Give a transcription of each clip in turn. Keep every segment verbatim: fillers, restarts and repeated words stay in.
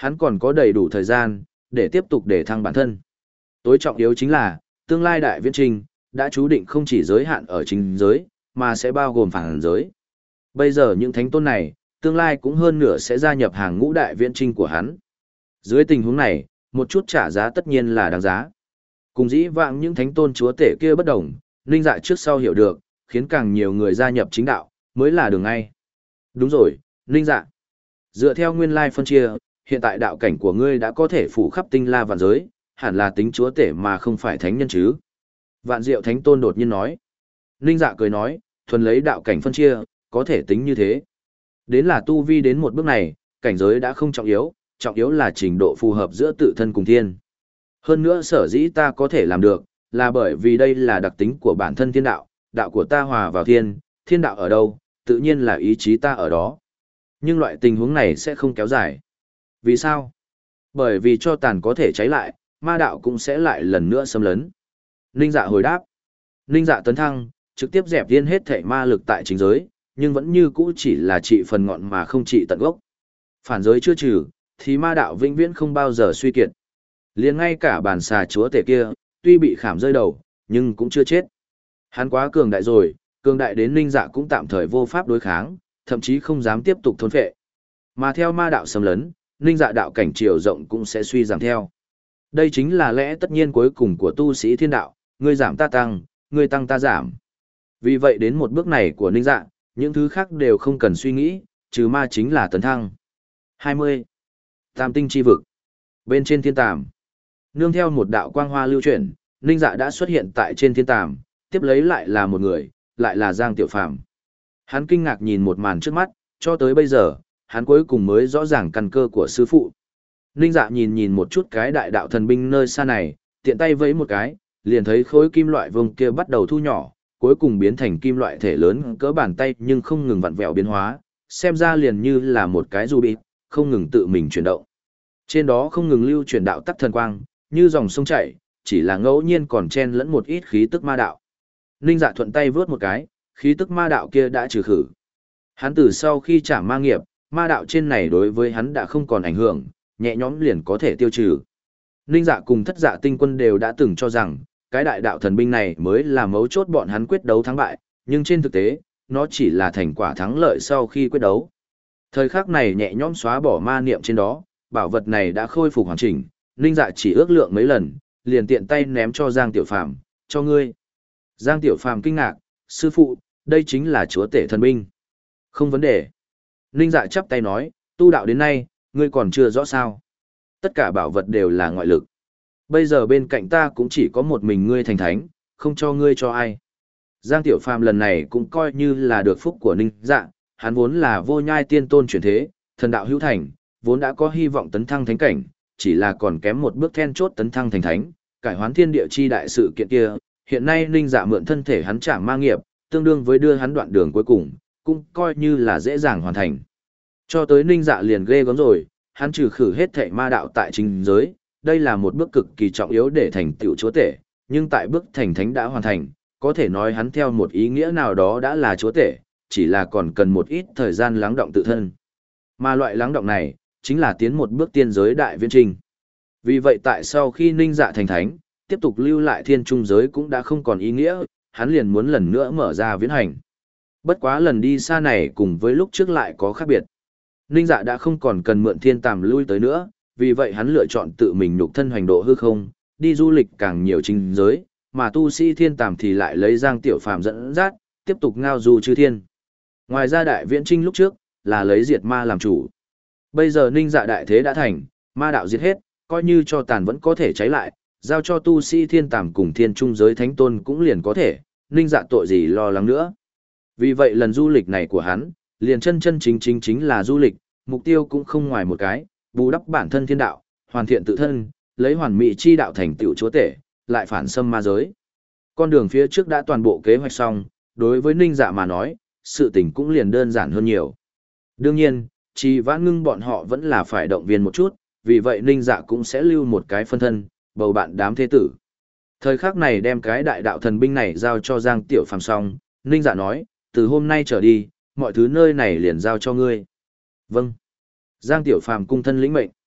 hắn còn có đầy đủ thời gian để tiếp tục để thăng bản thân. Tối trọng yếu chính là, tương lai đại viễn trinh đã chú định không chỉ giới hạn ở chính giới, mà sẽ bao gồm phản giới. Bây giờ những thánh tôn này, tương lai cũng hơn nửa sẽ gia nhập hàng ngũ đại viễn trinh của hắn. Dưới tình huống này, một chút trả giá tất nhiên là đáng giá. Cùng dĩ vãng những thánh tôn chúa tể kia bất đồng, Ninh Dạ trước sau hiểu được, khiến càng nhiều người gia nhập chính đạo, mới là đường ngay. Đúng rồi, Ninh Dạ. Dựa theo nguyên lai phân chia, hiện tại đạo cảnh của ngươi đã có thể phủ khắp tinh la vạn giới, hẳn là tính chúa tể mà không phải thánh nhân chứ. Vạn Diệu Thánh Tôn đột nhiên nói. Ninh Dạ cười nói, thuần lấy đạo cảnh phân chia, có thể tính như thế. Đến là tu vi đến một bước này, cảnh giới đã không trọng yếu, trọng yếu là trình độ phù hợp giữa tự thân cùng thiên. Hơn nữa sở dĩ ta có thể làm được, là bởi vì đây là đặc tính của bản thân thiên đạo, đạo của ta hòa vào thiên, thiên đạo ở đâu, tự nhiên là ý chí ta ở đó. Nhưng loại tình huống này sẽ không kéo dài. Vì sao? Bởi vì cho tàn có thể cháy lại, ma đạo cũng sẽ lại lần nữa xâm lấn. Ninh Dạ hồi đáp. Ninh Dạ tấn thăng, trực tiếp dẹp điên hết thể ma lực tại chính giới, nhưng vẫn như cũ chỉ là trị phần ngọn mà không trị tận gốc. Phản giới chưa trừ, thì ma đạo vĩnh viễn không bao giờ suy kiệt. Liền ngay cả bản xà chúa tể kia, tuy bị khảm rơi đầu, nhưng cũng chưa chết. Hắn quá cường đại rồi, cường đại đến Ninh Dạ cũng tạm thời vô pháp đối kháng, thậm chí không dám tiếp tục thôn phệ. Mà theo ma đạo xâm lấn, Ninh Dạ đạo cảnh chiều rộng cũng sẽ suy giảm theo. Đây chính là lẽ tất nhiên cuối cùng của tu sĩ thiên đạo, ngươi giảm ta tăng, ngươi tăng ta giảm. Vì vậy đến một bước này của Ninh Dạ, những thứ khác đều không cần suy nghĩ, trừ ma chính là tấn thăng. hai mươi. Tam tinh chi vực. Bên trên thiên tàm. Nương theo một đạo quang hoa lưu chuyển, Ninh Dạ đã xuất hiện tại trên thiên tàm, tiếp lấy lại là một người, lại là Giang Tiểu Phàm. Hắn kinh ngạc nhìn một màn trước mắt, cho tới bây giờ, hắn cuối cùng mới rõ ràng căn cơ của sư phụ. Ninh Dạ nhìn nhìn một chút cái đại đạo thần binh nơi xa này, tiện tay vẫy một cái, liền thấy khối kim loại vương kia bắt đầu thu nhỏ, cuối cùng biến thành kim loại thể lớn cỡ bàn tay nhưng không ngừng vặn vẹo biến hóa, xem ra liền như là một cái du bị, không ngừng tự mình chuyển động. Trên đó không ngừng lưu chuyển đạo tắc thần quang, như dòng sông chảy, chỉ là ngẫu nhiên còn chen lẫn một ít khí tức ma đạo. Ninh Dạ thuận tay vướt một cái, khí tức ma đạo kia đã trừ khử. Hắn từ sau khi trả ma nghiệp, ma đạo trên này đối với hắn đã không còn ảnh hưởng, nhẹ nhõm liền có thể tiêu trừ. Ninh Dạ cùng Thất Dạ Tinh Quân đều đã từng cho rằng, cái đại đạo thần binh này mới là mấu chốt bọn hắn quyết đấu thắng bại, nhưng trên thực tế, nó chỉ là thành quả thắng lợi sau khi quyết đấu. Thời khắc này nhẹ nhõm xóa bỏ ma niệm trên đó, bảo vật này đã khôi phục hoàn chỉnh, Ninh Dạ chỉ ước lượng mấy lần, liền tiện tay ném cho Giang Tiểu Phàm, cho ngươi. Giang Tiểu Phàm kinh ngạc, sư phụ, đây chính là chúa tể thần binh. Không vấn đề. Ninh Dạ chắp tay nói, tu đạo đến nay, ngươi còn chưa rõ sao. Tất cả bảo vật đều là ngoại lực. Bây giờ bên cạnh ta cũng chỉ có một mình ngươi thành thánh, không cho ngươi cho ai. Giang Tiểu Phàm lần này cũng coi như là được phúc của Ninh Dạ, hắn vốn là vô nhai tiên tôn chuyển thế, thần đạo hữu thành, vốn đã có hy vọng tấn thăng thánh cảnh, chỉ là còn kém một bước then chốt tấn thăng thành thánh, cải hoán thiên địa chi đại sự kiện kia, hiện nay Ninh Dạ mượn thân thể hắn trả ma nghiệp, tương đương với đưa hắn đoạn đường cuối cùng, cũng coi như là dễ dàng hoàn thành. Cho tới Ninh Dạ liền ghê gớm rồi, hắn trừ khử hết thảy ma đạo tại chính giới, đây là một bước cực kỳ trọng yếu để thành tựu chúa tể, nhưng tại bước thành thánh đã hoàn thành, có thể nói hắn theo một ý nghĩa nào đó đã là chúa tể, chỉ là còn cần một ít thời gian lắng động tự thân. Mà loại lắng động này, chính là tiến một bước tiên giới đại viễn trình. Vì vậy tại sau khi Ninh Dạ thành thánh, tiếp tục lưu lại thiên trung giới cũng đã không còn ý nghĩa, hắn liền muốn lần nữa mở ra viễn hành. Bất quá lần đi xa này cùng với lúc trước lại có khác biệt. Ninh Dạ đã không còn cần mượn thiên tàm lui tới nữa, vì vậy hắn lựa chọn tự mình nhục thân hoành độ hư không, đi du lịch càng nhiều chính giới, mà tu sĩ thiên tàm thì lại lấy Giang Tiểu Phàm dẫn dắt, tiếp tục ngao du chư thiên. Ngoài ra đại viễn trinh lúc trước, là lấy diệt ma làm chủ. Bây giờ Ninh Dạ đại thế đã thành, ma đạo diệt hết, coi như cho tàn vẫn có thể cháy lại, giao cho tu sĩ thiên tàm cùng thiên trung giới thánh tôn cũng liền có thể, Ninh Dạ tội gì lo lắng nữa. Vì vậy lần du lịch này của hắn, liền chân chân chính chính chính là du lịch, mục tiêu cũng không ngoài một cái, bù đắp bản thân thiên đạo, hoàn thiện tự thân, lấy hoàn mỹ chi đạo thành tựu chúa tể, lại phản xâm ma giới. Con đường phía trước đã toàn bộ kế hoạch xong, đối với Ninh Dạ mà nói, sự tình cũng liền đơn giản hơn nhiều. Đương nhiên, Trì Vãn Ngưng bọn họ vẫn là phải động viên một chút, vì vậy Ninh Dạ cũng sẽ lưu một cái phân thân, bầu bạn đám thế tử. Thời khắc này đem cái đại đạo thần binh này giao cho Giang Tiểu Phàm xong, Ninh Dạ nói, từ hôm nay trở đi, mọi thứ nơi này liền giao cho ngươi. Vâng. Giang Tiểu Phàm cung thân lĩnh mệnh.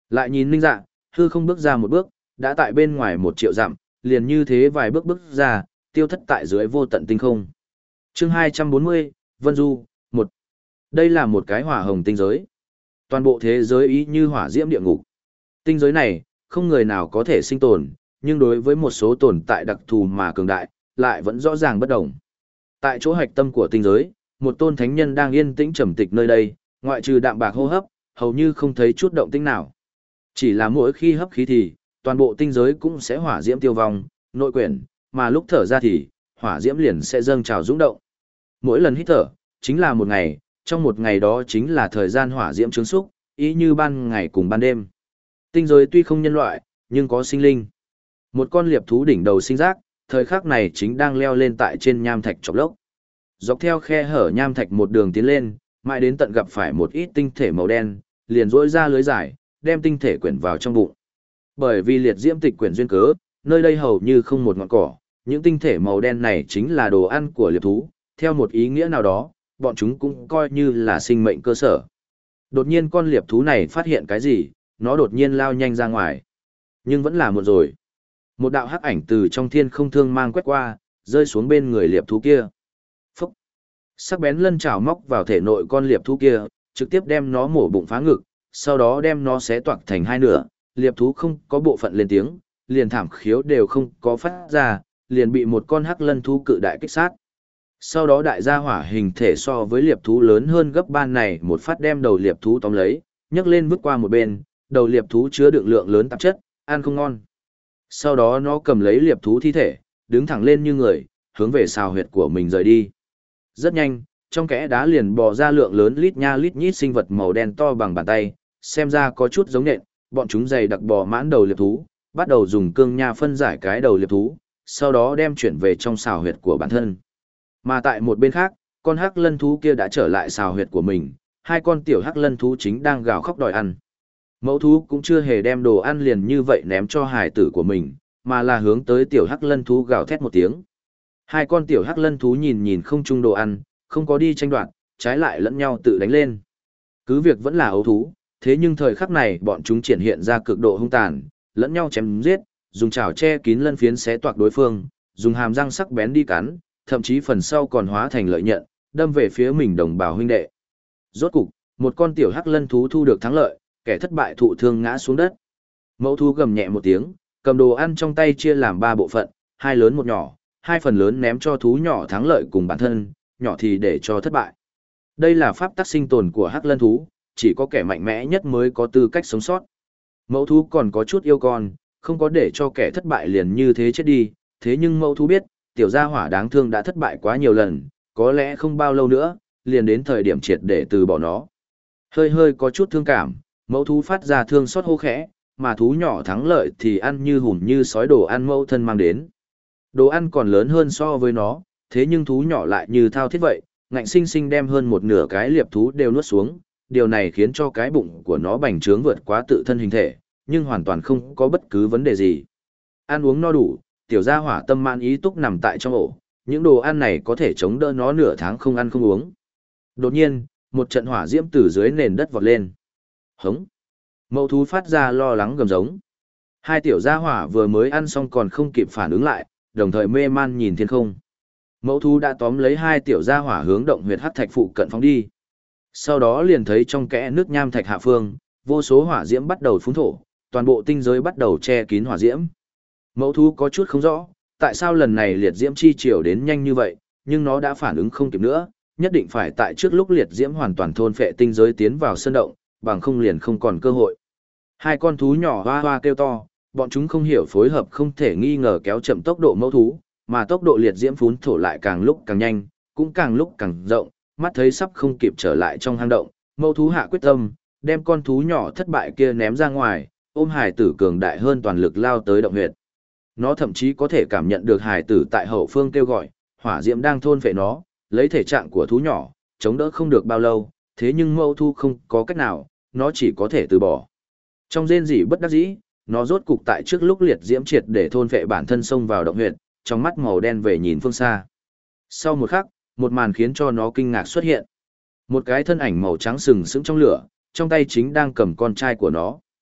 Lại nhìn Ninh Dạ, hư không bước ra một bước, đã tại bên ngoài một triệu dặm, liền như thế vài bước bước ra, tiêu thất tại dưới vô tận tinh không. Chương hai trăm bốn mươi, Vân Du, một. Đây là một cái hỏa hồng tinh giới. Toàn bộ thế giới ý như hỏa diễm địa ngục. Tinh giới này, không người nào có thể sinh tồn, nhưng đối với một số tồn tại đặc thù mà cường đại, lại vẫn rõ ràng bất đồng. Tại chỗ hạch tâm của tinh giới, một tôn thánh nhân đang yên tĩnh trầm tịch nơi đây, ngoại trừ đạm bạc hô hấp, hầu như không thấy chút động tĩnh nào. Chỉ là mỗi khi hấp khí thì, toàn bộ tinh giới cũng sẽ hỏa diễm tiêu vong, nội quyển, mà lúc thở ra thì, hỏa diễm liền sẽ dâng trào dũng động. Mỗi lần hít thở, chính là một ngày, trong một ngày đó chính là thời gian hỏa diễm trướng xúc, ý như ban ngày cùng ban đêm. Tinh giới tuy không nhân loại, nhưng có sinh linh. Một con liệp thú đỉnh đầu sinh giác, thời khắc này chính đang leo lên tại trên nham thạch chọc lốc. Dọc theo khe hở nham thạch một đường tiến lên, mãi đến tận gặp phải một ít tinh thể màu đen, liền rỗi ra lưới dài, đem tinh thể quyển vào trong bụng. Bởi vì liệt diễm tịch quyển duyên cớ, nơi đây hầu như không một ngọn cỏ, những tinh thể màu đen này chính là đồ ăn của liệp thú, theo một ý nghĩa nào đó, bọn chúng cũng coi như là sinh mệnh cơ sở. Đột nhiên con liệp thú này phát hiện cái gì, nó đột nhiên lao nhanh ra ngoài. Nhưng vẫn là muộn rồi. Một đạo hắc ảnh từ trong thiên không thương mang quét qua, rơi xuống bên người liệp thú kia. Phúc! Sắc bén lân chảo móc vào thể nội con liệp thú kia, trực tiếp đem nó mổ bụng phá ngực, sau đó đem nó xé toạc thành hai nửa. Liệp thú không có bộ phận lên tiếng, liền thảm khiếu đều không có phát ra, liền bị một con hắc lân thú cự đại kích sát. Sau đó đại gia hỏa hình thể so với liệp thú lớn hơn gấp ba này một phát đem đầu liệp thú tóm lấy, nhấc lên vứt qua một bên, đầu liệp thú chứa đựng lượng lớn tạp chất, ăn không ngon. Sau đó nó cầm lấy liệp thú thi thể, đứng thẳng lên như người, hướng về xào huyệt của mình rời đi. Rất nhanh, trong kẽ đá liền bò ra lượng lớn lít nha lít nhít sinh vật màu đen to bằng bàn tay, xem ra có chút giống nện, bọn chúng dày đặc bò mãn đầu liệp thú, bắt đầu dùng cương nha phân giải cái đầu liệp thú, sau đó đem chuyển về trong xào huyệt của bản thân. Mà tại một bên khác, con hắc lân thú kia đã trở lại xào huyệt của mình, hai con tiểu hắc lân thú chính đang gào khóc đòi ăn. Mẫu thú cũng chưa hề đem đồ ăn liền như vậy ném cho hải tử của mình, mà là hướng tới tiểu hắc lân thú gào thét một tiếng. Hai con tiểu hắc lân thú nhìn nhìn không chung đồ ăn, không có đi tranh đoạt, trái lại lẫn nhau tự đánh lên. Cứ việc vẫn là ấu thú, thế nhưng thời khắc này bọn chúng triển hiện ra cực độ hung tàn, lẫn nhau chém giết, dùng chảo che kín lân phiến xé toạc đối phương, dùng hàm răng sắc bén đi cắn, thậm chí phần sau còn hóa thành lợi nhận, đâm về phía mình đồng bào huynh đệ. Rốt cục, một con tiểu hắc lân thú thu được thắng lợi, kẻ thất bại thụ thương ngã xuống đất. Mẫu thú gầm nhẹ một tiếng, cầm đồ ăn trong tay chia làm ba bộ phận, hai lớn một nhỏ, hai phần lớn ném cho thú nhỏ thắng lợi cùng bản thân, nhỏ thì để cho thất bại. Đây là pháp tắc sinh tồn của hắc lân thú, chỉ có kẻ mạnh mẽ nhất mới có tư cách sống sót. Mẫu thú còn có chút yêu con, không có để cho kẻ thất bại liền như thế chết đi, thế nhưng mẫu thú biết, tiểu gia hỏa đáng thương đã thất bại quá nhiều lần, có lẽ không bao lâu nữa, liền đến thời điểm triệt để từ bỏ nó. Hơi hơi có chút thương cảm, mẫu thú phát ra thương xót hô khẽ, mà thú nhỏ thắng lợi thì ăn như hùm như sói đồ ăn mẫu thân mang đến. Đồ ăn còn lớn hơn so với nó, thế nhưng thú nhỏ lại như thao thiết vậy, ngạnh sinh sinh đem hơn một nửa cái liệp thú đều nuốt xuống, điều này khiến cho cái bụng của nó bành trướng vượt quá tự thân hình thể, nhưng hoàn toàn không có bất cứ vấn đề gì. Ăn uống no đủ, tiểu gia hỏa tâm mãn ý túc nằm tại trong ổ, những đồ ăn này có thể chống đỡ nó nửa tháng không ăn không uống. Đột nhiên, một trận hỏa diễm từ dưới nền đất vọt lên. Hống! Mẫu thú phát ra lo lắng gầm giống. Hai tiểu gia hỏa vừa mới ăn xong còn không kịp phản ứng lại, đồng thời mê man nhìn thiên không. Mẫu thú đã tóm lấy hai tiểu gia hỏa hướng động huyệt hắc thạch phụ cận phóng đi. Sau đó liền thấy trong kẽ nước nham thạch hạ phương, vô số hỏa diễm bắt đầu phúng thổ, toàn bộ tinh giới bắt đầu che kín hỏa diễm. Mẫu thú có chút không rõ, tại sao lần này liệt diễm chi chiều đến nhanh như vậy, nhưng nó đã phản ứng không kịp nữa, nhất định phải tại trước lúc liệt diễm hoàn toàn thôn phệ tinh giới tiến vào sơn động, bằng không liền không còn cơ hội. Hai con thú nhỏ hoa hoa kêu to, bọn chúng không hiểu phối hợp không thể nghi ngờ kéo chậm tốc độ mẫu thú, mà tốc độ liệt diễm phún thổ lại càng lúc càng nhanh, cũng càng lúc càng rộng, mắt thấy sắp không kịp trở lại trong hang động, mẫu thú hạ quyết tâm, đem con thú nhỏ thất bại kia ném ra ngoài, ôm hải tử cường đại hơn toàn lực lao tới động huyệt. Nó thậm chí có thể cảm nhận được hải tử tại hậu phương kêu gọi, hỏa diễm đang thôn phệ nó, lấy thể trạng của thú nhỏ, chống đỡ không được bao lâu, thế nhưng mẫu thú không có cách nào, nó chỉ có thể từ bỏ. Trong rên rỉ bất đắc dĩ, nó rốt cục tại trước lúc liệt diễm triệt để thôn phệ bản thân xông vào động huyệt, trong mắt màu đen về nhìn phương xa. Sau một khắc, một màn khiến cho nó kinh ngạc xuất hiện. Một cái thân ảnh màu trắng sừng sững trong lửa, trong tay chính đang cầm con trai của nó.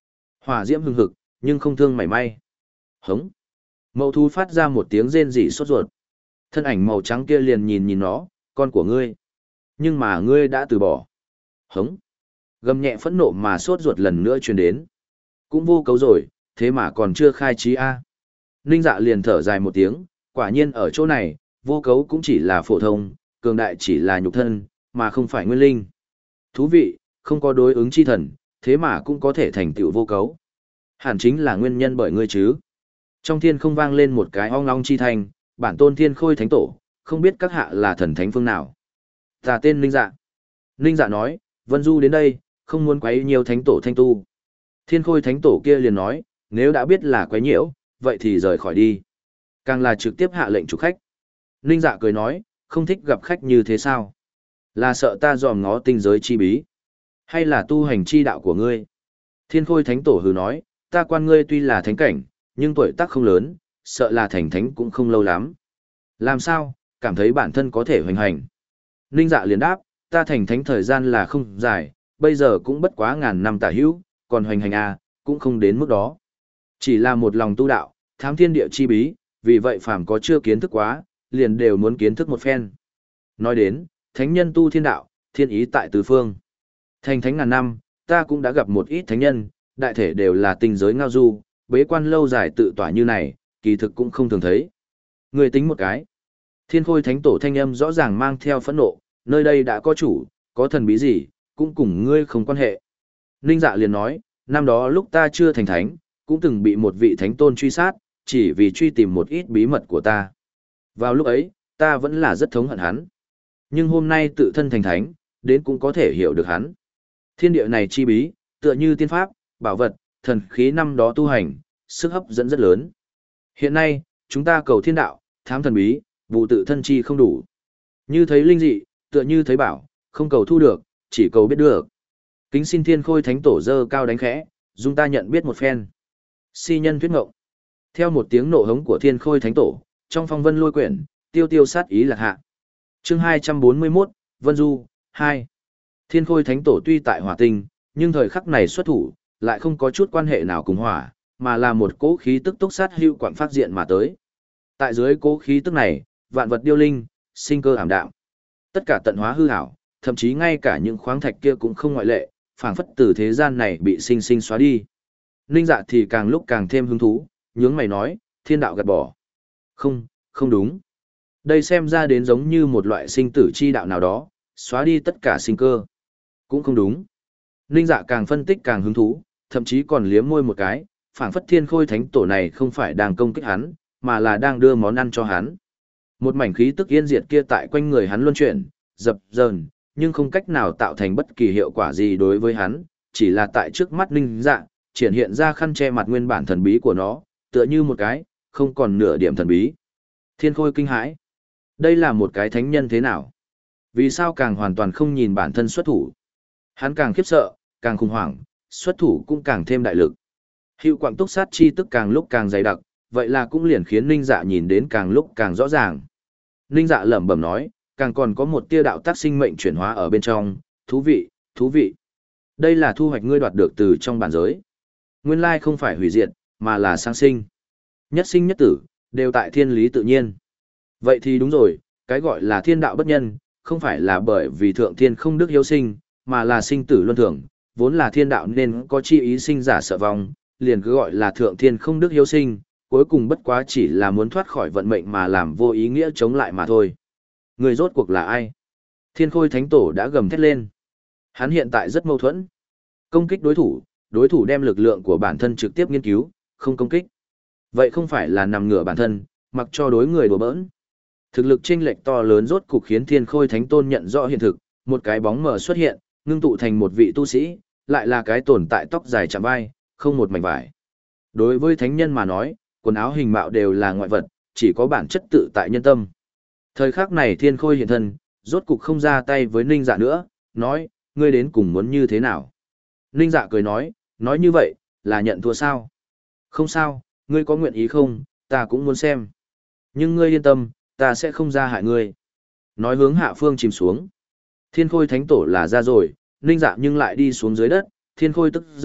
Hỏa diễm hừng hực, nhưng không thương mảy may. Hống. Mẫu thú phát ra một tiếng rên rỉ sốt ruột. Thân ảnh màu trắng kia liền nhìn nhìn nó, con của ngươi. Nhưng mà ngươi đã từ bỏ. Hống. Gầm nhẹ phẫn nộ mà sốt ruột lần nữa truyền đến. Cũng vô cấu rồi, thế mà còn chưa khai trí A. Ninh Dạ liền thở dài một tiếng, quả nhiên ở chỗ này, vô cấu cũng chỉ là phổ thông, cường đại chỉ là nhục thân, mà không phải nguyên linh. Thú vị, không có đối ứng chi thần, thế mà cũng có thể thành tựu vô cấu. Hẳn chính là nguyên nhân bởi ngươi chứ. Trong thiên không vang lên một cái ong long chi thanh, bản tôn thiên khôi thánh tổ, không biết các hạ là thần thánh phương nào. Ta tên Ninh Dạ. Ninh Dạ nói, Vân Du đến đây, không muốn quấy nhiều thánh tổ thanh tu. Thiên khôi thánh tổ kia liền nói, nếu đã biết là quấy nhiễu, vậy thì rời khỏi đi. Càng là trực tiếp hạ lệnh chủ khách. Ninh Dạ cười nói, không thích gặp khách như thế sao? Là sợ ta dòm ngó tinh giới chi bí? Hay là tu hành chi đạo của ngươi? Thiên khôi thánh tổ hừ nói, ta quan ngươi tuy là thánh cảnh, nhưng tuổi tác không lớn, sợ là thành thánh cũng không lâu lắm. Làm sao, cảm thấy bản thân có thể hoành hành? Ninh Dạ liền đáp, ta thành thánh thời gian là không dài, bây giờ cũng bất quá ngàn năm tả hữu, còn hoành hành à, cũng không đến mức đó. Chỉ là một lòng tu đạo, thám thiên địa chi bí, vì vậy phàm có chưa kiến thức quá, liền đều muốn kiến thức một phen. Nói đến, thánh nhân tu thiên đạo, thiên ý tại tứ phương. Thành thánh ngàn năm, ta cũng đã gặp một ít thánh nhân, đại thể đều là tinh giới ngao du, bế quan lâu dài tự tỏa như này, kỳ thực cũng không thường thấy. Người tính một cái. Thiên khôi thánh tổ thanh âm rõ ràng mang theo phẫn nộ, nơi đây đã có chủ, có thần bí gì, cũng cùng ngươi không quan hệ. Ninh Dạ liền nói, năm đó lúc ta chưa thành thánh, cũng từng bị một vị thánh tôn truy sát, chỉ vì truy tìm một ít bí mật của ta. Vào lúc ấy, ta vẫn là rất thống hận hắn. Nhưng hôm nay tự thân thành thánh, đến cũng có thể hiểu được hắn. Thiên địa này chi bí, tựa như tiên pháp, bảo vật, thần khí năm đó tu hành, sức hấp dẫn rất lớn. Hiện nay, chúng ta cầu thiên đạo, thám thần bí, vụ tự thân chi không đủ. Như thấy linh dị, tựa như thấy bảo, không cầu thu được, chỉ cầu biết được. Kính xin thiên khôi thánh tổ dơ cao đánh khẽ, dung ta nhận biết một phen. Si nhân thuyết ngộng. Theo một tiếng nộ hống của thiên khôi thánh tổ, trong phong vân lôi quyển, tiêu tiêu sát ý lạc hạ. Chương hai trăm bốn mươi mốt, Vân Du, hai. Thiên khôi thánh tổ tuy tại hỏa tinh, nhưng thời khắc này xuất thủ, lại không có chút quan hệ nào cùng hỏa, mà là một cỗ khí tức túc sát hữu quảng phát diện mà tới. Tại dưới cỗ khí tức này, vạn vật điêu linh, sinh cơ ảm đạm. Tất cả tận hóa hư ảo, thậm chí ngay cả những khoáng thạch kia cũng không ngoại lệ, phảng phất từ thế gian này bị sinh sinh xóa đi. Ninh Dạ thì càng lúc càng thêm hứng thú, nhướng mày nói, thiên đạo gạt bỏ. Không, không đúng. Đây xem ra đến giống như một loại sinh tử chi đạo nào đó, xóa đi tất cả sinh cơ. Cũng không đúng. Ninh Dạ càng phân tích càng hứng thú, thậm chí còn liếm môi một cái, phảng phất thiên khôi thánh tổ này không phải đang công kích hắn, mà là đang đưa món ăn cho hắn. Một mảnh khí tức yên diệt kia tại quanh người hắn luân chuyển, dập dờn, nhưng không cách nào tạo thành bất kỳ hiệu quả gì đối với hắn, chỉ là tại trước mắt Ninh Dạ, triển hiện ra khăn che mặt nguyên bản thần bí của nó, tựa như một cái, không còn nửa điểm thần bí. Thiên khôi kinh hãi. Đây là một cái thánh nhân thế nào? Vì sao càng hoàn toàn không nhìn bản thân xuất thủ? Hắn càng khiếp sợ, càng khủng hoảng, xuất thủ cũng càng thêm đại lực. Hiệu quạng túc sát chi tức càng lúc càng dày đặc, vậy là cũng liền khiến Ninh Dạ nhìn đến càng lúc càng rõ ràng. Ninh Dạ lẩm bẩm nói, càng còn có một tia đạo tác sinh mệnh chuyển hóa ở bên trong, thú vị, thú vị. Đây là thu hoạch ngươi đoạt được từ trong bản giới. Nguyên lai không phải hủy diệt, mà là sang sinh. Nhất sinh nhất tử, đều tại thiên lý tự nhiên. Vậy thì đúng rồi, cái gọi là thiên đạo bất nhân, không phải là bởi vì thượng thiên không đức hiếu sinh, mà là sinh tử luân thường, vốn là thiên đạo nên có chi ý sinh giả sợ vong, liền cứ gọi là thượng thiên không đức hiếu sinh, cuối cùng bất quá chỉ là muốn thoát khỏi vận mệnh mà làm vô ý nghĩa chống lại mà thôi. Người rốt cuộc là ai? Thiên khôi thánh tổ đã gầm thét lên. Hắn hiện tại rất mâu thuẫn. Công kích đối thủ, đối thủ đem lực lượng của bản thân trực tiếp nghiên cứu, không công kích. Vậy không phải là nằm ngửa bản thân, mặc cho đối người đùa bỡn. Thực lực chênh lệch to lớn rốt cục khiến Thiên Khôi Thánh Tôn nhận rõ hiện thực, một cái bóng mờ xuất hiện, ngưng tụ thành một vị tu sĩ, lại là cái tồn tại tóc dài chạm vai, không một mảnh vải. Đối với thánh nhân mà nói, quần áo hình mạo đều là ngoại vật, chỉ có bản chất tự tại nhân tâm. Thời khắc này Thiên Khôi hiện thân, rốt cục không ra tay với Ninh Dạ nữa, nói, ngươi đến cùng muốn như thế nào? Ninh Dạ cười nói, nói như vậy, là nhận thua sao? Không sao, ngươi có nguyện ý không, ta cũng muốn xem. Nhưng ngươi yên tâm, ta sẽ không ra hại ngươi. Nói hướng hạ phương chìm xuống. Thiên Khôi Thánh Tổ là ra rồi, Ninh Dạ nhưng lại đi xuống dưới đất, Thiên Khôi tức giận,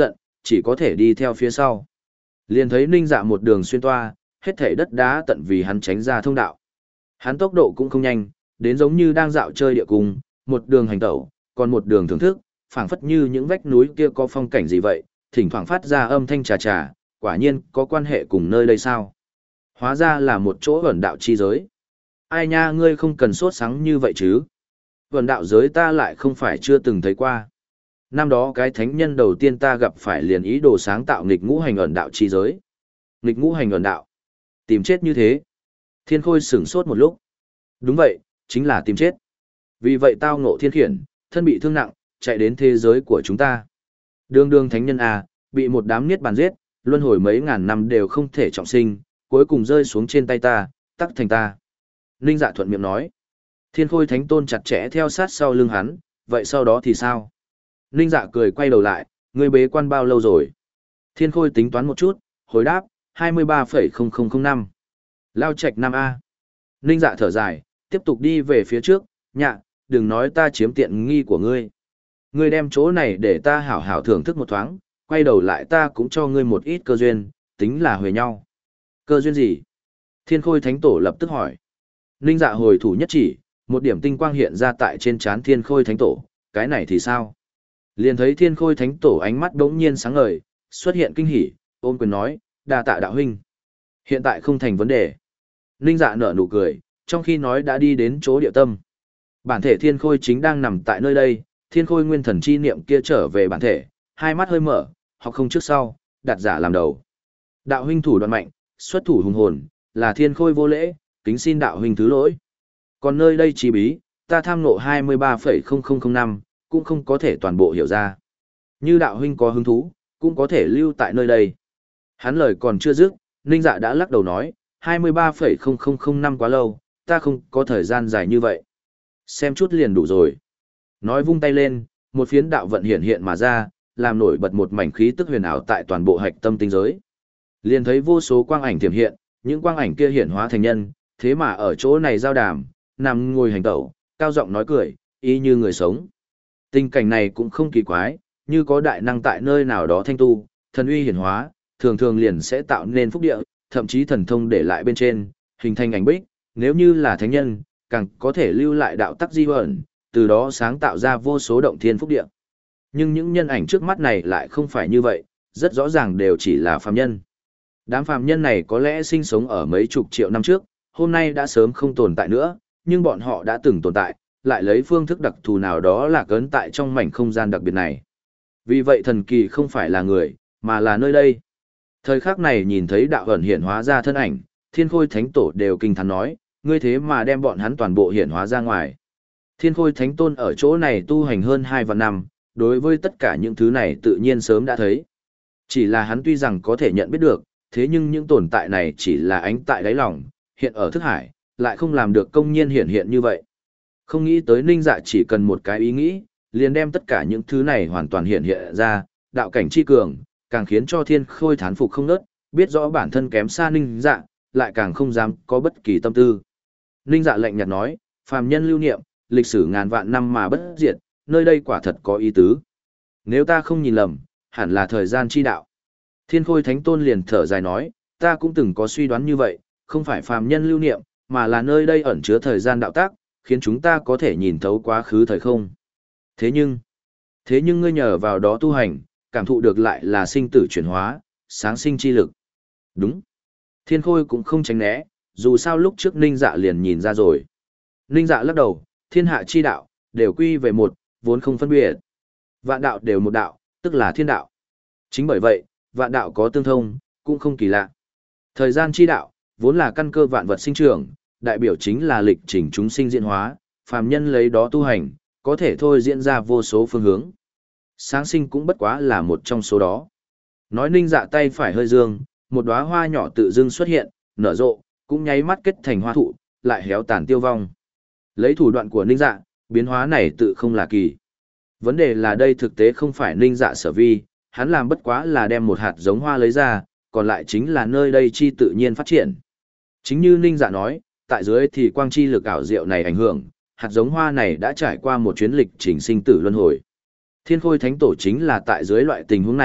chỉ có thể đi theo phía sau. Liền thấy Ninh Dạ một đường xuyên toa, hết thảy đất đá tận vì hắn tránh ra thông đạo. Hắn tốc độ cũng không nhanh, đến giống như đang dạo chơi địa cung, một đường hành tẩu, còn một đường thưởng thức, phảng phất như những vách núi kia có phong cảnh gì vậy, thỉnh thoảng phát ra âm thanh trà trà, quả nhiên có quan hệ cùng nơi đây sao? Hóa ra là một chỗ ẩn đạo chi giới. Ai nha, ngươi không cần sốt sắng như vậy chứ? Ẩn đạo giới ta lại không phải chưa từng thấy qua. Năm đó cái thánh nhân đầu tiên ta gặp phải liền ý đồ sáng tạo nghịch ngũ hành ẩn đạo chi giới. Nghịch ngũ hành ẩn đạo. Tìm chết như thế. Thiên Khôi sửng sốt một lúc. Đúng vậy, chính là tìm chết. Vì vậy tao ngộ thiên khiển, thân bị thương nặng, chạy đến thế giới của chúng ta. Đường đường thánh nhân à, bị một đám niết bàn giết, luân hồi mấy ngàn năm đều không thể trọng sinh, cuối cùng rơi xuống trên tay ta, tắc thành ta. Ninh Dạ thuận miệng nói. Thiên Khôi thánh tôn chặt chẽ theo sát sau lưng hắn, vậy sau đó thì sao? Ninh Dạ cười quay đầu lại, ngươi bế quan bao lâu rồi? Thiên Khôi tính toán một chút, hồi đáp, hai mươi ba phẩy không không không năm. Lao Trạch năm A. Ninh Dạ thở dài, tiếp tục đi về phía trước, nhạ, đừng nói ta chiếm tiện nghi của ngươi. Ngươi đem chỗ này để ta hảo hảo thưởng thức một thoáng, quay đầu lại ta cũng cho ngươi một ít cơ duyên, tính là huề nhau. Cơ duyên gì? Thiên Khôi Thánh Tổ lập tức hỏi. Ninh Dạ hồi thủ nhất chỉ, một điểm tinh quang hiện ra tại trên trán Thiên Khôi Thánh Tổ, cái này thì sao? Liền thấy Thiên Khôi Thánh Tổ ánh mắt đống nhiên sáng ngời, xuất hiện kinh hỉ, ôm quyền nói, đa tạ đạo huynh. Hiện tại không thành vấn đề. Ninh Dạ nở nụ cười, trong khi nói đã đi đến chỗ địa tâm. Bản thể Thiên Khôi chính đang nằm tại nơi đây, Thiên Khôi nguyên thần chi niệm kia trở về bản thể, hai mắt hơi mở, hoặc không trước sau, đặt giả làm đầu. Đạo huynh thủ đoạn mạnh, xuất thủ hùng hồn, là Thiên Khôi vô lễ, kính xin đạo huynh thứ lỗi. Còn nơi đây chi bí, ta tham ngộ hai mươi ba phẩy không không không năm, cũng không có thể toàn bộ hiểu ra. Như đạo huynh có hứng thú, cũng có thể lưu tại nơi đây. Hắn lời còn chưa dứt, Ninh Dạ đã lắc đầu nói, hai mươi ba phẩy không không không năm quá lâu, ta không có thời gian dài như vậy. Xem chút liền đủ rồi. Nói vung tay lên, một phiến đạo vận hiện hiện mà ra, làm nổi bật một mảnh khí tức huyền ảo tại toàn bộ hạch tâm tinh giới. Liền thấy vô số quang ảnh tiềm hiện, những quang ảnh kia hiện hóa thành nhân, thế mà ở chỗ này giao đàm, nằm ngồi hành tẩu, cao giọng nói cười, y như người sống. Tình cảnh này cũng không kỳ quái, như có đại năng tại nơi nào đó thanh tu, thần uy hiển hóa, thường thường liền sẽ tạo nên phúc địa, thậm chí thần thông để lại bên trên, hình thành ảnh bích, nếu như là thánh nhân, càng có thể lưu lại đạo tắc di ẩn, từ đó sáng tạo ra vô số động thiên phúc địa. Nhưng những nhân ảnh trước mắt này lại không phải như vậy, rất rõ ràng đều chỉ là phàm nhân. Đám phàm nhân này có lẽ sinh sống ở mấy chục triệu năm trước, hôm nay đã sớm không tồn tại nữa, nhưng bọn họ đã từng tồn tại, lại lấy phương thức đặc thù nào đó là cấn tại trong mảnh không gian đặc biệt này. Vì vậy thần kỳ không phải là người, mà là nơi đây. Thời khắc này nhìn thấy đạo ẩn hiện hóa ra thân ảnh, Thiên Khôi Thánh Tổ đều kinh thán nói, ngươi thế mà đem bọn hắn toàn bộ hiện hóa ra ngoài. Thiên Khôi Thánh Tôn ở chỗ này tu hành hơn hai vạn năm, đối với tất cả những thứ này tự nhiên sớm đã thấy. Chỉ là hắn tuy rằng có thể nhận biết được, thế nhưng những tồn tại này chỉ là ánh tại đáy lòng, hiện ở thức hải, lại không làm được công nhiên hiện hiện như vậy. Không nghĩ tới Ninh Dạ chỉ cần một cái ý nghĩ, liền đem tất cả những thứ này hoàn toàn hiện hiện ra, đạo cảnh chi cường, càng khiến cho Thiên Khôi thán phục không nớt, biết rõ bản thân kém xa Ninh Dạ, lại càng không dám có bất kỳ tâm tư. Ninh Dạ lạnh nhạt nói, phàm nhân lưu niệm, lịch sử ngàn vạn năm mà bất diệt, nơi đây quả thật có ý tứ. Nếu ta không nhìn lầm, hẳn là thời gian chi đạo. Thiên Khôi Thánh Tôn liền thở dài nói, ta cũng từng có suy đoán như vậy, không phải phàm nhân lưu niệm, mà là nơi đây ẩn chứa thời gian đạo tác, khiến chúng ta có thể nhìn thấu quá khứ thời không. Thế nhưng, thế nhưng ngươi nhờ vào đó tu hành, cảm thụ được lại là sinh tử chuyển hóa, sáng sinh chi lực. Đúng. Thiên Khôi cũng không tránh né, dù sao lúc trước Ninh Dạ liền nhìn ra rồi. Ninh Dạ lắc đầu, thiên hạ chi đạo, đều quy về một, vốn không phân biệt. Vạn đạo đều một đạo, tức là thiên đạo. Chính bởi vậy, vạn đạo có tương thông, cũng không kỳ lạ. Thời gian chi đạo, vốn là căn cơ vạn vật sinh trưởng, đại biểu chính là lịch trình chúng sinh diễn hóa, phàm nhân lấy đó tu hành, có thể thôi diễn ra vô số phương hướng. Sáng sinh cũng bất quá là một trong số đó. Nói Ninh Dạ tay phải hơi dương, một đóa hoa nhỏ tự dưng xuất hiện, nở rộ, cũng nháy mắt kết thành hoa thụ, lại héo tàn tiêu vong. Lấy thủ đoạn của Ninh Dạ, biến hóa này tự không là kỳ. Vấn đề là đây thực tế không phải Ninh Dạ sở vi, hắn làm bất quá là đem một hạt giống hoa lấy ra, còn lại chính là nơi đây chi tự nhiên phát triển. Chính như Ninh Dạ nói, tại dưới thì quang chi lực ảo diệu này ảnh hưởng, hạt giống hoa này đã trải qua một chuyến lịch trình sinh tử luân hồi. Thiên Khôi Thánh Tổ chính là tại dưới loại tình huống này,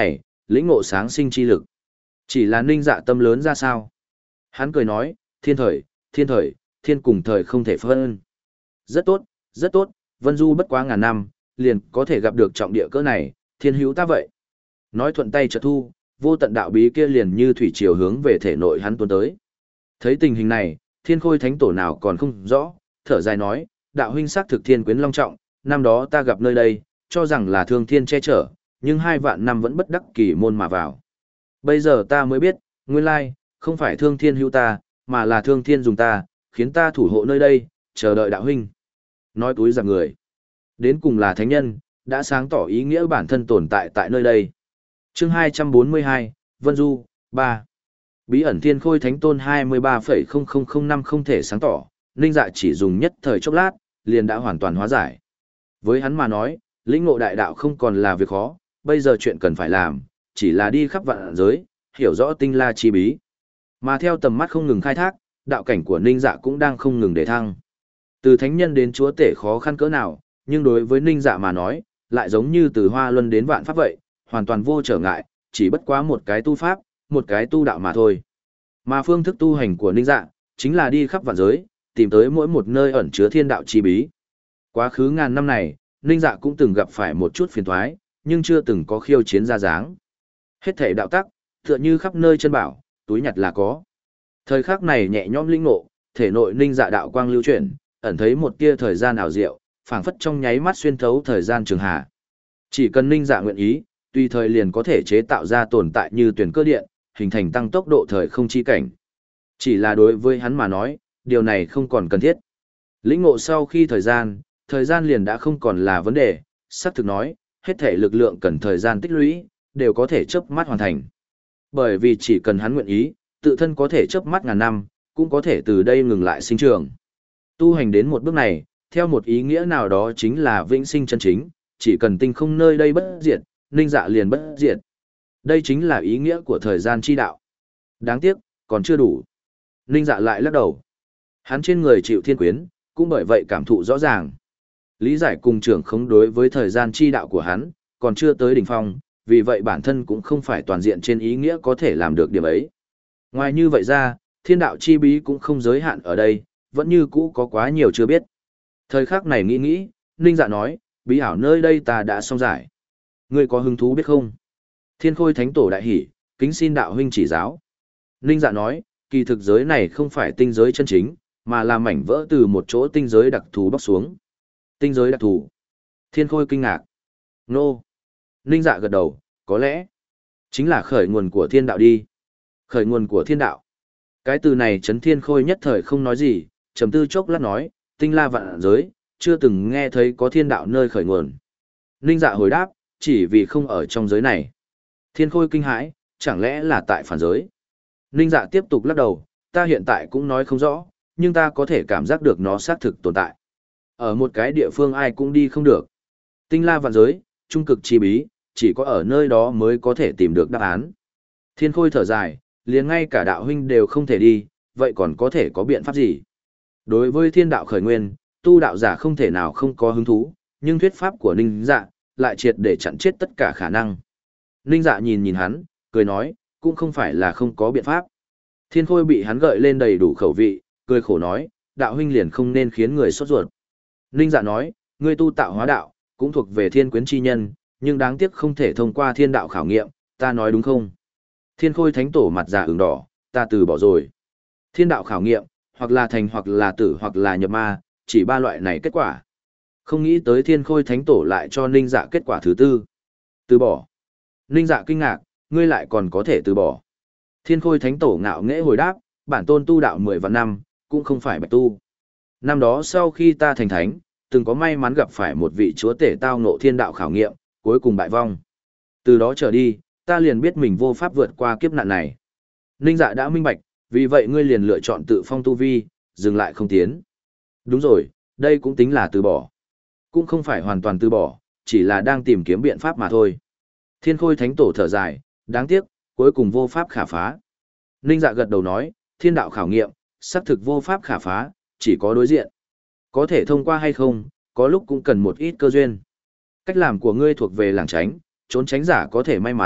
lĩnh ngộ sáng sinh chi lực. Chỉ là Ninh Dạ tâm lớn ra sao? Hắn cười nói, thiên thời, thiên thời, thiên cùng thời không thể phân. Rất tốt, rất tốt, Vân Du bất quá ngàn năm, liền có thể gặp được trọng địa cỡ này, thiên hữu ta vậy. Nói thuận tay chợt thu, vô tận đạo bí kia liền như thủy triều hướng về thể nội hắn tuôn tới. Thấy tình hình này, Thiên Khôi Thánh Tổ nào còn không rõ, thở dài nói, đạo huynh xác thực thiên quyến long trọng, năm đó ta gặp nơi đây, cho rằng là thương thiên che chở, nhưng hai vạn năm vẫn bất đắc kỳ môn mà vào. Bây giờ ta mới biết, nguyên lai, không phải thương thiên hữu ta, mà là thương thiên dùng ta, khiến ta thủ hộ nơi đây, chờ đợi đạo huynh. Nói túi giặc người. Đến cùng là thánh nhân, đã sáng tỏ ý nghĩa bản thân tồn tại tại nơi đây. Chương hai trăm bốn mươi hai, Vân Du, ba. Bí ẩn Thiên Khôi Thánh Tôn hai mươi ba phẩy không không không năm không thể sáng tỏ, Ninh Dạ chỉ dùng nhất thời chốc lát, liền đã hoàn toàn hóa giải. Với hắn mà nói, lĩnh ngộ đại đạo không còn là việc khó, bây giờ chuyện cần phải làm, chỉ là đi khắp vạn giới, hiểu rõ tinh la chi bí. Mà theo tầm mắt không ngừng khai thác, đạo cảnh của Ninh Dạ cũng đang không ngừng để thăng. Từ thánh nhân đến chúa tể khó khăn cỡ nào, nhưng đối với Ninh Dạ mà nói, lại giống như từ hoa luân đến vạn pháp vậy, hoàn toàn vô trở ngại, chỉ bất quá một cái tu pháp, một cái tu đạo mà thôi. Mà phương thức tu hành của Ninh Dạ, chính là đi khắp vạn giới, tìm tới mỗi một nơi ẩn chứa thiên đạo chi bí. Quá khứ ngàn năm này, Ninh Dạ cũng từng gặp phải một chút phiền toái, nhưng chưa từng có khiêu chiến ra dáng. Hết thể đạo tắc, tựa như khắp nơi chân bảo, túi nhặt là có. Thời khắc này nhẹ nhõm linh ngộ, thể nội Ninh Dạ đạo quang lưu chuyển, ẩn thấy một tia thời gian ảo diệu, phảng phất trong nháy mắt xuyên thấu thời gian trường hà. Chỉ cần Ninh Dạ nguyện ý, tùy thời liền có thể chế tạo ra tồn tại như tuyển cơ điện, hình thành tăng tốc độ thời không chi cảnh. Chỉ là đối với hắn mà nói, điều này không còn cần thiết. Lĩnh ngộ sau khi thời gian, thời gian liền đã không còn là vấn đề, sắp thực nói, hết thể lực lượng cần thời gian tích lũy, đều có thể chớp mắt hoàn thành. Bởi vì chỉ cần hắn nguyện ý, tự thân có thể chớp mắt ngàn năm, cũng có thể từ đây ngừng lại sinh trường. Tu hành đến một bước này, theo một ý nghĩa nào đó chính là vĩnh sinh chân chính, chỉ cần tinh không nơi đây bất diệt, Ninh Dạ liền bất diệt. Đây chính là ý nghĩa của thời gian chi đạo. Đáng tiếc, còn chưa đủ. Ninh Dạ lại lắc đầu. Hắn trên người chịu thiên quyến, cũng bởi vậy cảm thụ rõ ràng. Lý giải cùng trưởng khống đối với thời gian chi đạo của hắn, còn chưa tới đỉnh phong, vì vậy bản thân cũng không phải toàn diện trên ý nghĩa có thể làm được điểm ấy. Ngoài như vậy ra, thiên đạo chi bí cũng không giới hạn ở đây, vẫn như cũ có quá nhiều chưa biết. Thời khắc này nghĩ nghĩ, Ninh Dạ nói, bí ảo nơi đây ta đã xong giải. Ngươi có hứng thú biết không? Thiên Khôi Thánh Tổ đại hỉ, kính xin đạo huynh chỉ giáo. Ninh Dạ nói, kỳ thực giới này không phải tinh giới chân chính, mà là mảnh vỡ từ một chỗ tinh giới đặc thù bóc xuống. Tinh giới đặc thù. Thiên Khôi kinh ngạc. Nô. Ninh Dạ gật đầu, có lẽ chính là khởi nguồn của thiên đạo đi. Khởi nguồn của thiên đạo. Cái từ này Trấn Thiên Khôi nhất thời không nói gì, trầm tư chốc lát nói, tinh la vạn giới, chưa từng nghe thấy có thiên đạo nơi khởi nguồn. Ninh Dạ hồi đáp, chỉ vì không ở trong giới này. Thiên Khôi kinh hãi, chẳng lẽ là tại phản giới? Ninh Dạ tiếp tục lắc đầu, ta hiện tại cũng nói không rõ, nhưng ta có thể cảm giác được nó xác thực tồn tại. Ở một cái địa phương ai cũng đi không được. Tinh la vạn giới, trung cực chi bí, chỉ có ở nơi đó mới có thể tìm được đáp án. Thiên Khôi thở dài, liền ngay cả đạo huynh đều không thể đi, vậy còn có thể có biện pháp gì? Đối với thiên đạo khởi nguyên, tu đạo giả không thể nào không có hứng thú, nhưng thuyết pháp của Ninh Dạ lại triệt để chặn chết tất cả khả năng. Ninh Dạ nhìn nhìn hắn, cười nói, cũng không phải là không có biện pháp. Thiên Khôi bị hắn gợi lên đầy đủ khẩu vị, cười khổ nói, đạo huynh liền không nên khiến người sốt ruột. Ninh Dạ nói, ngươi tu tạo hóa đạo, cũng thuộc về thiên quyến chi nhân, nhưng đáng tiếc không thể thông qua thiên đạo khảo nghiệm, ta nói đúng không? Thiên Khôi Thánh Tổ mặt già ửng đỏ, ta từ bỏ rồi. Thiên đạo khảo nghiệm, hoặc là thành hoặc là tử hoặc là nhập ma, chỉ ba loại này kết quả. Không nghĩ tới Thiên Khôi Thánh Tổ lại cho Ninh Dạ kết quả thứ tư. Từ bỏ. Ninh Dạ kinh ngạc, ngươi lại còn có thể từ bỏ. Thiên Khôi Thánh Tổ ngạo nghễ hồi đáp, bản tôn tu đạo mười vạn năm, cũng không phải bạch tu. Năm đó sau khi ta thành thánh, từng có may mắn gặp phải một vị chúa tể tao ngộ thiên đạo khảo nghiệm, cuối cùng bại vong. Từ đó trở đi, ta liền biết mình vô pháp vượt qua kiếp nạn này. Ninh Dạ đã minh bạch, vì vậy ngươi liền lựa chọn tự phong tu vi, dừng lại không tiến. Đúng rồi, đây cũng tính là từ bỏ. Cũng không phải hoàn toàn từ bỏ, chỉ là đang tìm kiếm biện pháp mà thôi. Thiên Khôi Thánh Tổ thở dài, đáng tiếc, cuối cùng vô pháp khả phá. Ninh Dạ gật đầu nói, thiên đạo khảo nghiệm, xác thực vô pháp khả phá, chỉ có đối diện. Có thể thông qua hay không, có lúc cũng cần một ít cơ duyên. Cách làm của ngươi thuộc về làng tránh, trốn tránh giả có thể may mắn,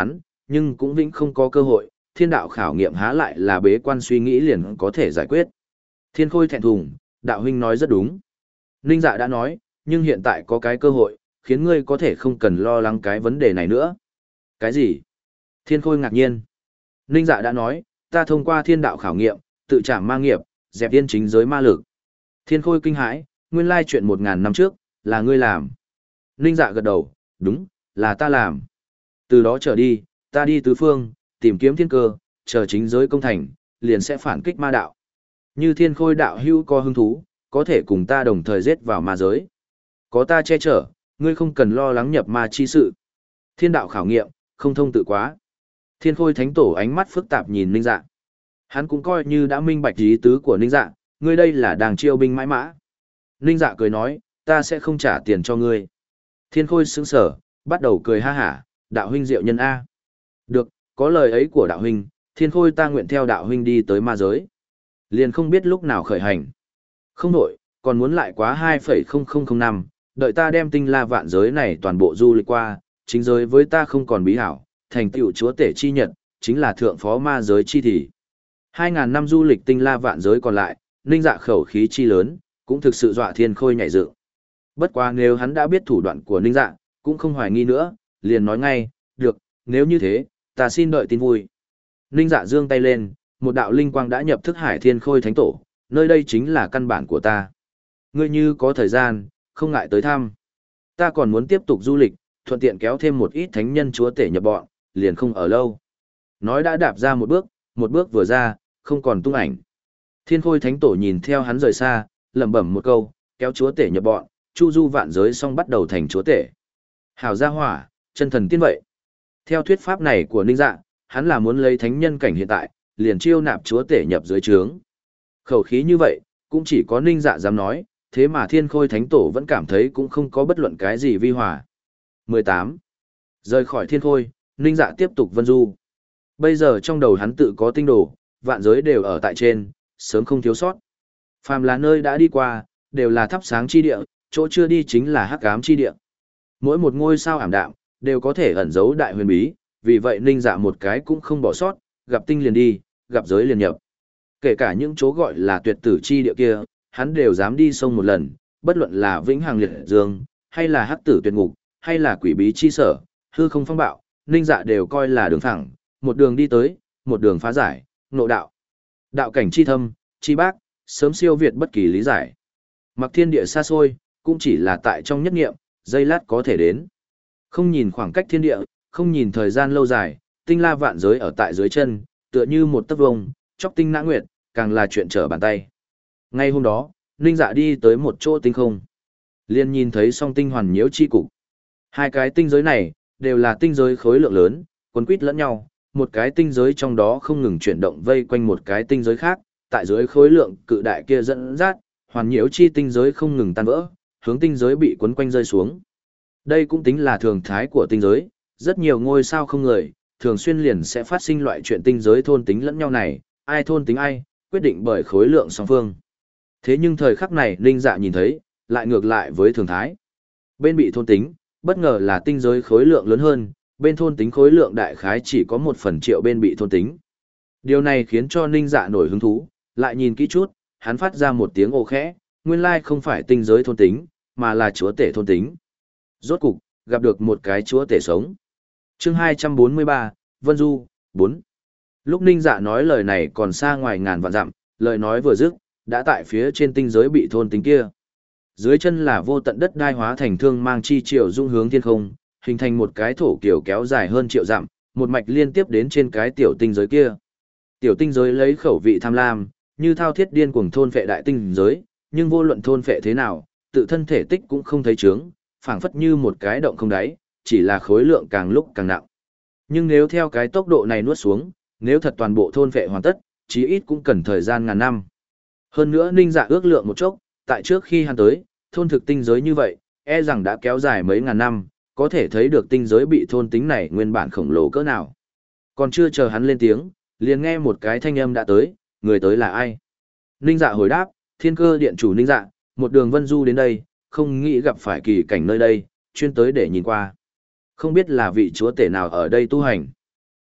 nhưng cũng vĩnh không có cơ hội, thiên đạo khảo nghiệm há lại là bế quan suy nghĩ liền có thể giải quyết. Thiên Khôi thẹn thùng, đạo huynh nói rất đúng. Ninh Dạ đã nói, nhưng hiện tại có cái cơ hội, khiến ngươi có thể không cần lo lắng cái vấn đề này nữa. Cái gì? Thiên Khôi ngạc nhiên. Ninh Dạ đã nói, ta thông qua thiên đạo khảo nghiệm, tự trảm ma nghiệp, dẹp yên chính giới ma lực. Thiên Khôi kinh hãi, nguyên lai chuyện một ngàn năm trước, là ngươi làm. Ninh Dạ gật đầu, đúng, là ta làm. Từ đó trở đi, ta đi tứ phương, tìm kiếm thiên cơ, chờ chính giới công thành, liền sẽ phản kích ma đạo. Như Thiên Khôi đạo hữu có hứng thú, có thể cùng ta đồng thời giết vào ma giới. Có ta che chở, ngươi không cần lo lắng nhập ma chi sự. Thiên đạo khảo nghiệm, không thông tự quá. Thiên Khôi thánh tổ ánh mắt phức tạp nhìn Ninh Dạ. Hắn cũng coi như đã minh bạch ý tứ của Ninh Dạ, ngươi đây là đang chiêu binh mãi mã. Ninh Dạ cười nói, ta sẽ không trả tiền cho ngươi. Thiên Khôi sững sờ, bắt đầu cười ha hả, đạo huynh diệu nhân A. Được, có lời ấy của đạo huynh, Thiên Khôi ta nguyện theo đạo huynh đi tới ma giới. Liền không biết lúc nào khởi hành. Không nổi, còn muốn lại quá hai phẩy không không không năm, đợi ta đem tinh la vạn giới này toàn bộ du lịch qua, chính giới với ta không còn bí hảo, thành tựu chúa tể chi nhật, chính là thượng phó ma giới chi thị. Hai ngàn năm du lịch tinh la vạn giới còn lại, Ninh Dạ khẩu khí chi lớn, cũng thực sự dọa Thiên Khôi nhảy dựng. Bất quá nếu hắn đã biết thủ đoạn của Ninh Dạ, cũng không hoài nghi nữa, liền nói ngay, được, nếu như thế, ta xin đợi tin vui. Ninh Dạ giương tay lên, một đạo linh quang đã nhập thức hải Thiên Khôi thánh tổ, nơi đây chính là căn bản của ta. Ngươi như có thời gian, không ngại tới thăm. Ta còn muốn tiếp tục du lịch, thuận tiện kéo thêm một ít thánh nhân chúa tể nhập bọn, liền không ở lâu. Nói đã đạp ra một bước, một bước vừa ra, không còn tung ảnh. Thiên Khôi thánh tổ nhìn theo hắn rời xa, lẩm bẩm một câu, kéo chúa tể nhập bọn, chu du vạn giới xong bắt đầu thành chúa tể. Hảo gia hỏa, chân thần tiên vậy. Theo thuyết pháp này của Ninh Dạ, hắn là muốn lấy thánh nhân cảnh hiện tại, liền chiêu nạp chúa tể nhập dưới trướng. Khẩu khí như vậy, cũng chỉ có Ninh Dạ dám nói, thế mà Thiên Khôi thánh tổ vẫn cảm thấy cũng không có bất luận cái gì vi hòa. mười tám. Rời khỏi Thiên Khôi, Ninh Dạ tiếp tục vân du. Bây giờ trong đầu hắn tự có tinh đồ, vạn giới đều ở tại trên, sớm không thiếu sót. Phàm là nơi đã đi qua, đều là thắp sáng chi địa, chỗ chưa đi chính là hắc ám chi địa. Mỗi một ngôi sao ảm đạm, đều có thể ẩn giấu đại huyền bí, vì vậy Ninh Dạ một cái cũng không bỏ sót, gặp tinh liền đi, gặp giới liền nhập. Kể cả những chỗ gọi là tuyệt tử chi địa kia, hắn đều dám đi sông một lần, bất luận là vĩnh hằng liệt dương, hay là hắc tử tuyệt ngục, hay là quỷ bí chi sở, hư không phong bạo, Ninh Dạ đều coi là đường thẳng, một đường đi tới, một đường phá giải, ngộ đạo. Đạo cảnh chi thâm, chi bác, sớm siêu việt bất kỳ lý giải. Mặc thiên địa xa xôi, cũng chỉ là tại trong nhất nghiệm, giây lát có thể đến. Không nhìn khoảng cách thiên địa, không nhìn thời gian lâu dài, tinh la vạn giới ở tại dưới chân, tựa như một tấc vông, chóc tinh nã nguyệt, càng là chuyện trở bàn tay. Ngay hôm đó, Ninh Dạ đi tới một chỗ tinh không. Liên nhìn thấy song tinh hoàn nhiễu chi cục. Hai cái tinh giới này, đều là tinh giới khối lượng lớn, quấn quýt lẫn nhau, một cái tinh giới trong đó không ngừng chuyển động vây quanh một cái tinh giới khác, tại dưới khối lượng cự đại kia dẫn dắt, hoàn nhiễu chi tinh giới không ngừng tan vỡ, hướng tinh giới bị quấn quanh rơi xuống. Đây cũng tính là thường thái của tinh giới, rất nhiều ngôi sao không người, thường xuyên liền sẽ phát sinh loại chuyện tinh giới thôn tính lẫn nhau này, ai thôn tính ai, quyết định bởi khối lượng song phương. Thế nhưng thời khắc này Ninh Dạ nhìn thấy, lại ngược lại với thường thái. Bên bị thôn tính, bất ngờ là tinh giới khối lượng lớn hơn, bên thôn tính khối lượng đại khái chỉ có một phần triệu bên bị thôn tính. Điều này khiến cho Ninh Dạ nổi hứng thú, lại nhìn kỹ chút, hắn phát ra một tiếng ồ khẽ, nguyên lai không phải tinh giới thôn tính, mà là chúa tể thôn tính. Rốt cục, gặp được một cái chúa tể sống. Chương hai trăm bốn mươi ba, Vân Du, bốn. Lúc Ninh Dạ nói lời này còn xa ngoài ngàn vạn dặm, lời nói vừa dứt, đã tại phía trên tinh giới bị thôn tính kia. Dưới chân là vô tận đất đai hóa thành thương mang chi triệu dung hướng thiên không, hình thành một cái thổ kiểu kéo dài hơn triệu dặm, một mạch liên tiếp đến trên cái tiểu tinh giới kia. Tiểu tinh giới lấy khẩu vị tham lam, như thao thiết điên cuồng thôn phệ đại tinh giới, nhưng vô luận thôn phệ thế nào, tự thân thể tích cũng không thấy trướng, phảng phất như một cái động không đáy, chỉ là khối lượng càng lúc càng nặng. Nhưng nếu theo cái tốc độ này nuốt xuống, nếu thật toàn bộ thôn phệ hoàn tất, chí ít cũng cần thời gian ngàn năm. Hơn nữa Ninh Dạ ước lượng một chốc, tại trước khi hắn tới, thôn thực tinh giới như vậy, e rằng đã kéo dài mấy ngàn năm, có thể thấy được tinh giới bị thôn tính này nguyên bản khổng lồ cỡ nào. Còn chưa chờ hắn lên tiếng, liền nghe một cái thanh âm đã tới, người tới là ai? Ninh Dạ hồi đáp, Thiên Cơ điện chủ Ninh Dạ, một đường vân du đến đây, không nghĩ gặp phải kỳ cảnh nơi đây, chuyên tới để nhìn qua. Không biết là vị chúa tể nào ở đây tu hành.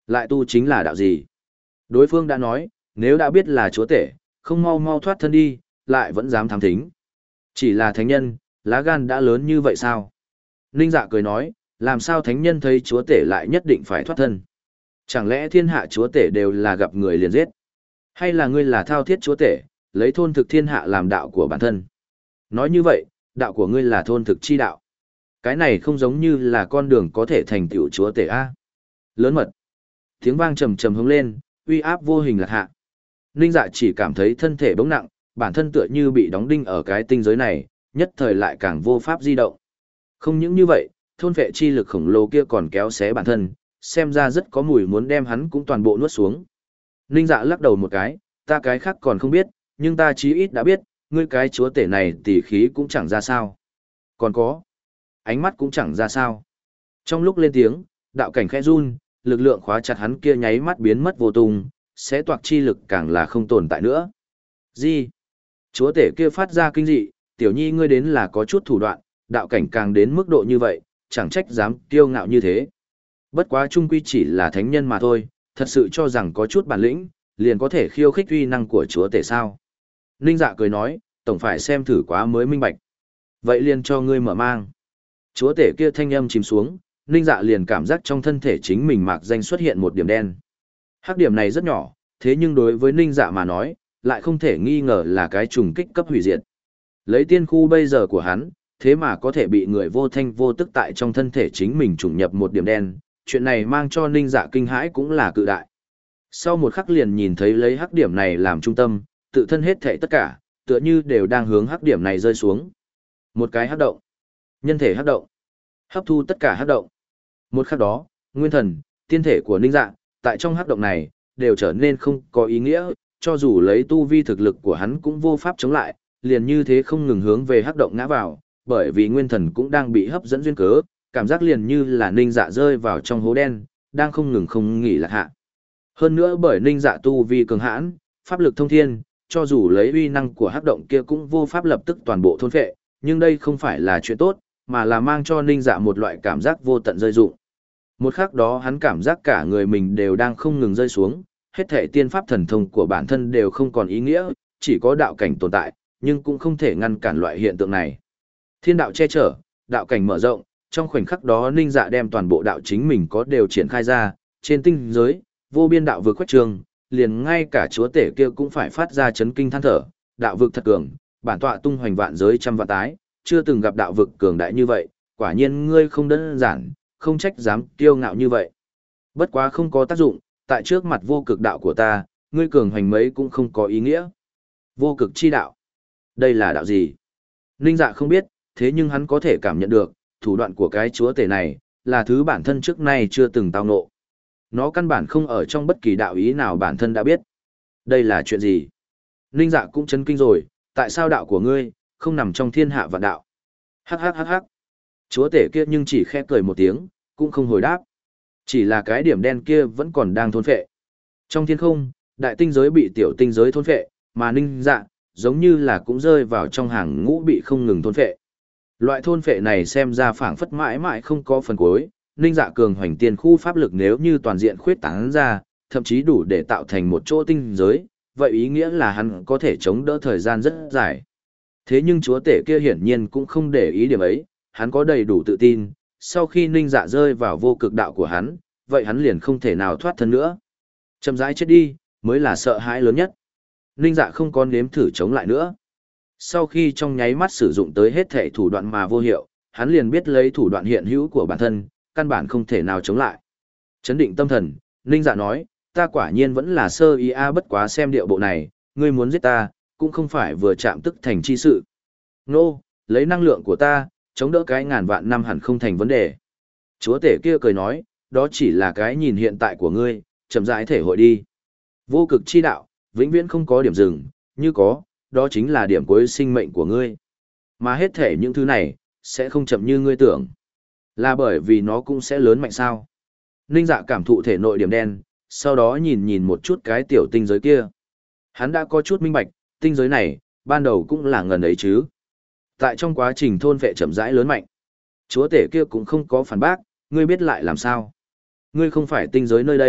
Lại tu chính là đạo gì? Đối phương đã nói, nếu đã biết là chúa tể, không mau mau thoát thân đi, lại vẫn dám thám thính. Chỉ là thánh nhân, lá gan đã lớn như vậy sao? Ninh Dạ cười nói, làm sao thánh nhân thấy chúa tể lại nhất định phải thoát thân? Chẳng lẽ thiên hạ chúa tể đều là gặp người liền giết? Hay là ngươi là thao thiết chúa tể, lấy thôn thực thiên hạ làm đạo của bản thân? Nói như vậy, đạo của ngươi là thôn thực chi đạo. Cái này không giống như là con đường có thể thành tựu chúa tể A. Lớn mật. Tiếng vang trầm trầm hướng lên, uy áp vô hình lạc hạ. Ninh Dạ chỉ cảm thấy thân thể bỗng nặng, bản thân tựa như bị đóng đinh ở cái tinh giới này, nhất thời lại càng vô pháp di động. Không những như vậy, thôn vệ chi lực khổng lồ kia còn kéo xé bản thân, xem ra rất có mùi muốn đem hắn cũng toàn bộ nuốt xuống. Ninh Dạ lắc đầu một cái, ta cái khác còn không biết, nhưng ta chí ít đã biết, ngươi cái chúa tể này tỉ khí cũng chẳng ra sao. Còn có, ánh mắt cũng chẳng ra sao. Trong lúc lên tiếng, đạo cảnh khẽ run, lực lượng khóa chặt hắn kia nháy mắt biến mất vô tung, sẽ toạc chi lực càng là không tồn tại nữa. Gì? Chúa tể kia phát ra kinh dị, tiểu nhi ngươi đến là có chút thủ đoạn, đạo cảnh càng đến mức độ như vậy, chẳng trách dám kiêu ngạo như thế. Bất quá trung quy chỉ là thánh nhân mà thôi, thật sự cho rằng có chút bản lĩnh, liền có thể khiêu khích uy năng của chúa tể sao. Ninh Dạ cười nói, tổng phải xem thử quá mới minh bạch. Vậy liền cho ngươi mở mang. Chúa tể kia thanh âm chìm xuống, Ninh Dạ liền cảm giác trong thân thể chính mình mạc danh xuất hiện một điểm đen. Hắc điểm này rất nhỏ, thế nhưng đối với Ninh Dạ mà nói, lại không thể nghi ngờ là cái trùng kích cấp hủy diệt. Lấy tiên khu bây giờ của hắn, thế mà có thể bị người vô thanh vô tức tại trong thân thể chính mình trùng nhập một điểm đen, chuyện này mang cho Ninh Dạ kinh hãi cũng là cự đại. Sau một khắc liền nhìn thấy lấy hắc điểm này làm trung tâm, tự thân hết thảy tất cả, tựa như đều đang hướng hắc điểm này rơi xuống. Một cái hắc động, nhân thể hắc động, hấp thu tất cả hắc động. Một khắc đó, nguyên thần, tiên thể của Ninh Dạ, tại trong hắc động này, đều trở nên không có ý nghĩa, cho dù lấy tu vi thực lực của hắn cũng vô pháp chống lại, liền như thế không ngừng hướng về hắc động ngã vào, bởi vì nguyên thần cũng đang bị hấp dẫn duyên cớ, cảm giác liền như là Ninh Dạ rơi vào trong hố đen, đang không ngừng không nghỉ lạc hạ. Hơn nữa bởi Ninh Dạ tu vi cường hãn, pháp lực thông thiên, cho dù lấy uy năng của hắc động kia cũng vô pháp lập tức toàn bộ thôn phệ, nhưng đây không phải là chuyện tốt, mà là mang cho Ninh Dạ một loại cảm giác vô tận rơi rụng. Một khắc đó hắn cảm giác cả người mình đều đang không ngừng rơi xuống, hết thể tiên pháp thần thông của bản thân đều không còn ý nghĩa, chỉ có đạo cảnh tồn tại, nhưng cũng không thể ngăn cản loại hiện tượng này. Thiên đạo che chở, đạo cảnh mở rộng, trong khoảnh khắc đó Ninh Dạ đem toàn bộ đạo chính mình có đều triển khai ra, trên tinh giới, vô biên đạo vực quét trường, liền ngay cả chúa tể kia cũng phải phát ra chấn kinh than thở, đạo vực thật cường, bản tọa tung hoành vạn giới trăm vạn tái, chưa từng gặp đạo vực cường đại như vậy, quả nhiên ngươi không đơn giản, không trách dám kiêu ngạo như vậy. Bất quá không có tác dụng, tại trước mặt vô cực đạo của ta, ngươi cường hoành mấy cũng không có ý nghĩa. Vô cực chi đạo. Đây là đạo gì? Ninh Dạ không biết, thế nhưng hắn có thể cảm nhận được, thủ đoạn của cái chúa tể này, là thứ bản thân trước nay chưa từng tao ngộ. Nó căn bản không ở trong bất kỳ đạo ý nào bản thân đã biết. Đây là chuyện gì? Ninh Dạ cũng chấn kinh rồi, tại sao đạo của ngươi, không nằm trong thiên hạ vạn đạo? Hắc hắc hắc hắc. Chúa tể kia nhưng chỉ khẽ cười một tiếng, cũng không hồi đáp. Chỉ là cái điểm đen kia vẫn còn đang thôn phệ. Trong thiên không, đại tinh giới bị tiểu tinh giới thôn phệ, mà Ninh Dạ, giống như là cũng rơi vào trong hàng ngũ bị không ngừng thôn phệ. Loại thôn phệ này xem ra phảng phất mãi mãi không có phần cuối, Ninh Dạ cường hoành tiền khu pháp lực nếu như toàn diện khuyết tán ra, thậm chí đủ để tạo thành một chỗ tinh giới, vậy ý nghĩa là hắn có thể chống đỡ thời gian rất dài. Thế nhưng chúa tể kia hiển nhiên cũng không để ý điểm ấy, hắn có đầy đủ tự tin, sau khi Ninh Dạ rơi vào vô cực đạo của hắn, vậy hắn liền không thể nào thoát thân nữa. Chậm rãi chết đi, mới là sợ hãi lớn nhất. Ninh Dạ không có nếm thử chống lại nữa. Sau khi trong nháy mắt sử dụng tới hết thể thủ đoạn mà vô hiệu, hắn liền biết lấy thủ đoạn hiện hữu của bản thân, căn bản không thể nào chống lại. Chấn định tâm thần, Ninh Dạ nói, ta quả nhiên vẫn là sơ ý a bất quá xem điệu bộ này, ngươi muốn giết ta, cũng không phải vừa chạm tức thành chi sự. Nô, lấy năng lượng của ta, chống đỡ cái ngàn vạn năm hẳn không thành vấn đề. Chúa tể kia cười nói, đó chỉ là cái nhìn hiện tại của ngươi, chậm rãi thể hội đi. Vô cực chi đạo, vĩnh viễn không có điểm dừng, như có, đó chính là điểm cuối sinh mệnh của ngươi. Mà hết thể những thứ này, sẽ không chậm như ngươi tưởng. Là bởi vì nó cũng sẽ lớn mạnh sao. Ninh Dạ cảm thụ thể nội điểm đen, sau đó nhìn nhìn một chút cái tiểu tinh giới kia. Hắn đã có chút minh bạch, tinh giới này, ban đầu cũng là ngần ấy chứ. Tại trong quá trình thôn vệ chậm rãi lớn mạnh, chúa tể kia cũng không có phản bác, ngươi biết lại làm sao. Ngươi không phải tinh giới nơi đây,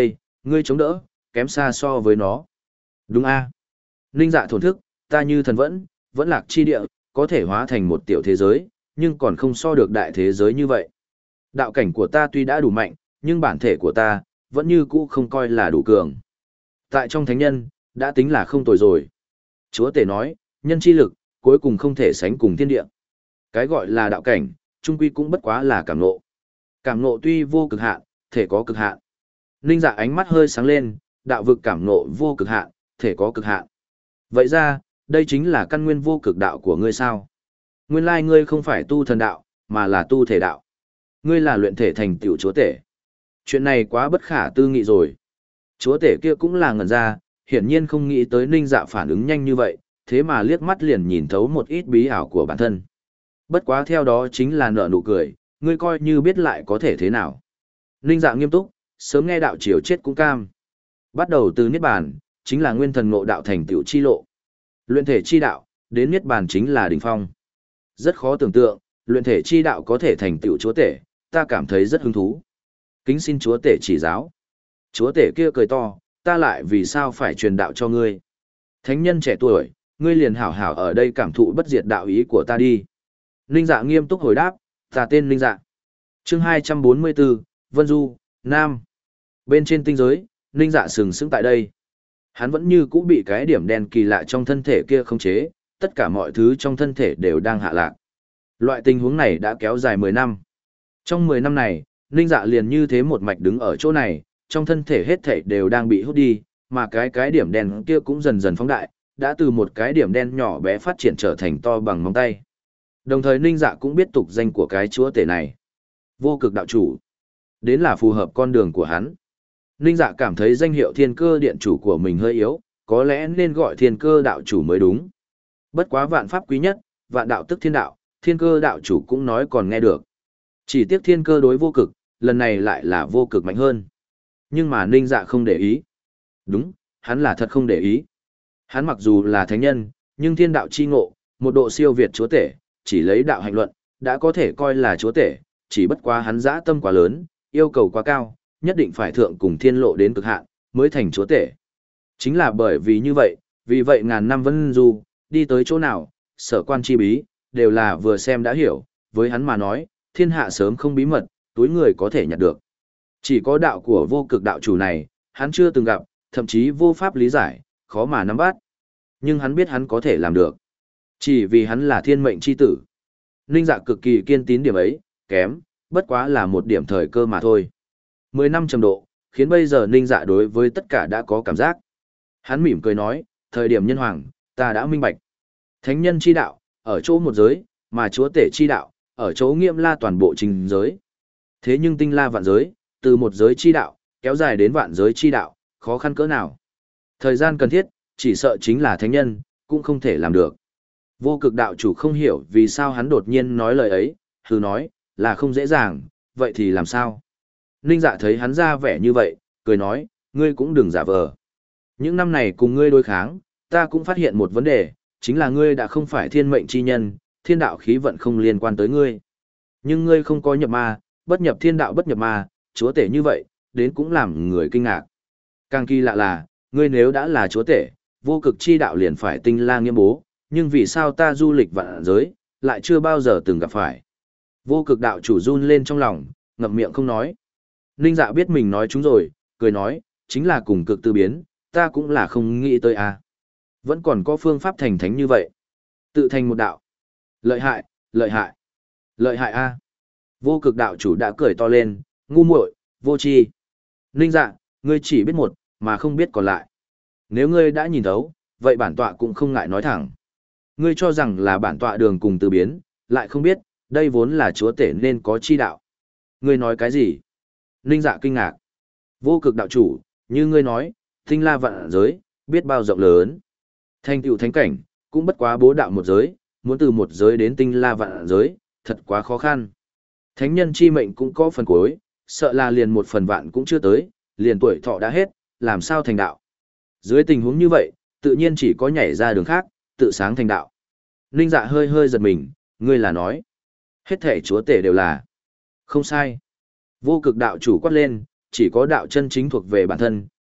ngươi chống đỡ, kém xa so với nó. Đúng a. Ninh dạ thổn thức, ta như thần vẫn, vẫn lạc chi địa, có thể hóa thành một tiểu thế giới, nhưng còn không so được đại thế giới như vậy. Đạo cảnh của ta tuy đã đủ mạnh, nhưng bản thể của ta, vẫn như cũ không coi là đủ cường. Tại trong thánh nhân, đã tính là không tồi rồi. Chúa tể nói, nhân chi lực, cuối cùng không thể sánh cùng thiên địa. Cái gọi là đạo cảnh, trung quy cũng bất quá là cảm ngộ. Cảm ngộ tuy vô cực hạn, thể có cực hạn. Ninh dạ ánh mắt hơi sáng lên, đạo vực cảm ngộ vô cực hạn, thể có cực hạn. Vậy ra, đây chính là căn nguyên vô cực đạo của ngươi sao? Nguyên lai ngươi không phải tu thần đạo, mà là tu thể đạo. Ngươi là luyện thể thành tiểu chúa tể. Chuyện này quá bất khả tư nghị rồi. Chúa tể kia cũng là ngẩn ra, hiển nhiên không nghĩ tới Ninh Dạ phản ứng nhanh như vậy, thế mà liếc mắt liền nhìn thấu một ít bí ảo của bản thân. Bất quá theo đó chính là nở nụ cười, ngươi coi như biết lại có thể thế nào. Ninh Dạ nghiêm túc, sớm nghe đạo chiều chết cũng cam. Bắt đầu từ niết bàn, chính là nguyên thần ngộ đạo thành tiểu chi lộ. Luyện thể chi đạo, đến niết bàn chính là đỉnh phong. Rất khó tưởng tượng, luyện thể chi đạo có thể thành tiểu chúa tể, ta cảm thấy rất hứng thú. Kính xin chúa tể chỉ giáo. Chúa tể kia cười to, ta lại vì sao phải truyền đạo cho ngươi. Thánh nhân trẻ tuổi, ngươi liền hảo hảo ở đây cảm thụ bất diệt đạo ý của ta đi. Ninh Dạ nghiêm túc hồi đáp, ta tên Ninh Dạ. Chương hai trăm bốn mươi bốn, Vân Du, Nam. Bên trên tinh giới, Ninh Dạ sừng sững tại đây. Hắn vẫn như cũ bị cái điểm đen kỳ lạ trong thân thể kia khống chế, tất cả mọi thứ trong thân thể đều đang hạ lạc. Loại tình huống này đã kéo dài mười năm. Trong mười năm này, Ninh Dạ liền như thế một mạch đứng ở chỗ này, trong thân thể hết thảy đều đang bị hút đi, mà cái cái điểm đen kia cũng dần dần phóng đại, đã từ một cái điểm đen nhỏ bé phát triển trở thành to bằng móng tay. Đồng thời Ninh Dạ cũng biết tục danh của cái chúa tể này. Vô cực đạo chủ. Đến là phù hợp con đường của hắn. Ninh Dạ cảm thấy danh hiệu thiên cơ điện chủ của mình hơi yếu, có lẽ nên gọi thiên cơ đạo chủ mới đúng. Bất quá vạn pháp quý nhất, vạn đạo tức thiên đạo, thiên cơ đạo chủ cũng nói còn nghe được. Chỉ tiếc thiên cơ đối vô cực, lần này lại là vô cực mạnh hơn. Nhưng mà Ninh Dạ không để ý. Đúng, hắn là thật không để ý. Hắn mặc dù là thánh nhân, nhưng thiên đạo chi ngộ, một độ siêu việt chúa tể, chỉ lấy đạo hành luận, đã có thể coi là chúa tể, chỉ bất quá hắn dã tâm quá lớn, yêu cầu quá cao, nhất định phải thượng cùng thiên lộ đến cực hạn, mới thành chúa tể. Chính là bởi vì như vậy, vì vậy ngàn năm vân du, đi tới chỗ nào, sở quan chi bí, đều là vừa xem đã hiểu, với hắn mà nói, thiên hạ sớm không bí mật, túi người có thể nhặt được. Chỉ có đạo của vô cực đạo chủ này, hắn chưa từng gặp, thậm chí vô pháp lý giải, khó mà nắm bắt. Nhưng hắn biết hắn có thể làm được. Chỉ vì hắn là thiên mệnh chi tử. Ninh Dạ cực kỳ kiên tín điểm ấy, kém, bất quá là một điểm thời cơ mà thôi. Mười năm trầm độ, khiến bây giờ Ninh Dạ đối với tất cả đã có cảm giác. Hắn mỉm cười nói, thời điểm nhân hoàng, ta đã minh bạch. Thánh nhân chi đạo, ở chỗ một giới, mà chúa tể chi đạo, ở chỗ nghiệm la toàn bộ trình giới. Thế nhưng tinh la vạn giới, từ một giới chi đạo, kéo dài đến vạn giới chi đạo, khó khăn cỡ nào. Thời gian cần thiết, chỉ sợ chính là thánh nhân, cũng không thể làm được. Vô cực đạo chủ không hiểu vì sao hắn đột nhiên nói lời ấy, hừ nói, là không dễ dàng, vậy thì làm sao? Ninh Dạ thấy hắn ra vẻ như vậy, cười nói, ngươi cũng đừng giả vờ. Những năm này cùng ngươi đối kháng, ta cũng phát hiện một vấn đề, chính là ngươi đã không phải thiên mệnh chi nhân, thiên đạo khí vận không liên quan tới ngươi. Nhưng ngươi không có nhập ma, bất nhập thiên đạo bất nhập ma, chúa tể như vậy, đến cũng làm người kinh ngạc. Càng kỳ lạ là, ngươi nếu đã là chúa tể, vô cực chi đạo liền phải tinh la nghiêm bố, nhưng vì sao ta du lịch vạn giới, lại chưa bao giờ từng gặp phải. Vô cực đạo chủ run lên trong lòng, ngậm miệng không nói. Ninh Dạ biết mình nói chúng rồi, cười nói, chính là cùng cực tư biến, ta cũng là không nghĩ tới à. Vẫn còn có phương pháp thành thánh như vậy. Tự thành một đạo. Lợi hại, lợi hại, lợi hại a. Vô cực đạo chủ đã cười to lên, ngu muội, vô tri. Ninh Dạ, ngươi chỉ biết một, mà không biết còn lại. Nếu ngươi đã nhìn thấu, vậy bản tọa cũng không ngại nói thẳng. Ngươi cho rằng là bản tọa đường cùng từ biến, lại không biết, đây vốn là chúa tể nên có chi đạo. Ngươi nói cái gì? Ninh Dạ kinh ngạc. Vô cực đạo chủ, như ngươi nói, tinh la vạn giới, biết bao rộng lớn. Thành tựu thánh cảnh, cũng bất quá bố đạo một giới, muốn từ một giới đến tinh la vạn giới, thật quá khó khăn. Thánh nhân chi mệnh cũng có phần cuối, sợ là liền một phần vạn cũng chưa tới, liền tuổi thọ đã hết, làm sao thành đạo. Dưới tình huống như vậy, tự nhiên chỉ có nhảy ra đường khác, tự sáng thành đạo. Ninh Dạ hơi hơi giật mình, ngươi là nói. Hết thể chúa tể đều là. Không sai. Vô cực đạo chủ quát lên, chỉ có đạo chân chính thuộc về bản thân,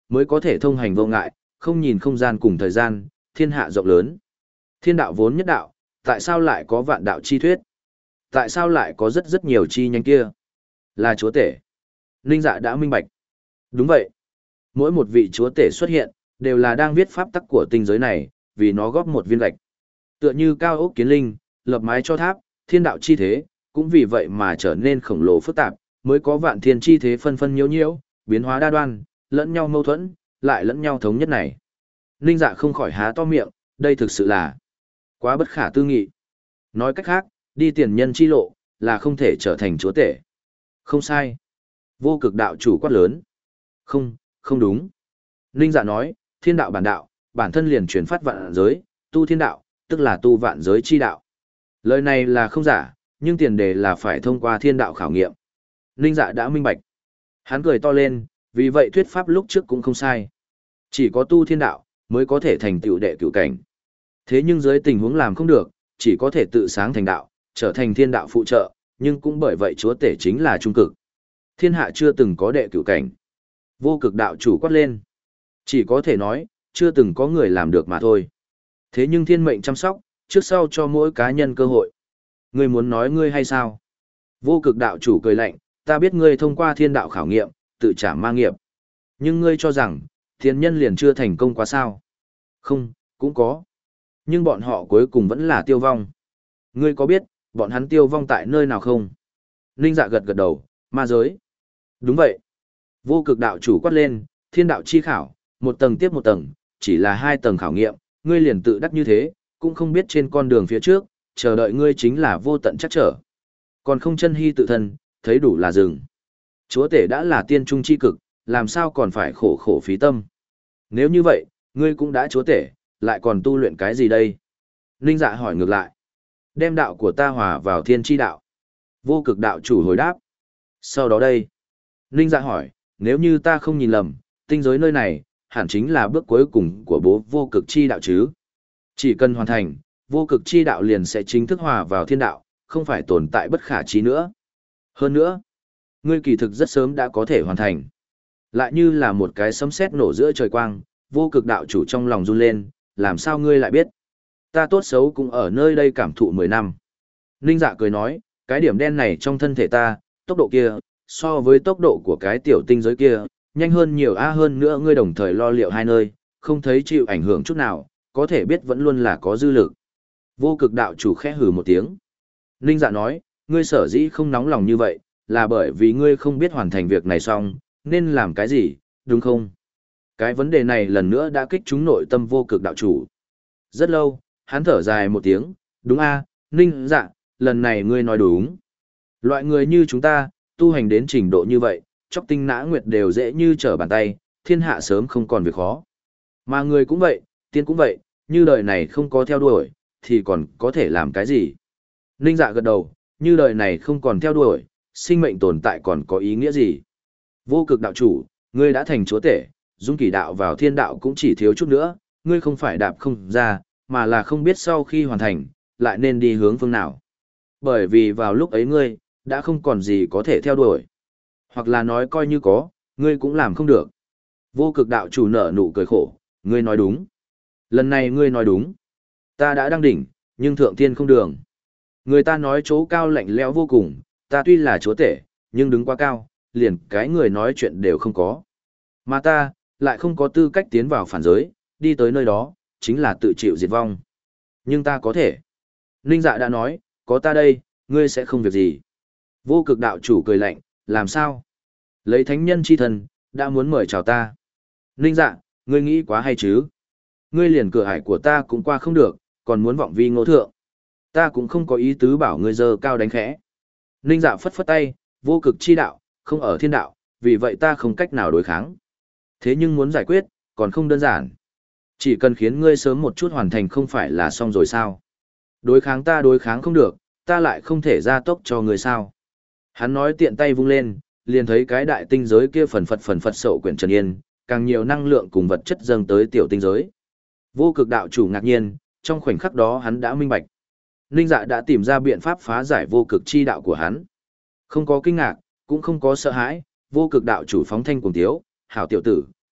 mới có thể thông hành vô ngại, không nhìn không gian cùng thời gian, thiên hạ rộng lớn. Thiên đạo vốn nhất đạo, tại sao lại có vạn đạo chi thuyết? Tại sao lại có rất rất nhiều chi nhánh kia? Là chúa tể. Ninh Dạ đã minh bạch. Đúng vậy. Mỗi một vị chúa tể xuất hiện, đều là đang viết pháp tắc của tinh giới này, vì nó góp một viên gạch. Tựa như cao ốc kiến linh, lập mái cho tháp, thiên đạo chi thế, cũng vì vậy mà trở nên khổng lồ phức tạp, mới có vạn thiên chi thế phân phân nhiễu nhiễu, biến hóa đa đoan, lẫn nhau mâu thuẫn, lại lẫn nhau thống nhất này. Ninh Dạ không khỏi há to miệng, đây thực sự là quá bất khả tư nghị. Nói cách khác, đi tiền nhân chi lộ, là không thể trở thành chúa tể. Không sai. Vô cực đạo chủ quát lớn. Không, không đúng. Ninh Dạ nói, thiên đạo bản đạo, bản thân liền truyền phát vạn giới, tu thiên đạo, tức là tu vạn giới chi đạo. Lời này là không giả, nhưng tiền đề là phải thông qua thiên đạo khảo nghiệm. Ninh Dạ đã minh bạch. Hắn cười to lên, vì vậy thuyết pháp lúc trước cũng không sai. Chỉ có tu thiên đạo, mới có thể thành tựu đệ cửu cảnh. Thế nhưng dưới tình huống làm không được, chỉ có thể tự sáng thành đạo, trở thành thiên đạo phụ trợ, nhưng cũng bởi vậy chúa tể chính là trung cực. Thiên hạ chưa từng có đệ cửu cảnh. Vô cực đạo chủ quát lên. Chỉ có thể nói, chưa từng có người làm được mà thôi. Thế nhưng thiên mệnh chăm sóc, trước sau cho mỗi cá nhân cơ hội. Ngươi muốn nói ngươi hay sao? Vô cực đạo chủ cười lạnh, ta biết ngươi thông qua thiên đạo khảo nghiệm, tự trả ma nghiệp. Nhưng ngươi cho rằng, thiên nhân liền chưa thành công quá sao? Không, cũng có. Nhưng bọn họ cuối cùng vẫn là tiêu vong. Ngươi có biết, bọn hắn tiêu vong tại nơi nào không? Ninh Dạ gật gật đầu, ma giới. Đúng vậy. Vô cực đạo chủ quát lên, thiên đạo chi khảo, một tầng tiếp một tầng, chỉ là hai tầng khảo nghiệm, ngươi liền tự đắc như thế, cũng không biết trên con đường phía trước, chờ đợi ngươi chính là vô tận chắc trở. Còn không chân hy tự thân, thấy đủ là dừng. Chúa tể đã là tiên trung chi cực, làm sao còn phải khổ khổ phí tâm. Nếu như vậy, ngươi cũng đã chúa tể, lại còn tu luyện cái gì đây? Ninh Dạ hỏi ngược lại. Đem đạo của ta hòa vào thiên chi đạo. Vô cực đạo chủ hồi đáp. Sau đó đây. Ninh Dạ hỏi, nếu như ta không nhìn lầm, tinh giới nơi này, hẳn chính là bước cuối cùng của bố vô cực chi đạo chứ. Chỉ cần hoàn thành, vô cực chi đạo liền sẽ chính thức hòa vào thiên đạo, không phải tồn tại bất khả trí nữa. Hơn nữa, ngươi kỳ thực rất sớm đã có thể hoàn thành. Lại như là một cái sấm sét nổ giữa trời quang, vô cực đạo chủ trong lòng run lên, làm sao ngươi lại biết? Ta tốt xấu cũng ở nơi đây cảm thụ mười năm. Ninh Dạ cười nói, cái điểm đen này trong thân thể ta, tốc độ kia, so với tốc độ của cái tiểu tinh giới kia, nhanh hơn nhiều a hơn nữa ngươi đồng thời lo liệu hai nơi, không thấy chịu ảnh hưởng chút nào, có thể biết vẫn luôn là có dư lực. Vô cực đạo chủ khẽ hừ một tiếng. Ninh Dạ nói, ngươi sở dĩ không nóng lòng như vậy, là bởi vì ngươi không biết hoàn thành việc này xong, nên làm cái gì, đúng không? Cái vấn đề này lần nữa đã kích trúng nội tâm vô cực đạo chủ. Rất lâu, hắn thở dài một tiếng, đúng a, Ninh Dạ, lần này ngươi nói đúng. Loại người như chúng ta, tu hành đến trình độ như vậy, chóc tinh nã nguyệt đều dễ như trở bàn tay, thiên hạ sớm không còn việc khó. Mà người cũng vậy, tiên cũng vậy, như đời này không có theo đuổi, thì còn có thể làm cái gì? Ninh Dạ gật đầu, như đời này không còn theo đuổi, sinh mệnh tồn tại còn có ý nghĩa gì? Vô cực đạo chủ, ngươi đã thành chúa tể, dung kỳ đạo vào thiên đạo cũng chỉ thiếu chút nữa, ngươi không phải đạp không ra, mà là không biết sau khi hoàn thành, lại nên đi hướng phương nào. Bởi vì vào lúc ấy ngươi, đã không còn gì có thể theo đuổi. Hoặc là nói coi như có, ngươi cũng làm không được. Vô cực đạo chủ nở nụ cười khổ, ngươi nói đúng. Lần này ngươi nói đúng. Ta đã đăng đỉnh, nhưng thượng thiên không đường. Người ta nói chỗ cao lạnh lẽo vô cùng, ta tuy là chúa tể, nhưng đứng quá cao, liền cái người nói chuyện đều không có. Mà ta, lại không có tư cách tiến vào phản giới, đi tới nơi đó, chính là tự chịu diệt vong. Nhưng ta có thể. Ninh Dạ đã nói, có ta đây, ngươi sẽ không việc gì. Vô cực đạo chủ cười lạnh, làm sao? Lấy thánh nhân chi thần, đã muốn mời chào ta. Ninh Dạ, ngươi nghĩ quá hay chứ? Ngươi liền cửa ải của ta cũng qua không được, còn muốn vọng vi ngô thượng. Ta cũng không có ý tứ bảo ngươi dơ cao đánh khẽ. Ninh Dạ phất phất tay, vô cực chi đạo, không ở thiên đạo, vì vậy ta không cách nào đối kháng. Thế nhưng muốn giải quyết, còn không đơn giản. Chỉ cần khiến ngươi sớm một chút hoàn thành không phải là xong rồi sao? Đối kháng ta đối kháng không được, ta lại không thể gia tốc cho ngươi sao? Hắn nói tiện tay vung lên, liền thấy cái đại tinh giới kia phần phật phần phật sậu quyển trần yên, càng nhiều năng lượng cùng vật chất dâng tới tiểu tinh giới. Vô cực đạo chủ ngạc nhiên, trong khoảnh khắc đó hắn đã minh bạch. Ninh Dạ đã tìm ra biện pháp phá giải vô cực chi đạo của hắn. Không có kinh ngạc, cũng không có sợ hãi, vô cực đạo chủ phóng thanh cùng tiếu, hảo tiểu tử,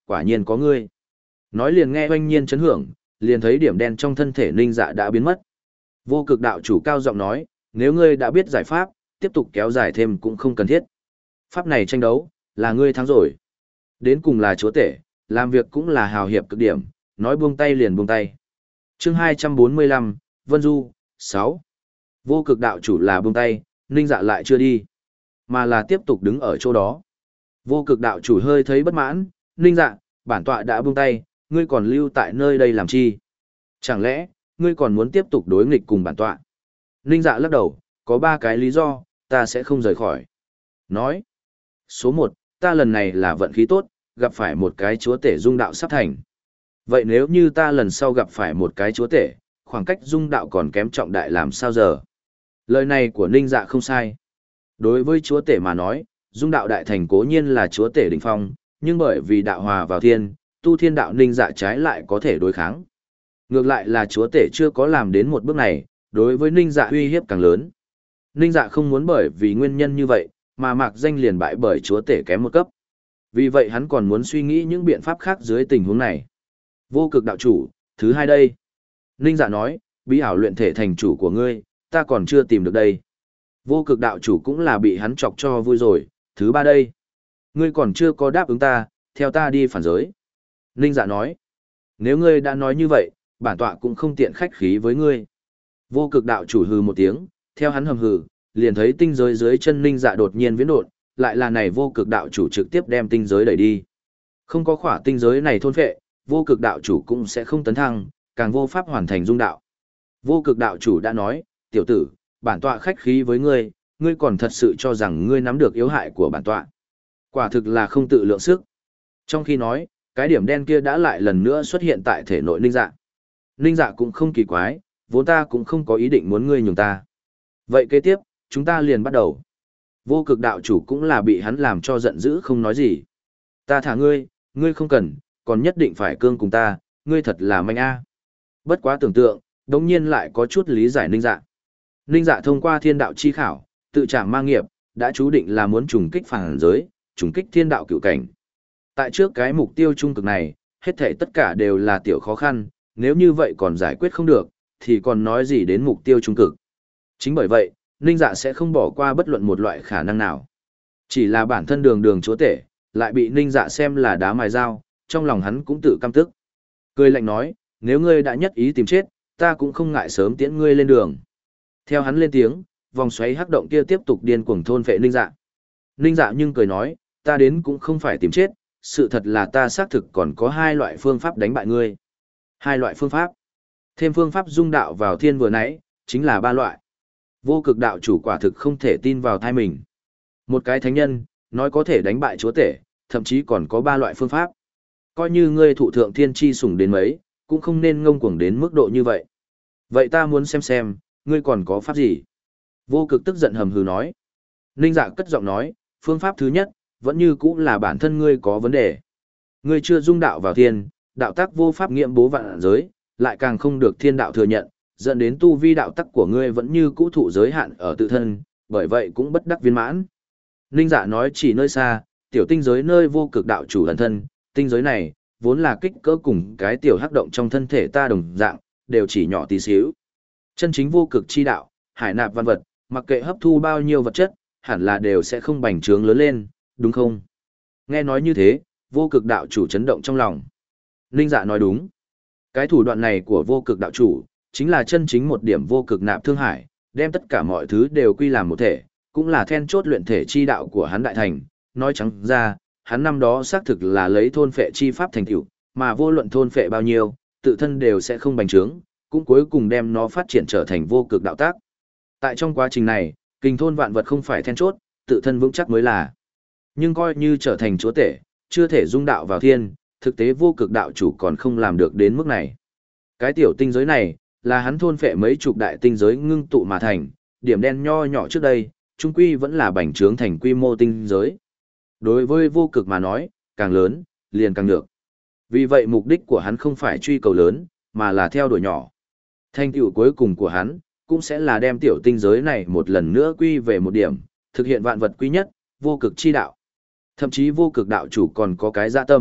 quả nhiên có ngươi. Nói liền nghe oanh nhiên chấn hưởng, liền thấy điểm đen trong thân thể Ninh Dạ đã biến mất. Vô cực đạo chủ cao giọng nói, nếu ngươi đã biết giải pháp, tiếp tục kéo dài thêm cũng không cần thiết. Pháp này tranh đấu, là ngươi thắng rồi. Đến cùng là chúa tể, làm việc cũng là hào hiệp cực điểm, nói buông tay liền buông tay. Chương hai trăm bốn mươi lăm, Vân Du, sáu. Vô cực đạo chủ là buông tay, Ninh Dạ lại chưa đi, mà là tiếp tục đứng ở chỗ đó. Vô cực đạo chủ hơi thấy bất mãn, Ninh Dạ, bản tọa đã buông tay, ngươi còn lưu tại nơi đây làm chi? Chẳng lẽ, ngươi còn muốn tiếp tục đối nghịch cùng bản tọa? Ninh Dạ lắc đầu, có ba cái lý do, ta sẽ không rời khỏi. Nói, số một, ta lần này là vận khí tốt, gặp phải một cái chúa tể dung đạo sắp thành. Vậy nếu như ta lần sau gặp phải một cái chúa tể, khoảng cách dung đạo còn kém trọng đại làm sao giờ? Lời này của Ninh Dạ không sai. Đối với chúa tể mà nói, dung đạo đại thành cố nhiên là chúa tể đỉnh phong, nhưng bởi vì đạo hòa vào thiên, tu thiên đạo Ninh Dạ trái lại có thể đối kháng. Ngược lại là chúa tể chưa có làm đến một bước này, đối với Ninh Dạ uy hiếp càng lớn. Ninh Dạ không muốn bởi vì nguyên nhân như vậy, mà mạc danh liền bại bởi chúa tể kém một cấp. Vì vậy hắn còn muốn suy nghĩ những biện pháp khác dưới tình huống này. Vô cực đạo chủ, thứ hai đây. Ninh Dạ nói, bí ảo luyện thể thành chủ của ngươi, ta còn chưa tìm được đây. Vô cực đạo chủ cũng là bị hắn chọc cho vui rồi, thứ ba đây. Ngươi còn chưa có đáp ứng ta, theo ta đi phản giới. Ninh Dạ nói, nếu ngươi đã nói như vậy, bản tọa cũng không tiện khách khí với ngươi. Vô cực đạo chủ hừ một tiếng, theo hắn hầm hừ, liền thấy tinh giới dưới chân Ninh Dạ đột nhiên biến đột, lại là này vô cực đạo chủ trực tiếp đem tinh giới đẩy đi. Không có khỏa tinh giới này thôn phệ, vô cực đạo chủ cũng sẽ không tấn thăng, càng vô pháp hoàn thành dung đạo. Vô cực đạo chủ đã nói, tiểu tử, bản tọa khách khí với ngươi, ngươi còn thật sự cho rằng ngươi nắm được yếu hại của bản tọa. Quả thực là không tự lượng sức. Trong khi nói, cái điểm đen kia đã lại lần nữa xuất hiện tại thể nội Ninh Dạ. Ninh Dạ cũng không kỳ quái, vốn ta cũng không có ý định muốn ngươi nhường ta. Vậy kế tiếp, chúng ta liền bắt đầu. Vô cực đạo chủ cũng là bị hắn làm cho giận dữ không nói gì. Ta thả ngươi, ngươi không cần, còn nhất định phải cương cùng ta, ngươi thật là manh a. Bất quá tưởng tượng, đống nhiên lại có chút lý giải Ninh Dạ. Ninh Dạ thông qua thiên đạo chi khảo, tự trả mang nghiệp, đã chú định là muốn trùng kích phản giới, trùng kích thiên đạo cựu cảnh. Tại trước cái mục tiêu trung cực này, hết thảy tất cả đều là tiểu khó khăn, nếu như vậy còn giải quyết không được, thì còn nói gì đến mục tiêu trung cực. Chính bởi vậy, Ninh Dạ sẽ không bỏ qua bất luận một loại khả năng nào. Chỉ là bản thân đường đường chúa tể, lại bị Ninh Dạ xem là đá mài dao, trong lòng hắn cũng tự căm tức. Cười lạnh nói, nếu ngươi đã nhất ý tìm chết, ta cũng không ngại sớm tiễn ngươi lên đường. Theo hắn lên tiếng, vòng xoáy hắc động kia tiếp tục điên cuồng thôn phệ Ninh Dạ. Ninh Dạ nhưng cười nói, ta đến cũng không phải tìm chết, sự thật là ta xác thực còn có hai loại phương pháp đánh bại ngươi. Hai loại phương pháp. Thêm phương pháp dung đạo vào thiên vừa nãy, chính là ba loại. Vô cực đạo chủ quả thực không thể tin vào thai mình. Một cái thánh nhân, nói có thể đánh bại chúa tể, thậm chí còn có ba loại phương pháp. Coi như ngươi thụ thượng thiên chi sủng đến mấy, cũng không nên ngông cuồng đến mức độ như vậy. Vậy ta muốn xem xem, ngươi còn có pháp gì? Vô cực tức giận hầm hừ nói. Ninh Dạ cất giọng nói, phương pháp thứ nhất, vẫn như cũ là bản thân ngươi có vấn đề. Ngươi chưa dung đạo vào thiên, đạo tắc vô pháp nghiệm bố vạn giới, lại càng không được thiên đạo thừa nhận, dẫn đến tu vi đạo tắc của ngươi vẫn như cũ thụ giới hạn ở tự thân, bởi vậy cũng bất đắc viên mãn. Ninh Dạ nói chỉ nơi xa, tiểu tinh giới nơi vô cực đạo chủ ẩn thân, tinh giới này, vốn là kích cỡ cùng cái tiểu hắc động trong thân thể ta đồng dạng, đều chỉ nhỏ tí xíu. Chân chính vô cực chi đạo, hải nạp văn vật, mặc kệ hấp thu bao nhiêu vật chất, hẳn là đều sẽ không bành trướng lớn lên, đúng không? Nghe nói như thế, vô cực đạo chủ chấn động trong lòng. Ninh Dạ nói đúng. Cái thủ đoạn này của vô cực đạo chủ, chính là chân chính một điểm vô cực nạp thương hải, đem tất cả mọi thứ đều quy làm một thể, cũng là then chốt luyện thể chi đạo của hắn đại thành. Nói trắng ra, hắn năm đó xác thực là lấy thôn phệ chi pháp thành tựu, mà vô luận thôn phệ bao nhiêu, tự thân đều sẽ không bành trướng, cũng cuối cùng đem nó phát triển trở thành vô cực đạo tác. Tại trong quá trình này, kinh thôn vạn vật không phải then chốt, tự thân vững chắc mới là. Nhưng coi như trở thành chúa tể, chưa thể dung đạo vào thiên, thực tế vô cực đạo chủ còn không làm được đến mức này. Cái tiểu tinh giới này, là hắn thôn phệ mấy chục đại tinh giới ngưng tụ mà thành, điểm đen nho nhỏ trước đây, trung quy vẫn là bành trướng thành quy mô tinh giới. Đối với vô cực mà nói, càng lớn, liền càng nhược. Vì vậy mục đích của hắn không phải truy cầu lớn, mà là theo đuổi nhỏ. Thành tựu cuối cùng của hắn, cũng sẽ là đem tiểu tinh giới này một lần nữa quy về một điểm, thực hiện vạn vật quý nhất, vô cực chi đạo. Thậm chí vô cực đạo chủ còn có cái dạ tâm,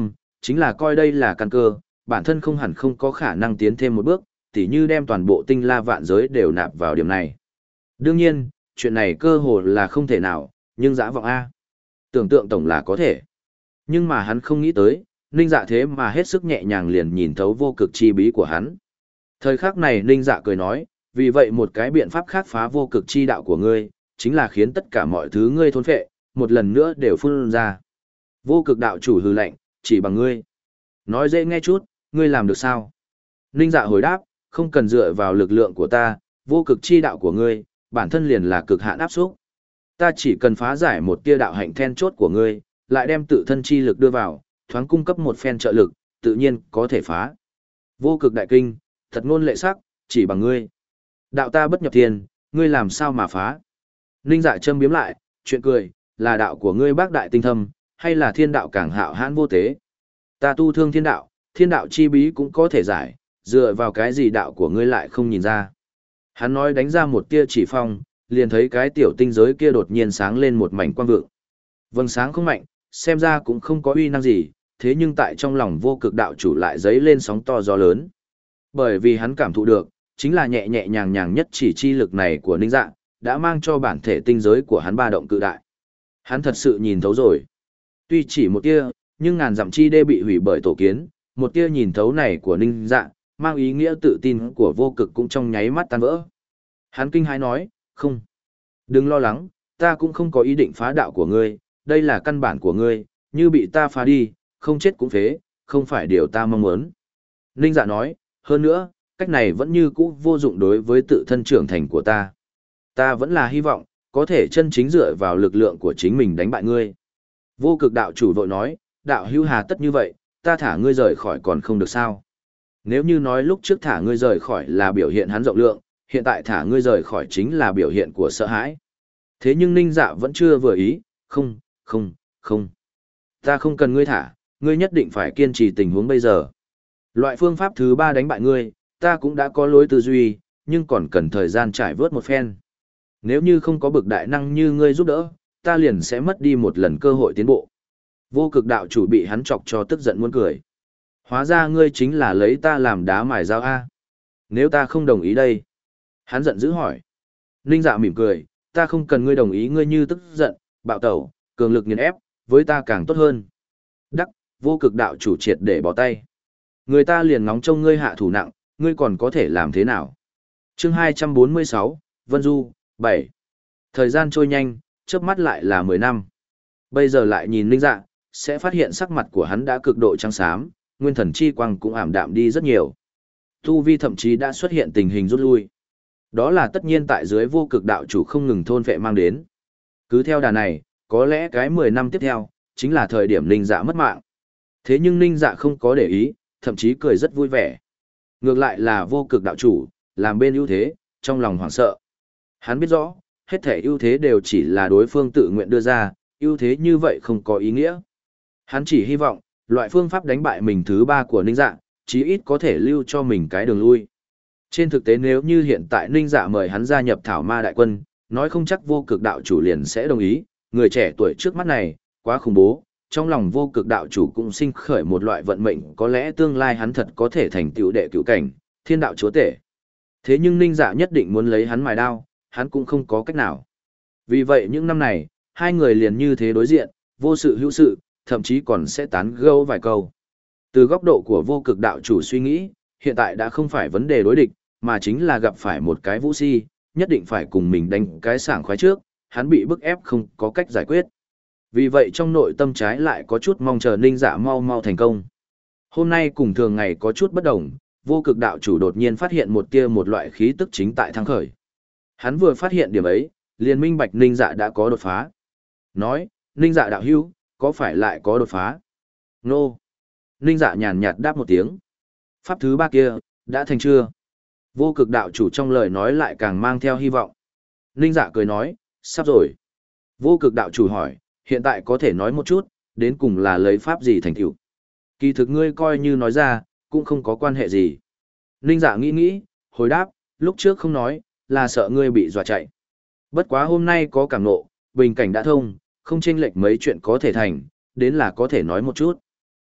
Chính là coi đây là căn cơ, bản thân không hẳn không có khả năng tiến thêm một bước, tỉ như đem toàn bộ tinh la vạn giới đều nạp vào điểm này. Đương nhiên, chuyện này cơ hồ là không thể nào, nhưng dã vọng A. Tưởng tượng tổng là có thể. Nhưng mà hắn không nghĩ tới, Ninh Dạ thế mà hết sức nhẹ nhàng liền nhìn thấu vô cực chi bí của hắn. Thời khắc này Ninh Dạ cười nói, vì vậy một cái biện pháp khác phá vô cực chi đạo của ngươi, chính là khiến tất cả mọi thứ ngươi thôn phệ, một lần nữa đều phun ra. Vô cực đạo chủ hừ lạnh, chỉ bằng ngươi. Nói dễ nghe chút, ngươi làm được sao? Ninh Dạ hồi đáp, không cần dựa vào lực lượng của ta, vô cực chi đạo của ngươi, bản thân liền là cực hạn áp xúc. Ta chỉ cần phá giải một tia đạo hạnh then chốt của ngươi, lại đem tự thân chi lực đưa vào, thoáng cung cấp một phen trợ lực, tự nhiên có thể phá. Vô cực đại kinh, thật ngôn lệ sắc, chỉ bằng ngươi. Đạo ta bất nhập thiên, ngươi làm sao mà phá? Ninh Dạ châm biếm lại, chuyện cười, là đạo của ngươi bác đại tinh thâm, hay là thiên đạo càng hạo hãn vô tế? Ta tu thương thiên đạo, thiên đạo chi bí cũng có thể giải, dựa vào cái gì đạo của ngươi lại không nhìn ra. Hắn nói đánh ra một tia chỉ phong, liền thấy cái tiểu tinh giới kia đột nhiên sáng lên một mảnh quang vượng. Vầng sáng không mạnh, xem ra cũng không có uy năng gì, thế nhưng tại trong lòng vô cực đạo chủ lại dấy lên sóng to gió lớn. Bởi vì hắn cảm thụ được, chính là nhẹ nhẹ nhàng nhàng nhất chỉ chi lực này của Ninh Dạ, đã mang cho bản thể tinh giới của hắn ba động cự đại. Hắn thật sự nhìn thấu rồi. Tuy chỉ một tia, nhưng ngàn dặm chi đê bị hủy bởi tổ kiến, một tia nhìn thấu này của Ninh Dạ, mang ý nghĩa tự tin của vô cực cũng trong nháy mắt tan vỡ. Hắn kinh hãi nói, không. Đừng lo lắng, ta cũng không có ý định phá đạo của ngươi, đây là căn bản của ngươi, như bị ta phá đi, không chết cũng phế, không phải điều ta mong muốn. Ninh Dạ nói, hơn nữa, cách này vẫn như cũ vô dụng đối với tự thân trưởng thành của ta. Ta vẫn là hy vọng, có thể chân chính dựa vào lực lượng của chính mình đánh bại ngươi. Vô cực đạo chủ vội nói, đạo hữu hà tất như vậy, ta thả ngươi rời khỏi còn không được sao. Nếu như nói lúc trước thả ngươi rời khỏi là biểu hiện hắn rộng lượng, hiện tại thả ngươi rời khỏi chính là biểu hiện của sợ hãi. Thế nhưng Ninh Dạ vẫn chưa vừa ý, không, không, không. Ta không cần ngươi thả, ngươi nhất định phải kiên trì tình huống bây giờ. Loại phương pháp thứ ba đánh bại ngươi, ta cũng đã có lối tư duy, nhưng còn cần thời gian trải vớt một phen. Nếu như không có bực đại năng như ngươi giúp đỡ, ta liền sẽ mất đi một lần cơ hội tiến bộ. Vô cực đạo chủ bị hắn chọc cho tức giận muốn cười. Hóa ra ngươi chính là lấy ta làm đá mài dao A. Nếu ta không đồng ý đây? Hắn giận dữ hỏi. Ninh Dạ mỉm cười, ta không cần ngươi đồng ý, ngươi như tức giận, bạo tẩu, cường lực nghiền ép, với ta càng tốt hơn. Đắc, vô cực đạo chủ triệt để bỏ tay. Người ta liền ngóng trông ngươi hạ thủ nặng, ngươi còn có thể làm thế nào? Chương hai trăm bốn mươi sáu, Vân Du, bảy. Thời gian trôi nhanh, chớp mắt lại là mười năm. Bây giờ lại nhìn Ninh Dạ, sẽ phát hiện sắc mặt của hắn đã cực độ trắng xám, nguyên thần chi quang cũng ảm đạm đi rất nhiều. Tu vi thậm chí đã xuất hiện tình hình rút lui. Đó là tất nhiên tại dưới vô cực đạo chủ không ngừng thôn phệ mang đến. Cứ theo đà này, có lẽ cái mười năm tiếp theo, chính là thời điểm Ninh Dạ mất mạng. Thế nhưng Ninh Dạ không có để ý, thậm chí cười rất vui vẻ. Ngược lại là vô cực đạo chủ, làm bên ưu thế, trong lòng hoảng sợ. Hắn biết rõ, hết thể ưu thế đều chỉ là đối phương tự nguyện đưa ra, ưu thế như vậy không có ý nghĩa. Hắn chỉ hy vọng, loại phương pháp đánh bại mình thứ ba của Ninh Dạ, chí ít có thể lưu cho mình cái đường lui. Trên thực tế nếu như hiện tại Ninh Dạ mời hắn gia nhập Thảo Ma Đại Quân, nói không chắc vô cực đạo chủ liền sẽ đồng ý, người trẻ tuổi trước mắt này, quá khủng bố, trong lòng vô cực đạo chủ cũng sinh khởi một loại vận mệnh có lẽ tương lai hắn thật có thể thành tựu đệ cửu cảnh, thiên đạo chúa tể. Thế nhưng Ninh Dạ nhất định muốn lấy hắn mài đao, hắn cũng không có cách nào. Vì vậy những năm này, hai người liền như thế đối diện, vô sự hữu sự, thậm chí còn sẽ tán gẫu vài câu. Từ góc độ của vô cực đạo chủ suy nghĩ, hiện tại đã không phải vấn đề đối địch, mà chính là gặp phải một cái vũ si, nhất định phải cùng mình đánh cái sảng khoái trước, hắn bị bức ép không có cách giải quyết. Vì vậy trong nội tâm trái lại có chút mong chờ Ninh Dạ mau mau thành công. Hôm nay cùng thường ngày có chút bất đồng, vô cực đạo chủ đột nhiên phát hiện một tia một loại khí tức chính tại thăng khởi. Hắn vừa phát hiện điểm ấy, liền minh bạch Ninh Dạ đã có đột phá. Nói, Ninh Dạ đạo hữu, có phải lại có đột phá? Nô. Ninh Dạ nhàn nhạt đáp một tiếng. Pháp thứ ba kia, đã thành chưa? Vô cực đạo chủ trong lời nói lại càng mang theo hy vọng. Ninh Dạ cười nói, sắp rồi. Vô cực đạo chủ hỏi, hiện tại có thể nói một chút, đến cùng là lấy pháp gì thành tựu? Kỳ thực ngươi coi như nói ra, cũng không có quan hệ gì. Ninh Dạ nghĩ nghĩ, hồi đáp, lúc trước không nói, là sợ ngươi bị dọa chạy. Bất quá hôm nay có cảm nộ, bình cảnh đã thông, không chênh lệch mấy chuyện có thể thành, đến là có thể nói một chút.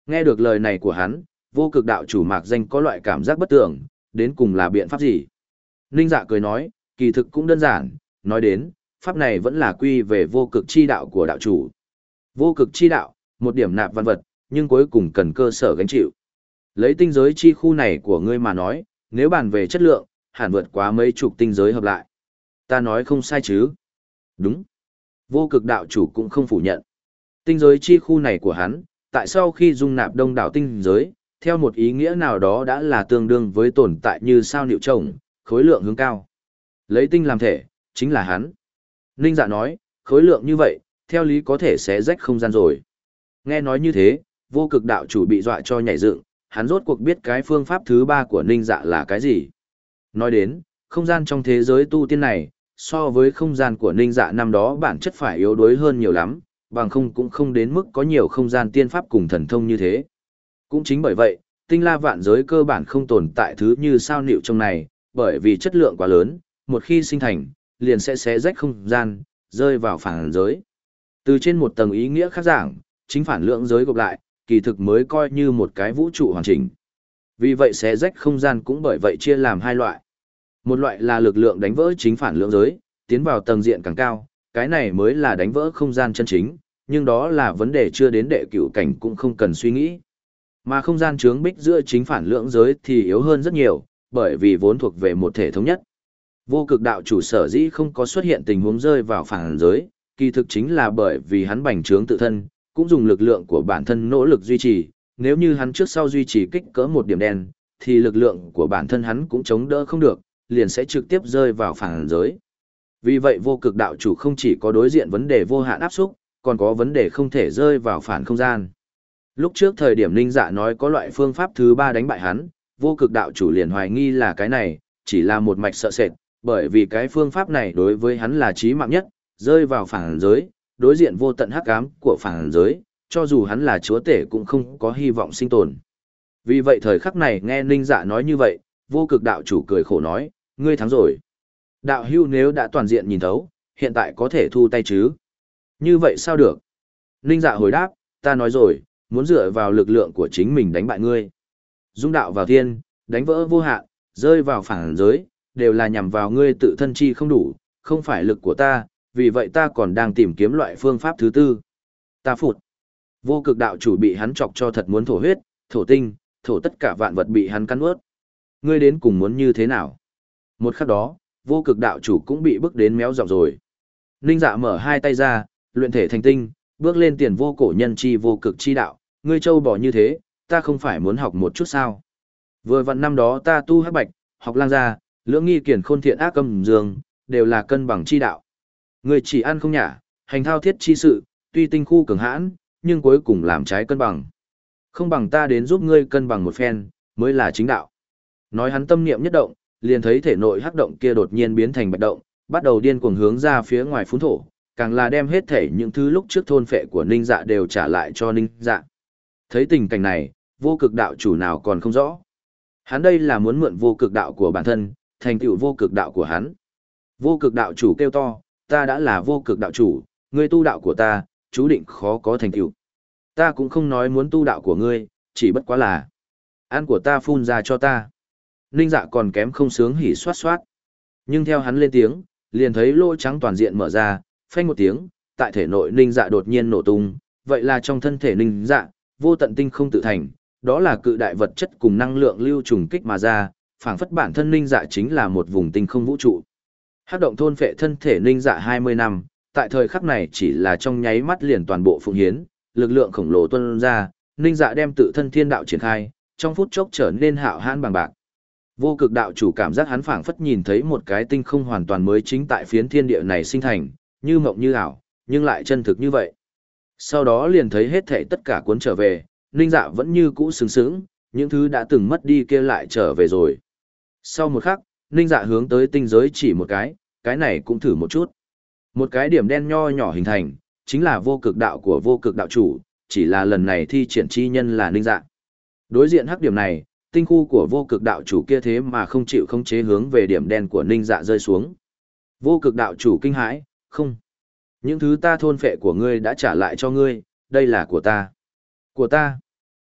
Nghe được lời này của hắn, vô cực đạo chủ mạc danh có loại cảm giác bất tưởng, đến cùng là biện pháp gì? Ninh Dạ cười nói, kỳ thực cũng đơn giản, nói đến, pháp này vẫn là quy về vô cực chi đạo của đạo chủ. Vô cực chi đạo, một điểm nạp văn vật, nhưng cuối cùng cần cơ sở gánh chịu. Lấy tinh giới chi khu này của ngươi mà nói, nếu bàn về chất lượng, hẳn vượt quá mấy chục tinh giới hợp lại. Ta nói không sai chứ? Đúng. Vô cực đạo chủ cũng không phủ nhận. Tinh giới chi khu này của hắn, tại sau khi dung nạp đông đảo tinh giới, theo một ý nghĩa nào đó đã là tương đương với tồn tại như sao niệu trồng, khối lượng hướng cao. Lấy tinh làm thể, chính là hắn. Ninh Dạ nói, khối lượng như vậy, theo lý có thể sẽ rách không gian rồi. Nghe nói như thế, vô cực đạo chủ bị dọa cho nhảy dựng, hắn rốt cuộc biết cái phương pháp thứ ba của Ninh Dạ là cái gì. Nói đến, không gian trong thế giới tu tiên này, so với không gian của Ninh Dạ năm đó bản chất phải yếu đuối hơn nhiều lắm, bằng không cũng không đến mức có nhiều không gian tiên pháp cùng thần thông như thế. Cũng chính bởi vậy, tinh la vạn giới cơ bản không tồn tại thứ như sao niệu trong này, bởi vì chất lượng quá lớn, một khi sinh thành, liền sẽ xé rách không gian, rơi vào phản giới. Từ trên một tầng ý nghĩa khác giảng, chính phản lượng giới gộp lại, kỳ thực mới coi như một cái vũ trụ hoàn chỉnh. Vì vậy xé rách không gian cũng bởi vậy chia làm hai loại. Một loại là lực lượng đánh vỡ chính phản lượng giới, tiến vào tầng diện càng cao, cái này mới là đánh vỡ không gian chân chính, nhưng đó là vấn đề chưa đến đệ cửu cảnh cũng không cần suy nghĩ. Mà không gian chướng bích giữa chính phản lượng giới thì yếu hơn rất nhiều, bởi vì vốn thuộc về một thể thống nhất. Vô cực đạo chủ sở dĩ không có xuất hiện tình huống rơi vào phản giới, kỳ thực chính là bởi vì hắn bành trướng tự thân, cũng dùng lực lượng của bản thân nỗ lực duy trì, nếu như hắn trước sau duy trì kích cỡ một điểm đen, thì lực lượng của bản thân hắn cũng chống đỡ không được, liền sẽ trực tiếp rơi vào phản giới. Vì vậy vô cực đạo chủ không chỉ có đối diện vấn đề vô hạn áp xúc, còn có vấn đề không thể rơi vào phản không gian. Lúc trước thời điểm Ninh Dạ nói có loại phương pháp thứ ba đánh bại hắn, vô cực đạo chủ liền hoài nghi là cái này, chỉ là một mạch sợ sệt, bởi vì cái phương pháp này đối với hắn là chí mạng nhất, rơi vào phản giới, đối diện vô tận hắc ám của phản giới, cho dù hắn là chúa tể cũng không có hy vọng sinh tồn. Vì vậy thời khắc này nghe Ninh Dạ nói như vậy, vô cực đạo chủ cười khổ nói, ngươi thắng rồi. Đạo hưu nếu đã toàn diện nhìn thấu, hiện tại có thể thu tay chứ? Như vậy sao được? Ninh Dạ hồi đáp, ta nói rồi, muốn dựa vào lực lượng của chính mình đánh bại ngươi. Dung đạo vào thiên, đánh vỡ vô hạn, rơi vào phản giới, đều là nhằm vào ngươi tự thân chi không đủ, không phải lực của ta, vì vậy ta còn đang tìm kiếm loại phương pháp thứ tư. Ta phụt. Vô cực đạo chủ bị hắn chọc cho thật muốn thổ huyết, thổ tinh, thổ tất cả vạn vật bị hắn cắn ướt. Ngươi đến cùng muốn như thế nào? Một khắc đó, vô cực đạo chủ cũng bị bức đến méo giọng rồi. Ninh Dạ mở hai tay ra, luyện thể thành tinh, bước lên tiền vô cổ nhân chi vô cực chi đạo, ngươi châu bỏ như thế, ta không phải muốn học một chút sao? Vừa vặn năm đó ta tu hắc bạch, học lang gia, lưỡng nghi kiển khôn thiện ác âm dương, đều là cân bằng chi đạo. Ngươi chỉ ăn không nhả, hành thao thiết chi sự, tuy tinh khu cường hãn, nhưng cuối cùng làm trái cân bằng. Không bằng ta đến giúp ngươi cân bằng một phen, mới là chính đạo. Nói hắn tâm niệm nhất động, liền thấy thể nội hắc động kia đột nhiên biến thành bạch động, bắt đầu điên cuồng hướng ra phía ngoài phun thổ, càng là đem hết thể những thứ lúc trước thôn phệ của Ninh Dạ đều trả lại cho Ninh Dạ. Thấy tình cảnh này, vô cực đạo chủ nào còn không rõ. Hắn đây là muốn mượn vô cực đạo của bản thân, thành tựu vô cực đạo của hắn. Vô cực đạo chủ kêu to, ta đã là vô cực đạo chủ, ngươi tu đạo của ta, chú định khó có thành tựu. Ta cũng không nói muốn tu đạo của ngươi, chỉ bất quá là ăn của ta phun ra cho ta. Ninh Dạ còn kém không sướng hỉ xoát xoát. Nhưng theo hắn lên tiếng, liền thấy lỗ trắng toàn diện mở ra, phanh một tiếng, tại thể nội Ninh Dạ đột nhiên nổ tung, vậy là trong thân thể Ninh Dạ, vô tận tinh không tự thành, đó là cự đại vật chất cùng năng lượng lưu trùng kích mà ra, phảng phất bản thân Ninh Dạ chính là một vùng tinh không vũ trụ. Hắc động thôn phệ thân thể Ninh Dạ hai mươi năm, tại thời khắc này chỉ là trong nháy mắt liền toàn bộ phụng hiến, lực lượng khổng lồ tuôn ra, Ninh Dạ đem tự thân thiên đạo triển khai, trong phút chốc trở nên hạo hãn bằng bạc. Vô cực đạo chủ cảm giác hắn phảng phất nhìn thấy một cái tinh không hoàn toàn mới chính tại phiến thiên địa này sinh thành, như mộng như ảo, nhưng lại chân thực như vậy. Sau đó liền thấy hết thảy tất cả cuốn trở về, Ninh Dạ vẫn như cũ sướng sướng, những thứ đã từng mất đi kia lại trở về rồi. Sau một khắc, Ninh Dạ hướng tới tinh giới chỉ một cái, cái này cũng thử một chút. Một cái điểm đen nho nhỏ hình thành, chính là vô cực đạo của vô cực đạo chủ, chỉ là lần này thi triển chi nhân là Ninh Dạ. Đối diện hắc điểm này, tinh khu của vô cực đạo chủ kia thế mà không chịu khống chế hướng về điểm đen của Ninh Dạ rơi xuống. Vô cực đạo chủ kinh hãi, không. Những thứ ta thôn phệ của ngươi đã trả lại cho ngươi, đây là của ta. Của ta.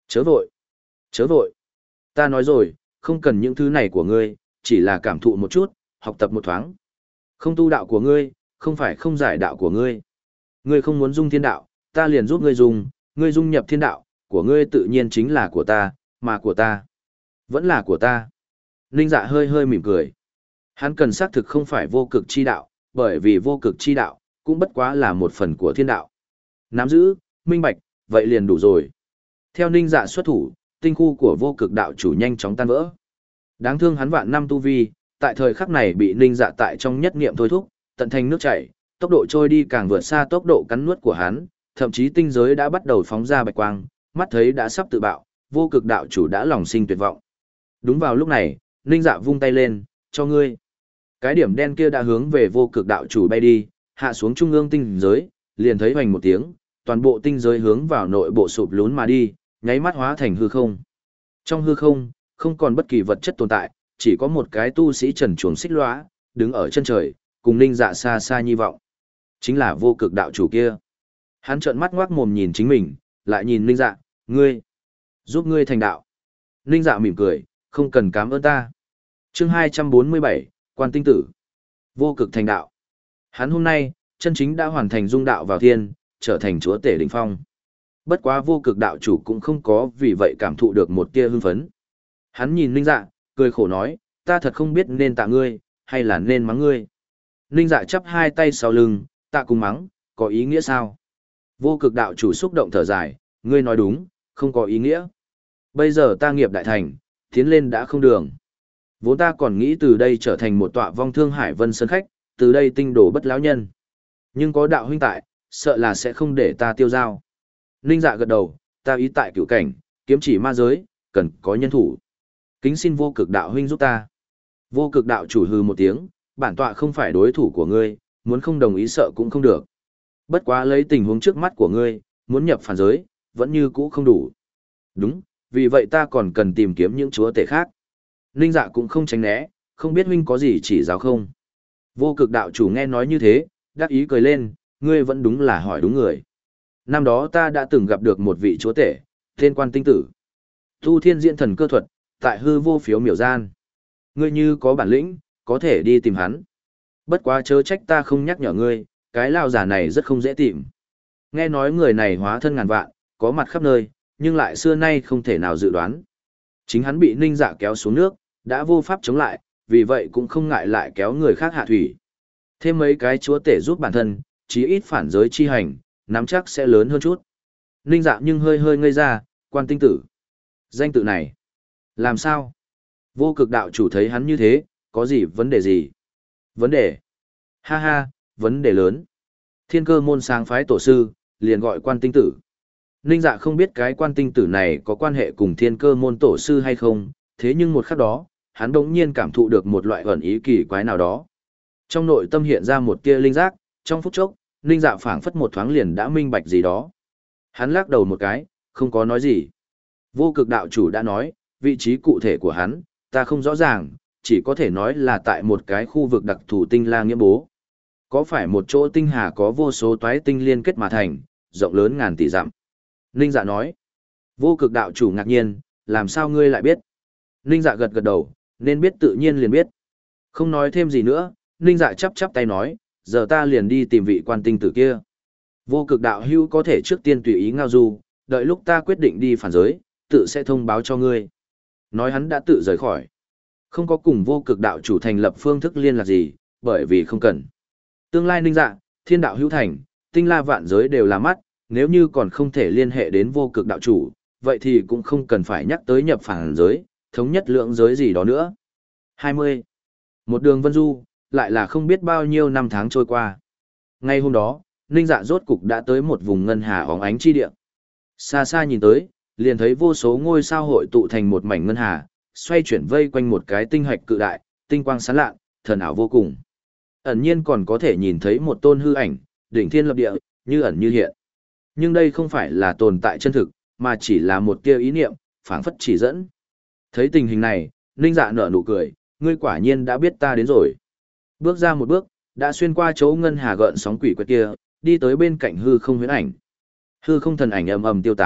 Chớ vội, chớ vội. Ta nói rồi, không cần những thứ này của ngươi, chỉ là cảm thụ một chút, học tập một thoáng. Không tu đạo của ngươi, không phải không giải đạo của ngươi. Ngươi không muốn dung thiên đạo, ta liền giúp ngươi dung, ngươi dung nhập thiên đạo, của ngươi tự nhiên chính là của ta, mà của ta vẫn là của ta. Ninh Dạ hơi hơi mỉm cười. Hắn cần xác thực không phải vô cực chi đạo, bởi vì vô cực chi đạo cũng bất quá là một phần của thiên đạo. Nắm giữ, minh bạch, vậy liền đủ rồi. Theo Ninh Dạ xuất thủ, tinh khu của vô cực đạo chủ nhanh chóng tan vỡ. Đáng thương hắn vạn năm tu vi, tại thời khắc này bị Ninh Dạ tại trong nhất niệm thôi thúc, tận thành nước chảy, tốc độ trôi đi càng vượt xa tốc độ cắn nuốt của hắn, thậm chí tinh giới đã bắt đầu phóng ra bạch quang, mắt thấy đã sắp tự bạo, vô cực đạo chủ đã lòng sinh tuyệt vọng. Đúng vào lúc này, Ninh Dạ vung tay lên, cho ngươi. Cái điểm đen kia đã hướng về vô cực đạo chủ bay đi, hạ xuống trung ương tinh giới, liền thấy hoành một tiếng, toàn bộ tinh giới hướng vào nội bộ sụp lún mà đi, nháy mắt hóa thành hư không. Trong hư không, không còn bất kỳ vật chất tồn tại, chỉ có một cái tu sĩ trần chuồng xích lóa, đứng ở chân trời, cùng Ninh Dạ xa xa nhi vọng. Chính là vô cực đạo chủ kia. Hắn trợn mắt ngoác mồm nhìn chính mình, lại nhìn Ninh Dạ, ngươi, giúp ngươi thành đạo. Ninh Dạ mỉm cười, không cần cảm ơn ta. Chương hai trăm bốn mươi bảy, Quan Tinh Tử. Vô cực thành đạo. Hắn hôm nay, chân chính đã hoàn thành dung đạo vào thiên, trở thành chúa tể đỉnh phong. Bất quá vô cực đạo chủ cũng không có vì vậy cảm thụ được một tia hưng phấn. Hắn nhìn Ninh Dạ, cười khổ nói, ta thật không biết nên tạ ngươi, hay là nên mắng ngươi. Ninh Dạ chắp hai tay sau lưng, tạ cùng mắng, có ý nghĩa sao? Vô cực đạo chủ xúc động thở dài, ngươi nói đúng, không có ý nghĩa. Bây giờ ta nghiệp đại thành, tiến lên đã không đường. Vốn ta còn nghĩ từ đây trở thành một tọa vong thương hải vân sơn khách, từ đây tinh đổ bất lão nhân. Nhưng có đạo huynh tại, sợ là sẽ không để ta tiêu dao. Ninh Dạ gật đầu, ta ý tại cửu cảnh, kiếm chỉ ma giới, cần có nhân thủ. Kính xin vô cực đạo huynh giúp ta. Vô cực đạo chủ hừ một tiếng, bản tọa không phải đối thủ của ngươi, muốn không đồng ý sợ cũng không được. Bất quá lấy tình huống trước mắt của ngươi, muốn nhập phản giới, vẫn như cũ không đủ. Đúng, vì vậy ta còn cần tìm kiếm những chúa tể khác. Ninh Dạ cũng không tránh né, không biết huynh có gì chỉ giáo không. Vô cực đạo chủ nghe nói như thế, đắc ý cười lên, ngươi vẫn đúng là hỏi đúng người. Năm đó ta đã từng gặp được một vị chúa tể, tên Quan Tinh Tử. Tu thiên diễn thần cơ thuật, tại hư vô phiếu miểu gian. Ngươi như có bản lĩnh, có thể đi tìm hắn. Bất quá chớ trách ta không nhắc nhở ngươi, cái lao giả này rất không dễ tìm. Nghe nói người này hóa thân ngàn vạn, có mặt khắp nơi, nhưng lại xưa nay không thể nào dự đoán. Chính hắn bị Ninh Dạ kéo xuống nước, đã vô pháp chống lại, vì vậy cũng không ngại lại kéo người khác hạ thủy. Thêm mấy cái chúa tể giúp bản thân, chí ít phản giới chi hành, nắm chắc sẽ lớn hơn chút. Ninh Dạ nhưng hơi hơi ngây ra, Quan Tinh Tử. Danh tự này. Làm sao? Vô cực đạo chủ thấy hắn như thế, có gì vấn đề gì? Vấn đề? Ha ha, vấn đề lớn. Thiên cơ môn sáng phái tổ sư, liền gọi Quan Tinh Tử. Ninh Dạ không biết cái Quan Tinh Tử này có quan hệ cùng thiên cơ môn tổ sư hay không, thế nhưng một khắc đó, hắn đống nhiên cảm thụ được một loại ẩn ý kỳ quái nào đó. Trong nội tâm hiện ra một tia linh giác, trong phút chốc, Ninh Dạ phảng phất một thoáng liền đã minh bạch gì đó. Hắn lắc đầu một cái, không có nói gì. Vô cực đạo chủ đã nói, vị trí cụ thể của hắn, ta không rõ ràng, chỉ có thể nói là tại một cái khu vực đặc thù tinh la nghiễm bố. Có phải một chỗ tinh hà có vô số toái tinh liên kết mà thành, rộng lớn ngàn tỷ dặm. Ninh Dạ nói. Vô cực đạo chủ ngạc nhiên, làm sao ngươi lại biết? Ninh Dạ gật gật đầu, nên biết tự nhiên liền biết. Không nói thêm gì nữa, Ninh Dạ chắp chắp tay nói, giờ ta liền đi tìm vị Quan Tinh Tử kia. Vô cực đạo hữu có thể trước tiên tùy ý ngao du, đợi lúc ta quyết định đi phản giới, tự sẽ thông báo cho ngươi. Nói hắn đã tự rời khỏi. Không có cùng vô cực đạo chủ thành lập phương thức liên lạc gì, bởi vì không cần. Tương lai Ninh Dạ, thiên đạo hữu thành, tinh la vạn giới đều là mắt, nếu như còn không thể liên hệ đến vô cực đạo chủ, vậy thì cũng không cần phải nhắc tới nhập phản giới, thống nhất lượng giới gì đó nữa. hai mươi. Một đường vân du, lại là không biết bao nhiêu năm tháng trôi qua. Ngay hôm đó, Ninh Dạ rốt cục đã tới một vùng ngân hà óng ánh chi địa. Xa xa nhìn tới, liền thấy vô số ngôi sao hội tụ thành một mảnh ngân hà, xoay chuyển vây quanh một cái tinh hạch cự đại, tinh quang sáng lạ, thần ảo vô cùng. Ẩn nhiên còn có thể nhìn thấy một tôn hư ảnh, đỉnh thiên lập địa, như ẩn như hiện. Nhưng đây không phải là tồn tại chân thực, mà chỉ là một tia ý niệm, phảng phất chỉ dẫn. Thấy tình hình này, Ninh Dạ nở nụ cười, ngươi quả nhiên đã biết ta đến rồi. Bước ra một bước, đã xuyên qua chỗ ngân hà gợn sóng quỷ quệt kia, đi tới bên cạnh hư không huyễn ảnh. Hư không thần ảnh ầm ầm tiêu tán,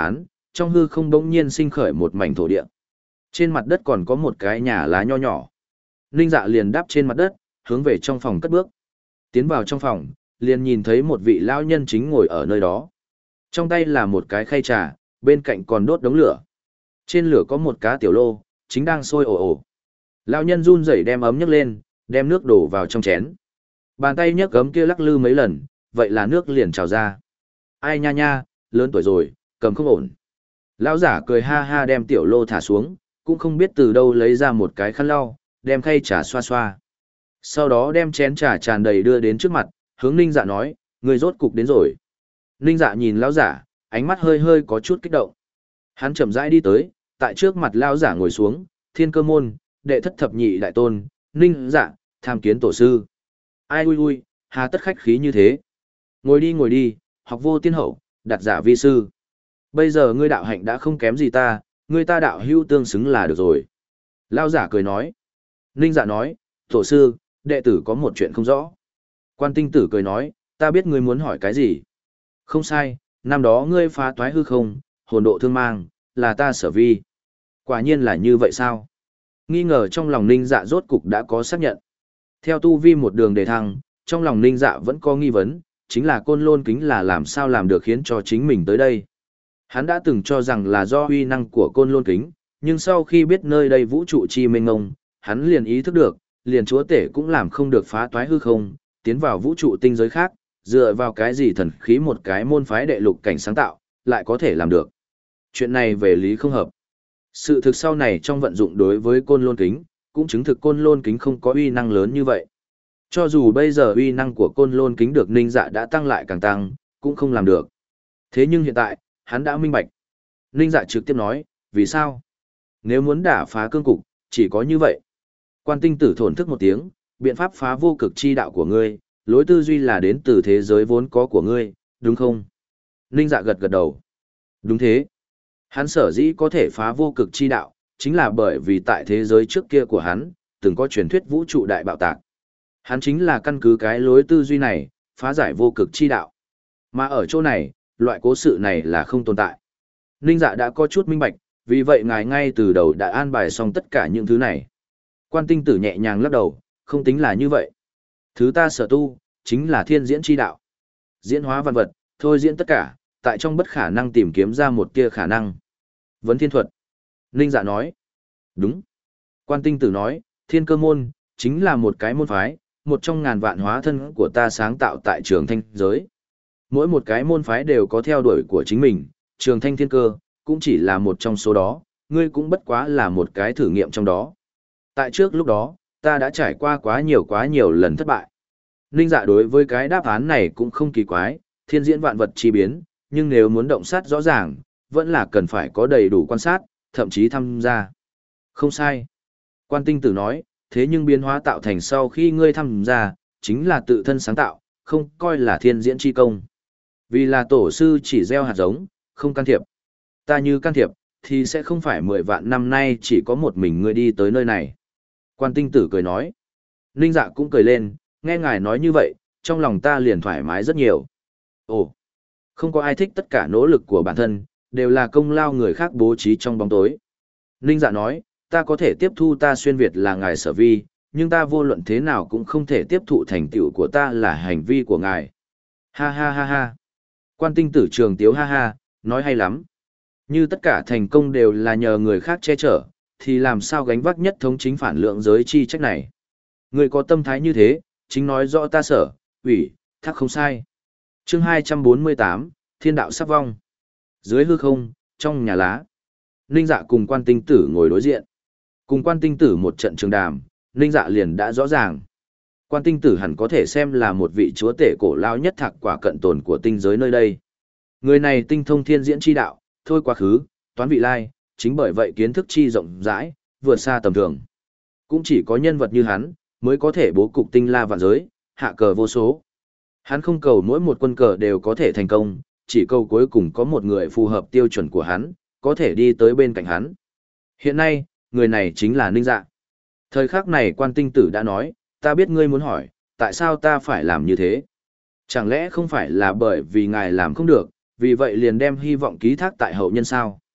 trong hư không bỗng nhiên sinh khởi một mảnh thổ địa. Trên mặt đất còn có một cái nhà lá nho nhỏ. Ninh Dạ liền đáp trên mặt đất, hướng về trong phòng cất bước. Tiến vào trong phòng, liền nhìn thấy một vị lão nhân chính ngồi ở nơi đó. Trong tay là một cái khay trà, bên cạnh còn đốt đống lửa. Trên lửa có một cá tiểu lô, chính đang sôi ồ ồ. Lão nhân run rẩy đem ấm nhấc lên, đem nước đổ vào trong chén. Bàn tay nhấc ấm kia lắc lư mấy lần, vậy là nước liền trào ra. Ai nha nha, lớn tuổi rồi, cầm không ổn. Lão giả cười ha ha đem tiểu lô thả xuống, cũng không biết từ đâu lấy ra một cái khăn lau, đem khay trà xoa xoa. Sau đó đem chén trà tràn đầy đưa đến trước mặt, hướng Ninh Dạ nói, người rốt cục đến rồi. Ninh Dạ nhìn lão giả, ánh mắt hơi hơi có chút kích động. Hắn chậm rãi đi tới, tại trước mặt lão giả ngồi xuống, Thiên Cơ môn, đệ thất thập nhị đại tôn, Ninh Dạ, tham kiến tổ sư. Ai ui ui, hà tất khách khí như thế. Ngồi đi ngồi đi, học vô tiên hậu, đặt giả vi sư. Bây giờ ngươi đạo hạnh đã không kém gì ta, ngươi ta đạo hữu tương xứng là được rồi. Lão giả cười nói. Ninh Dạ nói, tổ sư, đệ tử có một chuyện không rõ. Quan Tinh Tử cười nói, ta biết ngươi muốn hỏi cái gì. Không sai, năm đó ngươi phá toái hư không, hồn độ thương mang, là ta sở vi. Quả nhiên là như vậy sao? Nghi ngờ trong lòng Ninh Dạ rốt cục đã có xác nhận. Theo tu vi một đường đề thăng, trong lòng Ninh Dạ vẫn có nghi vấn, chính là Côn Lôn Kính là làm sao làm được khiến cho chính mình tới đây. Hắn đã từng cho rằng là do uy năng của Côn Lôn Kính, nhưng sau khi biết nơi đây vũ trụ chi mênh ngông, hắn liền ý thức được, liền chúa tể cũng làm không được phá toái hư không, tiến vào vũ trụ tinh giới khác, dựa vào cái gì thần khí một cái môn phái đệ lục cảnh sáng tạo, lại có thể làm được. Chuyện này về lý không hợp. Sự thực sau này trong vận dụng đối với Côn Lôn Kính, cũng chứng thực Côn Lôn Kính không có uy năng lớn như vậy. Cho dù bây giờ uy năng của Côn Lôn Kính được Ninh Dạ đã tăng lại càng tăng, cũng không làm được. Thế nhưng hiện tại, hắn đã minh bạch. Ninh Dạ trực tiếp nói, vì sao? Nếu muốn đả phá cương cục, chỉ có như vậy. Quan Tinh Tử thổn thức một tiếng, biện pháp phá vô cực chi đạo của ngươi, lối tư duy là đến từ thế giới vốn có của ngươi, đúng không? Ninh Dạ gật gật đầu. Đúng thế. Hắn sở dĩ có thể phá vô cực chi đạo, chính là bởi vì tại thế giới trước kia của hắn, từng có truyền thuyết vũ trụ đại bạo tạc. Hắn chính là căn cứ cái lối tư duy này, phá giải vô cực chi đạo. Mà ở chỗ này, loại cố sự này là không tồn tại. Ninh Dạ đã có chút minh bạch, vì vậy ngài ngay từ đầu đã an bài xong tất cả những thứ này. Quan Tinh Tử nhẹ nhàng lắc đầu, không tính là như vậy. Thứ ta sở tu, chính là thiên diễn chi đạo. Diễn hóa văn vật, thôi diễn tất cả, tại trong bất khả năng tìm kiếm ra một tia khả năng. Vấn thiên thuật. Ninh Dạ nói. Đúng. Quan Tinh Tử nói, Thiên Cơ môn, chính là một cái môn phái, một trong ngàn vạn hóa thân của ta sáng tạo tại trường thanh giới. Mỗi một cái môn phái đều có theo đuổi của chính mình, trường thanh thiên cơ, cũng chỉ là một trong số đó, ngươi cũng bất quá là một cái thử nghiệm trong đó. Tại trước lúc đó, ta đã trải qua quá nhiều quá nhiều lần thất bại. Ninh Dạ đối với cái đáp án này cũng không kỳ quái, thiên diễn vạn vật chi biến, nhưng nếu muốn động sát rõ ràng, vẫn là cần phải có đầy đủ quan sát, thậm chí tham gia. Không sai. Quan Tinh Tử nói, thế nhưng biến hóa tạo thành sau khi ngươi tham gia, chính là tự thân sáng tạo, không coi là thiên diễn chi công. Vì là tổ sư chỉ gieo hạt giống, không can thiệp. Ta như can thiệp, thì sẽ không phải mười vạn năm nay chỉ có một mình ngươi đi tới nơi này. Quan Tinh Tử cười nói. Ninh Dạ cũng cười lên, nghe ngài nói như vậy, trong lòng ta liền thoải mái rất nhiều. Ồ, không có ai thích tất cả nỗ lực của bản thân, đều là công lao người khác bố trí trong bóng tối. Ninh Dạ nói, ta có thể tiếp thu ta xuyên Việt là ngài sở vi, nhưng ta vô luận thế nào cũng không thể tiếp thụ thành tựu của ta là hành vi của ngài. Ha ha ha ha. Quan Tinh Tử trường tiếu ha ha, nói hay lắm. Như tất cả thành công đều là nhờ người khác che chở, thì làm sao gánh vác nhất thống chính phản lượng giới chi trách này. Người có tâm thái như thế, chính nói rõ ta sở, ủy, thác không sai. Chương hai trăm bốn mươi tám, Thiên đạo sắp vong. Dưới hư không, trong nhà lá. Ninh Dạ cùng Quan Tinh Tử ngồi đối diện. Cùng Quan Tinh Tử một trận trường đàm, Ninh Dạ liền đã rõ ràng. Quan Tinh Tử hẳn có thể xem là một vị chúa tể cổ lao nhất thạc quả cận tồn của tinh giới nơi đây. Người này tinh thông thiên diễn chi đạo, thôi quá khứ, toán vị lai, chính bởi vậy kiến thức chi rộng rãi, vượt xa tầm thường. Cũng chỉ có nhân vật như hắn, mới có thể bố cục tinh la vạn giới, hạ cờ vô số. Hắn không cầu mỗi một quân cờ đều có thể thành công, chỉ cầu cuối cùng có một người phù hợp tiêu chuẩn của hắn, có thể đi tới bên cạnh hắn. Hiện nay, người này chính là Ninh Dạ. Thời khắc này Quan Tinh Tử đã nói, ta biết ngươi muốn hỏi, tại sao ta phải làm như thế? Chẳng lẽ không phải là bởi vì ngài làm không được, vì vậy liền đem hy vọng ký thác tại hậu nhân sao?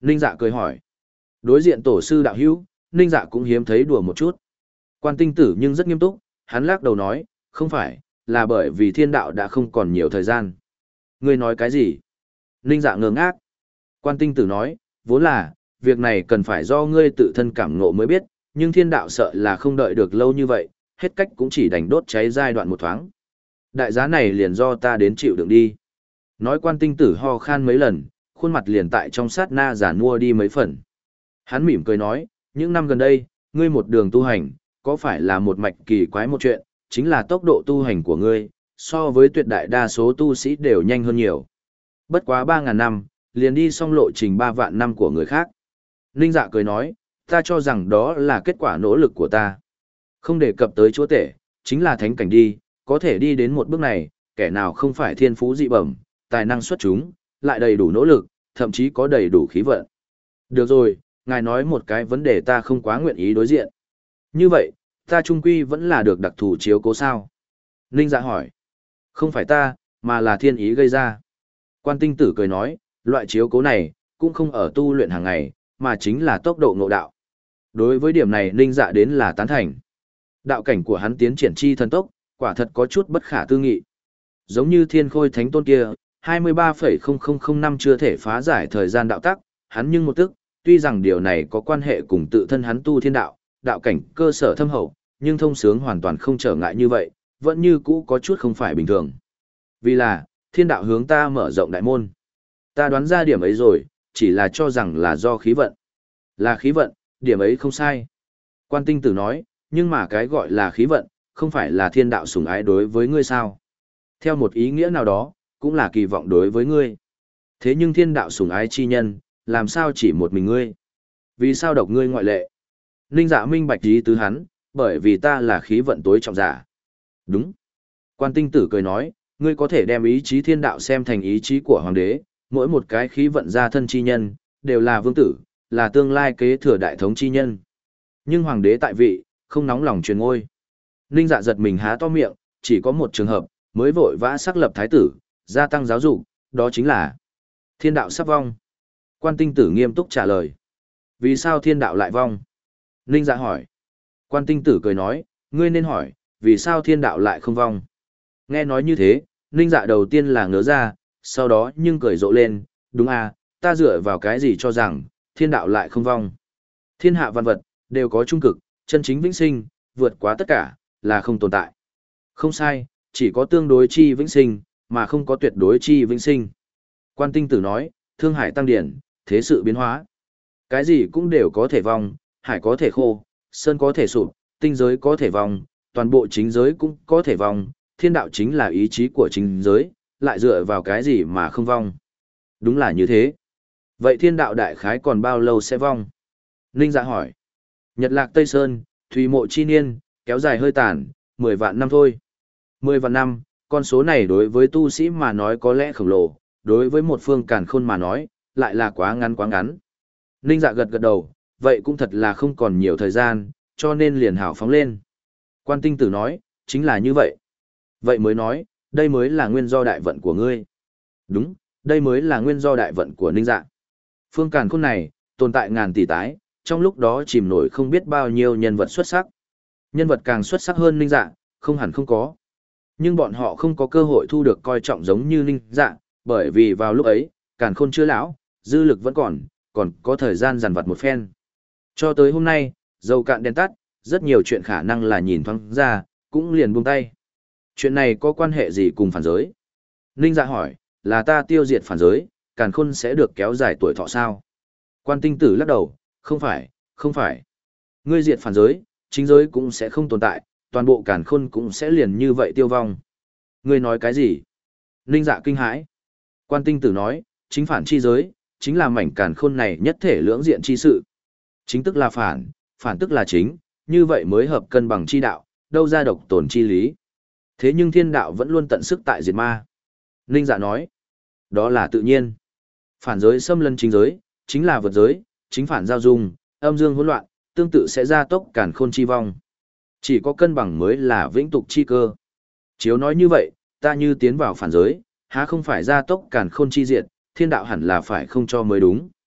Ninh Dạ cười hỏi. Đối diện tổ sư đạo hữu, Ninh Dạ cũng hiếm thấy đùa một chút. Quan Tinh Tử nhưng rất nghiêm túc, hắn lắc đầu nói, không phải, là bởi vì thiên đạo đã không còn nhiều thời gian. Ngươi nói cái gì? Ninh Dạ ngơ ngác. Quan Tinh Tử nói, vốn là, việc này cần phải do ngươi tự thân cảm ngộ mới biết, nhưng thiên đạo sợ là không đợi được lâu như vậy, hết cách cũng chỉ đành đốt cháy giai đoạn một thoáng. Đại giá này liền do ta đến chịu đựng đi. Nói Quan Tinh Tử ho khan mấy lần, khuôn mặt liền tại trong sát na giản mua đi mấy phần. Hắn mỉm cười nói, những năm gần đây, ngươi một đường tu hành, có phải là một mạch kỳ quái một chuyện, chính là tốc độ tu hành của ngươi, so với tuyệt đại đa số tu sĩ đều nhanh hơn nhiều. Bất quá ba ngàn năm, liền đi xong lộ trình ba vạn năm của người khác. Ninh Dạ cười nói, ta cho rằng đó là kết quả nỗ lực của ta. Không đề cập tới chúa tể, chính là thánh cảnh đi, có thể đi đến một bước này, kẻ nào không phải thiên phú dị bẩm, tài năng xuất chúng, lại đầy đủ nỗ lực, thậm chí có đầy đủ khí vận. Được rồi, ngài nói một cái vấn đề ta không quá nguyện ý đối diện. Như vậy, ta trung quy vẫn là được đặc thù chiếu cố sao? Ninh Dạ hỏi. Không phải ta, mà là thiên ý gây ra. Quan Tinh Tử cười nói, loại chiếu cố này, cũng không ở tu luyện hàng ngày, mà chính là tốc độ ngộ đạo. Đối với điểm này Ninh Dạ đến là tán thành. Đạo cảnh của hắn tiến triển chi thần tốc, quả thật có chút bất khả tư nghị. Giống như thiên khôi thánh tôn kia, hai mươi ba phẩy không không không năm chưa thể phá giải thời gian đạo tắc, hắn nhưng một tức, tuy rằng điều này có quan hệ cùng tự thân hắn tu thiên đạo, đạo cảnh cơ sở thâm hậu, nhưng thông sướng hoàn toàn không trở ngại như vậy, vẫn như cũ có chút không phải bình thường. Vì là, thiên đạo hướng ta mở rộng đại môn. Ta đoán ra điểm ấy rồi, chỉ là cho rằng là do khí vận. Là khí vận, điểm ấy không sai. Quan Tinh Tử nói, nhưng mà cái gọi là khí vận, không phải là thiên đạo sủng ái đối với ngươi sao? Theo một ý nghĩa nào đó, cũng là kỳ vọng đối với ngươi. Thế nhưng thiên đạo sủng ái chi nhân, làm sao chỉ một mình ngươi? Vì sao độc ngươi ngoại lệ? Ninh Dạ minh bạch ý tứ hắn, bởi vì ta là khí vận tối trọng giả. Đúng. Quan Tinh Tử cười nói, ngươi có thể đem ý chí thiên đạo xem thành ý chí của hoàng đế, mỗi một cái khí vận gia thân chi nhân, đều là vương tử, là tương lai kế thừa đại thống chi nhân. Nhưng hoàng đế tại vị, không nóng lòng truyền ngôi. Ninh Dạ giật mình há to miệng, chỉ có một trường hợp, mới vội vã xác lập thái tử, gia tăng giáo dục, đó chính là thiên đạo sắp vong. Quan Tinh Tử nghiêm túc trả lời. Vì sao thiên đạo lại vong? Ninh Dạ hỏi. Quan Tinh Tử cười nói, ngươi nên hỏi, vì sao thiên đạo lại không vong? Nghe nói như thế, Ninh Dạ đầu tiên là ngớ ra, sau đó nhưng cười rộ lên, đúng à, ta dựa vào cái gì cho rằng, thiên đạo lại không vong. Thiên hạ văn vật, đều có trung cực, chân chính vĩnh sinh, vượt quá tất cả, là không tồn tại. Không sai, chỉ có tương đối chi vĩnh sinh, mà không có tuyệt đối chi vĩnh sinh. Quan Tinh Tử nói, thương hải tăng điển, thế sự biến hóa. Cái gì cũng đều có thể vong, hải có thể khô, sơn có thể sụp, tinh giới có thể vong, toàn bộ chính giới cũng có thể vong, thiên đạo chính là ý chí của chính giới, lại dựa vào cái gì mà không vong. Đúng là như thế. Vậy thiên đạo đại khái còn bao lâu sẽ vong? Ninh Dạ hỏi. Nhật lạc Tây Sơn, Thùy mộ chi niên, kéo dài hơi tàn, mười vạn năm thôi. Mười vạn năm, con số này đối với tu sĩ mà nói có lẽ khổng lồ, đối với một phương càn khôn mà nói, lại là quá ngắn quá ngắn. Ninh Dạ gật gật đầu, vậy cũng thật là không còn nhiều thời gian, cho nên liền hào phóng lên. Quan Tinh Tử nói, chính là như vậy. Vậy mới nói, đây mới là nguyên do đại vận của ngươi. Đúng, đây mới là nguyên do đại vận của Ninh Dạ. Phương càn khôn này, tồn tại ngàn tỷ tái, trong lúc đó chìm nổi không biết bao nhiêu nhân vật xuất sắc. Nhân vật càng xuất sắc hơn Ninh Dạ, không hẳn không có. Nhưng bọn họ không có cơ hội thu được coi trọng giống như Ninh Dạ, bởi vì vào lúc ấy, càn khôn chưa lão, dư lực vẫn còn, còn có thời gian dằn vặt một phen. Cho tới hôm nay, dầu cạn đèn tắt, rất nhiều chuyện khả năng là nhìn thoáng ra, cũng liền buông tay. Chuyện này có quan hệ gì cùng phản giới? Ninh Dạ hỏi, là ta tiêu diệt phản giới, càn khôn sẽ được kéo dài tuổi thọ sao? Quan Tinh Tử lắc đầu, không phải, không phải. Ngươi diệt phản giới, chính giới cũng sẽ không tồn tại, toàn bộ càn khôn cũng sẽ liền như vậy tiêu vong. Ngươi nói cái gì? Ninh Dạ kinh hãi. Quan Tinh Tử nói, chính phản chi giới, chính là mảnh càn khôn này nhất thể lưỡng diện chi sự. Chính tức là phản, phản tức là chính, như vậy mới hợp cân bằng chi đạo, đâu ra độc tồn chi lý. Thế nhưng thiên đạo vẫn luôn tận sức tại diệt ma. Ninh Dạ nói, đó là tự nhiên. Phản giới xâm lấn chính giới, chính là vượt giới, chính phản giao dung, âm dương hỗn loạn, tương tự sẽ gia tốc càn khôn chi vong. Chỉ có cân bằng mới là vĩnh tục chi cơ. Chiếu nói như vậy, ta như tiến vào phản giới, há không phải gia tốc càn khôn chi diệt, thiên đạo hẳn là phải không cho mới đúng.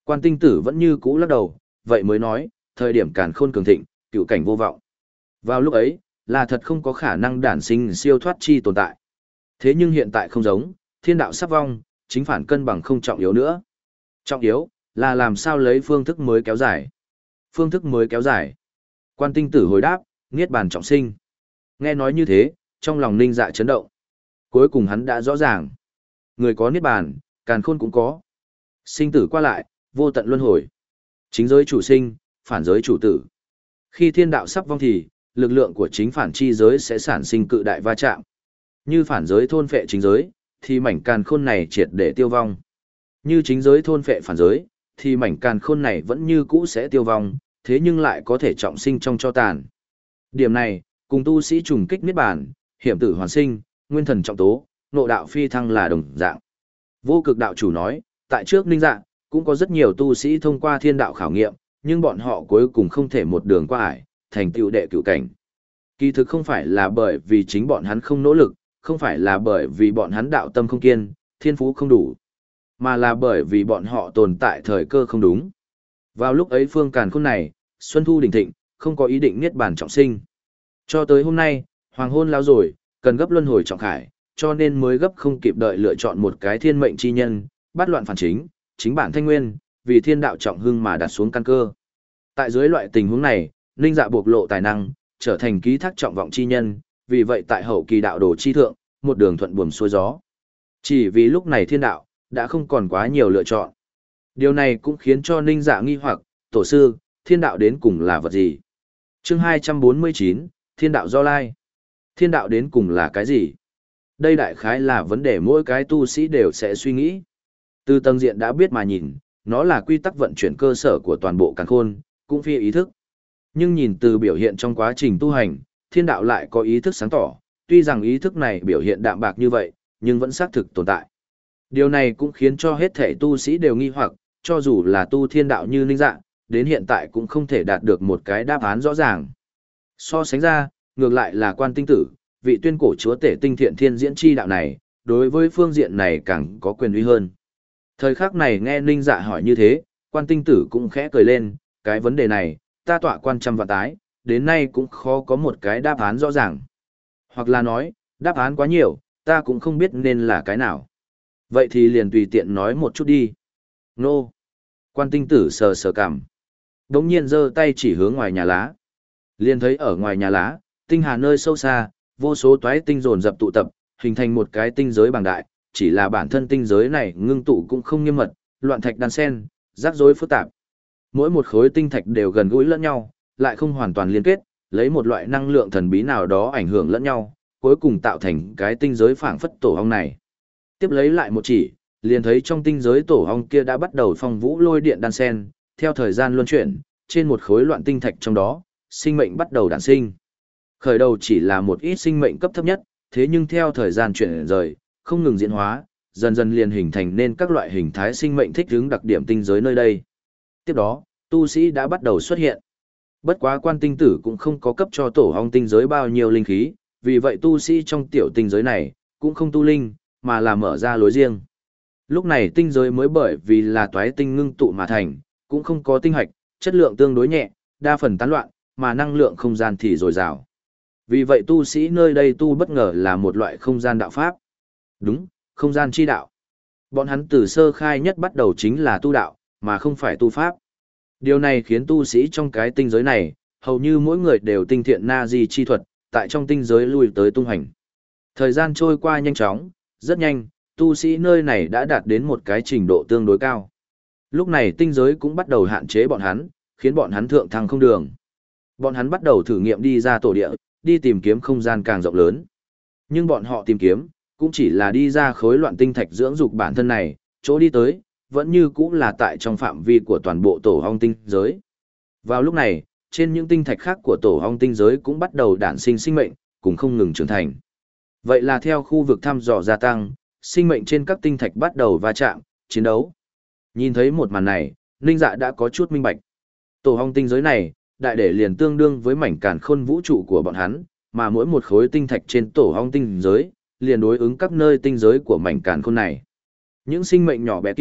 Quan tinh tử vẫn như cũ lắc đầu, vậy mới nói, thời điểm càn khôn cường thịnh, cựu cảnh vô vọng. Vào lúc ấy, là thật không có khả năng đản sinh siêu thoát chi tồn tại. Thế nhưng hiện tại không giống, thiên đạo sắp vong, chính phản cân bằng không trọng yếu nữa. Trọng yếu, là làm sao lấy phương thức mới kéo dài. Phương thức mới kéo dài. Quan tinh tử hồi đáp, niết bàn trọng sinh. Nghe nói như thế, trong lòng Ninh Dạ chấn động. Cuối cùng hắn đã rõ ràng. Người có niết bàn, càn khôn cũng có. Sinh tử qua lại, vô tận luân hồi. Chính giới chủ sinh, phản giới chủ tử. Khi thiên đạo sắp vong thì, lực lượng của chính phản chi giới sẽ sản sinh cự đại va chạm. Như phản giới thôn phệ chính giới, thì mảnh càn khôn này triệt để tiêu vong. Như chính giới thôn phệ phản giới, thì mảnh càn khôn này vẫn như cũ sẽ tiêu vong, thế nhưng lại có thể trọng sinh trong cho tàn. Điểm này, cùng tu sĩ trùng kích niết bàn, hiểm tử hoàn sinh, nguyên thần trọng tố, nộ đạo phi thăng là đồng dạng. Vô cực đạo chủ nói, tại trước Ninh Dạ, cũng có rất nhiều tu sĩ thông qua thiên đạo khảo nghiệm, nhưng bọn họ cuối cùng không thể một đường qua ải, thành tựu đệ cửu cảnh. Kỳ thực không phải là bởi vì chính bọn hắn không nỗ lực, không phải là bởi vì bọn hắn đạo tâm không kiên, thiên phú không đủ, mà là bởi vì bọn họ tồn tại thời cơ không đúng. Vào lúc ấy phương càn khôn này, Xuân Thu đỉnh thịnh, không có ý định niết bàn trọng sinh. Cho tới hôm nay, hoàng hôn lao rồi, cần gấp luân hồi trọng khải, cho nên mới gấp không kịp đợi lựa chọn một cái thiên mệnh chi nhân, bắt loạn phản chính, chính bản thanh nguyên, vì thiên đạo trọng hưng mà đặt xuống căn cơ. Tại dưới loại tình huống này, Ninh Dạ bộc lộ tài năng, trở thành ký thác trọng vọng chi nhân, vì vậy tại hậu kỳ đạo đồ chi thượng, một đường thuận buồm xuôi gió. Chỉ vì lúc này thiên đạo, đã không còn quá nhiều lựa chọn. Điều này cũng khiến cho Ninh Dạ nghi hoặc, tổ sư, thiên đạo đến cùng là vật gì? Chương hai trăm bốn mươi chín, Thiên đạo do lai. Thiên đạo đến cùng là cái gì? Đây đại khái là vấn đề mỗi cái tu sĩ đều sẽ suy nghĩ. Từ tầng diện đã biết mà nhìn, nó là quy tắc vận chuyển cơ sở của toàn bộ càn khôn, cũng phi ý thức. Nhưng nhìn từ biểu hiện trong quá trình tu hành, thiên đạo lại có ý thức sáng tỏ, tuy rằng ý thức này biểu hiện đạm bạc như vậy, nhưng vẫn xác thực tồn tại. Điều này cũng khiến cho hết thể tu sĩ đều nghi hoặc, cho dù là tu thiên đạo như Ninh Dạ, đến hiện tại cũng không thể đạt được một cái đáp án rõ ràng. So sánh ra, ngược lại là Quan tinh tử, vị tuyên cổ chúa tể tinh thiện thiên diễn chi đạo này, đối với phương diện này càng có quyền uy hơn. Thời khắc này nghe Ninh Dạ hỏi như thế, Quan tinh tử cũng khẽ cười lên, cái vấn đề này, ta tọa quan trăm vạn tái, đến nay cũng khó có một cái đáp án rõ ràng. Hoặc là nói, đáp án quá nhiều, ta cũng không biết nên là cái nào. Vậy thì liền tùy tiện nói một chút đi. Nô. Quan tinh tử sờ sờ cằm. Đống nhiên giơ tay chỉ hướng ngoài nhà lá. Liền thấy ở ngoài nhà lá, tinh hà nơi sâu xa, vô số toái tinh dồn dập tụ tập, hình thành một cái tinh giới bằng đại, chỉ là bản thân tinh giới này ngưng tụ cũng không nghiêm mật, loạn thạch đan sen, rắc rối phức tạp. Mỗi một khối tinh thạch đều gần gũi lẫn nhau, lại không hoàn toàn liên kết, lấy một loại năng lượng thần bí nào đó ảnh hưởng lẫn nhau, cuối cùng tạo thành cái tinh giới phảng phất tổ ong này. Tiếp lấy lại một chỉ, liền thấy trong tinh giới tổ ong kia đã bắt đầu phong vũ lôi điện đan sen, theo thời gian luân chuyển, trên một khối loạn tinh thạch trong đó, sinh mệnh bắt đầu đản sinh. Khởi đầu chỉ là một ít sinh mệnh cấp thấp nhất, thế nhưng theo thời gian chuyển rời, không ngừng diễn hóa, dần dần liền hình thành nên các loại hình thái sinh mệnh thích ứng đặc điểm tinh giới nơi đây. Tiếp đó, tu sĩ đã bắt đầu xuất hiện. Bất quá Quan tinh tử cũng không có cấp cho tổ ong tinh giới bao nhiêu linh khí, vì vậy tu sĩ trong tiểu tinh giới này, cũng không tu linh, mà là mở ra lối riêng. Lúc này tinh giới mới bởi vì là toái tinh ngưng tụ mà thành, cũng không có tinh hạch, chất lượng tương đối nhẹ, đa phần tán loạn, mà năng lượng không gian thì dồi dào. Vì vậy tu sĩ nơi đây tu bất ngờ là một loại không gian đạo pháp. Đúng, không gian chi đạo. Bọn hắn từ sơ khai nhất bắt đầu chính là tu đạo, mà không phải tu pháp. Điều này khiến tu sĩ trong cái tinh giới này, hầu như mỗi người đều tinh thiện na di chi thuật, tại trong tinh giới lui tới tung hành. Thời gian trôi qua nhanh chóng, rất nhanh, tu sĩ nơi này đã đạt đến một cái trình độ tương đối cao. Lúc này tinh giới cũng bắt đầu hạn chế bọn hắn, khiến bọn hắn thượng thăng không đường. Bọn hắn bắt đầu thử nghiệm đi ra tổ địa, đi tìm kiếm không gian càng rộng lớn. Nhưng bọn họ tìm kiếm, cũng chỉ là đi ra khối loạn tinh thạch dưỡng dục bản thân này, chỗ đi tới, vẫn như cũng là tại trong phạm vi của toàn bộ tổ ong tinh giới. Vào lúc này, trên những tinh thạch khác của tổ ong tinh giới cũng bắt đầu đản sinh sinh mệnh, cùng không ngừng trưởng thành. Vậy là theo khu vực thăm dò gia tăng, sinh mệnh trên các tinh thạch bắt đầu va chạm, chiến đấu. Nhìn thấy một màn này, Ninh Dạ đã có chút minh bạch. Tổ ong tinh giới này, đại để liền tương đương với mảnh càn khôn vũ trụ của bọn hắn, mà mỗi một khối tinh thạch trên tổ ong tinh giới, liền đối ứng các nơi tinh giới của mảnh càn khôn này. Những sinh mệnh nhỏ bé kia,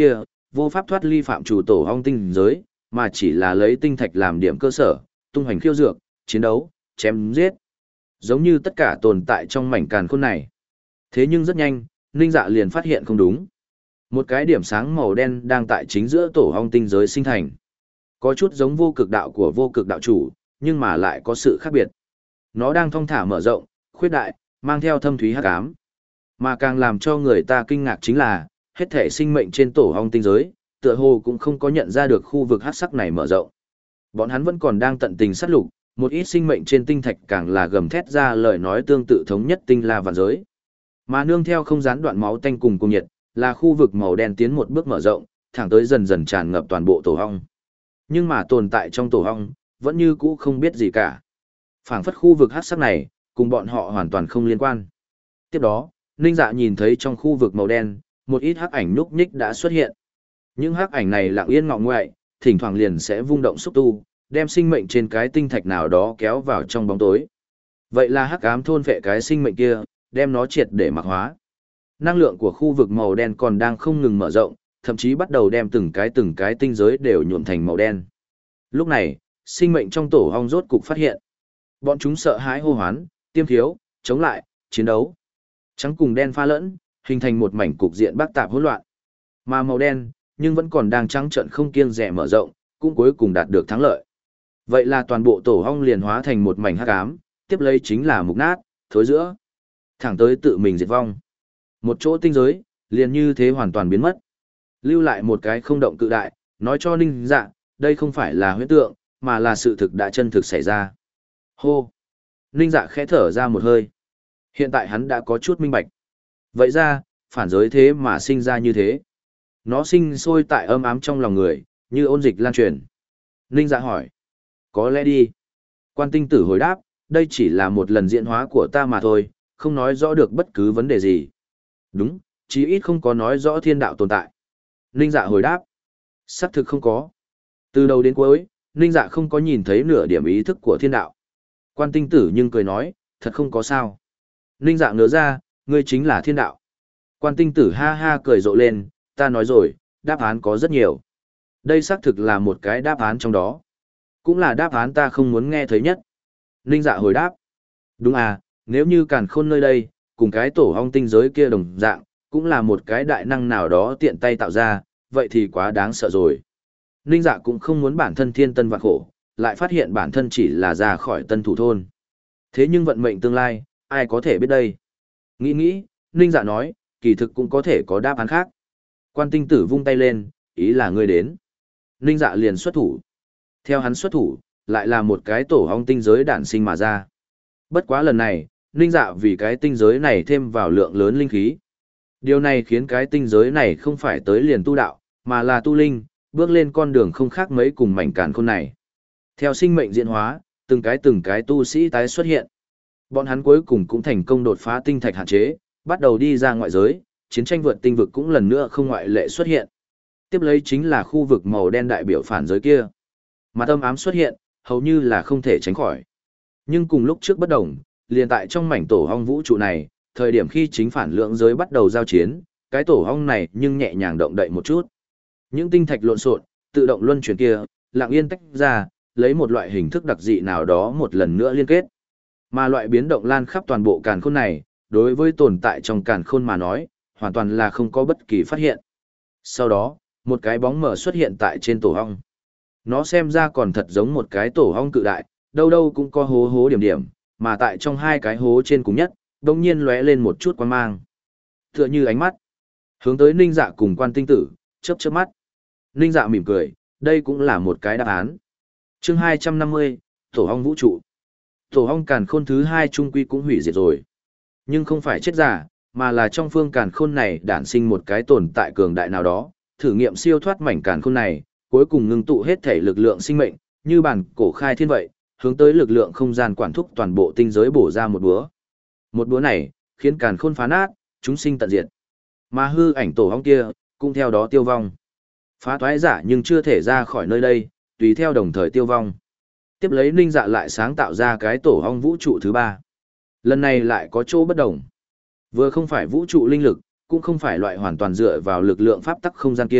vô pháp thoát ly phạm chủ tổ ong tinh giới, mà chỉ là lấy tinh thạch làm điểm cơ sở, tung hoành khiêu dược, chiến đấu, chém giết. Giống như tất cả tồn tại trong mảnh càn khôn này. Thế nhưng rất nhanh, Ninh Dạ liền phát hiện không đúng. Một cái điểm sáng màu đen đang tại chính giữa tổ ong tinh giới sinh thành. Có chút giống vô cực đạo của vô cực đạo chủ, nhưng mà lại có sự khác biệt. Nó đang thong thả mở rộng, khuyết đại, mang theo thâm thúy hắc ám. Mà càng làm cho người ta kinh ngạc chính là, hết thể sinh mệnh trên tổ ong tinh giới, tựa hồ cũng không có nhận ra được khu vực hắc sắc này mở rộng. Bọn hắn vẫn còn đang tận tình sát lục, một ít sinh mệnh trên tinh thạch càng là gầm thét ra lời nói tương tự thống nhất tinh la vạn giới. Mà nương theo không gián đoạn máu tanh cùng cùng nhiệt, là khu vực màu đen tiến một bước mở rộng, thẳng tới dần dần tràn ngập toàn bộ tổ ong. Nhưng mà tồn tại trong tổ ong, vẫn như cũ không biết gì cả. Phảng phất khu vực hắc sắc này, cùng bọn họ hoàn toàn không liên quan. Tiếp đó, Ninh Dạ nhìn thấy trong khu vực màu đen, một ít hắc ảnh nhúc nhích đã xuất hiện. Những hắc ảnh này lặng yên ngọ ngoại, thỉnh thoảng liền sẽ vung động xúc tu, đem sinh mệnh trên cái tinh thạch nào đó kéo vào trong bóng tối. Vậy là hắc ám thôn phệ cái sinh mệnh kia, đem nó triệt để mạc hóa. Năng lượng của khu vực màu đen còn đang không ngừng mở rộng, thậm chí bắt đầu đem từng cái từng cái tinh giới đều nhuộm thành màu đen. Lúc này, sinh mệnh trong tổ ong rốt cục phát hiện. Bọn chúng sợ hãi hô hoán, tiêm thiếu, chống lại, chiến đấu. Trắng cùng đen pha lẫn, hình thành một mảnh cục diện bác tạp hỗn loạn. Mà màu đen, nhưng vẫn còn đang trắng trợn không kiêng dè mở rộng, cũng cuối cùng đạt được thắng lợi. Vậy là toàn bộ tổ ong liền hóa thành một mảnh hắc ám, tiếp lấy chính là mục nát, thối giữa, thẳng tới tự mình diệt vong. Một chỗ tinh giới, liền như thế hoàn toàn biến mất. Lưu lại một cái không động cự đại, nói cho Ninh Dạ, đây không phải là huyễn tượng, mà là sự thực đã chân thực xảy ra. Hô! Ninh Dạ khẽ thở ra một hơi. Hiện tại hắn đã có chút minh bạch. Vậy ra, phản giới thế mà sinh ra như thế. Nó sinh sôi tại âm ám trong lòng người, như ôn dịch lan truyền. Ninh Dạ hỏi. Có lẽ đi. Quan tinh tử hồi đáp, đây chỉ là một lần diễn hóa của ta mà thôi, không nói rõ được bất cứ vấn đề gì. Đúng, chí ít không có nói rõ thiên đạo tồn tại. Ninh Dạ hồi đáp. Xác thực không có. Từ đầu đến cuối, Ninh Dạ không có nhìn thấy nửa điểm ý thức của thiên đạo. Quan tinh tử nhưng cười nói, thật không có sao. Ninh Dạ ngớ ra, ngươi chính là thiên đạo. Quan tinh tử ha ha cười rộ lên, ta nói rồi, đáp án có rất nhiều. Đây xác thực là một cái đáp án trong đó. Cũng là đáp án ta không muốn nghe thấy nhất. Ninh Dạ hồi đáp. Đúng à, nếu như càn khôn nơi đây, cùng cái tổ ong tinh giới kia đồng dạng, cũng là một cái đại năng nào đó tiện tay tạo ra, vậy thì quá đáng sợ rồi. Ninh Dạ cũng không muốn bản thân thiên tân vạn khổ, lại phát hiện bản thân chỉ là ra khỏi tân thủ thôn. Thế nhưng vận mệnh tương lai, ai có thể biết đây? Nghĩ nghĩ, Ninh Dạ nói, kỳ thực cũng có thể có đáp án khác. Quan tinh tử vung tay lên, ý là ngươi đến. Ninh Dạ liền xuất thủ. Theo hắn xuất thủ, lại là một cái tổ ong tinh giới đản sinh mà ra. Bất quá lần này, Ninh Dạ vì cái tinh giới này thêm vào lượng lớn linh khí. Điều này khiến cái tinh giới này không phải tới liền tu đạo, mà là tu linh, bước lên con đường không khác mấy cùng mảnh càn khôn này. Theo sinh mệnh diễn hóa, từng cái từng cái tu sĩ tái xuất hiện. Bọn hắn cuối cùng cũng thành công đột phá tinh thạch hạn chế, bắt đầu đi ra ngoại giới, chiến tranh vượt tinh vực cũng lần nữa không ngoại lệ xuất hiện. Tiếp lấy chính là khu vực màu đen đại biểu phản giới kia. Mà tâm ám xuất hiện, hầu như là không thể tránh khỏi. Nhưng cùng lúc trước bất đồng, liền tại trong mảnh tổ ong vũ trụ này, thời điểm khi chính phản lượng giới bắt đầu giao chiến, cái tổ ong này nhưng nhẹ nhàng động đậy một chút. Những tinh thạch lộn xộn, tự động luân chuyển kia, lặng yên tách ra, lấy một loại hình thức đặc dị nào đó một lần nữa liên kết. Mà loại biến động lan khắp toàn bộ càn khôn này, đối với tồn tại trong càn khôn mà nói, hoàn toàn là không có bất kỳ phát hiện. Sau đó, một cái bóng mờ xuất hiện tại trên tổ ong. Nó xem ra còn thật giống một cái tổ ong cự đại, đâu đâu cũng có hố hố điểm điểm, mà tại trong hai cái hố trên cùng nhất, đồng nhiên lóe lên một chút quang mang. Tựa như ánh mắt. Hướng tới Ninh Dạ cùng Quan tinh tử, chớp chớp mắt. Ninh Dạ mỉm cười, đây cũng là một cái đáp án. Chương hai trăm năm mươi, Tổ ong vũ trụ. Tổ ong càn khôn thứ hai trung quy cũng hủy diệt rồi. Nhưng không phải chết giả, mà là trong phương càn khôn này đản sinh một cái tồn tại cường đại nào đó, thử nghiệm siêu thoát mảnh càn khôn này, cuối cùng ngưng tụ hết thể lực lượng sinh mệnh, như bản cổ khai thiên vậy, hướng tới lực lượng không gian quản thúc toàn bộ tinh giới bổ ra một búa. Một búa này, khiến càn khôn phá nát, chúng sinh tận diệt. Mà hư ảnh tổ ong kia, cũng theo đó tiêu vong. Phá toái giả nhưng chưa thể ra khỏi nơi đây, tùy theo đồng thời tiêu vong. Tiếp lấy Ninh Dạ lại sáng tạo ra cái tổ ong vũ trụ thứ ba. Lần này lại có chỗ bất đồng. Vừa không phải vũ trụ linh lực, cũng không phải loại hoàn toàn dựa vào lực lượng pháp tắc không gian kia,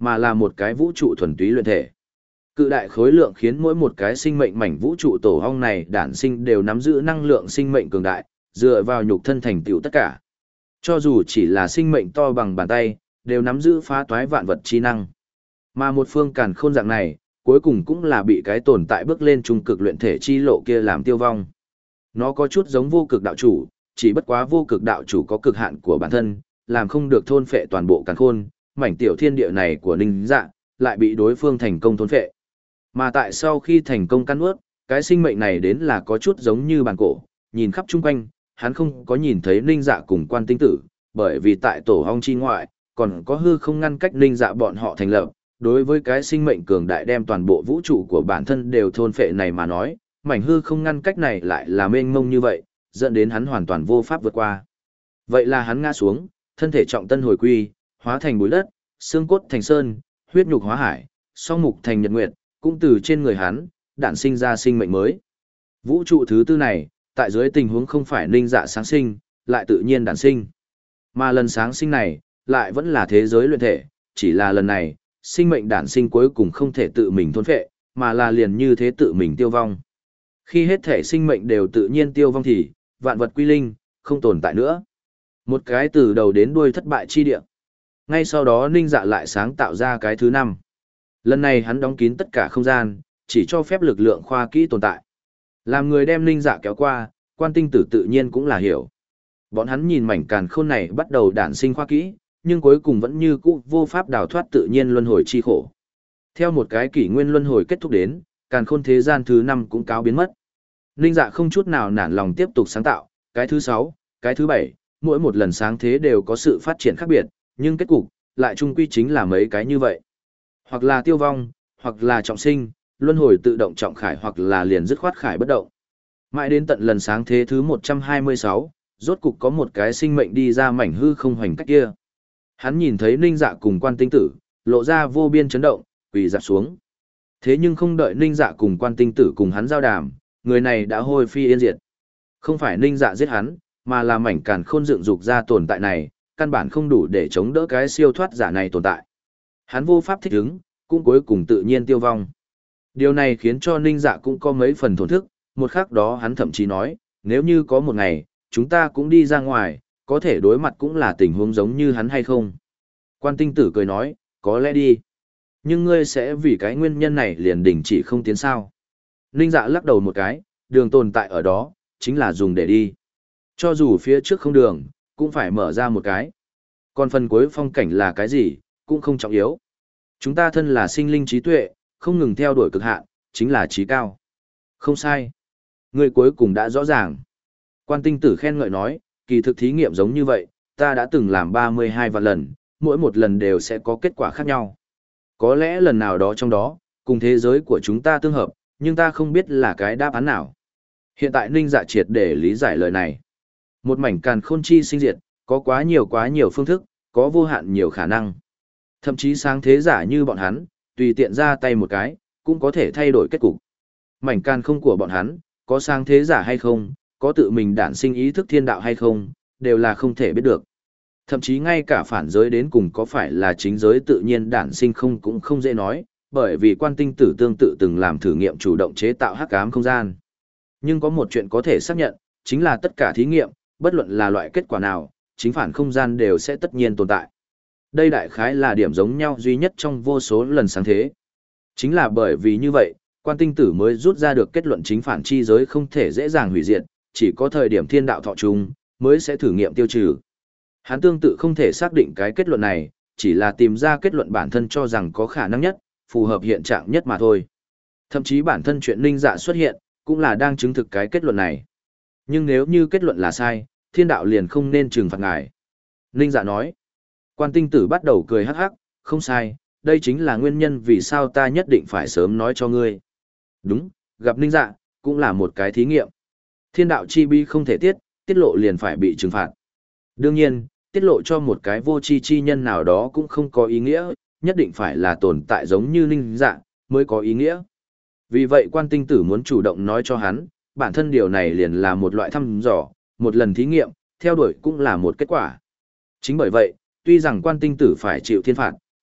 mà là một cái vũ trụ thuần túy luyện thể. Cự đại khối lượng khiến mỗi một cái sinh mệnh mảnh vũ trụ tổ ong này đản sinh đều nắm giữ năng lượng sinh mệnh cường đại, dựa vào nhục thân thành tựu tất cả. Cho dù chỉ là sinh mệnh to bằng bàn tay, đều nắm giữ phá toái vạn vật chi năng. Mà một phương càn khôn dạng này, cuối cùng cũng là bị cái tồn tại bước lên trung cực luyện thể chi lộ kia làm tiêu vong. Nó có chút giống vô cực đạo chủ, chỉ bất quá vô cực đạo chủ có cực hạn của bản thân, làm không được thôn phệ toàn bộ càn khôn, mảnh tiểu thiên địa này của Ninh Dạ, lại bị đối phương thành công thôn phệ. Mà tại sau khi thành công căn ướt, cái sinh mệnh này đến là có chút giống như bàn cổ, nhìn khắp chung quanh, hắn không có nhìn thấy Ninh Dạ cùng Quan Tinh Tử, bởi vì tại tổ ong chi ngoại, còn có hư không ngăn cách Ninh Dạ bọn họ thành lập. Đối với cái sinh mệnh cường đại đem toàn bộ vũ trụ của bản thân đều thôn phệ này mà nói, mảnh hư không ngăn cách này lại là mênh mông như vậy, dẫn đến hắn hoàn toàn vô pháp vượt qua. Vậy là hắn ngã xuống, thân thể trọng tân hồi quy, hóa thành bụi đất, xương cốt thành sơn, huyết nhục hóa hải, song mục thành nhật nguyệt, cũng từ trên người hắn, đản sinh ra sinh mệnh mới. Vũ trụ thứ tư này, tại dưới tình huống không phải Ninh Dạ sáng sinh, lại tự nhiên đản sinh. Mà lần sáng sinh này, lại vẫn là thế giới luyện thể, chỉ là lần này, sinh mệnh đản sinh cuối cùng không thể tự mình thôn phệ, mà là liền như thế tự mình tiêu vong. Khi hết thể sinh mệnh đều tự nhiên tiêu vong thì, vạn vật quy linh, không tồn tại nữa. Một cái từ đầu đến đuôi thất bại chi địa. Ngay sau đó Ninh Dạ lại sáng tạo ra cái thứ năm. Lần này hắn đóng kín tất cả không gian, chỉ cho phép lực lượng khoa kỹ tồn tại. Làm người đem Ninh Dạ kéo qua, Quan Tinh Tử tự nhiên cũng là hiểu. Bọn hắn nhìn mảnh càn khôn này bắt đầu đản sinh khoa kỹ, nhưng cuối cùng vẫn như cũ vô pháp đào thoát tự nhiên luân hồi chi khổ. Theo một cái kỷ nguyên luân hồi kết thúc đến, càn khôn thế gian thứ năm cũng cáo biến mất. Ninh Dạ không chút nào nản lòng tiếp tục sáng tạo, cái thứ sáu, cái thứ bảy, mỗi một lần sáng thế đều có sự phát triển khác biệt, nhưng kết cục lại chung quy chính là mấy cái như vậy. Hoặc là tiêu vong, hoặc là trọng sinh, luân hồi tự động trọng khải hoặc là liền dứt khoát khải bất động. Mãi đến tận lần sáng thế thứ một trăm hai mươi sáu, rốt cục có một cái sinh mệnh đi ra mảnh hư không hoành cách kia. Hắn nhìn thấy Ninh Dạ cùng Quan Tinh Tử, lộ ra vô biên chấn động, quỳ dạp xuống. Thế nhưng không đợi Ninh Dạ cùng Quan Tinh Tử cùng hắn giao đàm, người này đã hôi phi yên diệt. Không phải Ninh Dạ giết hắn, mà là mảnh càn khôn dựng dục ra tồn tại này, căn bản không đủ để chống đỡ cái siêu thoát giả này tồn tại. Hắn vô pháp thích ứng, cũng cuối cùng tự nhiên tiêu vong. Điều này khiến cho Ninh Dạ cũng có mấy phần thổn thức, một khắc đó hắn thậm chí nói, nếu như có một ngày, chúng ta cũng đi ra ngoài, có thể đối mặt cũng là tình huống giống như hắn hay không. Quan Tinh Tử cười nói, có lẽ đi. Nhưng ngươi sẽ vì cái nguyên nhân này liền đình chỉ không tiến sao. Ninh Dạ lắc đầu một cái, đường tồn tại ở đó, chính là dùng để đi. Cho dù phía trước không đường, cũng phải mở ra một cái. Còn phần cuối phong cảnh là cái gì, cũng không trọng yếu. Chúng ta thân là sinh linh trí tuệ, không ngừng theo đuổi cực hạn, chính là trí cao. Không sai. Ngươi cuối cùng đã rõ ràng. Quan Tinh Tử khen ngợi nói, kỳ thực thí nghiệm giống như vậy, ta đã từng làm ba mươi hai vạn lần, mỗi một lần đều sẽ có kết quả khác nhau. Có lẽ lần nào đó trong đó, cùng thế giới của chúng ta tương hợp, nhưng ta không biết là cái đáp án nào. Hiện tại Ninh Dạ triệt để lý giải lời này. Một mảnh càn khôn chi sinh diệt, có quá nhiều quá nhiều phương thức, có vô hạn nhiều khả năng. Thậm chí sáng thế giả như bọn hắn, tùy tiện ra tay một cái, cũng có thể thay đổi kết cục. Mảnh càn không của bọn hắn, có sáng thế giả hay không, có tự mình đản sinh ý thức thiên đạo hay không, đều là không thể biết được. Thậm chí ngay cả phản giới đến cùng có phải là chính giới tự nhiên đản sinh không cũng không dễ nói, bởi vì Quan Tinh Tử tương tự từng làm thử nghiệm chủ động chế tạo hắc ám không gian. Nhưng có một chuyện có thể xác nhận, chính là tất cả thí nghiệm, bất luận là loại kết quả nào, chính phản không gian đều sẽ tất nhiên tồn tại. Đây đại khái là điểm giống nhau duy nhất trong vô số lần sáng thế. Chính là bởi vì như vậy, Quan Tinh Tử mới rút ra được kết luận chính phản chi giới không thể dễ dàng hủy diệt, chỉ có thời điểm thiên đạo thọ chung, mới sẽ thử nghiệm tiêu trừ. Hắn tương tự không thể xác định cái kết luận này, chỉ là tìm ra kết luận bản thân cho rằng có khả năng nhất, phù hợp hiện trạng nhất mà thôi. Thậm chí bản thân chuyện Ninh Dạ xuất hiện, cũng là đang chứng thực cái kết luận này. Nhưng nếu như kết luận là sai, thiên đạo liền không nên trừng phạt ngài. Ninh Dạ nói. Quan Tinh Tử bắt đầu cười hắc hắc, không sai, đây chính là nguyên nhân vì sao ta nhất định phải sớm nói cho ngươi. Đúng, gặp Ninh Dạ, cũng là một cái thí nghiệm. Thiên đạo chi bi không thể tiết, tiết lộ liền phải bị trừng phạt. Đương nhiên, tiết lộ cho một cái vô tri chi nhân nào đó cũng không có ý nghĩa, nhất định phải là tồn tại giống như Ninh Dạ, mới có ý nghĩa. Vì vậy Quan Tinh Tử muốn chủ động nói cho hắn, bản thân điều này liền là một loại thăm dò, một lần thí nghiệm, theo đuổi cũng là một kết quả. Chính bởi vậy, tuy rằng Quan Tinh Tử phải chịu thiên phạt,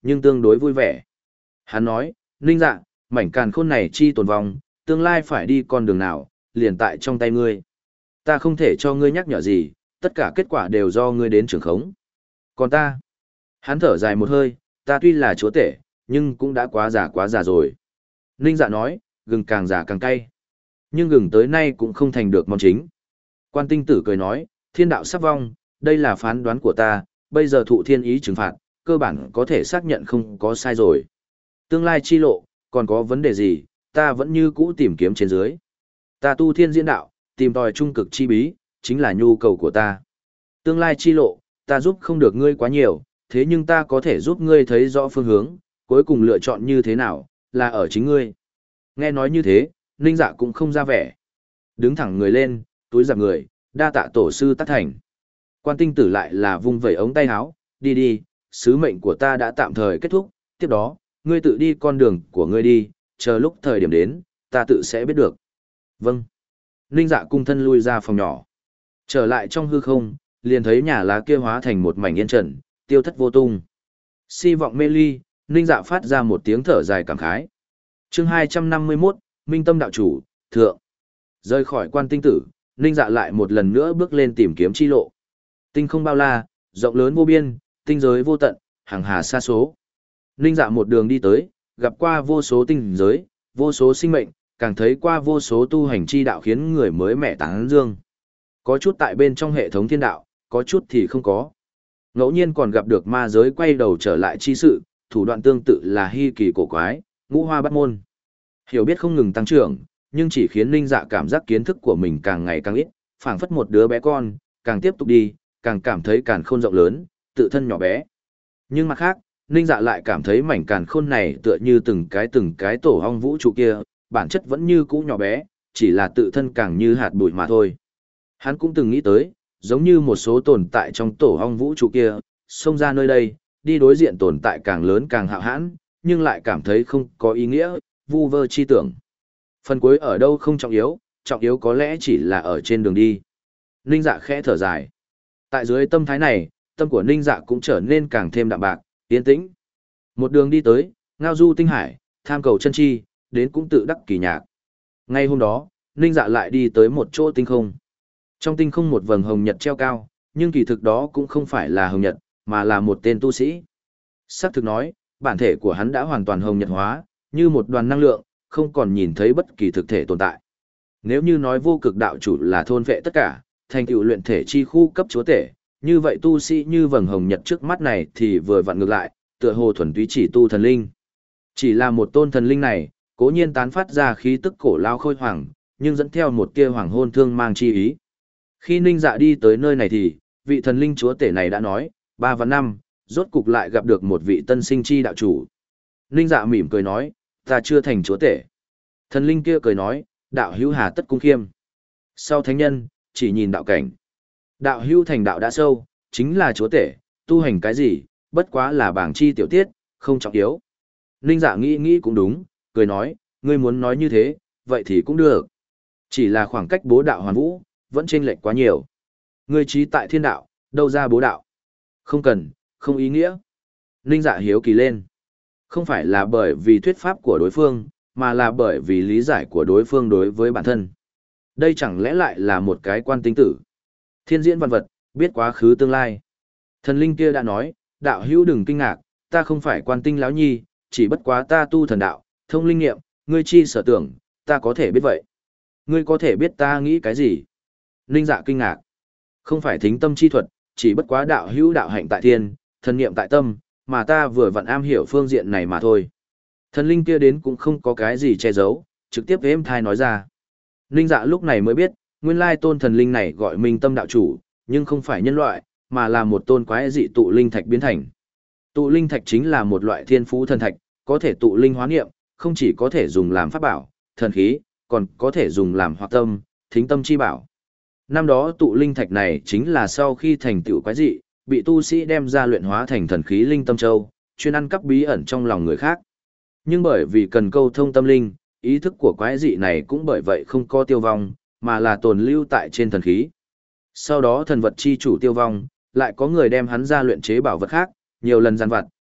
nhưng tương đối vui vẻ. Hắn nói, Ninh Dạ, mảnh càn khôn này chi tồn vong, tương lai phải đi con đường nào, liền tại trong tay ngươi. Ta không thể cho ngươi nhắc nhở gì, tất cả kết quả đều do ngươi đến trường khống. Còn ta, hắn thở dài một hơi, ta tuy là chúa tể, nhưng cũng đã quá già quá già rồi. Ninh Dạ nói, gừng càng già càng cay. Nhưng gừng tới nay cũng không thành được món chính. Quan Tinh Tử cười nói, thiên đạo sắp vong, đây là phán đoán của ta, bây giờ thụ thiên ý trừng phạt, cơ bản có thể xác nhận không có sai rồi. Tương lai chi lộ, còn có vấn đề gì, ta vẫn như cũ tìm kiếm trên dưới. Ta tu thiên diễn đạo, tìm tòi trung cực chi bí, chính là nhu cầu của ta. Tương lai chi lộ, ta giúp không được ngươi quá nhiều, thế nhưng ta có thể giúp ngươi thấy rõ phương hướng, cuối cùng lựa chọn như thế nào, là ở chính ngươi. Nghe nói như thế, Ninh Dạ cũng không ra vẻ. Đứng thẳng người lên, túi giặc người, đa tạ tổ sư tác thành. Quan Tinh Tử lại là vung vẩy ống tay áo, đi đi, sứ mệnh của ta đã tạm thời kết thúc, tiếp đó, ngươi tự đi con đường của ngươi đi, chờ lúc thời điểm đến, ta tự sẽ biết được. Vâng. Ninh Dạ cung thân lui ra phòng nhỏ. Trở lại trong hư không, liền thấy nhà lá kia hóa thành một mảnh yên trần, tiêu thất vô tung. Si vọng mê ly, Ninh Dạ phát ra một tiếng thở dài cảm khái. Chương hai trăm năm mươi mốt, Minh Tâm đạo chủ, thượng. Rời khỏi Quan Tinh Tử, Ninh Dạ lại một lần nữa bước lên tìm kiếm chi lộ. Tinh không bao la, rộng lớn vô biên, tinh giới vô tận, hàng hà xa số. Ninh Dạ một đường đi tới, gặp qua vô số tinh giới, vô số sinh mệnh, càng thấy qua vô số tu hành chi đạo khiến người mới mẻ tán dương. Có chút tại bên trong hệ thống thiên đạo, có chút thì không có. Ngẫu nhiên còn gặp được ma giới quay đầu trở lại chi sự, thủ đoạn tương tự là hy kỳ cổ quái, ngũ hoa bắt môn. Hiểu biết không ngừng tăng trưởng, nhưng chỉ khiến Ninh Dạ cảm giác kiến thức của mình càng ngày càng ít, phảng phất một đứa bé con, càng tiếp tục đi, càng cảm thấy càn khôn rộng lớn, tự thân nhỏ bé. Nhưng mặt khác, Ninh Dạ lại cảm thấy mảnh càn khôn này tựa như từng cái từng cái tổ ong vũ trụ kia, bản chất vẫn như cũ nhỏ bé, chỉ là tự thân càng như hạt bụi mà thôi. Hắn cũng từng nghĩ tới, giống như một số tồn tại trong tổ ong vũ trụ kia, xông ra nơi đây, đi đối diện tồn tại càng lớn càng hạo hãn, nhưng lại cảm thấy không có ý nghĩa, vu vơ chi tưởng. Phần cuối ở đâu không trọng yếu, trọng yếu có lẽ chỉ là ở trên đường đi. Ninh Dạ khẽ thở dài. Tại dưới tâm thái này, tâm của Ninh Dạ cũng trở nên càng thêm đạm bạc, yên tĩnh. Một đường đi tới, ngao du tinh hải, tham cầu chân chi, đến cũng tự đắc kỳ nhạc. Ngay hôm đó, Ninh Dạ lại đi tới một chỗ tinh không. Trong tinh không một vầng hồng nhật treo cao, nhưng kỳ thực đó cũng không phải là hồng nhật, mà là một tên tu sĩ. Sắc thực nói, bản thể của hắn đã hoàn toàn hồng nhật hóa, như một đoàn năng lượng, không còn nhìn thấy bất kỳ thực thể tồn tại. Nếu như nói vô cực đạo chủ là thôn vệ tất cả, thành tựu luyện thể chi khu cấp chúa tể, như vậy tu sĩ như vầng hồng nhật trước mắt này thì vừa vặn ngược lại, tựa hồ thuần túy chỉ tu thần linh. Chỉ là một tôn thần linh này, cố nhiên tán phát ra khí tức cổ lao khôi hoàng, nhưng dẫn theo một tia hoàng hôn thương mang chi ý. Khi Ninh Dạ đi tới nơi này thì, vị thần linh chúa tể này đã nói, ba và năm, rốt cục lại gặp được một vị tân sinh chi đạo chủ. Ninh Dạ mỉm cười nói, ta chưa thành chúa tể. Thần linh kia cười nói, đạo hữu hà tất cung khiêm. Sau thánh nhân, chỉ nhìn đạo cảnh. Đạo hữu thành đạo đã sâu, chính là chúa tể, tu hành cái gì, bất quá là bảng chi tiểu tiết, không trọng yếu. Ninh Dạ nghĩ nghĩ cũng đúng, cười nói, ngươi muốn nói như thế, vậy thì cũng được. Chỉ là khoảng cách bố đạo hoàn vũ, vẫn chênh lệch quá nhiều. Ngươi trí tại thiên đạo, đâu ra bố đạo? Không cần, không ý nghĩa. Ninh Dạ hiếu kỳ lên. Không phải là bởi vì thuyết pháp của đối phương, mà là bởi vì lý giải của đối phương đối với bản thân. Đây chẳng lẽ lại là một cái quan tinh tử. Thiên diễn văn vật, biết quá khứ tương lai. Thần linh kia đã nói, đạo hữu đừng kinh ngạc, ta không phải quan tinh lão nhi, chỉ bất quá ta tu thần đạo, thông linh nghiệm, ngươi chi sở tưởng, ta có thể biết vậy. Ngươi có thể biết ta nghĩ cái gì? Ninh Dạ kinh ngạc. Không phải thính tâm chi thuật, chỉ bất quá đạo hữu đạo hạnh tại thiên, thần niệm tại tâm, mà ta vừa vặn am hiểu phương diện này mà thôi. Thần linh kia đến cũng không có cái gì che giấu, trực tiếp êm thai nói ra. Ninh Dạ lúc này mới biết, nguyên lai tôn thần linh này gọi Minh Tâm đạo chủ, nhưng không phải nhân loại, mà là một tôn quái dị tụ linh thạch biến thành. Tụ linh thạch chính là một loại thiên phú thần thạch, có thể tụ linh hóa niệm, không chỉ có thể dùng làm pháp bảo, thần khí, còn có thể dùng làm hoạt tâm, thính tâm chi bảo. Năm đó tụ linh thạch này chính là sau khi thành tựu quái dị, bị tu sĩ đem ra luyện hóa thành thần khí linh tâm châu, chuyên ăn cắp bí ẩn trong lòng người khác. Nhưng bởi vì cần câu thông tâm linh, ý thức của quái dị này cũng bởi vậy không có tiêu vong, mà là tồn lưu tại trên thần khí. Sau đó thần vật chi chủ tiêu vong, lại có người đem hắn ra luyện chế bảo vật khác, nhiều lần giàn vặt,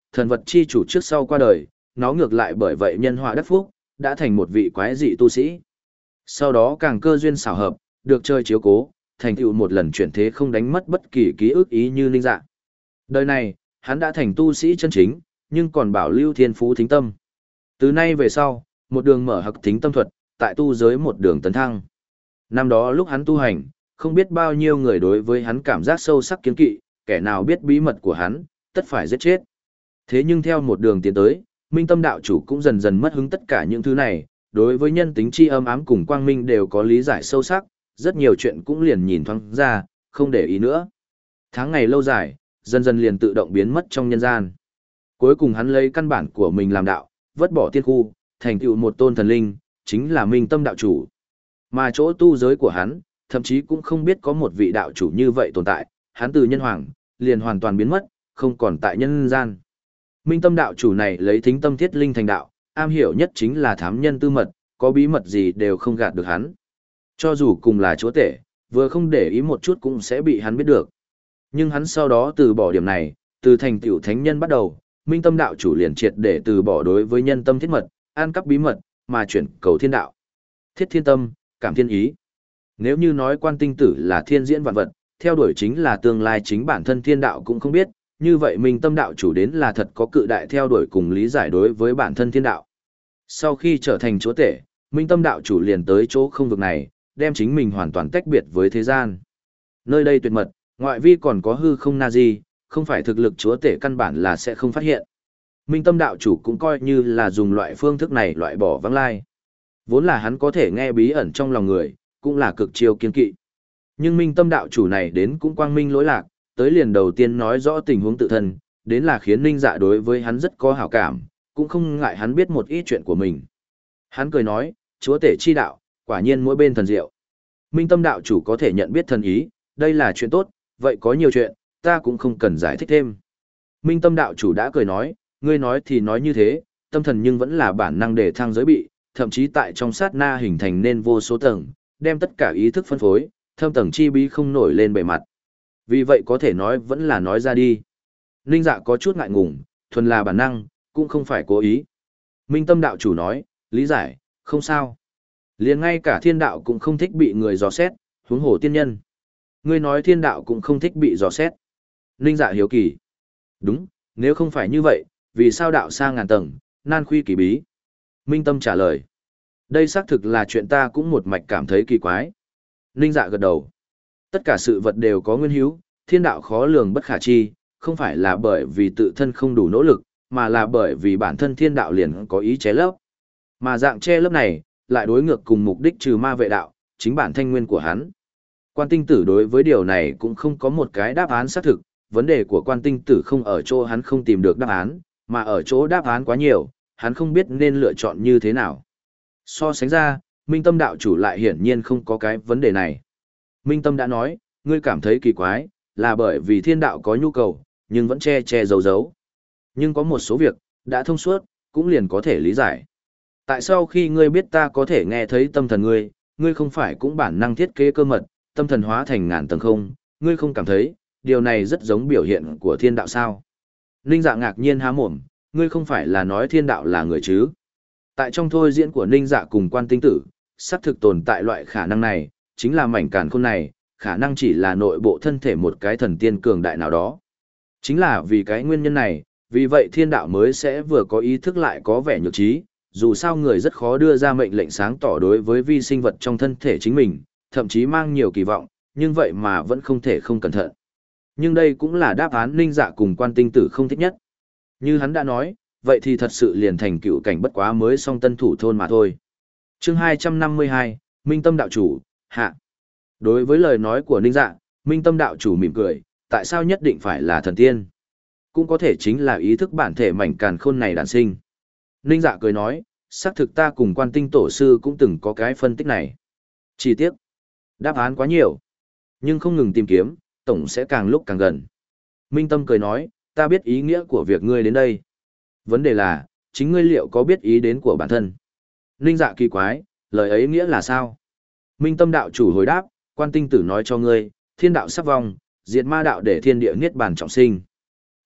thần vật chi chủ trước sau qua đời, nó ngược lại bởi vậy nhân họa đắc phúc, đã thành một vị quái dị tu sĩ. Sau đó càng cơ duyên xảo hợp, được chơi chiếu cố, thành tựu một lần chuyển thế không đánh mất bất kỳ ký ức ý như Ninh Dạ. Đời này, hắn đã thành tu sĩ chân chính, nhưng còn bảo lưu thiên phú thính tâm. Từ nay về sau, một đường mở hặc thính tâm thuật, tại tu giới một đường tấn thăng. Năm đó lúc hắn tu hành, không biết bao nhiêu người đối với hắn cảm giác sâu sắc kiêng kỵ, kẻ nào biết bí mật của hắn, tất phải giết chết. Thế nhưng theo một đường tiến tới, Minh Tâm đạo chủ cũng dần dần mất hứng tất cả những thứ này, đối với nhân tính chi âm ám cùng quang minh đều có lý giải sâu sắc, rất nhiều chuyện cũng liền nhìn thoáng ra, không để ý nữa. Tháng ngày lâu dài, dần dần liền tự động biến mất trong nhân gian. Cuối cùng hắn lấy căn bản của mình làm đạo, vứt bỏ tiên khu, thành tựu một tôn thần linh, chính là Minh Tâm đạo chủ. Mà chỗ tu giới của hắn, thậm chí cũng không biết có một vị đạo chủ như vậy tồn tại, hắn từ nhân hoàng, liền hoàn toàn biến mất, không còn tại nhân gian. Minh Tâm đạo chủ này lấy thính tâm thiết linh thành đạo, am hiểu nhất chính là thám nhân tư mật, có bí mật gì đều không gạt được hắn. Cho dù cùng là chúa tể, vừa không để ý một chút cũng sẽ bị hắn biết được. Nhưng hắn sau đó từ bỏ điểm này, từ thành tiểu thánh nhân bắt đầu, Minh Tâm đạo chủ liền triệt để từ bỏ đối với nhân tâm thiết mật, an cắp bí mật, mà chuyển cầu thiên đạo. Thiết thiên tâm, cảm thiên ý. Nếu như nói Quan Tinh Tử là thiên diễn vạn vật, theo đuổi chính là tương lai chính bản thân thiên đạo cũng không biết, như vậy Minh Tâm đạo chủ đến là thật có cự đại theo đuổi cùng lý giải đối với bản thân thiên đạo. Sau khi trở thành chúa tể, Minh Tâm đạo chủ liền tới chỗ không vực này, đem chính mình hoàn toàn tách biệt với thế gian. Nơi đây tuyệt mật, ngoại vi còn có hư không na di, không phải thực lực chúa tể căn bản là sẽ không phát hiện. Minh Tâm đạo chủ cũng coi như là dùng loại phương thức này loại bỏ vắng lai. Vốn là hắn có thể nghe bí ẩn trong lòng người, cũng là cực chiêu kiên kỵ. Nhưng Minh Tâm đạo chủ này đến cũng quang minh lỗi lạc, tới liền đầu tiên nói rõ tình huống tự thân, đến là khiến Ninh Dạ đối với hắn rất có hảo cảm, cũng không ngại hắn biết một ít chuyện của mình. Hắn cười nói, chúa tể chi đạo, quả nhiên mỗi bên thần diệu. Minh Tâm đạo chủ có thể nhận biết thần ý, đây là chuyện tốt, vậy có nhiều chuyện, ta cũng không cần giải thích thêm. Minh Tâm đạo chủ đã cười nói, ngươi nói thì nói như thế, tâm thần nhưng vẫn là bản năng để thăng giới bị, thậm chí tại trong sát na hình thành nên vô số tầng, đem tất cả ý thức phân phối, thâm tầng chi bí không nổi lên bề mặt. Vì vậy có thể nói vẫn là nói ra đi. Ninh Dạ có chút ngại ngùng, thuần là bản năng, cũng không phải cố ý. Minh Tâm đạo chủ nói, lý giải, không sao. Liền ngay cả thiên đạo cũng không thích bị người dò xét, huống hồ tiên nhân. Ngươi nói thiên đạo cũng không thích bị dò xét. Ninh Dạ hiếu kỳ. Đúng, nếu không phải như vậy, vì sao đạo xa ngàn tầng, nan khuy kỳ bí? Minh Tâm trả lời. Đây xác thực là chuyện ta cũng một mạch cảm thấy kỳ quái. Ninh Dạ gật đầu. Tất cả sự vật đều có nguyên hữu, thiên đạo khó lường bất khả chi, không phải là bởi vì tự thân không đủ nỗ lực, mà là bởi vì bản thân thiên đạo liền có ý che lấp. Mà dạng che lấp này, lại đối ngược cùng mục đích trừ ma vệ đạo, chính bản thanh nguyên của hắn. Quan Tinh Tử đối với điều này cũng không có một cái đáp án xác thực, vấn đề của Quan Tinh Tử không ở chỗ hắn không tìm được đáp án, mà ở chỗ đáp án quá nhiều, hắn không biết nên lựa chọn như thế nào. So sánh ra, Minh Tâm đạo chủ lại hiển nhiên không có cái vấn đề này. Minh Tâm đã nói, ngươi cảm thấy kỳ quái, là bởi vì thiên đạo có nhu cầu, nhưng vẫn che che giấu giấu. Nhưng có một số việc, đã thông suốt, cũng liền có thể lý giải. Tại sao khi ngươi biết ta có thể nghe thấy tâm thần ngươi, ngươi không phải cũng bản năng thiết kế cơ mật, tâm thần hóa thành ngàn tầng không, ngươi không cảm thấy, điều này rất giống biểu hiện của thiên đạo sao? Ninh Dạ ngạc nhiên há mồm, ngươi không phải là nói thiên đạo là người chứ? Tại trong thôi diễn của Ninh Dạ cùng Quan Tinh Tử, xác thực tồn tại loại khả năng này, chính là mảnh càn khôn này, khả năng chỉ là nội bộ thân thể một cái thần tiên cường đại nào đó. Chính là vì cái nguyên nhân này, vì vậy thiên đạo mới sẽ vừa có ý thức lại có vẻ nhược trí, dù sao người rất khó đưa ra mệnh lệnh sáng tỏ đối với vi sinh vật trong thân thể chính mình, thậm chí mang nhiều kỳ vọng, nhưng vậy mà vẫn không thể không cẩn thận. Nhưng đây cũng là đáp án Ninh Dạ cùng Quan Tinh Tử không thích nhất. Như hắn đã nói, vậy thì thật sự liền thành cựu cảnh bất quá mới song tân thủ thôn mà thôi. Chương hai trăm năm mươi hai, Minh Tâm đạo chủ, hạ. Đối với lời nói của Ninh Dạ, Minh Tâm đạo chủ mỉm cười, tại sao nhất định phải là thần tiên? Cũng có thể chính là ý thức bản thể mảnh càn khôn này đản sinh. Ninh Dạ cười nói, xác thực ta cùng Quan Tinh tổ sư cũng từng có cái phân tích này. Chỉ tiếc, đáp án quá nhiều, nhưng không ngừng tìm kiếm, tổng sẽ càng lúc càng gần. Minh Tâm cười nói, ta biết ý nghĩa của việc ngươi đến đây. Vấn đề là, chính ngươi liệu có biết ý đến của bản thân? Ninh Dạ kỳ quái, lời ấy nghĩa là sao? Minh Tâm đạo chủ hồi đáp, Quan Tinh tử nói cho ngươi, thiên đạo sắp vong, diệt ma đạo để thiên địa niết bàn trọng sinh.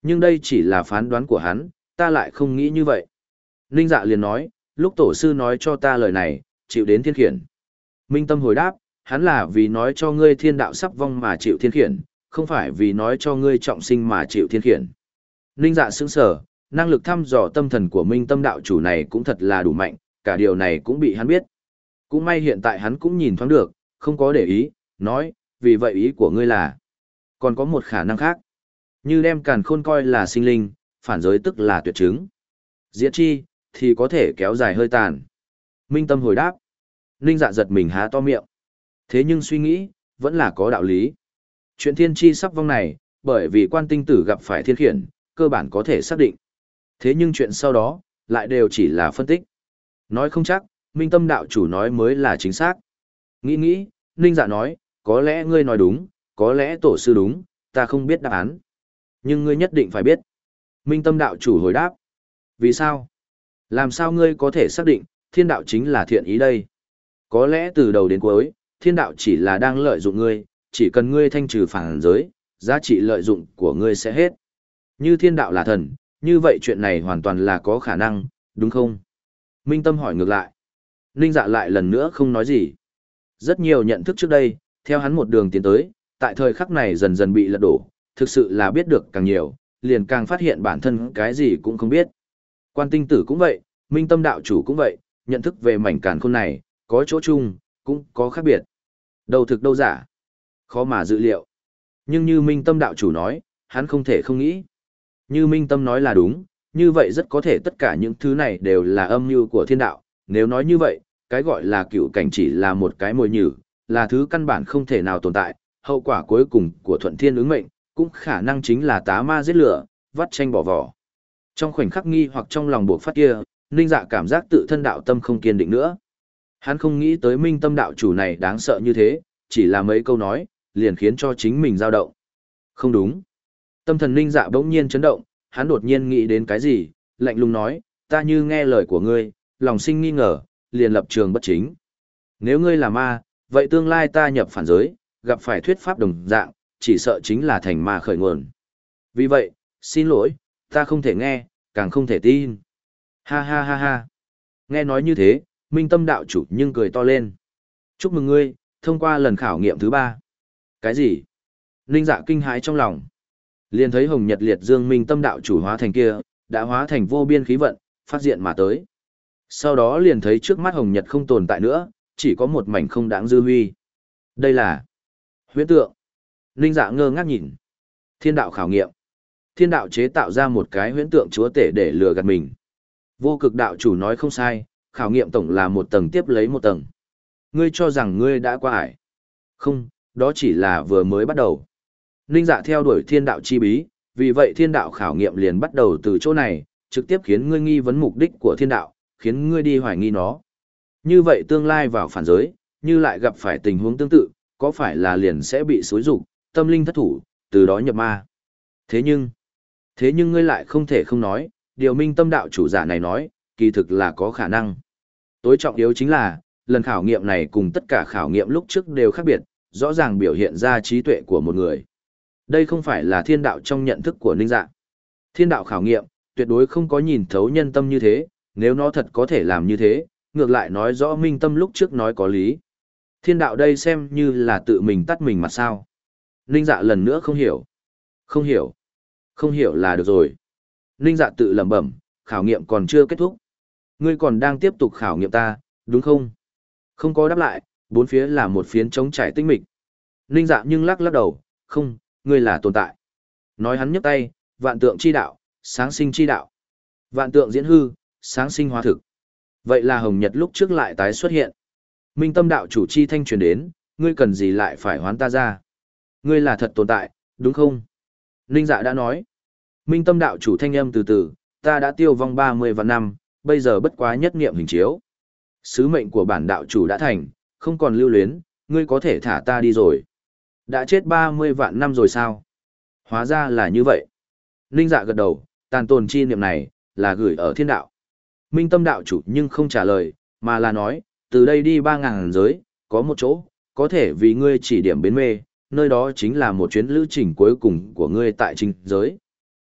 Nhưng đây chỉ là phán đoán của hắn, ta lại không nghĩ như vậy. Ninh Dạ liền nói, lúc tổ sư nói cho ta lời này, chịu đến thiên khiển. Minh Tâm hồi đáp, hắn là vì nói cho ngươi thiên đạo sắp vong mà chịu thiên khiển, không phải vì nói cho ngươi trọng sinh mà chịu thiên khiển. Ninh Dạ sững sờ, năng lực thăm dò tâm thần của Minh Tâm đạo chủ này cũng thật là đủ mạnh, cả điều này cũng bị hắn biết. Cũng may hiện tại hắn cũng nhìn thoáng được, không có để ý, nói, vì vậy ý của ngươi là, còn có một khả năng khác. Như đem càn khôn coi là sinh linh, phản giới tức là tuyệt chứng. Diệt chi, thì có thể kéo dài hơi tàn. Minh Tâm hồi đáp. Ninh Dạ giật mình há to miệng. Thế nhưng suy nghĩ, vẫn là có đạo lý. Chuyện thiên chi sắp vong này, bởi vì quan tinh tử gặp phải thiên khiển, cơ bản có thể xác định. Thế nhưng chuyện sau đó, lại đều chỉ là phân tích. Nói không chắc, Minh Tâm đạo chủ nói mới là chính xác. Nghĩ nghĩ, Ninh Dạ nói, có lẽ ngươi nói đúng, có lẽ tổ sư đúng, ta không biết đáp án. Nhưng ngươi nhất định phải biết. Minh Tâm đạo chủ hồi đáp. Vì sao? Làm sao ngươi có thể xác định, thiên đạo chính là thiện ý đây? Có lẽ từ đầu đến cuối, thiên đạo chỉ là đang lợi dụng ngươi, chỉ cần ngươi thanh trừ phản giới, giá trị lợi dụng của ngươi sẽ hết. Như thiên đạo là thần, như vậy chuyện này hoàn toàn là có khả năng, đúng không? Minh Tâm hỏi ngược lại. Ninh Dạ lại lần nữa không nói gì. Rất nhiều nhận thức trước đây, theo hắn một đường tiến tới, tại thời khắc này dần dần bị lật đổ, thực sự là biết được càng nhiều, liền càng phát hiện bản thân cái gì cũng không biết. Quan tinh tử cũng vậy, Minh Tâm đạo chủ cũng vậy, nhận thức về mảnh càn khôn này, có chỗ chung, cũng có khác biệt. Đâu thực đâu giả, khó mà dự liệu. Nhưng như Minh Tâm đạo chủ nói, hắn không thể không nghĩ. Như Minh Tâm nói là đúng, như vậy rất có thể tất cả những thứ này đều là âm mưu của thiên đạo. Nếu nói như vậy, cái gọi là cựu cảnh chỉ là một cái mồi nhử, là thứ căn bản không thể nào tồn tại, hậu quả cuối cùng của thuận thiên ứng mệnh, cũng khả năng chính là tá ma giết lửa, vắt tranh bỏ vỏ. Trong khoảnh khắc nghi hoặc trong lòng buộc phát kia, Ninh Dạ cảm giác tự thân đạo tâm không kiên định nữa. Hắn không nghĩ tới Minh Tâm đạo chủ này đáng sợ như thế, chỉ là mấy câu nói, liền khiến cho chính mình dao động. Không đúng. Tâm thần Ninh Dạ bỗng nhiên chấn động, hắn đột nhiên nghĩ đến cái gì, lạnh lùng nói, ta như nghe lời của ngươi, lòng sinh nghi ngờ, liền lập trường bất chính. Nếu ngươi là ma, vậy tương lai ta nhập phản giới, gặp phải thuyết pháp đồng dạng, chỉ sợ chính là thành ma khởi nguồn. Vì vậy, xin lỗi, ta không thể nghe, càng không thể tin. Ha ha ha ha. Nghe nói như thế, Minh Tâm đạo chủ nhưng cười to lên. Chúc mừng ngươi, thông qua lần khảo nghiệm thứ ba. Cái gì? Ninh Dạ kinh hãi trong lòng. Liền thấy Hồng Nhật Liệt Dương Minh Tâm đạo chủ hóa thành kia, đã hóa thành vô biên khí vận, phát diện mà tới. Sau đó liền thấy trước mắt Hồng Nhật không tồn tại nữa, chỉ có một mảnh không đáng dư huy. Đây là huyễn tượng. Ninh Dạ ngơ ngác nhìn. Thiên đạo khảo nghiệm. Thiên đạo chế tạo ra một cái huyễn tượng chúa tể để lừa gạt mình. Vô cực đạo chủ nói không sai, khảo nghiệm tổng là một tầng tiếp lấy một tầng. Ngươi cho rằng ngươi đã qua ải. Không, đó chỉ là vừa mới bắt đầu. Ninh Dạ theo đuổi thiên đạo chi bí, vì vậy thiên đạo khảo nghiệm liền bắt đầu từ chỗ này, trực tiếp khiến ngươi nghi vấn mục đích của thiên đạo, khiến ngươi đi hoài nghi nó. Như vậy tương lai vào phản giới, như lại gặp phải tình huống tương tự, có phải là liền sẽ bị xối rụng, tâm linh thất thủ, từ đó nhập ma. Thế nhưng, thế nhưng ngươi lại không thể không nói, điều Minh Tâm đạo chủ giả này nói, kỳ thực là có khả năng. Tối trọng yếu chính là, lần khảo nghiệm này cùng tất cả khảo nghiệm lúc trước đều khác biệt, rõ ràng biểu hiện ra trí tuệ của một người. Đây không phải là thiên đạo trong nhận thức của Ninh Dạ. Thiên đạo khảo nghiệm, tuyệt đối không có nhìn thấu nhân tâm như thế, nếu nó thật có thể làm như thế, ngược lại nói rõ Minh Tâm lúc trước nói có lý. Thiên đạo đây xem như là tự mình tắt mình mà sao. Ninh Dạ lần nữa không hiểu. Không hiểu. Không hiểu là được rồi. Ninh Dạ tự lẩm bẩm, khảo nghiệm còn chưa kết thúc. Ngươi còn đang tiếp tục khảo nghiệm ta, đúng không? Không có đáp lại, bốn phía là một phiến trống trải tinh mịch. Ninh Dạ nhưng lắc lắc đầu, không, ngươi là tồn tại. Nói hắn nhấc tay, vạn tượng chi đạo, sáng sinh chi đạo. Vạn tượng diễn hư, sáng sinh hóa thực. Vậy là Hồng Nhật lúc trước lại tái xuất hiện. Minh Tâm đạo chủ chi thanh truyền đến, ngươi cần gì lại phải hoán ta ra? Ngươi là thật tồn tại, đúng không? Ninh Dạ đã nói. Minh Tâm đạo chủ thanh âm từ từ, ta đã tiêu vong ba mươi vạn năm, bây giờ bất quá nhất niệm hình chiếu. Sứ mệnh của bản đạo chủ đã thành, không còn lưu luyến, ngươi có thể thả ta đi rồi. Đã chết ba mươi vạn năm rồi sao? Hóa ra là như vậy. Ninh Dạ gật đầu, tàn tồn chi niệm này, là gửi ở thiên đạo. Minh Tâm đạo chủ nhưng không trả lời, mà là nói, từ đây đi ba ngàn giới, có một chỗ, có thể vì ngươi chỉ điểm bến mê, nơi đó chính là một chuyến lữ trình cuối cùng của ngươi tại trình giới.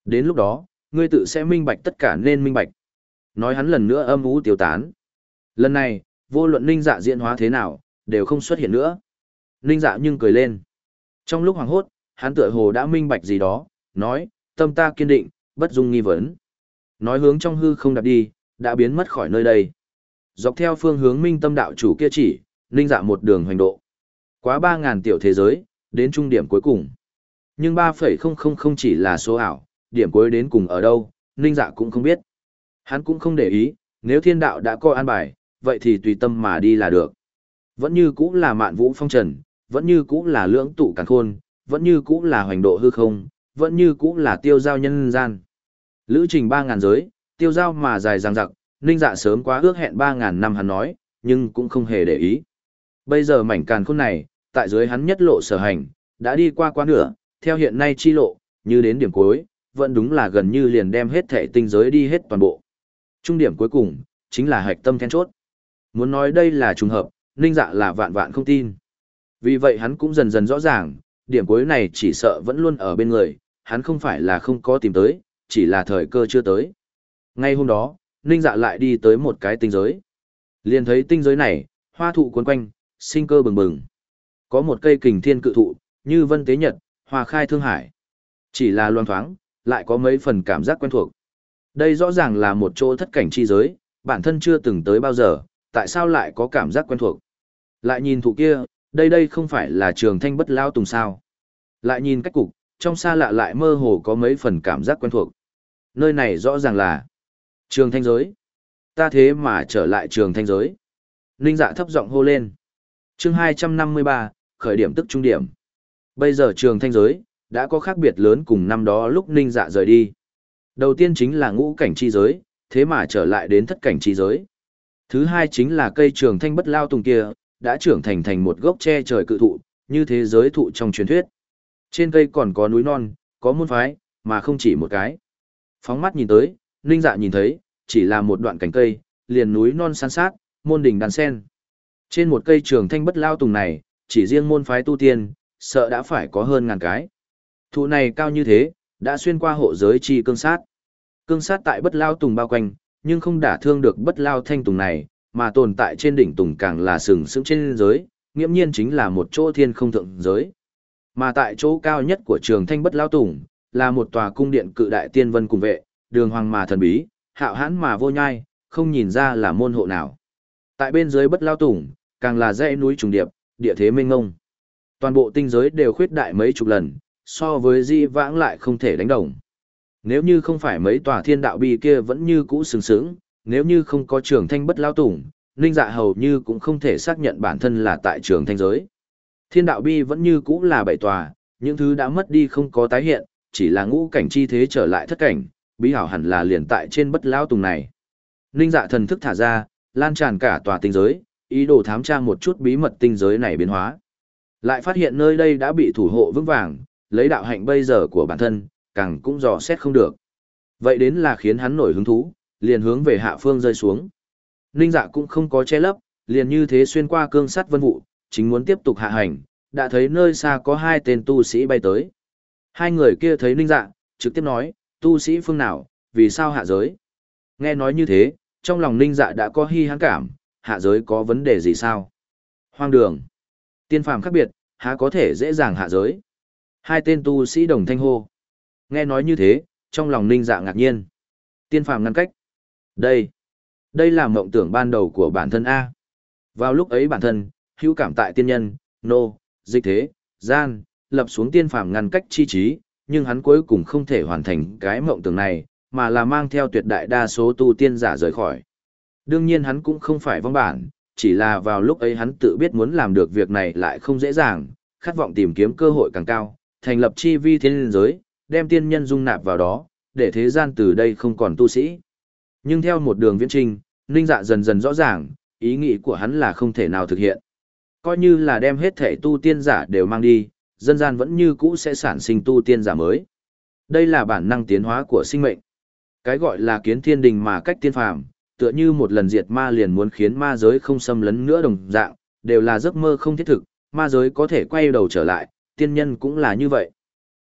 Đến lúc đó, ngươi tự sẽ minh bạch tất cả nên minh bạch. Nói hắn lần nữa âm u tiêu tán. Lần này, vô luận Ninh Dạ diễn hóa thế nào, đều không xuất hiện nữa. Ninh Dạ nhưng cười lên. Trong lúc hoảng hốt, hắn tựa hồ đã minh bạch gì đó, nói, tâm ta kiên định, bất dung nghi vấn. Nói hướng trong hư không đạp đi, đã biến mất khỏi nơi đây. Dọc theo phương hướng minh tâm đạo chủ kia chỉ, Ninh Dạ một đường hoành độ. Quá ba ngàn tiểu thế giới, đến trung điểm cuối cùng. Nhưng ba phẩy không không không chỉ là số ảo, điểm cuối đến cùng ở đâu, Ninh Dạ cũng không biết. Hắn cũng không để ý, nếu thiên đạo đã coi an bài, vậy thì tùy tâm mà đi là được. Vẫn như cũng là mạn vũ phong trần, vẫn như cũng là lưỡng tụ càn khôn, vẫn như cũng là hoành độ hư không, vẫn như cũng là tiêu giao nhân gian. Lữ trình ba ngàn giới, tiêu giao mà dài dằng dặc, Ninh Dạ sớm quá ước hẹn ba ngàn năm hắn nói, nhưng cũng không hề để ý. Bây giờ mảnh càn khôn này, tại dưới hắn nhất lộ sở hành, đã đi qua quá nửa, theo hiện nay chi lộ, như đến điểm cuối, vẫn đúng là gần như liền đem hết thể tinh giới đi hết toàn bộ. Trung điểm cuối cùng, chính là hạch tâm then chốt. Muốn nói đây là trùng hợp, Ninh Dạ là vạn vạn không tin. Vì vậy hắn cũng dần dần rõ ràng, điểm cuối này chỉ sợ vẫn luôn ở bên người, hắn không phải là không có tìm tới, chỉ là thời cơ chưa tới. Ngay hôm đó, Ninh Dạ lại đi tới một cái tinh giới. Liền thấy tinh giới này, hoa thụ cuốn quanh, sinh cơ bừng bừng. Có một cây kình thiên cự thụ, như vân tế nhật, hoa khai thương hải. Chỉ là loan thoáng, lại có mấy phần cảm giác quen thuộc. Đây rõ ràng là một chỗ thất cảnh chi giới, bản thân chưa từng tới bao giờ, tại sao lại có cảm giác quen thuộc. Lại nhìn thụ kia, đây đây không phải là Trường Thanh Bất Lao Tùng sao. Lại nhìn cách cục, trong xa lạ lại mơ hồ có mấy phần cảm giác quen thuộc. Nơi này rõ ràng là Trường Thanh giới. Ta thế mà trở lại Trường Thanh giới. Ninh Dạ thấp giọng hô lên. Chương hai trăm năm mươi ba, khởi điểm tức trung điểm. Bây giờ Trường Thanh giới đã có khác biệt lớn cùng năm đó lúc Ninh Dạ rời đi. Đầu tiên chính là ngũ cảnh chi giới, thế mà trở lại đến thất cảnh chi giới. Thứ hai chính là cây Trường Thanh Bất Lao Tùng kia, đã trưởng thành thành một gốc tre trời cự thụ, như thế giới thụ trong truyền thuyết. Trên cây còn có núi non, có môn phái, mà không chỉ một cái. Phóng mắt nhìn tới, Ninh Dạ nhìn thấy, chỉ là một đoạn cành cây, liền núi non san sát, môn đình đàn sen. Trên một cây Trường Thanh Bất Lao Tùng này, chỉ riêng môn phái tu tiên, sợ đã phải có hơn ngàn cái. Thụ này cao như thế, đã xuyên qua hộ giới chi cương sát. Cương sát tại Bất Lao Tùng bao quanh, nhưng không đả thương được Bất Lao Thanh Tùng này, mà tồn tại trên đỉnh Tùng càng là sừng sững trên giới, nghiễm nhiên chính là một chỗ thiên không thượng giới. Mà tại chỗ cao nhất của Trường Thanh Bất Lao Tùng, là một tòa cung điện cự đại tiên vân cùng vệ, đường hoàng mà thần bí, hạo hãn mà vô nhai, không nhìn ra là môn hộ nào. Tại bên dưới Bất Lao Tùng, càng là dãy núi trùng điệp, địa thế mênh mông. Toàn bộ tinh giới đều khuyết đại mấy chục lần, so với di vãng lại không thể đánh đồng. Nếu như không phải mấy tòa thiên đạo bi kia vẫn như cũ sừng sững, nếu như không có Trường Thanh Bất Lao Tùng, Ninh Dạ hầu như cũng không thể xác nhận bản thân là tại Trường Thanh giới. Thiên đạo bi vẫn như cũ là bảy tòa, những thứ đã mất đi không có tái hiện, chỉ là ngũ cảnh chi thế trở lại thất cảnh, bí hảo hẳn là liền tại trên Bất Lao Tùng này. Ninh Dạ thần thức thả ra, lan tràn cả tòa tinh giới, ý đồ thám tra một chút bí mật tinh giới này biến hóa. Lại phát hiện nơi đây đã bị thủ hộ vững vàng, lấy đạo hạnh bây giờ của bản thân, càng cũng dò xét không được. Vậy đến là khiến hắn nổi hứng thú, liền hướng về hạ phương rơi xuống. Ninh Dạ cũng không có che lấp, liền như thế xuyên qua cương sắt vân vụ, chính muốn tiếp tục hạ hành, đã thấy nơi xa có hai tên tu sĩ bay tới. Hai người kia thấy Ninh Dạ, trực tiếp nói, tu sĩ phương nào, vì sao hạ giới? Nghe nói như thế, trong lòng Ninh Dạ đã có hi hán cảm, hạ giới có vấn đề gì sao? Hoang đường. Tiên phàm khác biệt, há có thể dễ dàng hạ giới? Hai tên tu sĩ đồng thanh hô. Nghe nói như thế, trong lòng Ninh Dạ ngạc nhiên. Tiên phàm ngăn cách. Đây, đây là mộng tưởng ban đầu của bản thân A. Vào lúc ấy bản thân, hữu cảm tại tiên nhân, nô, dịch thế, gian, lập xuống tiên phàm ngăn cách chi trí, nhưng hắn cuối cùng không thể hoàn thành cái mộng tưởng này, mà là mang theo tuyệt đại đa số tu tiên giả rời khỏi. Đương nhiên hắn cũng không phải vong bản, chỉ là vào lúc ấy hắn tự biết muốn làm được việc này lại không dễ dàng, khát vọng tìm kiếm cơ hội càng cao, thành lập chi vi thiên giới, đem tiên nhân dung nạp vào đó, để thế gian từ đây không còn tu sĩ. Nhưng theo một đường viễn trình, Ninh Dạ dần dần rõ ràng, ý nghĩ của hắn là không thể nào thực hiện. Coi như là đem hết thể tu tiên giả đều mang đi, dân gian vẫn như cũ sẽ sản sinh tu tiên giả mới. Đây là bản năng tiến hóa của sinh mệnh. Cái gọi là kiến thiên đình mà cách tiên phàm, tựa như một lần diệt ma liền muốn khiến ma giới không xâm lấn nữa đồng dạng, đều là giấc mơ không thiết thực, ma giới có thể quay đầu trở lại, tiên nhân cũng là như vậy.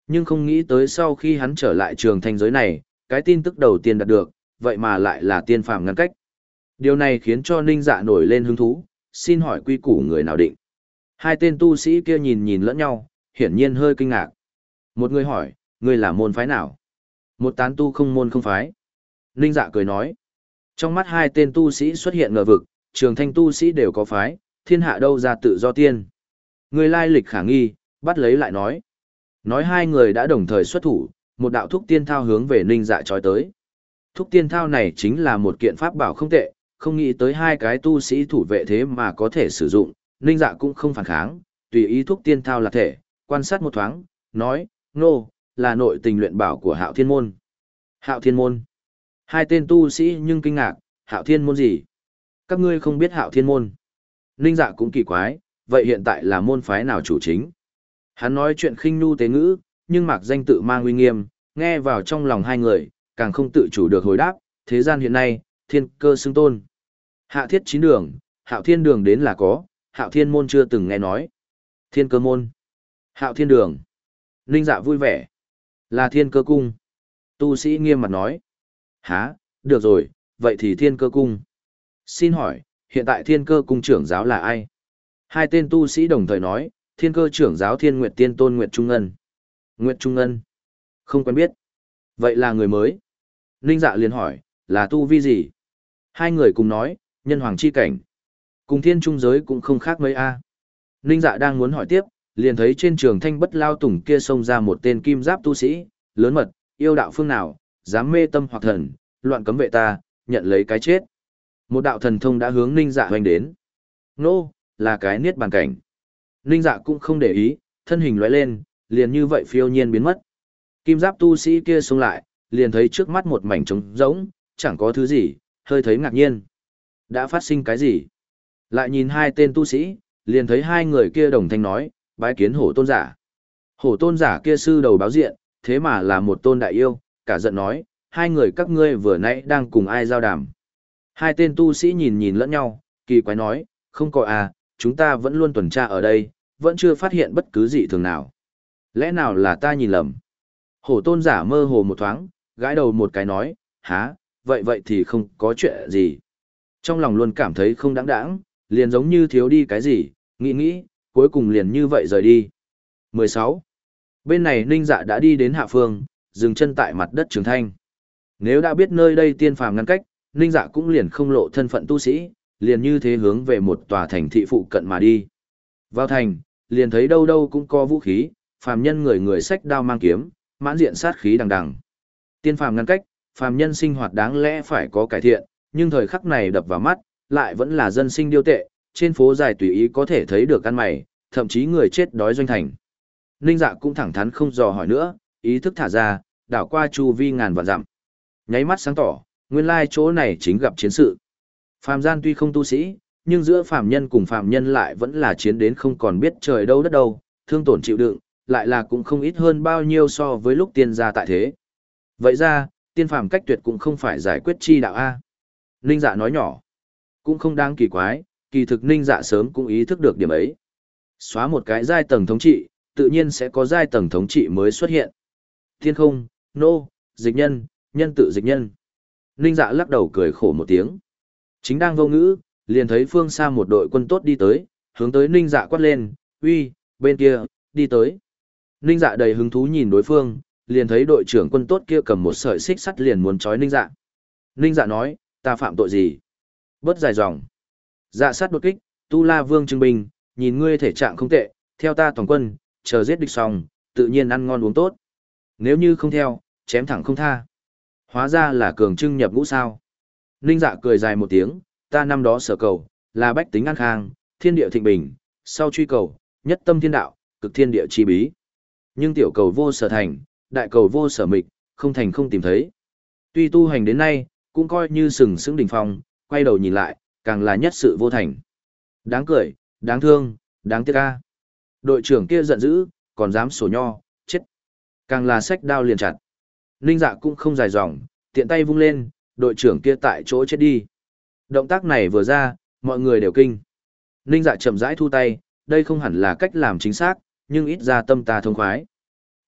Nhưng không nghĩ tới sau khi hắn trở lại trường thanh giới này, cái tin tức đầu tiên đạt được, vậy mà lại là tiên phàm ngăn cách. Điều này khiến cho Ninh Dạ nổi lên hứng thú, xin hỏi quy củ người nào định. Hai tên tu sĩ kia nhìn nhìn lẫn nhau, hiển nhiên hơi kinh ngạc. Một người hỏi, người là môn phái nào? Một tán tu không môn không phái. Ninh Dạ cười nói. Trong mắt hai tên tu sĩ xuất hiện ngờ vực, trường thanh tu sĩ đều có phái, thiên hạ đâu ra tự do tiên. Người lai lịch khả nghi, bắt lấy lại nói. Nói hai người đã đồng thời xuất thủ, một đạo thúc tiên thao hướng về Ninh Dạ chói tới. Thúc tiên thao này chính là một kiện pháp bảo không tệ, không nghĩ tới hai cái tu sĩ thủ vệ thế mà có thể sử dụng, Ninh Dạ cũng không phản kháng, tùy ý thúc tiên thao là thể, quan sát một thoáng, nói, nô, là nội tình luyện bảo của Hạo Thiên Môn. Hạo Thiên Môn. Hai tên tu sĩ nhưng kinh ngạc, Hạo Thiên Môn gì? Các ngươi không biết Hạo Thiên Môn. Ninh Dạ cũng kỳ quái, vậy hiện tại là môn phái nào chủ chính? Hắn nói chuyện khinh nu tế ngữ, nhưng mạc danh tự mang uy nghiêm, nghe vào trong lòng hai người, càng không tự chủ được hồi đáp, thế gian hiện nay, thiên cơ xưng tôn. Hạ thiết chín đường, Hạo Thiên đường đến là có, Hạo Thiên Môn chưa từng nghe nói. Thiên cơ môn. Hạo Thiên đường. Ninh Dạ vui vẻ. Là thiên cơ cung. Tu sĩ nghiêm mặt nói. Hả, được rồi, vậy thì thiên cơ cung. Xin hỏi, hiện tại thiên cơ cung trưởng giáo là ai? Hai tên tu sĩ đồng thời nói, thiên cơ trưởng giáo Thiên Nguyệt Tiên Tôn Nguyệt Trung Ngân. Nguyệt Trung Ngân. Không quen biết. Vậy là người mới. Ninh Dạ liền hỏi, là tu vi gì? Hai người cùng nói, nhân hoàng chi cảnh. Cùng thiên trung giới cũng không khác mấy a. Ninh Dạ đang muốn hỏi tiếp, liền thấy trên trường thanh bất lao tùng kia xông ra một tên kim giáp tu sĩ, lớn mật, yêu đạo phương nào, dám mê tâm hoặc thần, loạn cấm vệ ta, nhận lấy cái chết. Một đạo thần thông đã hướng Ninh Dạ hoành đến. Nô, là cái niết bàn cảnh. Ninh Dạ cũng không để ý, thân hình lóe lên, liền như vậy phiêu nhiên biến mất. Kim giáp tu sĩ kia xông lại, liền thấy trước mắt một mảnh trống rỗng, chẳng có thứ gì, hơi thấy ngạc nhiên. Đã phát sinh cái gì? Lại nhìn hai tên tu sĩ, liền thấy hai người kia đồng thanh nói, bái kiến hổ tôn giả. Hổ tôn giả kia sư đầu báo diện, thế mà là một tôn đại yêu, cả giận nói, hai người các ngươi vừa nãy đang cùng ai giao đàm. Hai tên tu sĩ nhìn nhìn lẫn nhau, kỳ quái nói, không có à, chúng ta vẫn luôn tuần tra ở đây, vẫn chưa phát hiện bất cứ gì thường nào. Lẽ nào là ta nhìn lầm? Hổ tôn giả mơ hồ một thoáng, gãi đầu một cái nói, há, vậy vậy thì không có chuyện gì. Trong lòng luôn cảm thấy không đáng đáng, liền giống như thiếu đi cái gì, nghĩ nghĩ, cuối cùng liền như vậy rời đi. mười sáu. Bên này Ninh Dạ đã đi đến hạ phương, dừng chân tại mặt đất Trường Thanh. Nếu đã biết nơi đây tiên phàm ngăn cách, Ninh Dạ cũng liền không lộ thân phận tu sĩ, liền như thế hướng về một tòa thành thị phụ cận mà đi. Vào thành, liền thấy đâu đâu cũng có vũ khí, phàm nhân người người xách đao mang kiếm, mãn diện sát khí đằng đằng. Tiên phàm ngăn cách, phàm nhân sinh hoạt đáng lẽ phải có cải thiện, nhưng thời khắc này đập vào mắt, lại vẫn là dân sinh điêu tệ, trên phố dài tùy ý có thể thấy được ăn mày, thậm chí người chết đói doanh thành. Ninh Dạ cũng thẳng thắn không dò hỏi nữa, ý thức thả ra, đảo qua chu vi ngàn vạn dặm. Nháy mắt sáng tỏ, nguyên lai chỗ này chính gặp chiến sự. Phàm gian tuy không tu sĩ, nhưng giữa phàm nhân cùng phàm nhân lại vẫn là chiến đến không còn biết trời đâu đất đâu, thương tổn chịu đựng, lại là cũng không ít hơn bao nhiêu so với lúc tiên gia tại thế. Vậy ra, tiên phàm cách tuyệt cũng không phải giải quyết chi đạo A. Ninh Dạ nói nhỏ, cũng không đáng kỳ quái, kỳ thực Ninh Dạ sớm cũng ý thức được điểm ấy. Xóa một cái giai tầng thống trị, tự nhiên sẽ có giai tầng thống trị mới xuất hiện. Thiên không, nô, dịch nhân, nhân tự dịch nhân. Ninh Dạ lắc đầu cười khổ một tiếng. Chính đang vô ngữ, liền thấy phương xa một đội quân tốt đi tới, hướng tới Ninh Dạ quát lên, uy, bên kia, đi tới. Ninh Dạ đầy hứng thú nhìn đối phương, liền thấy đội trưởng quân tốt kia cầm một sợi xích sắt liền muốn trói Ninh Dạ. Ninh Dạ nói, ta phạm tội gì? Bớt dài dòng. Dạ sát đột kích, Tu La Vương trưng binh, nhìn ngươi thể trạng không tệ, theo ta toàn quân, chờ giết địch xong, tự nhiên ăn ngon uống tốt. Nếu như không theo, chém thẳng không tha. Hóa ra là cường trưng nhập ngũ sao. Ninh Dạ cười dài một tiếng, ta năm đó sở cầu, là bách tính an khang, thiên địa thịnh bình, sau truy cầu, nhất tâm thiên đạo, cực thiên địa chi bí. Nhưng tiểu cầu vô sở thành, đại cầu vô sở mịch, không thành không tìm thấy. Tuy tu hành đến nay, cũng coi như sừng sững đỉnh phong, quay đầu nhìn lại, càng là nhất sự vô thành. Đáng cười, đáng thương, đáng tiếc ca. Đội trưởng kia giận dữ, còn dám sổ nho, chết. Càng là xách đao liền chặt. Ninh Dạ cũng không dài dòng, tiện tay vung lên, đội trưởng kia tại chỗ chết đi. Động tác này vừa ra, mọi người đều kinh. Ninh Dạ chậm rãi thu tay, đây không hẳn là cách làm chính xác, nhưng ít ra tâm ta thông khoái.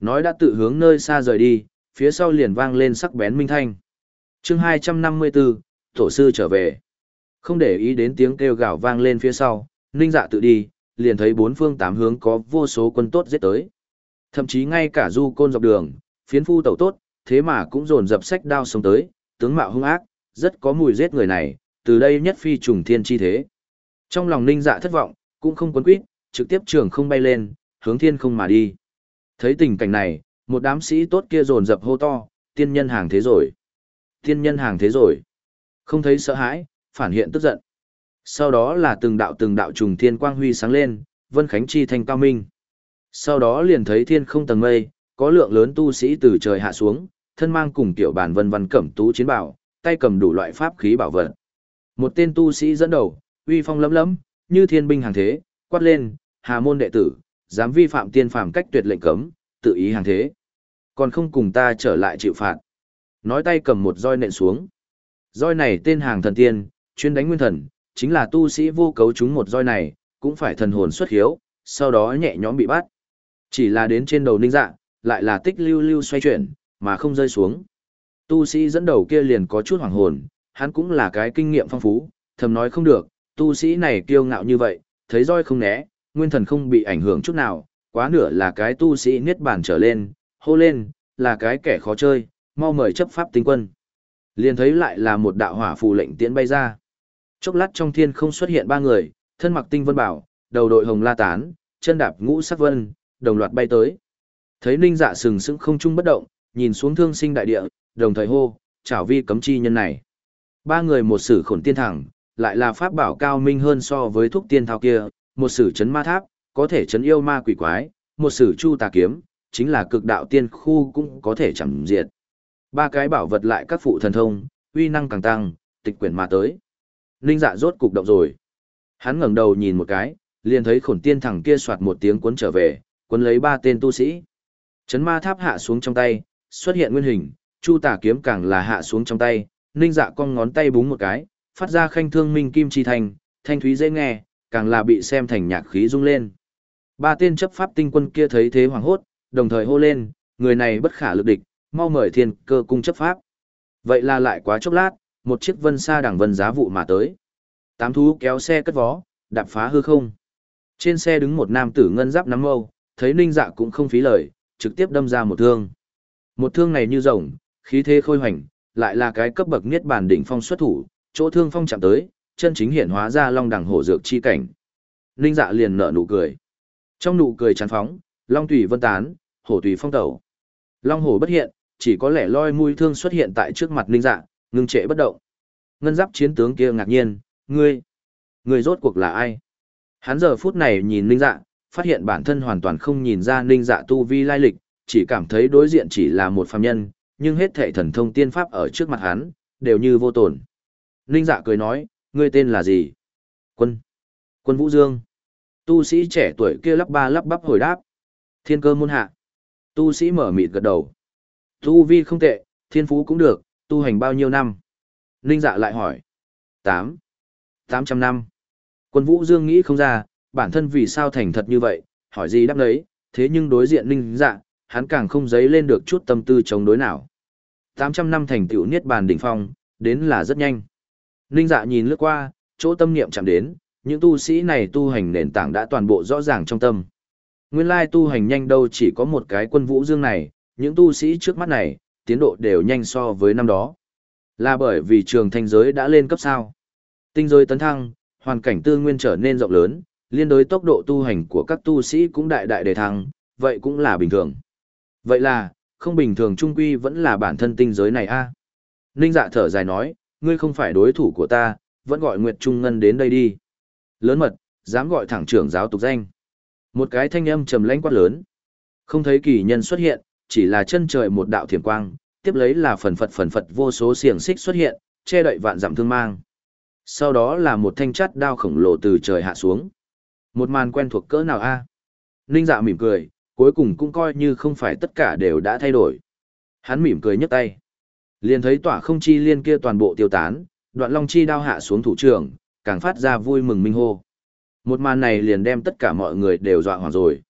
Nói đã tự hướng nơi xa rời đi, phía sau liền vang lên sắc bén minh thanh. chương hai trăm năm mươi bốn, Tổ sư trở về. Không để ý đến tiếng kêu gào vang lên phía sau, Ninh Dạ tự đi, liền thấy bốn phương tám hướng có vô số quân tốt giết tới. Thậm chí ngay cả du côn dọc đường, phiến phu tẩu tốt, thế mà cũng dồn dập sách đao sống tới, tướng mạo hung ác, rất có mùi giết người này, từ đây nhất phi trùng thiên chi thế. Trong lòng Ninh Dạ thất vọng, cũng không quấn quýt, trực tiếp trường không bay lên, hướng thiên không mà đi. Thấy tình cảnh này, một đám sĩ tốt kia dồn dập hô to, tiên nhân hàng thế rồi. Tiên nhân hàng thế rồi. Không thấy sợ hãi, phản hiện tức giận. Sau đó là từng đạo từng đạo trùng thiên quang huy sáng lên, vân khánh chi thành cao minh. Sau đó liền thấy thiên không tầng mây, có lượng lớn tu sĩ từ trời hạ xuống, thân mang cùng tiểu bản vân vân cẩm tú chiến bảo, tay cầm đủ loại pháp khí bảo vật. Một tên tu sĩ dẫn đầu, uy phong lấm lấm, như thiên binh hàng thế, quát lên, Hà môn đệ tử, dám vi phạm tiên phàm cách tuyệt lệnh cấm, tự ý hàng thế. Còn không cùng ta trở lại chịu phạt. Nói tay cầm một roi nện xuống. Roi này tên hàng thần tiên, chuyên đánh nguyên thần, chính là tu sĩ vô cấu chúng một roi này, cũng phải thần hồn xuất hiếu, sau đó nhẹ nhõm bị bắt. Chỉ là đến trên đầu Ninh Dạ, lại là tích lưu lưu xoay chuyển, mà không rơi xuống. Tu sĩ dẫn đầu kia liền có chút hoảng hồn, hắn cũng là cái kinh nghiệm phong phú, thầm nói không được, tu sĩ này kiêu ngạo như vậy, thấy roi không né, nguyên thần không bị ảnh hưởng chút nào, quá nửa là cái tu sĩ niết bàn trở lên, hô lên, là cái kẻ khó chơi, mau mời chấp pháp tinh quân. Liền thấy lại là một đạo hỏa phù lệnh tiễn bay ra. Chốc lát trong thiên không xuất hiện ba người, thân mặc tinh vân bảo, đầu đội hồng la tán, chân đạp ngũ sắc vân, đồng loạt bay tới. Thấy Ninh Dạ sừng sững không trung bất động, nhìn xuống thương sinh đại địa, đồng thời hô, chảo vi cấm chi nhân này. Ba người một sử khổn tiên thẳng, lại là pháp bảo cao minh hơn so với thúc tiên thao kia, một sử chấn ma tháp, có thể chấn yêu ma quỷ quái, một sử chu tà kiếm, chính là cực đạo tiên khu cũng có thể chẳng diệt. Ba cái bảo vật lại các phụ thần thông, uy năng càng tăng, tịch quyển mà tới. Ninh Dạ rốt cục động rồi. Hắn ngẩng đầu nhìn một cái, liền thấy khổn tiên thẳng kia soạt một tiếng cuốn trở về, cuốn lấy ba tên tu sĩ. Chấn ma tháp hạ xuống trong tay, xuất hiện nguyên hình, chu tà kiếm càng là hạ xuống trong tay, Ninh Dạ cong ngón tay búng một cái, phát ra khanh thương minh kim chi thành, thanh thúy dễ nghe, càng là bị xem thành nhạc khí rung lên. Ba tên chấp pháp tinh quân kia thấy thế hoảng hốt, đồng thời hô lên, người này bất khả lực địch, mau mời thiên cơ cung chấp pháp. Vậy là lại quá chốc lát, một chiếc vân sa đẳng vân giá vụ mà tới. Tám thú kéo xe cất vó, đạp phá hư không. Trên xe đứng một nam tử ngân giáp nắm mâu, thấy Ninh Dạ cũng không phí lời, trực tiếp đâm ra một thương. Một thương này như rồng, khí thế khôi hoành, lại là cái cấp bậc niết bàn đỉnh phong xuất thủ, chỗ thương phong chạm tới, chân chính hiện hóa ra long đẳng hổ dược chi cảnh. Ninh Dạ liền nở nụ cười. Trong nụ cười chán phóng, long tùy vân tán, hổ tùy phong tẩu. Long hổ bất hiện, chỉ có lẻ loi mũi thương xuất hiện tại trước mặt Ninh Dạ, ngưng trệ bất động. Ngân giáp chiến tướng kia ngạc nhiên, ngươi, ngươi rốt cuộc là ai? Hắn giờ phút này nhìn Ninh Dạ, phát hiện bản thân hoàn toàn không nhìn ra Ninh Dạ tu vi lai lịch, chỉ cảm thấy đối diện chỉ là một phàm nhân, nhưng hết thảy thần thông tiên pháp ở trước mặt hắn, đều như vô tổn. Ninh Dạ cười nói, ngươi tên là gì? Quân. Quân Vũ Dương. Tu sĩ trẻ tuổi kia lắp ba lắp bắp hồi đáp. Thiên cơ môn hạ. Tu sĩ mở mịt gật đầu. Tu vi không tệ, thiên phú cũng được, tu hành bao nhiêu năm? Ninh Dạ lại hỏi. Tám. Tám trăm năm. Quân Vũ Dương nghĩ không ra, bản thân vì sao thành thật như vậy, hỏi gì đáp đấy, thế nhưng đối diện Ninh Dạ, hắn càng không dấy lên được chút tâm tư chống đối nào. Tám trăm năm thành tựu niết bàn đỉnh phong, đến là rất nhanh. Ninh Dạ nhìn lướt qua, chỗ tâm niệm chạm đến, những tu sĩ này tu hành nền tảng đã toàn bộ rõ ràng trong tâm. Nguyên lai tu hành nhanh đâu chỉ có một cái Quân Vũ Dương này, những tu sĩ trước mắt này, tiến độ đều nhanh so với năm đó. Là bởi vì trường thanh giới đã lên cấp sao. Tinh giới tấn thăng, hoàn cảnh tư nguyên trở nên rộng lớn, liên đối tốc độ tu hành của các tu sĩ cũng đại đại đề thăng, vậy cũng là bình thường. Vậy là, không bình thường trung quy vẫn là bản thân tinh giới này a. Ninh Dạ thở dài nói, ngươi không phải đối thủ của ta, vẫn gọi Nguyệt Trung Ngân đến đây đi. Lớn mật, dám gọi thẳng trưởng giáo tục danh. Một cái thanh âm trầm lãnh quát lớn. Không thấy kỳ nhân xuất hiện, chỉ là chân trời một đạo thiểm quang, tiếp lấy là phần phật phần phật vô số xiềng xích xuất hiện, che đậy vạn dặm thương mang. Sau đó là một thanh chát đao khổng lồ từ trời hạ xuống. Một màn quen thuộc cỡ nào a? Ninh Dạ mỉm cười, cuối cùng cũng coi như không phải tất cả đều đã thay đổi. Hắn mỉm cười nhấc tay. Liền thấy tỏa không chi liên kia toàn bộ tiêu tán, đoạn long chi đao hạ xuống thủ trưởng, càng phát ra vui mừng minh hô. Một màn này liền đem tất cả mọi người đều dọa hoảng rồi.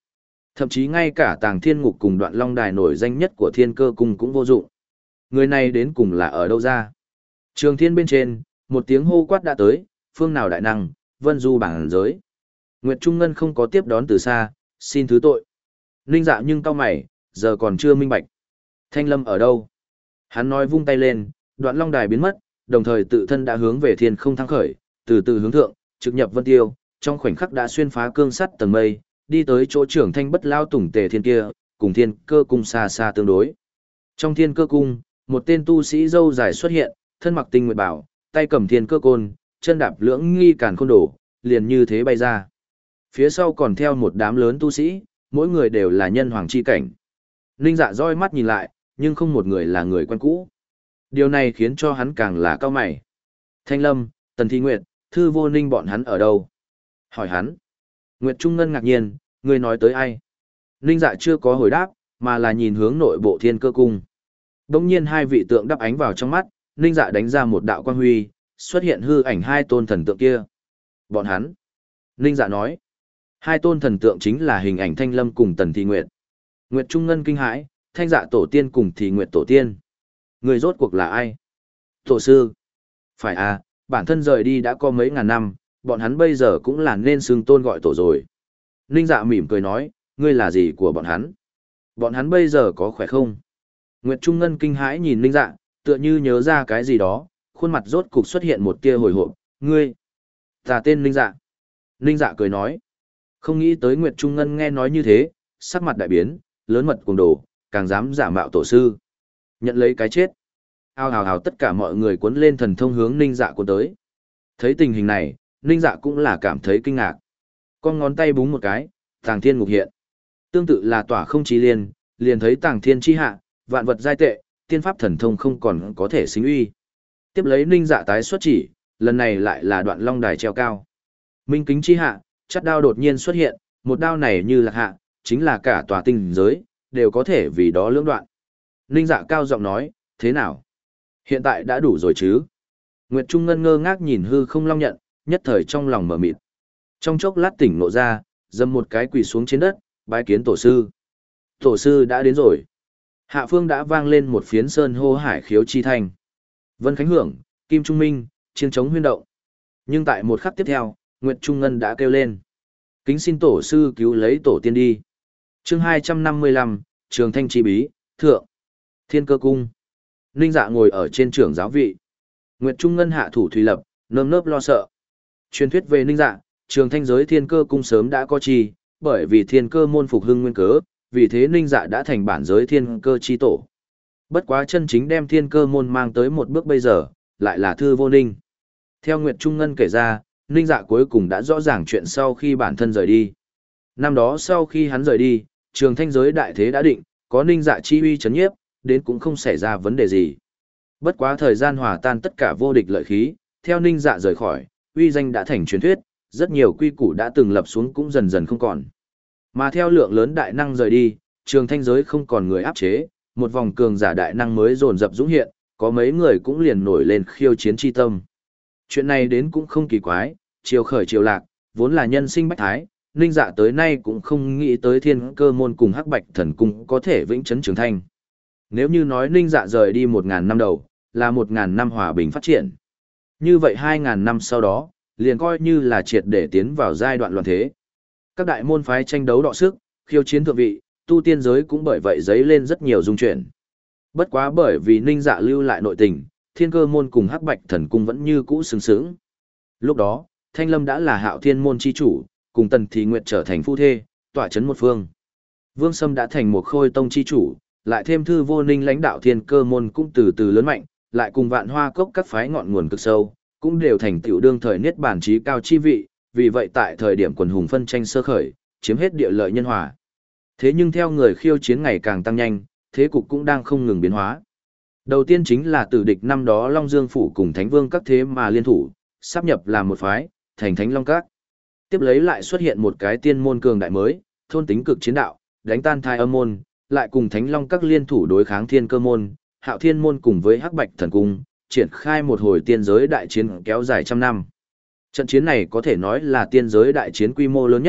Thậm chí ngay cả Tàng Thiên Ngục cùng Đoạn Long Đài nổi danh nhất của Thiên Cơ Cung cũng vô dụng. Người này đến cùng là ở đâu ra? Trường thiên bên trên, một tiếng hô quát đã tới, phương nào đại năng, vân du bảng giới. Nguyệt Trung Ngân không có tiếp đón từ xa, xin thứ tội. Ninh Dạ nhưng cau mày, giờ còn chưa minh bạch. Thanh Lâm ở đâu? Hắn nói vung tay lên, Đoạn Long Đài biến mất, đồng thời tự thân đã hướng về thiên không thăng khởi, từ từ hướng thượng, trực nhập vân tiêu, trong khoảnh khắc đã xuyên phá cương sắt tầng mây, đi tới chỗ trưởng thanh bất lao tùng tề thiên kia, cùng thiên cơ cung xa xa tương đối. Trong thiên cơ cung, một tên tu sĩ râu dài xuất hiện, thân mặc tinh nguyệt bảo, tay cầm thiên cơ côn, chân đạp lưỡng nghi càn khôn đổ, liền như thế bay ra. Phía sau còn theo một đám lớn tu sĩ, mỗi người đều là nhân hoàng chi cảnh. Ninh Dạ roi mắt nhìn lại, nhưng không một người là người quen cũ. Điều này khiến cho hắn càng là cao mày. Thanh Lâm, Tần Thi Nguyệt, Thư Vô Ninh bọn hắn ở đâu? Hỏi hắn. Nguyệt Trung Ngân ngạc nhiên, người nói tới ai? Ninh Dạ chưa có hồi đáp, mà là nhìn hướng nội bộ thiên cơ cung. Đông nhiên hai vị tượng đắp ánh vào trong mắt, Ninh Dạ đánh ra một đạo quang huy, xuất hiện hư ảnh hai tôn thần tượng kia. Bọn hắn. Ninh Dạ nói. Hai tôn thần tượng chính là hình ảnh Thanh Lâm cùng Tần Thi Nguyệt. Nguyệt Trung Ngân kinh hãi, Thanh Dạ tổ tiên cùng Thi Nguyệt tổ tiên. Người rốt cuộc là ai? Tổ sư. Phải à, bản thân rời đi đã có mấy ngàn năm, bọn hắn bây giờ cũng là nên xưng tôn gọi tổ rồi. Ninh Dạ mỉm cười nói, ngươi là gì của bọn hắn? Bọn hắn bây giờ có khỏe không? Nguyệt Trung Ngân kinh hãi nhìn Ninh Dạ, tựa như nhớ ra cái gì đó, khuôn mặt rốt cục xuất hiện một tia hồi hộp, ngươi. Ta tên Ninh Dạ. Ninh Dạ cười nói. Không nghĩ tới Nguyệt Trung Ngân nghe nói như thế, sắc mặt đại biến, lớn mật cuồng đồ, càng dám giả mạo tổ sư. Nhận lấy cái chết. Ao hào hào tất cả mọi người cuốn lên thần thông hướng Ninh Dạ cuốn tới. Thấy tình hình này, Ninh Dạ cũng là cảm thấy kinh ngạc. Con ngón tay búng một cái, Tàng Thiên Ngục hiện. Tương tự là tỏa không chí liên, liền thấy Tàng Thiên chi hạ, vạn vật giai tệ, tiên pháp thần thông không còn có thể xính uy. Tiếp lấy Ninh Dạ tái xuất chỉ, lần này lại là Đoạn Long Đài treo cao. Minh kính chi hạ, chắt đao đột nhiên xuất hiện, một đao này như lạc hạ, chính là cả tòa tinh giới, đều có thể vì đó lưỡng đoạn. Ninh Dạ cao giọng nói, thế nào? Hiện tại đã đủ rồi chứ? Nguyệt Trung Ngân ngơ ngác nhìn hư không long nhận, nhất thời trong lòng mở mịt. Trong chốc lát tỉnh ngộ ra, dâm một cái quỳ xuống trên đất, bái kiến tổ sư. Tổ sư đã đến rồi. Hạ phương đã vang lên một phiến sơn hô hải khiếu chi thanh. Vân Khánh hưởng, Kim Trung Minh, chiêng trống huyên động. Nhưng tại một khắc tiếp theo, Nguyệt Trung Ngân đã kêu lên. Kính xin tổ sư cứu lấy tổ tiên đi. Chương hai trăm năm mươi lăm, Trường Thanh chi bí, thượng. Thiên Cơ cung. Ninh Dạ ngồi ở trên trưởng giáo vị. Nguyệt Trung Ngân hạ thủ thủy lập, nơm nớp lo sợ. Truyền thuyết về Ninh Dạ, Trường Thanh giới Thiên Cơ cung sớm đã có chi, bởi vì Thiên Cơ môn phục hưng nguyên cớ, vì thế Ninh Dạ đã thành bản giới Thiên Cơ chi tổ. Bất quá chân chính đem Thiên Cơ môn mang tới một bước bây giờ, lại là Thư Vô Ninh. Theo Nguyệt Trung Ngân kể ra, Ninh Dạ cuối cùng đã rõ ràng chuyện sau khi bản thân rời đi. Năm đó sau khi hắn rời đi, Trường Thanh giới đại thế đã định, có Ninh Dạ chi uy chấn nhiếp, đến cũng không xảy ra vấn đề gì. Bất quá thời gian hòa tan tất cả vô địch lợi khí, theo Ninh Dạ rời khỏi, uy danh đã thành truyền thuyết, rất nhiều quy củ đã từng lập xuống cũng dần dần không còn. Mà theo lượng lớn đại năng rời đi, Trường Thanh giới không còn người áp chế, một vòng cường giả đại năng mới dồn dập dũng hiện, có mấy người cũng liền nổi lên khiêu chiến chi tâm. Chuyện này đến cũng không kỳ quái, chiều khởi chiều lạc, vốn là nhân sinh bách thái, Ninh Dạ tới nay cũng không nghĩ tới Thiên Cơ môn cùng Hắc Bạch thần cung có thể vĩnh chấn Trường Thanh. Nếu như nói Ninh Dạ rời đi một ngàn năm đầu, là một ngàn năm hòa bình phát triển. Như vậy hai ngàn năm sau đó, liền coi như là triệt để tiến vào giai đoạn loạn thế. Các đại môn phái tranh đấu đọ sức, khiêu chiến thượng vị, tu tiên giới cũng bởi vậy dấy lên rất nhiều dung chuyển. Bất quá bởi vì Ninh Dạ lưu lại nội tình, Thiên Cơ môn cùng Hắc Bạch thần cung vẫn như cũ sướng sướng. Lúc đó, Thanh Lâm đã là Hạo Thiên môn chi chủ, cùng Tần Thị Nguyệt trở thành phu thê, tỏa chấn một phương. Vương Sâm đã thành một Khôi tông chi chủ, lại thêm Thư Vô Ninh lãnh đạo Thiên Cơ môn cũng từ từ lớn mạnh, lại cùng Vạn Hoa cốc các phái ngọn nguồn cực sâu, cũng đều thành tựu đương thời niết bàn trí cao chi vị, vì vậy tại thời điểm quần hùng phân tranh sơ khởi, chiếm hết địa lợi nhân hòa. Thế nhưng theo người khiêu chiến ngày càng tăng nhanh, thế cục cũng đang không ngừng biến hóa. Đầu tiên chính là tử địch năm đó Long Dương phủ cùng Thánh Vương các thế mà liên thủ, sáp nhập làm một phái, thành Thánh Long Các. Tiếp lấy lại xuất hiện một cái tiên môn cường đại mới, thôn tính cực chiến đạo, đánh tan thai âm môn, lại cùng Thánh Long Các liên thủ đối kháng Thiên Cơ môn, Hạo Thiên môn cùng với Hắc Bạch thần cung, triển khai một hồi tiên giới đại chiến kéo dài trăm năm. Trận chiến này có thể nói là tiên giới đại chiến quy mô lớn nhất,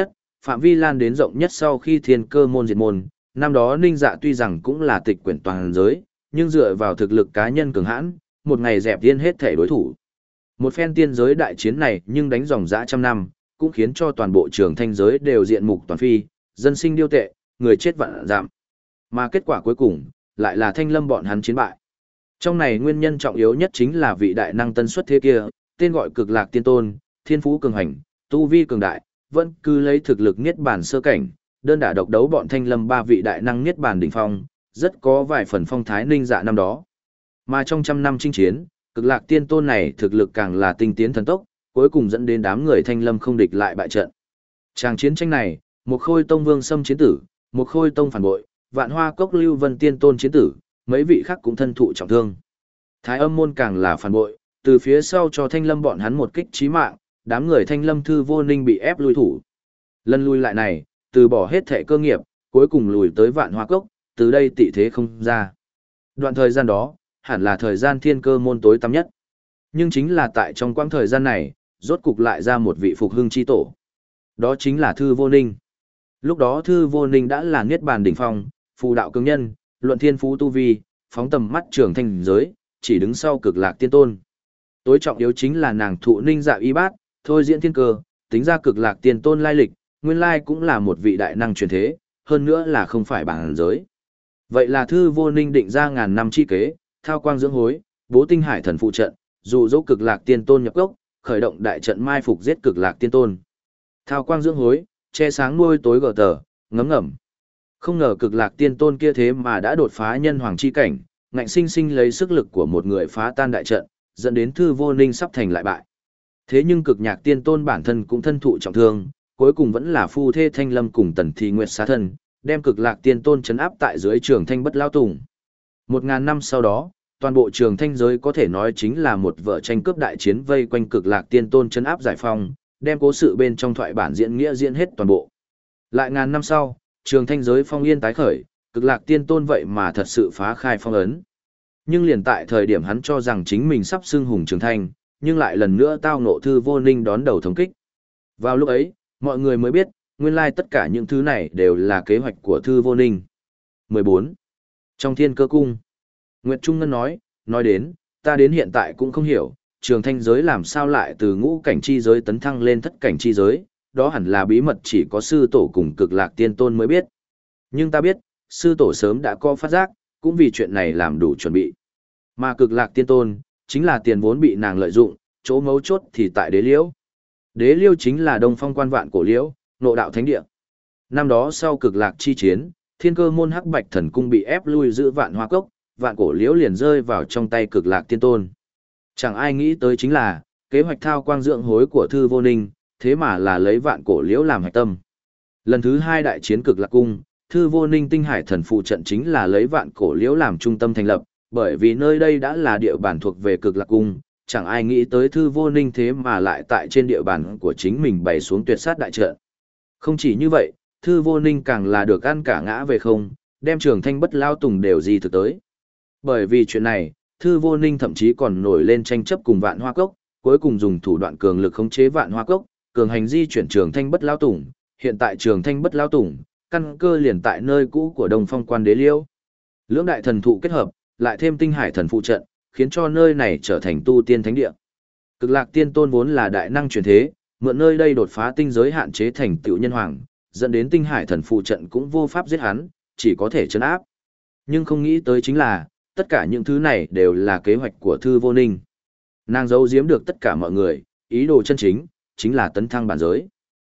phạm vi lan đến rộng nhất sau khi thiên cơ môn diệt môn. Năm đó Ninh Dạ tuy rằng cũng là tịch quyển toàn giới, nhưng dựa vào thực lực cá nhân cường hãn, một ngày dẹp tiên hết thể đối thủ. Một phen tiên giới đại chiến này nhưng đánh dòng dã trăm năm, cũng khiến cho toàn bộ trường thanh giới đều diện mục toàn phi, dân sinh điêu tệ, người chết vạn giảm. Mà kết quả cuối cùng, lại là Thanh Lâm bọn hắn chiến bại. Trong này nguyên nhân trọng yếu nhất chính là vị đại năng tân xuất thế kia, tên gọi Cực Lạc Tiên Tôn, thiên phú cường hành, tu vi cường đại, vẫn cứ lấy thực lực niết bàn sơ cảnh, đơn đả độc đấu bọn Thanh Lâm ba vị đại năng niết bàn đỉnh phong, rất có vài phần phong thái Ninh Dạ năm đó. Mà trong trăm năm chinh chiến, Cực Lạc Tiên Tôn này thực lực càng là tinh tiến thần tốc, cuối cùng dẫn đến đám người Thanh Lâm không địch lại bại trận. Tràng chiến tranh này, một Khôi Tông Vương Sâm chiến tử, một Khôi Tông phản bội, Vạn Hoa Cốc Lưu Vân Tiên Tôn chiến tử, mấy vị khác cũng thân thụ trọng thương. Thái Âm môn càng là phản bội, từ phía sau cho Thanh Lâm bọn hắn một kích chí mạng, đám người Thanh Lâm Thư Vô Ninh bị ép lui thủ. Lần lui lại này, từ bỏ hết thể cơ nghiệp, cuối cùng lùi tới Vạn Hoa Cốc, từ đây tị thế không ra. Đoạn thời gian đó, hẳn là thời gian thiên cơ môn tối tăm nhất. Nhưng chính là tại trong quãng thời gian này, rốt cục lại ra một vị phục hưng chi tổ. Đó chính là Thư Vô Ninh. Lúc đó Thư Vô Ninh đã là niết bàn đỉnh phong, phù đạo cường nhân, luận thiên phú tu vi, phóng tầm mắt trường thanh giới, chỉ đứng sau Cực Lạc Tiên Tôn. Tối trọng yếu chính là nàng thụ Ninh Dạ y bát, thôi diễn thiên cơ, tính ra Cực Lạc Tiên Tôn lai lịch, nguyên lai cũng là một vị đại năng truyền thế, hơn nữa là không phải bản giới. Vậy là Thư Vô Ninh định ra ngàn năm chi kế, thao quang dưỡng hối, bố tinh hải thần phụ trận, dụ dỗ Cực Lạc Tiên Tôn nhập gốc, khởi động đại trận mai phục giết Cực Lạc Tiên Tôn. Thao quang dưỡng hối, che sáng nuôi tối gờ tờ, ngấm ngầm. Không ngờ Cực Lạc Tiên Tôn kia thế mà đã đột phá nhân hoàng chi cảnh, ngạnh sinh sinh lấy sức lực của một người phá tan đại trận, dẫn đến Thư Vô Ninh sắp thành lại bại. Thế nhưng Cực Nhạc Tiên Tôn bản thân cũng thân thụ trọng thương, cuối cùng vẫn là phu thê Thanh Lâm cùng Tần Thi Nguyệt xá thân, đem Cực Lạc Tiên Tôn trấn áp tại dưới Trường Thanh Bất Lao Tùng. Một ngàn năm sau đó, toàn bộ Trường Thanh giới có thể nói chính là một vở tranh cướp đại chiến vây quanh Cực Lạc Tiên Tôn trấn áp giải phong, đem cố sự bên trong thoại bản diễn nghĩa diễn hết toàn bộ. Lại ngàn năm sau, Trường Thanh giới phong yên tái khởi, Cực Lạc Tiên Tôn vậy mà thật sự phá khai phong ấn. Nhưng liền tại thời điểm hắn cho rằng chính mình sắp xưng hùng Trường Thanh, nhưng lại lần nữa tao ngộ Thư Vô Ninh đón đầu thống kích. Vào lúc ấy, mọi người mới biết, nguyên lai tất cả những thứ này đều là kế hoạch của Thư Vô Ninh. mười bốn. Trong Thiên Cơ Cung, Nguyệt Trung Ngân nói, nói đến, ta đến hiện tại cũng không hiểu, Trường Thanh giới làm sao lại từ ngũ cảnh chi giới tấn thăng lên thất cảnh chi giới, đó hẳn là bí mật chỉ có sư tổ cùng Cực Lạc Tiên Tôn mới biết. Nhưng ta biết, sư tổ sớm đã có phát giác, cũng vì chuyện này làm đủ chuẩn bị. Mà Cực Lạc Tiên Tôn, chính là tiền vốn bị nàng lợi dụng, chỗ mấu chốt thì tại Đế Liễu. Đế Liễu chính là Đông Phong quan vạn cổ liễu, nộ đạo thánh địa. Năm đó sau Cực Lạc chi chiến, Thiên Cơ môn Hắc Bạch Thần cung bị ép lui giữ Vạn Hoa Cốc, vạn cổ liễu liền rơi vào trong tay Cực Lạc Tiên Tôn. Chẳng ai nghĩ tới chính là, kế hoạch thao quang dưỡng hối của Thư Vô Ninh, thế mà là lấy vạn cổ liễu làm hạch tâm. Lần thứ hai đại chiến Cực Lạc cung, Thư Vô Ninh tinh hải thần phụ trận chính là lấy vạn cổ liễu làm trung tâm thành lập, bởi vì nơi đây đã là địa bàn thuộc về Cực Lạc cung, chẳng ai nghĩ tới Thư Vô Ninh thế mà lại tại trên địa bàn của chính mình bày xuống tuyệt sát đại trận. Không chỉ như vậy, Thư Vô Ninh càng là được ăn cả ngã về không, đem Trường Thanh Bất Lao Tùng đều di thực tới. Bởi vì chuyện này, Thư Vô Ninh thậm chí còn nổi lên tranh chấp cùng Vạn Hoa Cốc, cuối cùng dùng thủ đoạn cường lực khống chế Vạn Hoa Cốc, cường hành di chuyển Trường Thanh Bất Lao Tùng, hiện tại Trường Thanh Bất Lao Tùng, căn cơ liền tại nơi cũ của Đông Phong Quan Đế Liễu. Lưỡng đại thần thụ kết hợp, lại thêm tinh hải thần phụ trận, khiến cho nơi này trở thành tu tiên thánh địa. Cực Lạc Tiên Tôn vốn là đại năng truyền thế, mượn nơi đây đột phá tinh giới hạn chế thành tựu nhân hoàng, dẫn đến tinh hải thần phụ trận cũng vô pháp giết hắn, chỉ có thể trấn áp. Nhưng không nghĩ tới chính là, tất cả những thứ này đều là kế hoạch của Thư Vô Ninh. Nàng giấu giếm được tất cả mọi người, ý đồ chân chính, chính là tấn thăng bản giới.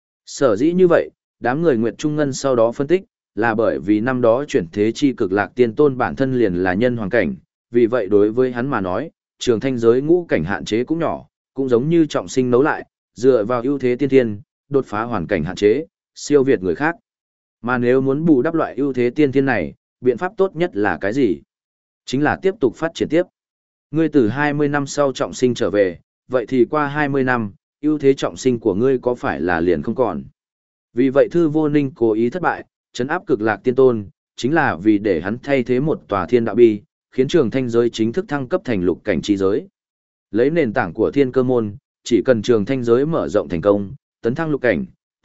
Sở dĩ như vậy, đám người Nguyệt Trung Ngân sau đó phân tích, là bởi vì năm đó chuyển thế chi Cực Lạc Tiên Tôn bản thân liền là nhân hoàng cảnh, vì vậy đối với hắn mà nói, Trường Thanh giới ngũ cảnh hạn chế cũng nhỏ, cũng giống như trọng sinh nấu lại, dựa vào ưu thế tiên thiên, đột phá hoàn cảnh hạn chế, siêu việt người khác. Mà nếu muốn bù đắp loại ưu thế tiên thiên này, biện pháp tốt nhất là cái gì? Chính là tiếp tục phát triển tiếp. Ngươi từ hai mươi năm sau trọng sinh trở về, vậy thì qua hai mươi năm, ưu thế trọng sinh của ngươi có phải là liền không còn? Vì vậy Thư Vô Ninh cố ý thất bại, trấn áp Cực Lạc Tiên Tôn, chính là vì để hắn thay thế một tòa thiên đạo bi, khiến Trường Thanh giới chính thức thăng cấp thành lục cảnh chi giới. Lấy nền tảng của Thiên Cơ môn, chỉ cần Trường Thanh giới mở rộng thành công, tấn thăng lục cảnh,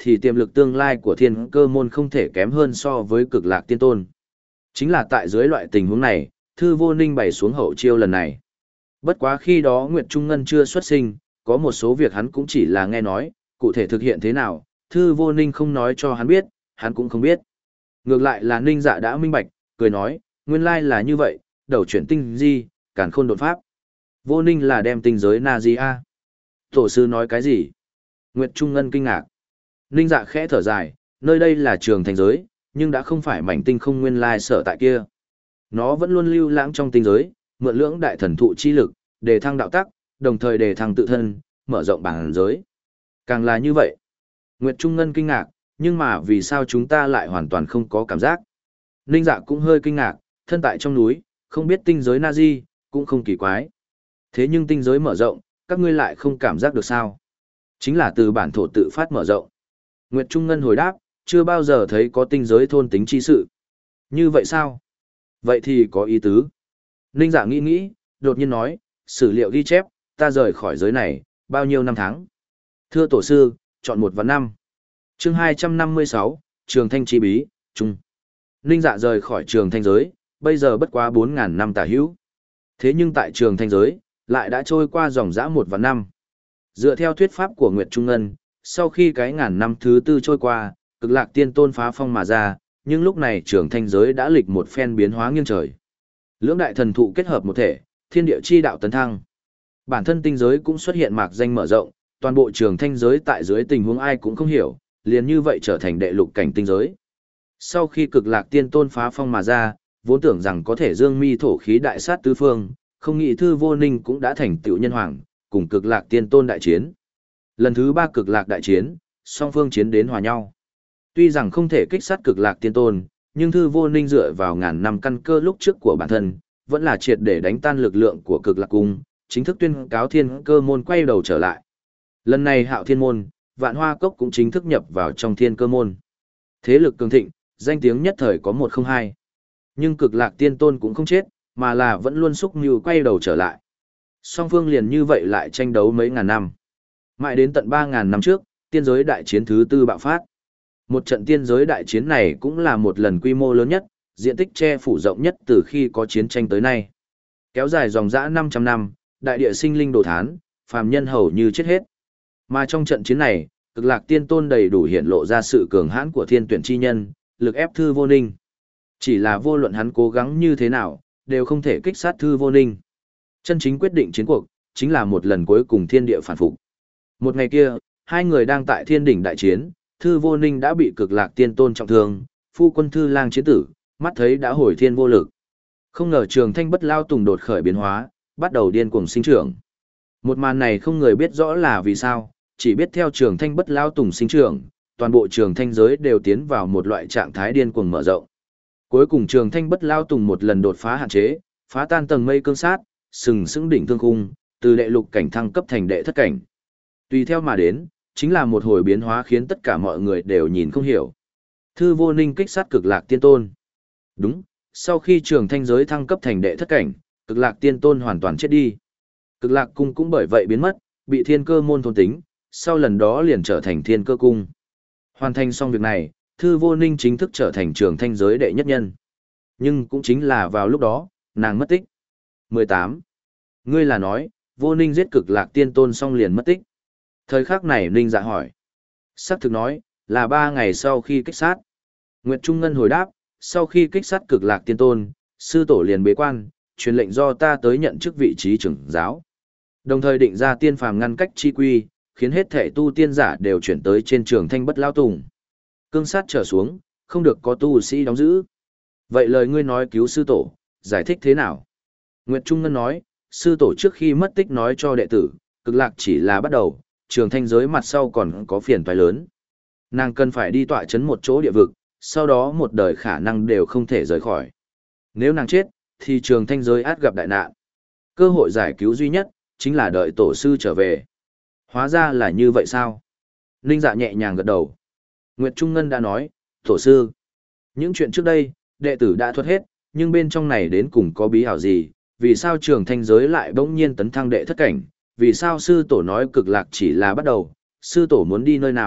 thì tiềm lực tương lai của thiên cơ môn không thể kém hơn so với cực lạc tiên tôn. Chính là tại dưới loại tình huống này, Thư Vô Ninh bày xuống hậu chiêu lần này. Bất quá khi đó Nguyệt Trung Ngân chưa xuất sinh, có một số việc hắn cũng chỉ là nghe nói, cụ thể thực hiện thế nào, Thư Vô Ninh không nói cho hắn biết, hắn cũng không biết. Ngược lại là Ninh Dạ đã minh bạch, cười nói, nguyên lai là như vậy, đầu chuyển tinh di, càn khôn đột pháp. Vô Ninh là đem tinh giới na di a. Tổ sư nói cái gì? Nguyệt Trung Ngân kinh ngạc. Ninh Dạ khẽ thở dài, nơi đây là trường thành giới, nhưng đã không phải mảnh tinh không nguyên lai sở tại kia. Nó vẫn luôn lưu lãng trong tinh giới, mượn lưỡng đại thần thụ chi lực, đề thăng đạo tắc, đồng thời đề thăng tự thân, mở rộng bản giới. Càng là như vậy. Nguyệt Trung Ngân kinh ngạc, nhưng mà vì sao chúng ta lại hoàn toàn không có cảm giác? Ninh Dạ cũng hơi kinh ngạc, thân tại trong núi, không biết tinh giới Nazi, cũng không kỳ quái. Thế nhưng tinh giới mở rộng, các ngươi lại không cảm giác được sao? Chính là từ bản thổ tự phát mở rộng. Nguyệt Trung Ngân hồi đáp, chưa bao giờ thấy có tinh giới thôn tính chi sự. Như vậy sao? Vậy thì có ý tứ. Ninh Dạ nghĩ nghĩ, đột nhiên nói, sử liệu ghi chép, ta rời khỏi giới này, bao nhiêu năm tháng? Thưa tổ sư, chọn một và năm. Chương hai trăm năm mươi sáu, Trường Thanh chi bí, Trung. Ninh Dạ rời khỏi trường thanh giới, bây giờ bất quá bốn ngàn năm tả hữu. Thế nhưng tại trường thanh giới, lại đã trôi qua dòng dã một và năm. Dựa theo thuyết pháp của Nguyệt Trung Ngân, sau khi cái ngàn năm thứ tư trôi qua, cực lạc tiên tôn phá phong mà ra, nhưng lúc này trường thanh giới đã lịch một phen biến hóa nghiêng trời. Lưỡng đại thần thụ kết hợp một thể, thiên địa chi đạo tấn thăng. Bản thân tinh giới cũng xuất hiện mạc danh mở rộng, toàn bộ trường thanh giới tại dưới tình huống ai cũng không hiểu, liền như vậy trở thành đệ lục cảnh tinh giới. Sau khi cực lạc tiên tôn phá phong mà ra, vốn tưởng rằng có thể dương mi thổ khí đại sát tứ phương, không nghĩ Thư Vô Ninh cũng đã thành tựu nhân hoàng, cùng cực lạc tiên tôn đại chiến. Lần thứ ba cực lạc đại chiến, song phương chiến đến hòa nhau. Tuy rằng không thể kích sát cực lạc tiên tôn, nhưng Thư Vô Ninh dựa vào ngàn năm căn cơ lúc trước của bản thân, vẫn là triệt để đánh tan lực lượng của cực lạc cung, chính thức tuyên cáo thiên cơ môn quay đầu trở lại. Lần này Hạo Thiên môn, Vạn Hoa cốc cũng chính thức nhập vào trong thiên cơ môn. Thế lực cường thịnh, danh tiếng nhất thời có một không hai. Nhưng cực lạc tiên tôn cũng không chết, mà là vẫn luôn xúc mưu quay đầu trở lại. Song phương liền như vậy lại tranh đấu mấy ngàn năm. Mãi đến tận ba ngàn năm trước, tiên giới đại chiến thứ tư bạo phát. Một trận tiên giới đại chiến này cũng là một lần quy mô lớn nhất, diện tích che phủ rộng nhất từ khi có chiến tranh tới nay. Kéo dài dòng dã năm trăm năm, đại địa sinh linh đổ thán, phàm nhân hầu như chết hết. Mà trong trận chiến này, cực lạc tiên tôn đầy đủ hiện lộ ra sự cường hãn của thiên tuyển chi nhân, lực ép Thư Vô Ninh. Chỉ là vô luận hắn cố gắng như thế nào, đều không thể kích sát Thư Vô Ninh. Chân chính quyết định chiến cuộc, chính là một lần cuối cùng thiên địa phản phục. Một ngày kia, hai người đang tại thiên đỉnh đại chiến, Thư Vô Ninh đã bị cực lạc tiên tôn trọng thương, phu quân Thư Lang chiến tử, mắt thấy đã hồi thiên vô lực. Không ngờ Trường Thanh Bất Lao Tùng đột khởi biến hóa, bắt đầu điên cuồng sinh trưởng. Một màn này không người biết rõ là vì sao, chỉ biết theo Trường Thanh Bất Lao Tùng sinh trưởng, toàn bộ Trường Thanh giới đều tiến vào một loại trạng thái điên cuồng mở rộng. Cuối cùng Trường Thanh Bất Lao Tùng một lần đột phá hạn chế, phá tan tầng mây cương sát, sừng sững đỉnh thương khung, từ đệ lục cảnh thăng cấp thành đệ thất cảnh. Tùy theo mà đến, chính là một hồi biến hóa khiến tất cả mọi người đều nhìn không hiểu. Thư Vô Ninh kích sát cực lạc tiên tôn. Đúng, sau khi Trường Thanh giới thăng cấp thành đệ thất cảnh, cực lạc tiên tôn hoàn toàn chết đi. Cực lạc cung cũng bởi vậy biến mất, bị thiên cơ môn thôn tính, sau lần đó liền trở thành thiên cơ cung. Hoàn thành xong việc này, Thư Vô Ninh chính thức trở thành Trường Thanh giới đệ nhất nhân. Nhưng cũng chính là vào lúc đó, nàng mất tích. mười tám. Ngươi là nói, Vô Ninh giết cực lạc tiên tôn xong liền mất tích. Thời khắc này Ninh Dạ hỏi. Sắc thực nói, là ba ngày sau khi kích sát. Nguyệt Trung Ngân hồi đáp, sau khi kích sát cực lạc tiên tôn, sư tổ liền bế quan, truyền lệnh do ta tới nhận chức vị trí trưởng giáo. Đồng thời định ra tiên phàm ngăn cách chi quy, khiến hết thể tu tiên giả đều chuyển tới trên Trường Thanh Bất Lao Tùng. Cương sát trở xuống, không được có tu sĩ đóng giữ. Vậy lời ngươi nói cứu sư tổ, giải thích thế nào? Nguyệt Trung Ngân nói, sư tổ trước khi mất tích nói cho đệ tử, cực lạc chỉ là bắt đầu, Trường Thanh giới mặt sau còn có phiền toái lớn. Nàng cần phải đi tọa chấn một chỗ địa vực, sau đó một đời khả năng đều không thể rời khỏi. Nếu nàng chết, thì Trường Thanh giới át gặp đại nạn. Cơ hội giải cứu duy nhất, chính là đợi tổ sư trở về. Hóa ra là như vậy sao? Ninh Dạ nhẹ nhàng gật đầu. Nguyệt Trung Ngân đã nói, tổ sư. Những chuyện trước đây, đệ tử đã thuật hết, nhưng bên trong này đến cùng có bí ảo gì? Vì sao Trường Thanh giới lại bỗng nhiên tấn thăng đệ thất cảnh? Vì sao sư tổ nói cực lạc chỉ là bắt đầu? Sư tổ muốn đi nơi nào?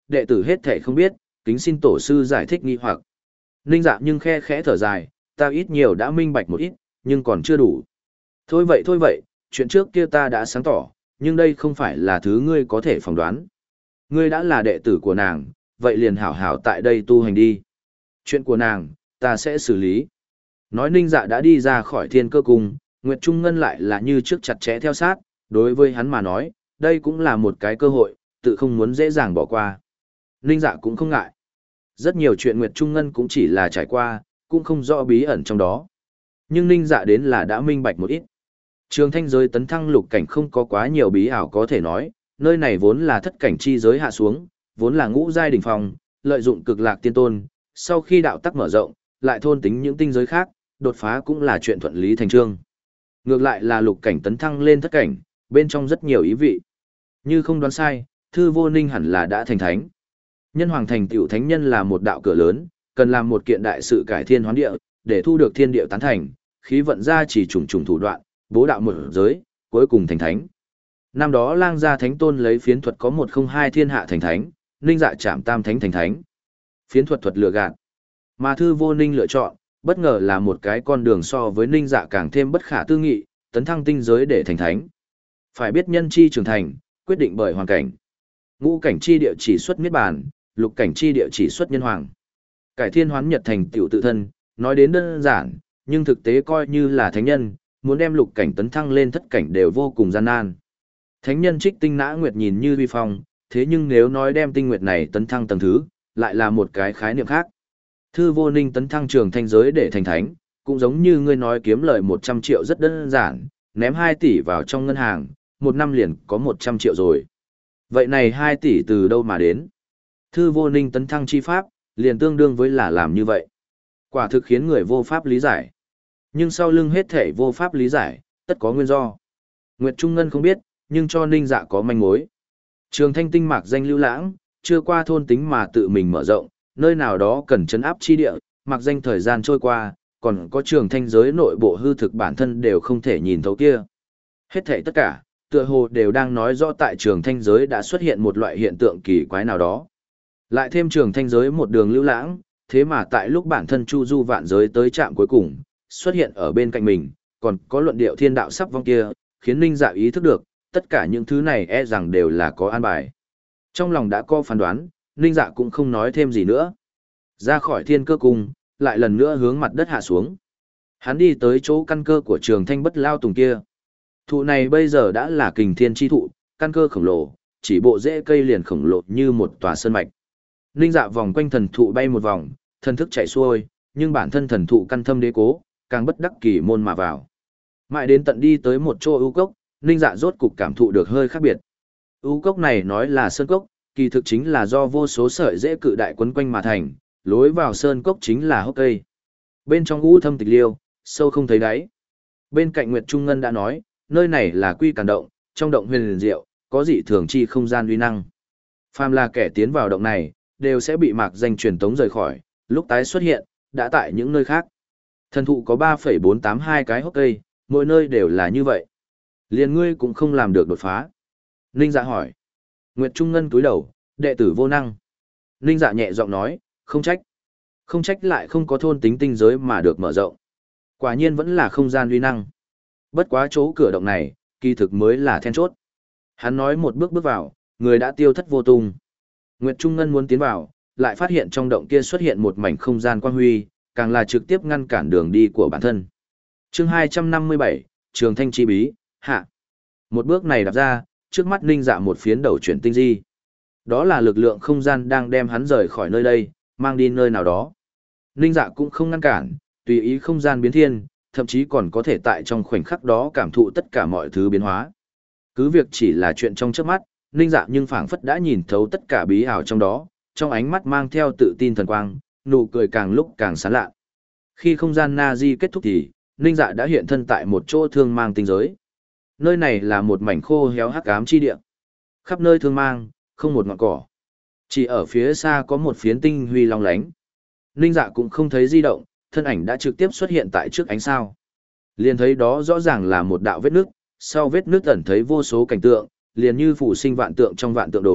đệ tử hết thể không biết, kính xin tổ sư giải thích nghi hoặc. Ninh Dạ nhưng khe khẽ thở dài, ta ít nhiều đã minh bạch một ít, nhưng còn chưa đủ. Thôi vậy thôi vậy, chuyện trước kia ta đã sáng tỏ, nhưng đây không phải là thứ ngươi có thể phỏng đoán. Ngươi đã là đệ tử của nàng, vậy liền hảo hảo tại đây tu hành đi. Chuyện của nàng, ta sẽ xử lý. Nói Ninh Dạ đã đi ra khỏi thiên cơ cung, Nguyệt Trung Ngân lại là như trước chặt chẽ theo sát, đối với hắn mà nói, đây cũng là một cái cơ hội, tự không muốn dễ dàng bỏ qua. Ninh Dạ cũng không ngại. Rất nhiều chuyện Nguyệt Trung Ngân cũng chỉ là trải qua, cũng không rõ bí ẩn trong đó. Nhưng Ninh Dạ đến là đã minh bạch một ít. Trường thanh giới tấn thăng lục cảnh không có quá nhiều bí ảo có thể nói, nơi này vốn là thất cảnh chi giới hạ xuống, vốn là ngũ giai đỉnh phong, lợi dụng cực lạc tiên tôn, sau khi đạo tắc mở rộng, lại thôn tính những tinh giới khác, đột phá cũng là chuyện thuận lý thành trương. Ngược lại là lục cảnh tấn thăng lên thất cảnh, bên trong rất nhiều ý vị. Như không đoán sai, Thư Vô Ninh hẳn là đã thành thánh. Nhân hoàng thành tiểu thánh nhân là một đạo cửa lớn, cần làm một kiện đại sự cải thiên hoán địa, để thu được thiên địa tán thành, khí vận ra chỉ trùng trùng thủ đoạn, bố đạo một giới, cuối cùng thành thánh. Năm đó lang gia thánh tôn lấy phiến thuật có một không hai thiên hạ thành thánh, Ninh Dạ chạm tam thánh thành thánh. Phiến thuật thuật lừa gạt. Mà Thư Vô Ninh lựa chọn, bất ngờ là một cái con đường so với Ninh Dạ càng thêm bất khả tư nghị, tấn thăng tinh giới để thành thánh. Phải biết nhân chi trưởng thành, quyết định bởi hoàn cảnh. Ngũ cảnh chi địa chỉ xuất niết bàn, lục cảnh chi địa chỉ xuất nhân hoàng. Cải thiên hoán nhật thành tiểu tự thân, nói đến đơn giản, nhưng thực tế coi như là thánh nhân, muốn đem lục cảnh tấn thăng lên thất cảnh đều vô cùng gian nan. Thánh nhân trích tinh nã nguyệt nhìn như vi phong, thế nhưng nếu nói đem tinh nguyệt này tấn thăng tầng thứ, lại là một cái khái niệm khác. Thư Vô Ninh tấn thăng trường thanh giới để thành thánh, cũng giống như ngươi nói kiếm lời một trăm triệu rất đơn giản, ném hai tỷ vào trong ngân hàng, một năm liền có một trăm triệu rồi. Vậy này hai tỷ từ đâu mà đến? Thư Vô Ninh tấn thăng chi pháp, liền tương đương với là làm như vậy. Quả thực khiến người vô pháp lý giải. Nhưng sau lưng hết thể vô pháp lý giải, tất có nguyên do. Nguyệt Trung Ngân không biết, nhưng cho Ninh Dạ có manh mối. Trường thanh tinh mạc danh lưu lãng, chưa qua thôn tính mà tự mình mở rộng, nơi nào đó cần chấn áp chi địa, mạc danh thời gian trôi qua, còn có trường thanh giới nội bộ hư thực bản thân đều không thể nhìn thấu kia. Hết thể tất cả, tựa hồ đều đang nói rõ tại trường thanh giới đã xuất hiện một loại hiện tượng kỳ quái nào đó. Lại thêm trường thanh giới một đường lưu lãng, thế mà tại lúc bản thân chu du vạn giới tới trạm cuối cùng, xuất hiện ở bên cạnh mình, còn có luận điệu thiên đạo sắp vong kia, khiến Ninh Dạ ý thức được, tất cả những thứ này e rằng đều là có an bài. Trong lòng đã có phán đoán, Ninh Dạ cũng không nói thêm gì nữa. Ra khỏi thiên cơ cung, lại lần nữa hướng mặt đất hạ xuống. Hắn đi tới chỗ căn cơ của trường thanh bất lao tùng kia. Thụ này bây giờ đã là kình thiên chi thụ, căn cơ khổng lồ, chỉ bộ rễ cây liền khổng lồ như một tòa sơn mạch. Ninh Dạ vòng quanh thần thụ bay một vòng, thần thức chạy xuôi, nhưng bản thân thần thụ căn thâm đế cố, càng bất đắc kỳ môn mà vào. Mãi đến tận đi tới một chỗ ưu cốc, Ninh Dạ rốt cục cảm thụ được hơi khác biệt. Ưu cốc này nói là sơn cốc, kỳ thực chính là do vô số sợi rễ cự đại quấn quanh mà thành, lối vào sơn cốc chính là hốc cây. Bên trong u thâm tịch liêu, sâu không thấy đáy. Bên cạnh Nguyệt Trung Ngân đã nói, nơi này là quy càn động, trong động huyền diệu, có dị thường chi không gian uy năng. Phàm là kẻ tiến vào động này, đều sẽ bị mạc danh truyền tống rời khỏi, lúc tái xuất hiện, đã tại những nơi khác. Thần thụ có ba phẩy bốn tám hai cái hốc cây, mỗi nơi đều là như vậy. Liền ngươi cũng không làm được đột phá. Ninh Dạ hỏi. Nguyệt Trung Ngân cúi đầu, đệ tử vô năng. Ninh Dạ nhẹ giọng nói, không trách. Không trách lại không có thôn tính tinh giới mà được mở rộng. Quả nhiên vẫn là không gian uy năng. Bất quá chỗ cửa động này, kỳ thực mới là then chốt. Hắn nói một bước bước vào, người đã tiêu thất vô tung. Nguyệt Trung Ngân muốn tiến vào, lại phát hiện trong động kia xuất hiện một mảnh không gian quang huy, càng là trực tiếp ngăn cản đường đi của bản thân. Chương hai trăm năm mươi bảy, Trường Thanh chi bí, hạ. Một bước này đạp ra, trước mắt Ninh Dạ một phiến đầu chuyển tinh di. Đó là lực lượng không gian đang đem hắn rời khỏi nơi đây, mang đi nơi nào đó. Ninh Dạ cũng không ngăn cản, tùy ý không gian biến thiên, thậm chí còn có thể tại trong khoảnh khắc đó cảm thụ tất cả mọi thứ biến hóa. Cứ việc chỉ là chuyện trong chớp mắt, Ninh Dạ nhưng phảng phất đã nhìn thấu tất cả bí ảo trong đó, trong ánh mắt mang theo tự tin thần quang, nụ cười càng lúc càng sán lạ. Khi không gian Nazi kết thúc thì, Ninh Dạ đã hiện thân tại một chỗ thương mang tinh giới. Nơi này là một mảnh khô héo hắc ám chi địa. Khắp nơi thương mang, không một ngọn cỏ. Chỉ ở phía xa có một phiến tinh huy long lánh. Ninh Dạ cũng không thấy di động, thân ảnh đã trực tiếp xuất hiện tại trước ánh sao. Liền thấy đó rõ ràng là một đạo vết nước, sau vết nước ẩn thấy vô số cảnh tượng, liền như phủ sinh vạn tượng trong vạn tượng đồ,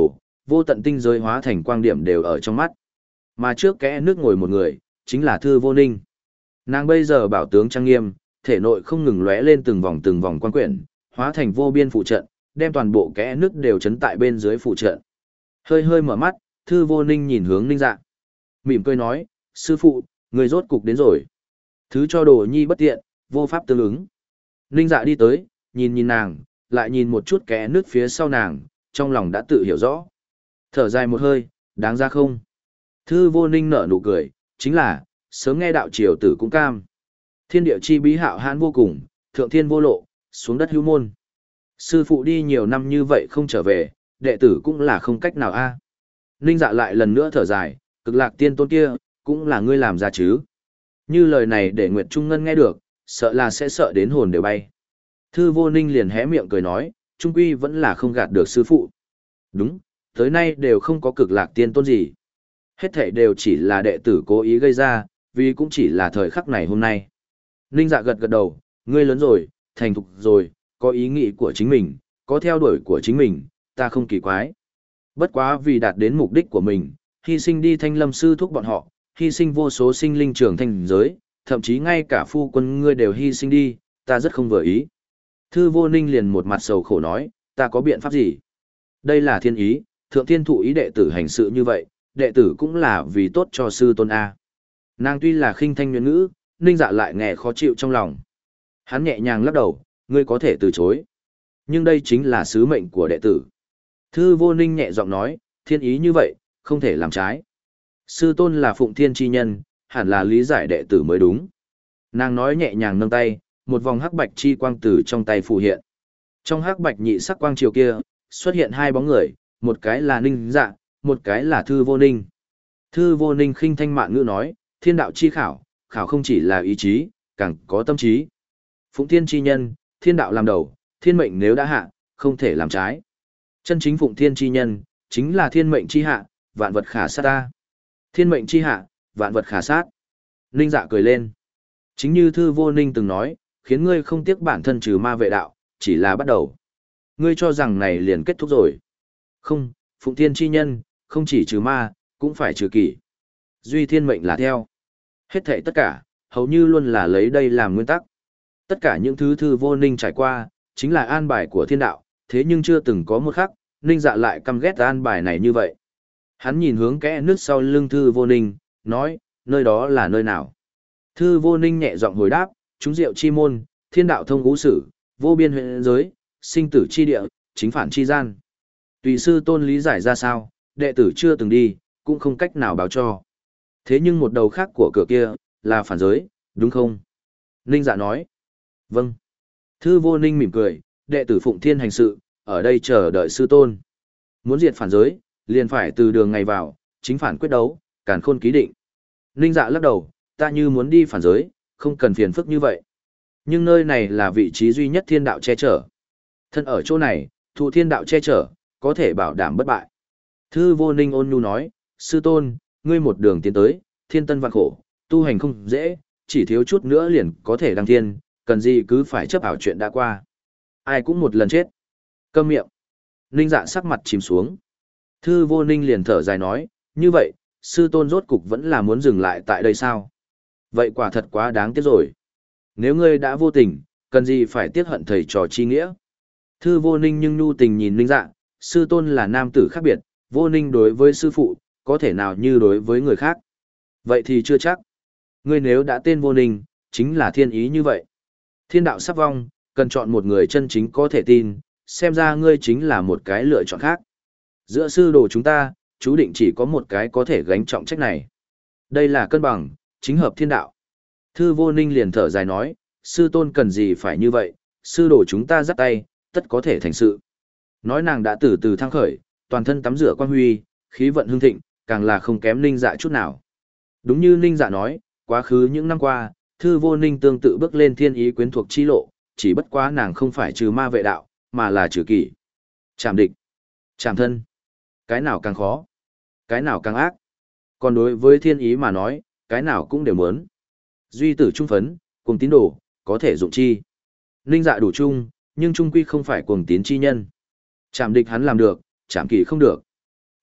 vô tận tinh giới hóa thành quang điểm đều ở trong mắt. Mà trước kẽ nước ngồi một người, chính là Thư Vô Ninh. Nàng bây giờ bảo tướng trang nghiêm, thể nội không ngừng lóe lên từng vòng từng vòng quan quyển, hóa thành vô biên phụ trận, đem toàn bộ kẽ nước đều chấn tại bên dưới phụ trận. Hơi hơi mở mắt, Thư Vô Ninh nhìn hướng Ninh Dạ. Mỉm cười nói, sư phụ, người rốt cục đến rồi. Thứ cho đồ nhi bất tiện, vô pháp tương ứng. Ninh Dạ đi tới, nhìn nhìn nàng, lại nhìn một chút kẽ nước phía sau nàng, trong lòng đã tự hiểu rõ. Thở dài một hơi, đáng ra không? Thư Vô Ninh nở nụ cười, chính là, sớm nghe đạo triều tử cũng cam. Thiên địa chi bí hạo hãn vô cùng, thượng thiên vô lộ, xuống đất hữu môn. Sư phụ đi nhiều năm như vậy không trở về, đệ tử cũng là không cách nào a. Ninh Dạ lại lần nữa thở dài, cực lạc tiên tôn kia, cũng là ngươi làm ra chứ. Như lời này để Nguyệt Trung Ngân nghe được, sợ là sẽ sợ đến hồn đều bay. Thư Vô Ninh liền hé miệng cười nói, trung quy vẫn là không gạt được sư phụ. Đúng, tới nay đều không có cực lạc tiên tôn gì. Hết thảy đều chỉ là đệ tử cố ý gây ra, vì cũng chỉ là thời khắc này hôm nay. Ninh Dạ gật gật đầu, ngươi lớn rồi, thành thục rồi, có ý nghĩ của chính mình, có theo đuổi của chính mình, ta không kỳ quái. Bất quá vì đạt đến mục đích của mình, hy sinh đi Thanh Lâm sư thúc bọn họ, hy sinh vô số sinh linh trưởng thành giới, thậm chí ngay cả phu quân ngươi đều hy sinh đi, ta rất không vừa ý. Thư Vô Ninh liền một mặt sầu khổ nói, ta có biện pháp gì? Đây là thiên ý, thượng thiên thụ ý đệ tử hành sự như vậy, đệ tử cũng là vì tốt cho sư tôn A. Nàng tuy là khinh thanh nhuận ngữ, Ninh Dạ lại nghe khó chịu trong lòng. Hắn nhẹ nhàng lắc đầu, ngươi có thể từ chối. Nhưng đây chính là sứ mệnh của đệ tử. Thư Vô Ninh nhẹ giọng nói, thiên ý như vậy, không thể làm trái. Sư tôn là phụng thiên chi nhân, hẳn là lý giải đệ tử mới đúng. Nàng nói nhẹ nhàng nâng tay, một vòng hắc bạch chi quang từ trong tay phù hiện. Trong hắc bạch nhị sắc quang chiều kia, xuất hiện hai bóng người, một cái là Ninh Dạ, một cái là Thư Vô Ninh. Thư Vô Ninh khinh thanh mạn ngữ nói, thiên đạo chi khảo, khảo không chỉ là ý chí, càng có tâm trí. Phụng thiên chi nhân, thiên đạo làm đầu, thiên mệnh nếu đã hạ, không thể làm trái. Chân chính phụng thiên chi nhân, chính là thiên mệnh chi hạ, vạn vật khả sát ta. Thiên mệnh chi hạ, vạn vật khả sát. Ninh Dạ cười lên. Chính như Thư Vô Ninh từng nói, khiến ngươi không tiếc bản thân trừ ma vệ đạo, chỉ là bắt đầu. Ngươi cho rằng này liền kết thúc rồi. Không, phụng thiên chi nhân, không chỉ trừ ma, cũng phải trừ kỷ. Duy thiên mệnh là theo. Hết thảy tất cả, hầu như luôn là lấy đây làm nguyên tắc. Tất cả những thứ Thư Vô Ninh trải qua, chính là an bài của thiên đạo, thế nhưng chưa từng có một khắc, Ninh Dạ lại căm ghét an bài này như vậy. Hắn nhìn hướng kẽ nước sau lưng Thư Vô Ninh, nói, nơi đó là nơi nào? Thư Vô Ninh nhẹ giọng hồi đáp, chúng diệu chi môn, thiên đạo thông ngũ sử, vô biên huyện giới, sinh tử chi địa, chính phản chi gian. Tùy sư tôn lý giải ra sao, đệ tử chưa từng đi, cũng không cách nào báo cho. Thế nhưng một đầu khác của cửa kia, là phản giới, đúng không? Ninh Dạ nói, vâng. Thư Vô Ninh mỉm cười, đệ tử phụng thiên hành sự, ở đây chờ đợi sư tôn. Muốn diệt phản giới, liền phải từ đường ngày vào, chính phản quyết đấu, càn khôn ký định. Ninh Dạ lắc đầu, ta như muốn đi phản giới, không cần phiền phức như vậy. Nhưng nơi này là vị trí duy nhất thiên đạo che chở. Thân ở chỗ này, thụ thiên đạo che chở, có thể bảo đảm bất bại. Thư Vô Ninh ôn nhu nói, sư tôn, ngươi một đường tiến tới, thiên tân vạn khổ, tu hành không dễ, chỉ thiếu chút nữa liền có thể đăng thiên, cần gì cứ phải chấp ảo chuyện đã qua. Ai cũng một lần chết. Câm miệng. Ninh Dạ sắc mặt chìm xuống. Thư Vô Ninh liền thở dài nói, như vậy, sư tôn rốt cục vẫn là muốn dừng lại tại đây sao? Vậy quả thật quá đáng tiếc rồi. Nếu ngươi đã vô tình, cần gì phải tiếc hận thầy trò chi nghĩa? Thư Vô Ninh nhưng nhu tình nhìn Ninh Dạ, sư tôn là nam tử khác biệt, Vô Ninh đối với sư phụ, có thể nào như đối với người khác. Vậy thì chưa chắc. Ngươi nếu đã tên Vô Ninh, chính là thiên ý như vậy. Thiên đạo sắp vong, cần chọn một người chân chính có thể tin, xem ra ngươi chính là một cái lựa chọn khác. Giữa sư đồ chúng ta, chú định chỉ có một cái có thể gánh trọng trách này. Đây là cân bằng, chính hợp thiên đạo. Thư Vô Ninh liền thở dài nói, sư tôn cần gì phải như vậy, sư đồ chúng ta dắt tay, tất có thể thành sự. Nói nàng đã từ từ thăng khởi, toàn thân tắm rửa quang huy, khí vận hưng thịnh, càng là không kém Ninh Dạ chút nào. Đúng như Ninh Dạ nói, quá khứ những năm qua, Thư Vô Ninh tương tự bước lên thiên ý quyến thuộc chi lộ, chỉ bất quá nàng không phải trừ ma vệ đạo, mà là trừ kỷ. Chạm địch, chạm thân. Cái nào càng khó, cái nào càng ác. Còn đối với thiên ý mà nói, cái nào cũng đều muốn. Duy tử trung phấn, cùng tín đồ, có thể dụng chi. Ninh Dạ đủ chung, nhưng trung quy không phải cuồng tín chi nhân. Chạm địch hắn làm được, chạm kỷ không được.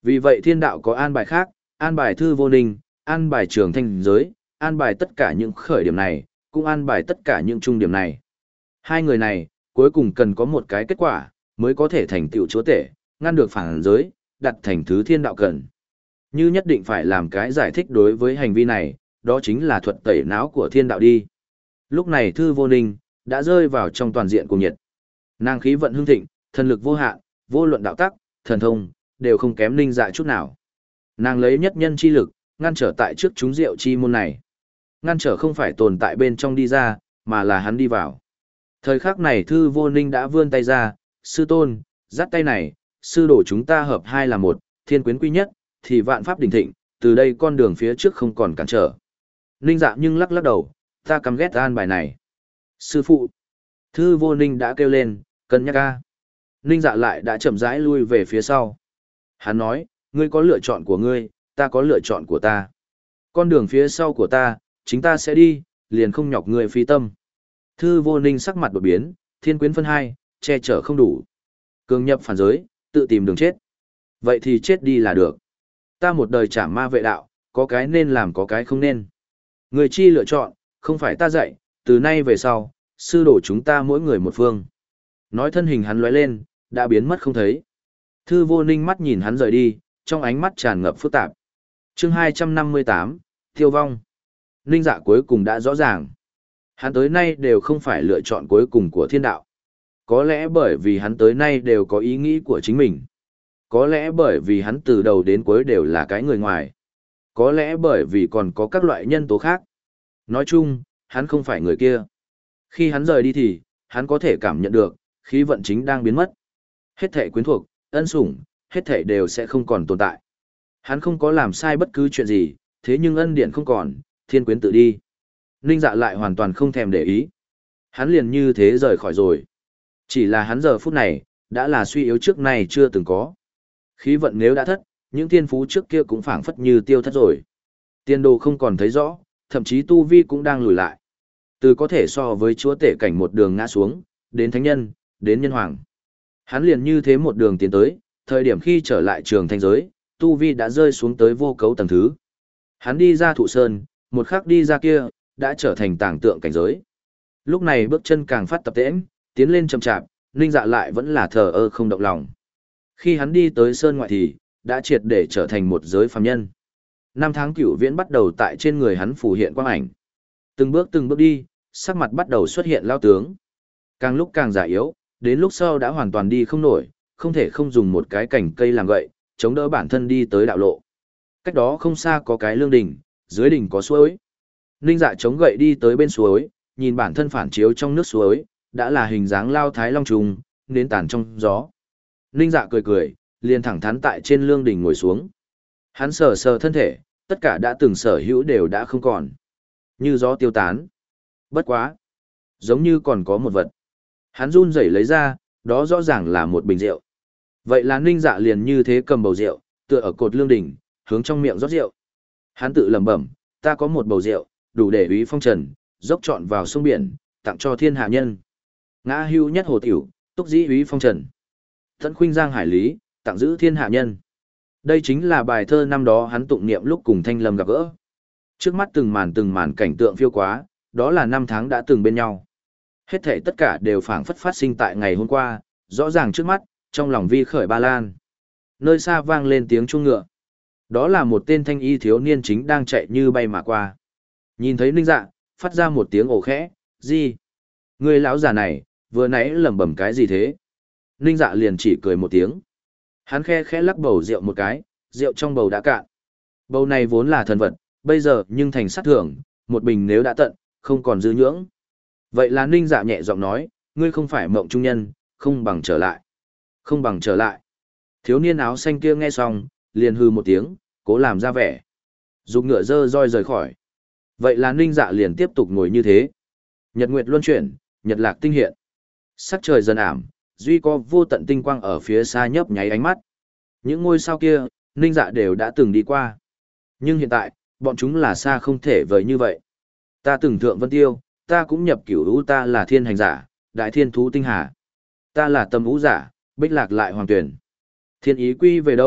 Vì vậy thiên đạo có an bài khác, an bài thư vô ninh, an bài trường thanh giới, an bài tất cả những khởi điểm này, cũng an bài tất cả những trung điểm này. Hai người này, cuối cùng cần có một cái kết quả, mới có thể thành tựu chúa tể, ngăn được phản giới, đặt thành thứ thiên đạo cần. Như nhất định phải làm cái giải thích đối với hành vi này, đó chính là thuật tẩy não của thiên đạo đi. Lúc này thư vô ninh, đã rơi vào trong toàn diện của nhiệt. Nàng khí vận hưng thịnh, thần lực vô hạn, vô luận đạo tắc, thần thông, đều không kém ninh dạ chút nào. Nàng lấy nhất nhân chi lực, ngăn trở tại trước chúng rượu chi môn này. Ngăn trở không phải tồn tại bên trong đi ra, mà là hắn đi vào. Thời khắc này thư vô ninh đã vươn tay ra, sư tôn, dắt tay này, sư đổ chúng ta hợp hai là một, thiên quyến quy nhất, thì vạn pháp đỉnh thịnh, từ đây con đường phía trước không còn cản trở. Ninh dạ nhưng lắc lắc đầu, ta căm ghét an bài này. Sư phụ, thư vô ninh đã kêu lên, cân nhắc ca. Ninh dạ lại đã chậm rãi lui về phía sau. Hắn nói, ngươi có lựa chọn của ngươi, ta có lựa chọn của ta. Con đường phía sau của ta, chính ta sẽ đi, liền không nhọc ngươi phí tâm. Thư vô ninh sắc mặt đột biến, thiên quyến phân hai, che chở không đủ. Cường nhập phản giới, tự tìm đường chết. Vậy thì chết đi là được. Ta một đời trả ma vệ đạo, có cái nên làm có cái không nên. Người chi lựa chọn, không phải ta dạy, từ nay về sau, sư đổ chúng ta mỗi người một phương. Nói thân hình hắn lóe lên, đã biến mất không thấy. Thư vô ninh mắt nhìn hắn rời đi, trong ánh mắt tràn ngập phức tạp. Chương hai trăm năm mươi tám, Tiêu vong. Ninh dạ cuối cùng đã rõ ràng. Hắn tới nay đều không phải lựa chọn cuối cùng của thiên đạo. Có lẽ bởi vì hắn tới nay đều có ý nghĩ của chính mình. Có lẽ bởi vì hắn từ đầu đến cuối đều là cái người ngoài. Có lẽ bởi vì còn có các loại nhân tố khác. Nói chung, hắn không phải người kia. Khi hắn rời đi thì, hắn có thể cảm nhận được, khí vận chính đang biến mất. Hết thảy quyến thuộc, ân sủng, hết thảy đều sẽ không còn tồn tại. Hắn không có làm sai bất cứ chuyện gì, thế nhưng ân điển không còn, thiên quyến tự đi. Ninh dạ lại hoàn toàn không thèm để ý. Hắn liền như thế rời khỏi rồi. Chỉ là hắn giờ phút này, đã là suy yếu trước này chưa từng có. Khí vận nếu đã thất, những thiên phú trước kia cũng phảng phất như tiêu thất rồi. Tiên đồ không còn thấy rõ, thậm chí tu vi cũng đang lùi lại. Từ có thể so với chúa tể cảnh một đường ngã xuống, đến thánh nhân, đến nhân hoàng. Hắn liền như thế một đường tiến tới, thời điểm khi trở lại trường thanh giới, tu vi đã rơi xuống tới vô cấu tầng thứ. Hắn đi ra thụ sơn, một khắc đi ra kia, đã trở thành tàng tượng cảnh giới. Lúc này bước chân càng phát tập tễnh, tiến lên chậm chạp, Ninh Dạ lại vẫn là thờ ơ không động lòng. Khi hắn đi tới sơn ngoại thì, đã triệt để trở thành một giới phàm nhân. Năm tháng cửu viễn bắt đầu tại trên người hắn phù hiện quang ảnh. Từng bước từng bước đi, sắc mặt bắt đầu xuất hiện lao tướng. Càng lúc càng già yếu, đến lúc sau đã hoàn toàn đi không nổi, không thể không dùng một cái cành cây làm gậy, chống đỡ bản thân đi tới đạo lộ. Cách đó không xa có cái lương đỉnh, dưới đỉnh có suối. Ninh Dạ chống gậy đi tới bên suối, nhìn bản thân phản chiếu trong nước suối, đã là hình dáng lao thái long trùng, nến tàn trong gió. Ninh Dạ cười cười, liền thẳng thắn tại trên lương đỉnh ngồi xuống. Hắn sờ sờ thân thể, tất cả đã từng sở hữu đều đã không còn. Như gió tiêu tán. Bất quá. Giống như còn có một vật. Hắn run rẩy lấy ra, đó rõ ràng là một bình rượu. Vậy là Ninh Dạ liền như thế cầm bầu rượu, tựa ở cột lương đỉnh, hướng trong miệng rót rượu. Hắn tự lẩm bẩm, ta có một bầu rượu, đủ để úy phong trần, dốc trọn vào sông biển, tặng cho thiên hạ nhân. Ngã hưu nhất hồ tiểu, túc dĩ úy phong trần. Tận khuynh giang hải lý, tặng giữ thiên hạ nhân. Đây chính là bài thơ năm đó hắn tụng niệm lúc cùng Thanh Lâm gặp gỡ. Trước mắt từng màn từng màn cảnh tượng phiêu quá, đó là năm tháng đã từng bên nhau. Hết thảy tất cả đều phảng phất phát sinh tại ngày hôm qua, rõ ràng trước mắt, trong lòng vi khởi ba lan. Nơi xa vang lên tiếng chuông ngựa. Đó là một tên thanh y thiếu niên chính đang chạy như bay mà qua. Nhìn thấy Ninh Dạ, phát ra một tiếng ồ khẽ, gì? Người lão già này, vừa nãy lẩm bẩm cái gì thế? Ninh Dạ liền chỉ cười một tiếng. Hắn khe khẽ lắc bầu rượu một cái, rượu trong bầu đã cạn. Bầu này vốn là thần vật, bây giờ nhưng thành sát thưởng, một bình nếu đã tận, không còn dư nhưỡng. Vậy là Ninh Dạ nhẹ giọng nói, ngươi không phải mộng trung nhân, không bằng trở lại. Không bằng trở lại. Thiếu niên áo xanh kia nghe xong, liền hư một tiếng, cố làm ra vẻ. Dục ngựa dơ roi rời khỏi. Vậy là Ninh Dạ liền tiếp tục ngồi như thế. Nhật nguyệt luân chuyển, nhật lạc tinh hiện. Sắc trời dần ảm, duy có vô tận tinh quang ở phía xa nhấp nháy ánh mắt. Những ngôi sao kia, Ninh Dạ đều đã từng đi qua. Nhưng hiện tại, bọn chúng là xa không thể vời như vậy. Ta từng thượng vân tiêu, ta cũng nhập cửu lũ, ta là thiên hành giả, đại thiên thú tinh hà. Ta là tâm vũ giả, bích lạc lại hoàng tuyển. Thiên ý quy về đâu,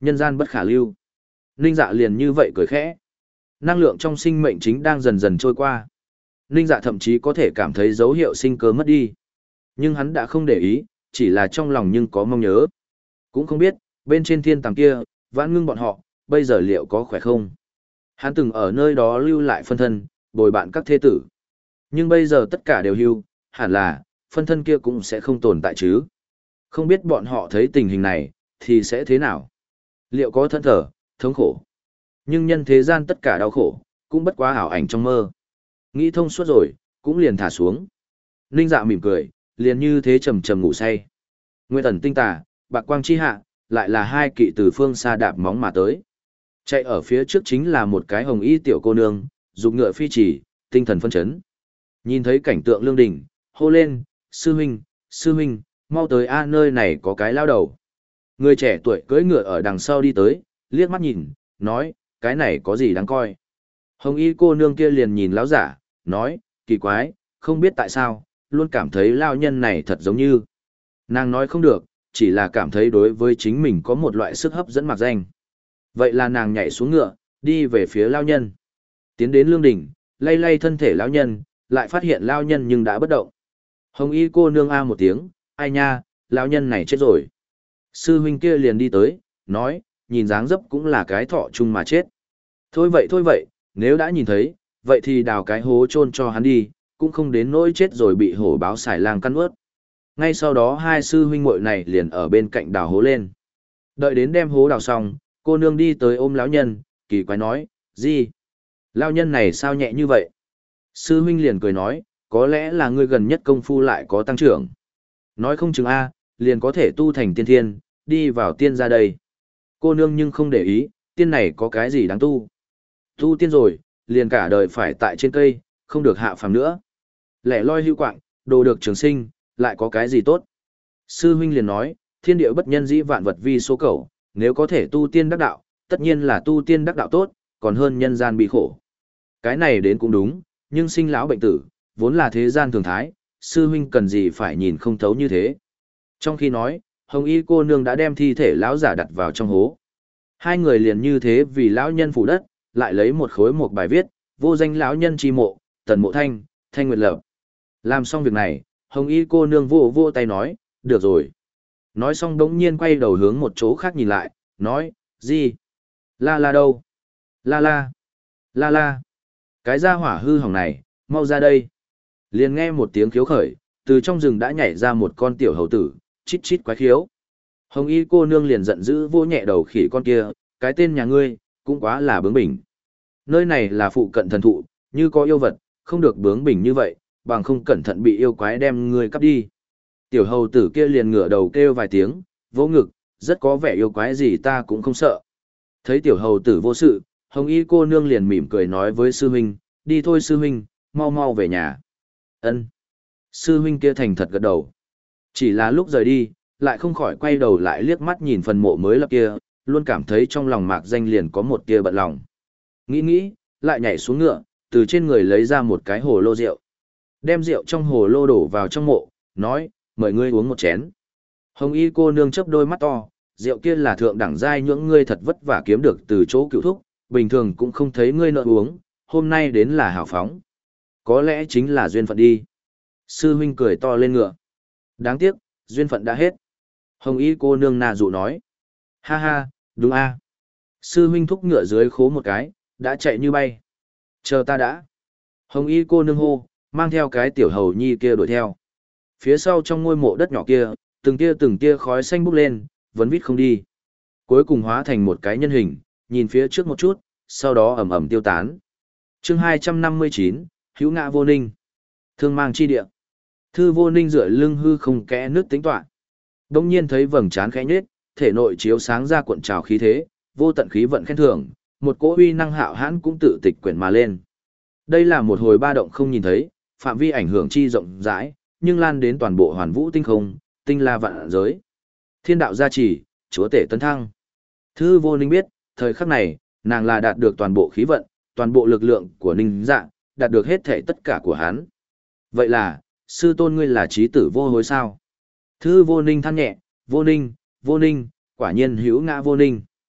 Nhân gian bất khả lưu. Ninh Dạ liền như vậy cười khẽ. Năng lượng trong sinh mệnh chính đang dần dần trôi qua. Ninh Dạ thậm chí có thể cảm thấy dấu hiệu sinh cơ mất đi. Nhưng hắn đã không để ý, chỉ là trong lòng nhưng có mong nhớ. Cũng không biết, bên trên thiên tàng kia, Vãn Ngưng bọn họ, bây giờ liệu có khỏe không? Hắn từng ở nơi đó lưu lại phân thân, bồi bạn các thế tử. Nhưng bây giờ tất cả đều hưu, hẳn là, phân thân kia cũng sẽ không tồn tại chứ. Không biết bọn họ thấy tình hình này, thì sẽ thế nào? Liệu có thân thở, thống khổ? Nhưng nhân thế gian tất cả đau khổ, cũng bất quá ảo ảnh trong mơ. Nghĩ thông suốt rồi, cũng liền thả xuống. Ninh Dạ mỉm cười, liền như thế trầm trầm ngủ say. Nguyên Ẩn tinh tà, Bạc Quang chi hạ, lại là hai kỵ từ phương xa đạp móng mà tới. Chạy ở phía trước chính là một cái hồng y tiểu cô nương, dục ngựa phi chỉ, tinh thần phân chấn. Nhìn thấy cảnh tượng lương đình, hô lên, sư huynh, sư huynh, mau tới a nơi này có cái lao đầu. Người trẻ tuổi cưỡi ngựa ở đằng sau đi tới, liếc mắt nhìn, nói, cái này có gì đáng coi. Hồng y cô nương kia liền nhìn lão giả, nói, kỳ quái, không biết tại sao, luôn cảm thấy lao nhân này thật giống như. Nàng nói không được, chỉ là cảm thấy đối với chính mình có một loại sức hấp dẫn mặc danh. Vậy là nàng nhảy xuống ngựa, đi về phía lao nhân. Tiến đến lương đỉnh, lay lay thân thể lao nhân, lại phát hiện lao nhân nhưng đã bất động. Hồng y cô nương a một tiếng, ai nha, lao nhân này chết rồi. Sư huynh kia liền đi tới, nói, nhìn dáng dấp cũng là cái thọ chung mà chết. Thôi vậy thôi vậy, nếu đã nhìn thấy, vậy thì đào cái hố chôn cho hắn đi, cũng không đến nỗi chết rồi bị hổ báo xài lang căn ướt. Ngay sau đó hai sư huynh muội này liền ở bên cạnh đào hố lên. Đợi đến đem hố đào xong, cô nương đi tới ôm lão nhân, kỳ quái nói, gì? Lão nhân này sao nhẹ như vậy? Sư huynh liền cười nói, có lẽ là ngươi gần nhất công phu lại có tăng trưởng. Nói không chừng A, liền có thể tu thành tiên thiên, đi vào tiên ra đây. Cô nương nhưng không để ý, tiên này có cái gì đáng tu. Tu tiên rồi, liền cả đời phải tại trên cây, không được hạ phàm nữa. Lẻ loi hưu quạng, đồ được trường sinh, lại có cái gì tốt. Sư huynh liền nói, thiên địa bất nhân dĩ vạn vật vi số cầu, nếu có thể tu tiên đắc đạo, tất nhiên là tu tiên đắc đạo tốt, còn hơn nhân gian bị khổ. Cái này đến cũng đúng, nhưng sinh lão bệnh tử, vốn là thế gian thường thái, sư huynh cần gì phải nhìn không thấu như thế. Trong khi nói, hồng y cô nương đã đem thi thể lão giả đặt vào trong hố. Hai người liền như thế vì lão nhân phủ đất, lại lấy một khối một bài viết, vô danh lão nhân chi mộ, tần mộ thanh, thanh nguyệt lập. Làm xong việc này, hồng y cô nương vô vô tay nói, được rồi. Nói xong đống nhiên quay đầu hướng một chỗ khác nhìn lại, nói, gì? La la đâu? La la? La la? Cái gia hỏa hư hỏng này, mau ra đây. Liền nghe một tiếng khiếu khởi, từ trong rừng đã nhảy ra một con tiểu hầu tử, chít chít quái khiếu. Hồng y cô nương liền giận dữ vô nhẹ đầu khỉ con kia, cái tên nhà ngươi, cũng quá là bướng bỉnh. Nơi này là phụ cận thần thụ, như có yêu vật, không được bướng bỉnh như vậy, bằng không cẩn thận bị yêu quái đem ngươi cắp đi. Tiểu hầu tử kia liền ngửa đầu kêu vài tiếng, vỗ ngực, rất có vẻ yêu quái gì ta cũng không sợ. Thấy tiểu hầu tử vô sự, hồng y cô nương liền mỉm cười nói với sư huynh, đi thôi sư huynh, mau mau về nhà. Ân. Sư huynh kia thành thật gật đầu. Chỉ là lúc rời đi, lại không khỏi quay đầu lại liếc mắt nhìn phần mộ mới lập kia, luôn cảm thấy trong lòng mạc danh liền có một tia bận lòng. Nghĩ nghĩ, lại nhảy xuống ngựa, từ trên người lấy ra một cái hồ lô rượu. Đem rượu trong hồ lô đổ vào trong mộ, nói, mời ngươi uống một chén. Hồng y cô nương chớp đôi mắt to, rượu kia là thượng đẳng giai nhưỡng ngươi thật vất vả kiếm được từ chỗ cựu thúc, bình thường cũng không thấy ngươi nợ uống, hôm nay đến là hào phóng. Có lẽ chính là duyên phận đi. Sư huynh cười to lên ngựa. Đáng tiếc, duyên phận đã hết. Hồng y cô nương nà dụ nói. Ha ha, đúng a. Sư huynh thúc ngựa dưới khố một cái, đã chạy như bay. Chờ ta đã. Hồng y cô nương hô, mang theo cái tiểu hầu nhi kia đuổi theo. Phía sau trong ngôi mộ đất nhỏ kia, từng tia từng tia khói xanh bốc lên, vẫn vít không đi. Cuối cùng hóa thành một cái nhân hình, nhìn phía trước một chút, sau đó ầm ầm tiêu tán. Chương hai trăm năm mươi chín, Hữu Ngã Vô Ninh. Thương mang chi địa. Thư Vô Ninh dựa lưng hư không kẽ nước tính toán. Đông nhiên thấy vầng trán khẽ nhếch, thể nội chiếu sáng ra cuộn trào khí thế, vô tận khí vận khen thưởng, một cỗ uy năng hạo hãn cũng tự tịch quyển mà lên. Đây là một hồi ba động không nhìn thấy, phạm vi ảnh hưởng chi rộng rãi, nhưng lan đến toàn bộ hoàn vũ tinh không, tinh la vạn giới. Thiên đạo gia trì, chúa tể tấn thăng. Thư Vô Ninh biết, thời khắc này, nàng là đạt được toàn bộ khí vận, toàn bộ lực lượng của Ninh Dạ, đạt được hết thể tất cả của hắn. Vậy là, sư tôn ngươi là trí tử vô hối sao? Thư Vô Ninh than nhẹ, Vô Ninh, Vô Ninh, quả nhiên hữu ngã vô ninh.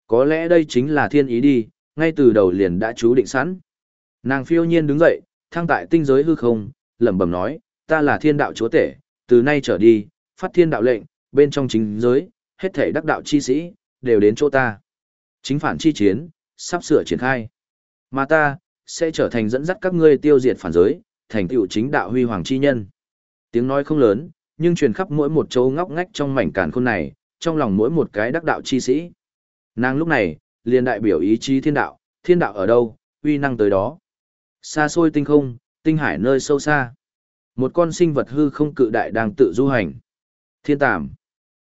Có lẽ đây chính là thiên ý đi, ngay từ đầu liền đã chú định sẵn. Nàng phiêu nhiên đứng dậy, thăng tại tinh giới hư không, lẩm bẩm nói, ta là thiên đạo chúa tể, từ nay trở đi, phát thiên đạo lệnh, bên trong chính giới, hết thảy đắc đạo chi sĩ, đều đến chỗ ta. Chính phản chi chiến, sắp sửa triển khai. Mà ta, sẽ trở thành dẫn dắt các ngươi tiêu diệt phản giới, thành tựu chính đạo huy hoàng chi nhân. Tiếng nói không lớn, nhưng truyền khắp mỗi một chỗ ngóc ngách trong mảnh càn khôn này, trong lòng mỗi một cái đắc đạo chi sĩ. Nàng lúc này, liền đại biểu ý chí thiên đạo, thiên đạo ở đâu, uy năng tới đó. Xa xôi tinh không, tinh hải nơi sâu xa. Một con sinh vật hư không cự đại đang tự du hành. Thiên tàm.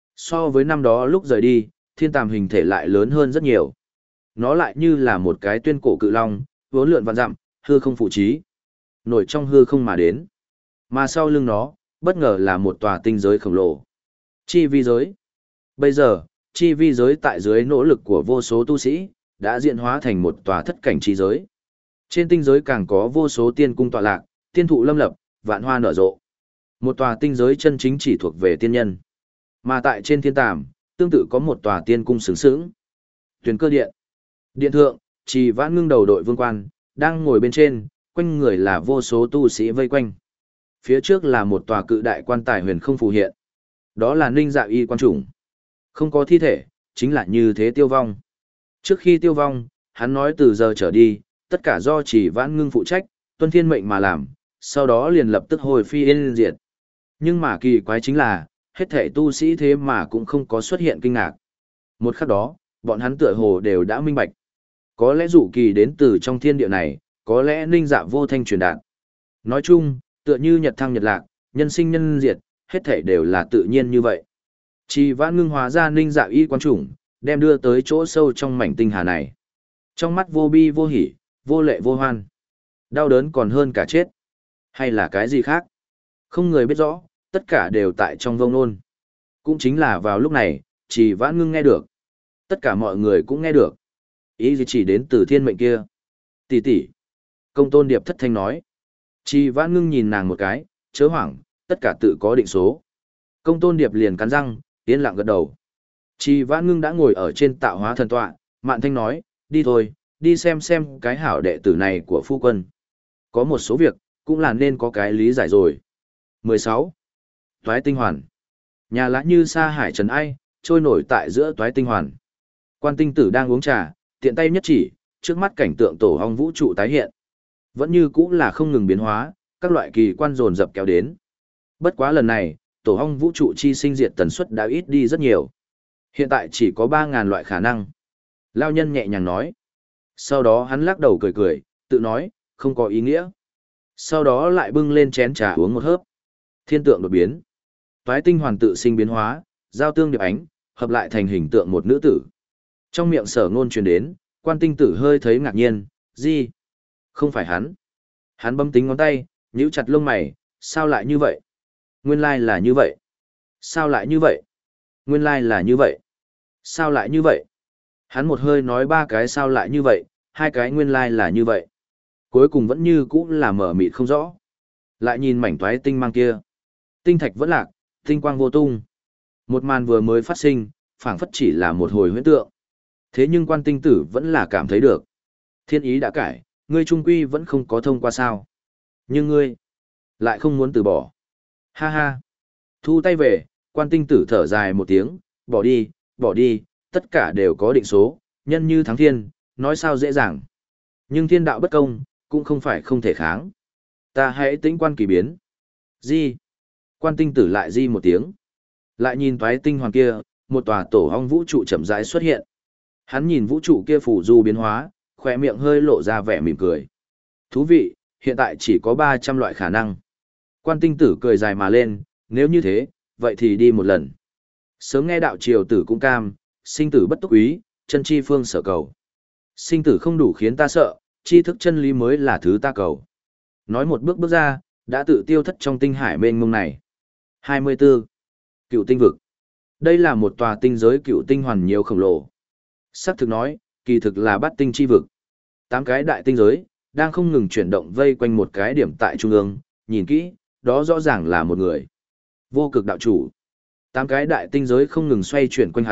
So với năm đó lúc rời đi, thiên tàm hình thể lại lớn hơn rất nhiều. Nó lại như là một cái tuyên cổ cự long, vốn lượn vạn dặm, hư không phụ trí. Nổi trong hư không mà đến. Mà sau lưng nó, bất ngờ là một tòa tinh giới khổng lồ. Chi vi giới. Bây giờ, chi vi giới tại dưới nỗ lực của vô số tu sĩ, đã diễn hóa thành một tòa thất cảnh chi giới. Trên tinh giới càng có vô số tiên cung tọa lạc, tiên thụ lâm lập, vạn hoa nở rộ. Một tòa tinh giới chân chính chỉ thuộc về tiên nhân. Mà tại trên thiên tàm, tương tự có một tòa tiên cung sướng sướng. Tuyển cơ điện. Điện thượng, Trì Vãn Ngưng đầu đội vương quan, đang ngồi bên trên, quanh người là vô số tu sĩ vây quanh. Phía trước là một tòa cự đại quan tài huyền không phù hiện. Đó là Ninh Dạ Y quan chủng. Không có thi thể, chính là như thế tiêu vong. Trước khi tiêu vong, hắn nói từ giờ trở đi, tất cả do Trì Vãn Ngưng phụ trách, tuân thiên mệnh mà làm, sau đó liền lập tức hồi phi yên diệt. Nhưng mà kỳ quái chính là, hết thảy tu sĩ thế mà cũng không có xuất hiện kinh ngạc. Một khắc đó, bọn hắn tựa hồ đều đã minh bạch. Có lẽ dụ kỳ đến từ trong thiên địa này, có lẽ Ninh Dạ vô thanh truyền đạt. Nói chung, tựa như nhật thăng nhật lạc, nhân sinh nhân diệt, hết thảy đều là tự nhiên như vậy. Trì Vãn Ngưng hóa ra Ninh Dạ Y quan chủng, đem đưa tới chỗ sâu trong mảnh tinh hà này. Trong mắt vô bi vô hỉ, vô lệ vô hoan. Đau đớn còn hơn cả chết. Hay là cái gì khác? Không người biết rõ, tất cả đều tại trong vông nôn. Cũng chính là vào lúc này, Trì Vãn Ngưng nghe được. Tất cả mọi người cũng nghe được. Ý gì chỉ đến từ thiên mệnh kia. Tỷ tỷ. Công tôn điệp thất thanh nói. Trì Vãn Ngưng nhìn nàng một cái, chớ hoảng, tất cả tự có định số. Công tôn điệp liền cắn răng, yên lặng gật đầu. Trì Vãn Ngưng đã ngồi ở trên tạo hóa thần tọa, Mạn Thanh nói, đi thôi, đi xem xem cái hảo đệ tử này của phu quân. Có một số việc, cũng là nên có cái lý giải rồi. mười sáu. Toái tinh hoàn. Nhà lá như sa hải trần ai, trôi nổi tại giữa toái tinh hoàn. Quan tinh tử đang uống trà, tiện tay nhất chỉ, trước mắt cảnh tượng tổ hong vũ trụ tái hiện. Vẫn như cũ là không ngừng biến hóa, các loại kỳ quan dồn dập kéo đến. Bất quá lần này, tổ hong vũ trụ chi sinh diệt tần suất đã ít đi rất nhiều. Hiện tại chỉ có ba ngàn loại khả năng. Lao nhân nhẹ nhàng nói. Sau đó hắn lắc đầu cười cười, tự nói, không có ý nghĩa. Sau đó lại bưng lên chén trà uống một hớp. Thiên tượng đột biến. Toái tinh hoàn tự sinh biến hóa, giao tương điệp ánh, hợp lại thành hình tượng một nữ tử. Trong miệng sở ngôn truyền đến, quan tinh tử hơi thấy ngạc nhiên, gì? Không phải hắn. Hắn bấm tính ngón tay, nhíu chặt lông mày, sao lại như vậy? Nguyên lai là như vậy. Sao lại như vậy? Nguyên lai là như vậy. Sao lại như vậy? Hắn một hơi nói ba cái sao lại như vậy, hai cái nguyên lai là như vậy. Cuối cùng vẫn như cũ là mở mịt không rõ. Lại nhìn mảnh toái tinh mang kia. Tinh thạch vẫn lạc, tinh quang vô tung. Một màn vừa mới phát sinh, phảng phất chỉ là một hồi huyễn tượng. Thế nhưng quan tinh tử vẫn là cảm thấy được. Thiên ý đã cải, ngươi trung quy vẫn không có thông qua sao. Nhưng ngươi, lại không muốn từ bỏ. Ha ha. Thu tay về, quan tinh tử thở dài một tiếng, bỏ đi, bỏ đi, tất cả đều có định số, nhân như thắng thiên, nói sao dễ dàng. Nhưng thiên đạo bất công, cũng không phải không thể kháng. Ta hãy tĩnh quan kỳ biến. Di. Quan tinh tử lại di một tiếng. Lại nhìn toái tinh hoàn kia, một tòa tổ hong vũ trụ chậm rãi xuất hiện. Hắn nhìn vũ trụ kia phủ du biến hóa, khỏe miệng hơi lộ ra vẻ mỉm cười. Thú vị, hiện tại chỉ có ba trăm loại khả năng. Quan tinh tử cười dài mà lên, nếu như thế, vậy thì đi một lần. Sớm nghe đạo triều tử cũng cam, sinh tử bất túc úy, chân chi phương sở cầu. Sinh tử không đủ khiến ta sợ, tri thức chân lý mới là thứ ta cầu. Nói một bước bước ra, đã tự tiêu thất trong tinh hải mênh mông này. hai mươi bốn. Cựu tinh vực. Đây là một tòa tinh giới cựu tinh hoàn nhiều khổng lồ. Sắc thực nói, kỳ thực là bát tinh chi vực. Tám cái đại tinh giới, đang không ngừng chuyển động vây quanh một cái điểm tại trung ương, nhìn kỹ, đó rõ ràng là một người. Vô cực đạo chủ. Tám cái đại tinh giới không ngừng xoay chuyển quanh hắn,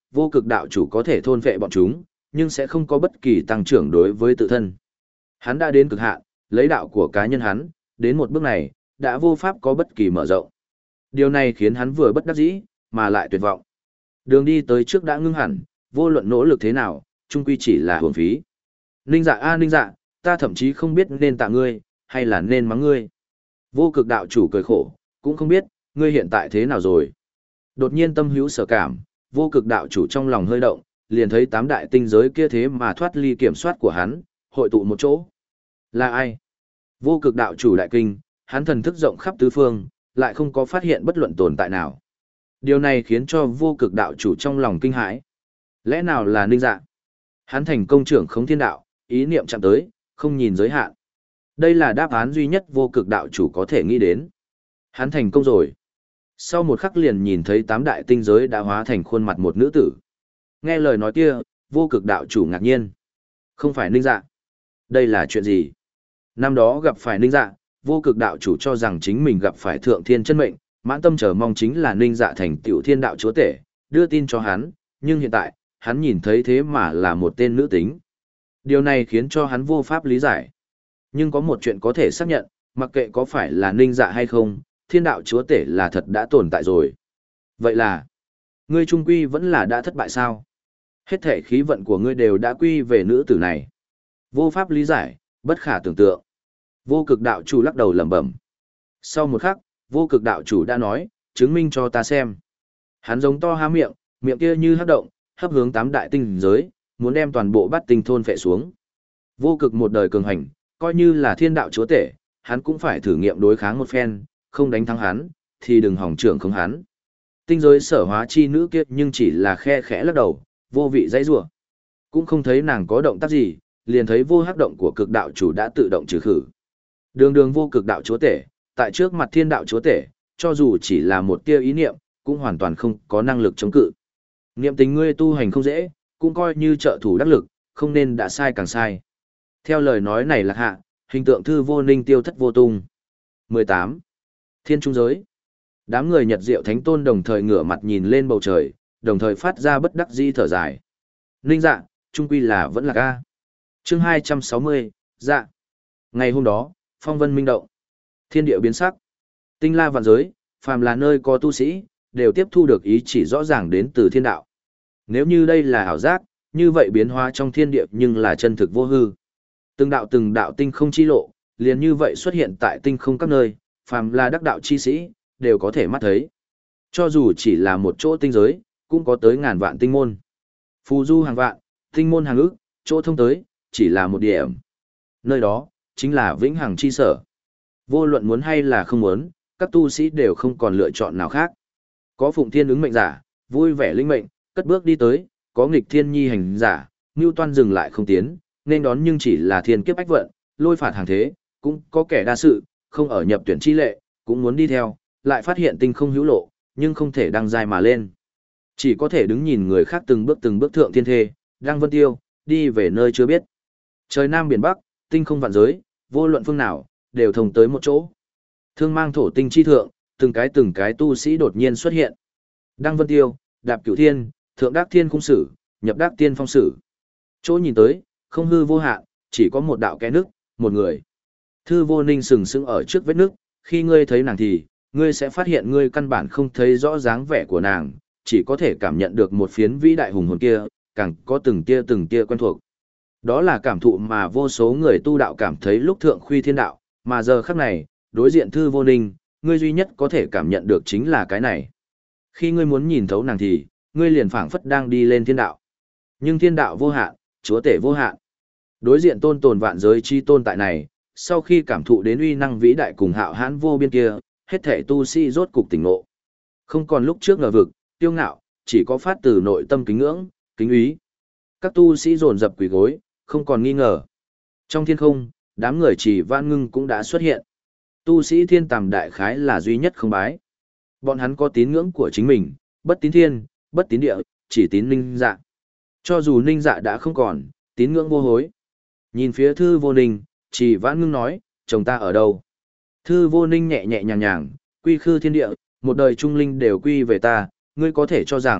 vô cực đạo chủ có thể thôn vệ bọn chúng, nhưng sẽ không có bất kỳ tăng trưởng đối với tự thân. Hắn đã đến cực hạn, lấy đạo của cá nhân hắn, đến một bước này, đã vô pháp có bất kỳ mở rộng. Điều này khiến hắn vừa bất đắc dĩ, mà lại tuyệt vọng. Đường đi tới trước đã ngưng hẳn, vô luận nỗ lực thế nào, chung quy chỉ là hưởng phí. Ninh dạ a ninh dạ, ta thậm chí không biết nên tạ ngươi, hay là nên mắng ngươi. Vô cực đạo chủ cười khổ, cũng không biết, ngươi hiện tại thế nào rồi. Đột nhiên tâm hữu sở cảm, vô cực đạo chủ trong lòng hơi động, liền thấy tám đại tinh giới kia thế mà thoát ly kiểm soát của hắn, hội tụ một chỗ. Là ai? Vô cực đạo chủ đại kinh, hắn thần thức rộng khắp tứ phương, lại không có phát hiện bất luận tồn tại nào. Điều này khiến cho vô cực đạo chủ trong lòng kinh hãi. Lẽ nào là ninh dạ? Hắn thành công trưởng khống thiên đạo, ý niệm chạm tới, không nhìn giới hạn. Đây là đáp án duy nhất vô cực đạo chủ có thể nghĩ đến. Hắn thành công rồi. Sau một khắc liền nhìn thấy tám đại tinh giới đã hóa thành khuôn mặt một nữ tử. Nghe lời nói kia, vô cực đạo chủ ngạc nhiên. Không phải ninh dạ. Đây là chuyện gì? Năm đó gặp phải ninh dạ, vô cực đạo chủ cho rằng chính mình gặp phải thượng thiên chân mệnh, mãn tâm chờ mong chính là ninh dạ thành tiểu thiên đạo chúa tể, đưa tin cho hắn, nhưng hiện tại, hắn nhìn thấy thế mà là một tên nữ tính. Điều này khiến cho hắn vô pháp lý giải. Nhưng có một chuyện có thể xác nhận, mặc kệ có phải là ninh dạ hay không, thiên đạo chúa tể là thật đã tồn tại rồi. Vậy là, ngươi trung quy vẫn là đã thất bại sao? Hết thể khí vận của ngươi đều đã quy về nữ tử này. Vô pháp lý giải, bất khả tưởng tượng. Vô cực đạo chủ lắc đầu lẩm bẩm. Sau một khắc, vô cực đạo chủ đã nói, chứng minh cho ta xem. Hắn giống to há miệng, miệng kia như hấp động, hấp hướng tám đại tinh giới, muốn đem toàn bộ bát tinh thôn phệ xuống. Vô cực một đời cường hành, coi như là thiên đạo chúa tể, hắn cũng phải thử nghiệm đối kháng một phen, không đánh thắng hắn, thì đừng hỏng trưởng không hắn. Tinh giới sở hóa chi nữ kia nhưng chỉ là khe khẽ lắc đầu, vô vị dãy rủa. Cũng không thấy nàng có động tác gì, liền thấy vô hắc động của cực đạo chủ đã tự động trừ khử. Đường đường vô cực đạo chúa tể, tại trước mặt thiên đạo chúa tể, cho dù chỉ là một tia ý niệm, cũng hoàn toàn không có năng lực chống cự. Niệm tình ngươi tu hành không dễ, cũng coi như trợ thủ đắc lực, không nên đã sai càng sai. Theo lời nói này lạc hạ, hình tượng thư vô ninh tiêu thất vô tung. mười tám. Thiên trung giới. Đám người Nhật Diệu Thánh Tôn đồng thời ngửa mặt nhìn lên bầu trời, đồng thời phát ra bất đắc dĩ thở dài. Ninh dạ, trung quy là vẫn là ca. Chương hai trăm sáu mươi, dạ. Ngày hôm đó, phong vân minh động. Thiên địa biến sắc. Tinh la vạn giới, phàm là nơi có tu sĩ, đều tiếp thu được ý chỉ rõ ràng đến từ thiên đạo. Nếu như đây là ảo giác, như vậy biến hóa trong thiên địa nhưng là chân thực vô hư. Từng đạo từng đạo tinh không chi lộ, liền như vậy xuất hiện tại tinh không các nơi, phàm là đắc đạo chi sĩ, đều có thể mắt thấy. Cho dù chỉ là một chỗ tinh giới, cũng có tới ngàn vạn tinh môn. Phù du hàng vạn, tinh môn hàng ức, chỗ thông tới, chỉ là một điểm. Nơi đó, chính là vĩnh hằng chi sở. Vô luận muốn hay là không muốn, các tu sĩ đều không còn lựa chọn nào khác. Có phụng thiên ứng mệnh giả, vui vẻ linh mệnh, cất bước đi tới, có nghịch thiên nhi hành giả, ngưu toan dừng lại không tiến, nên đón nhưng chỉ là thiên kiếp ách vận, lôi phạt hàng thế, cũng có kẻ đa sự, không ở nhập tuyển chi lệ, cũng muốn đi theo, lại phát hiện tinh không hữu lộ, nhưng không thể đăng dài mà lên. Chỉ có thể đứng nhìn người khác từng bước từng bước thượng thiên thê, đăng vân tiêu, đi về nơi chưa biết. Trời Nam biển Bắc, tinh không vạn giới, vô luận phương nào, đều thông tới một chỗ. Thương mang thổ tinh chi thượng, từng cái từng cái tu sĩ đột nhiên xuất hiện. Đăng vân tiêu, đạp cửu thiên, thượng đắc thiên khung sử, nhập đắc tiên phong sử. Chỗ nhìn tới, không hư vô hạn, chỉ có một đạo kẽ nước, một người. Thư vô ninh sừng sững ở trước vết nước, khi ngươi thấy nàng thì, ngươi sẽ phát hiện ngươi căn bản không thấy rõ dáng vẻ của nàng, chỉ có thể cảm nhận được một phiến vĩ đại hùng hồn kia, càng có từng tia từng tia quen thuộc. Đó là cảm thụ mà vô số người tu đạo cảm thấy lúc thượng khuy thiên đạo, mà giờ khắc này, đối diện thư vô ninh, ngươi duy nhất có thể cảm nhận được chính là cái này. Khi ngươi muốn nhìn thấu nàng thì, ngươi liền phảng phất đang đi lên thiên đạo. Nhưng thiên đạo vô hạn, chúa tể vô hạn. Đối diện tôn tồn vạn giới chi tôn tại này, sau khi cảm thụ đến uy năng vĩ đại cùng hạo hãn vô biên kia, hết thể tu sĩ rốt cục tỉnh ngộ. Không còn lúc trước ngờ vực, tiêu ngạo, chỉ có phát từ nội tâm kính ngưỡng, kính úy. Các tu sĩ dồn dập quỳ gối, không còn nghi ngờ. Trong thiên không, đám người chỉ vãn ngưng cũng đã xuất hiện. Tu sĩ thiên tàm đại khái là duy nhất không bái. Bọn hắn có tín ngưỡng của chính mình, bất tín thiên, bất tín địa, chỉ tín ninh dạ. Cho dù ninh dạ đã không còn, tín ngưỡng vô hối. Nhìn phía thư vô ninh, chỉ vãn ngưng nói, chồng ta ở đâu? Thư vô ninh nhẹ nhẹ nhàng nhàng, quy khư thiên địa, một đời trung linh đều quy về ta, ngươi có thể cho rằng,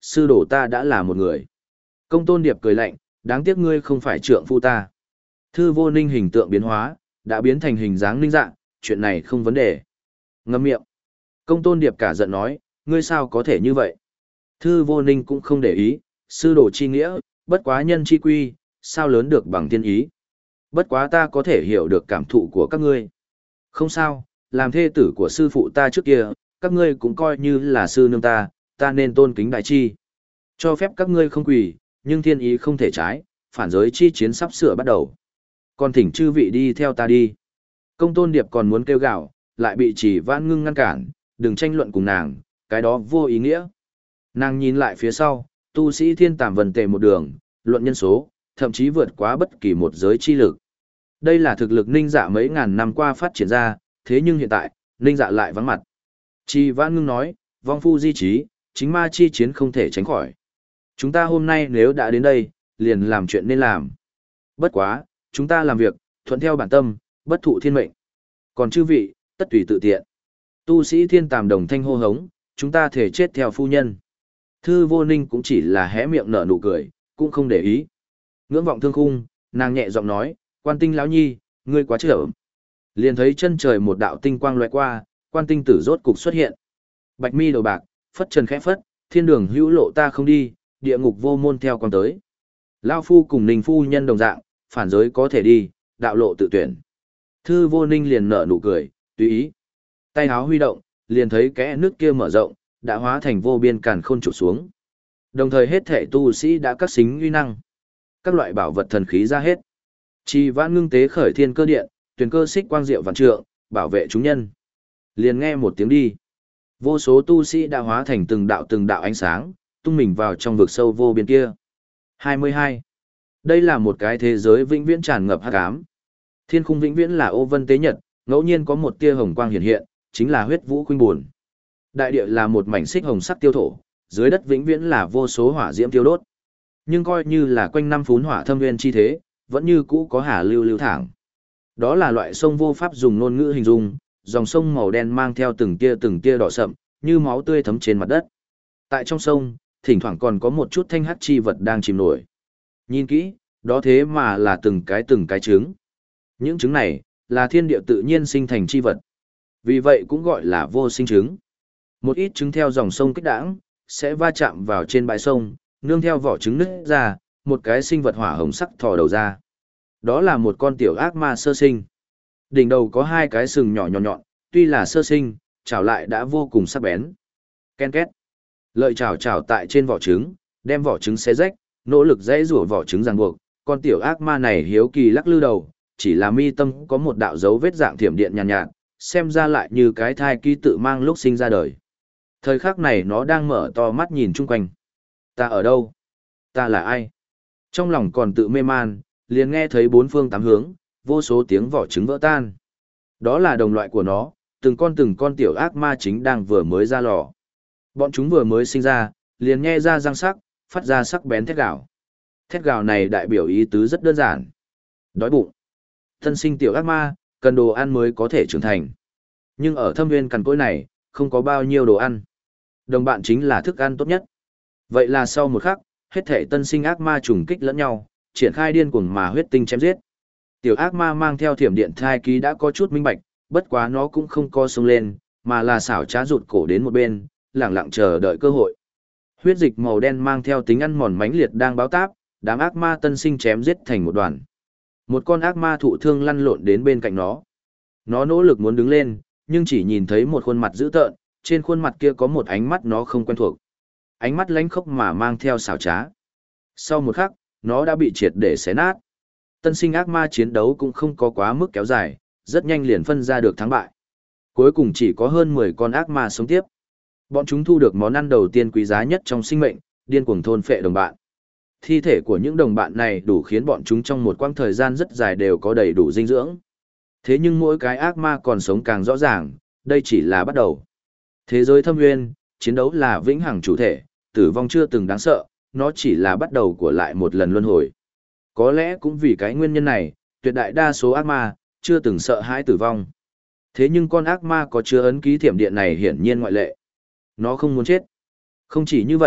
sư đồ ta đã là một người. Công tôn điệp cười lạnh, đáng tiếc ngươi không phải trượng phu ta. Thư vô ninh hình tượng biến hóa, đã biến thành hình dáng ninh dạng, chuyện này không vấn đề. Ngâm miệng. Công tôn điệp cả giận nói, ngươi sao có thể như vậy? Thư vô ninh cũng không để ý, sư đồ chi nghĩa, bất quá nhân chi quy, sao lớn được bằng tiên ý. Bất quá ta có thể hiểu được cảm thụ của các ngươi. Không sao, làm thê tử của sư phụ ta trước kia, các ngươi cũng coi như là sư nương ta, ta nên tôn kính đại chi. Cho phép các ngươi không quỳ, nhưng thiên ý không thể trái, phản giới chi chiến sắp sửa bắt đầu. Còn thỉnh chư vị đi theo ta đi. Công tôn điệp còn muốn kêu gào, lại bị chỉ vãn ngưng ngăn cản, đừng tranh luận cùng nàng, cái đó vô ý nghĩa. Nàng nhìn lại phía sau, tu sĩ thiên tàm vần tề một đường, luận nhân số, thậm chí vượt quá bất kỳ một giới chi lực. Đây là thực lực ninh dạ mấy ngàn năm qua phát triển ra, thế nhưng hiện tại, ninh dạ lại vắng mặt. Chỉ vãn ngưng nói, vong phu di trí, chính ma chi chiến không thể tránh khỏi. Chúng ta hôm nay nếu đã đến đây, liền làm chuyện nên làm. Bất quá, chúng ta làm việc, thuận theo bản tâm, bất thụ thiên mệnh. Còn chư vị, tất tùy tự tiện. Tu sĩ thiên tàm đồng thanh hô hống, chúng ta thể chết theo phu nhân. Thư vô ninh cũng chỉ là hé miệng nở nụ cười, cũng không để ý. Ngưỡng vọng thương khung, nàng nhẹ giọng nói, quan tinh lão nhi, ngươi quá trở. Liền thấy chân trời một đạo tinh quang lóe qua, quan tinh tử rốt cục xuất hiện. Bạch mi đầu bạc, phất trần khẽ phất, thiên đường hữu lộ ta không đi, địa ngục vô môn theo quang tới. Lao phu cùng ninh phu nhân đồng dạng, phản giới có thể đi, đạo lộ tự tuyển. Thư vô ninh liền nở nụ cười, tùy ý. Tay háo huy động, liền thấy kẽ nước kia mở rộng, đã hóa thành vô biên càn khôn trụ xuống. Đồng thời hết thể tu sĩ đã cắt xính uy năng. Các loại bảo vật thần khí ra hết. Chỉ vãn ngưng tế khởi thiên cơ điện, tuyển cơ xích quang diệu vạn trượng, bảo vệ chúng nhân. Liền nghe một tiếng đi. Vô số tu sĩ đã hóa thành từng đạo từng đạo ánh sáng, tung mình vào trong vực sâu vô biên kia. hai mươi hai. Đây là một cái thế giới vĩnh viễn tràn ngập hắc ám. Thiên khung vĩnh viễn là ô vân tế nhật, ngẫu nhiên có một tia hồng quang hiện hiện, chính là huyết vũ khuynh buồn. Đại địa là một mảnh xích hồng sắc tiêu thổ, dưới đất vĩnh viễn là vô số hỏa diễm tiêu đốt. Nhưng coi như là quanh năm phún hỏa thâm nguyên chi thế, vẫn như cũ có hà lưu lưu thẳng. Đó là loại sông vô pháp dùng ngôn ngữ hình dung, dòng sông màu đen mang theo từng tia từng tia đỏ sậm, như máu tươi thấm trên mặt đất. Tại trong sông, thỉnh thoảng còn có một chút thanh hắc chi vật đang chìm nổi. Nhìn kỹ, đó thế mà là từng cái từng cái trứng. Những trứng này, là thiên địa tự nhiên sinh thành chi vật. Vì vậy cũng gọi là vô sinh trứng. Một ít trứng theo dòng sông kích đãng, sẽ va chạm vào trên bãi sông, nương theo vỏ trứng nứt ra, một cái sinh vật hỏa hồng sắc thò đầu ra. Đó là một con tiểu ác ma sơ sinh. Đỉnh đầu có hai cái sừng nhỏ nhọn nhọn, tuy là sơ sinh, chảo lại đã vô cùng sắc bén. Ken két. Lợi chảo chảo tại trên vỏ trứng, đem vỏ trứng xé rách, nỗ lực dãy rủa vỏ trứng ràng buộc. Con tiểu ác ma này hiếu kỳ lắc lư đầu, chỉ là mi tâm có một đạo dấu vết dạng thiểm điện nhàn nhạt, nhạt, xem ra lại như cái thai ký tự mang lúc sinh ra đời. Thời khắc này nó đang mở to mắt nhìn chung quanh. Ta ở đâu? Ta là ai? Trong lòng còn tự mê man, liền nghe thấy bốn phương tám hướng, vô số tiếng vỏ trứng vỡ tan. Đó là đồng loại của nó, từng con từng con tiểu ác ma chính đang vừa mới ra lò. Bọn chúng vừa mới sinh ra, liền nhe ra răng sắc, phát ra sắc bén thét gào. Thét gào này đại biểu ý tứ rất đơn giản. Đói bụng. Thân sinh tiểu ác ma, cần đồ ăn mới có thể trưởng thành. Nhưng ở thâm nguyên cằn cỗi này, không có bao nhiêu đồ ăn. Đồng bạn chính là thức ăn tốt nhất. Vậy là sau một khắc, hết thể tân sinh ác ma trùng kích lẫn nhau, triển khai điên cuồng mà huyết tinh chém giết. Tiểu ác ma mang theo thiểm điện thai ký đã có chút minh bạch, bất quá nó cũng không co sông lên, mà là xảo trá rụt cổ đến một bên, lẳng lặng chờ đợi cơ hội. Huyết dịch màu đen mang theo tính ăn mòn mãnh liệt đang báo táp, đám ác ma tân sinh chém giết thành một đoàn. Một con ác ma thụ thương lăn lộn đến bên cạnh nó. Nó nỗ lực muốn đứng lên, nhưng chỉ nhìn thấy một khuôn mặt dữ tợn, trên khuôn mặt kia có một ánh mắt nó không quen thuộc. Ánh mắt lánh khốc mà mang theo xảo trá. Sau một khắc, nó đã bị triệt để xé nát. Tân sinh ác ma chiến đấu cũng không có quá mức kéo dài, rất nhanh liền phân ra được thắng bại. Cuối cùng chỉ có hơn mười con ác ma sống tiếp. Bọn chúng thu được món ăn đầu tiên quý giá nhất trong sinh mệnh, điên cuồng thôn phệ đồng bạn. Thi thể của những đồng bạn này đủ khiến bọn chúng trong một quãng thời gian rất dài đều có đầy đủ dinh dưỡng. Thế nhưng mỗi cái ác ma còn sống càng rõ ràng, đây chỉ là bắt đầu. Thế giới thâm nguyên, chiến đấu là vĩnh hằng chủ thể, tử vong chưa từng đáng sợ, nó chỉ là bắt đầu của lại một lần luân hồi. Có lẽ cũng vì cái nguyên nhân này, tuyệt đại đa số ác ma, chưa từng sợ hãi tử vong. Thế nhưng con ác ma có chứa ấn ký thiểm điện này hiển nhiên ngoại lệ. Nó không muốn chết. Không chỉ như vậy,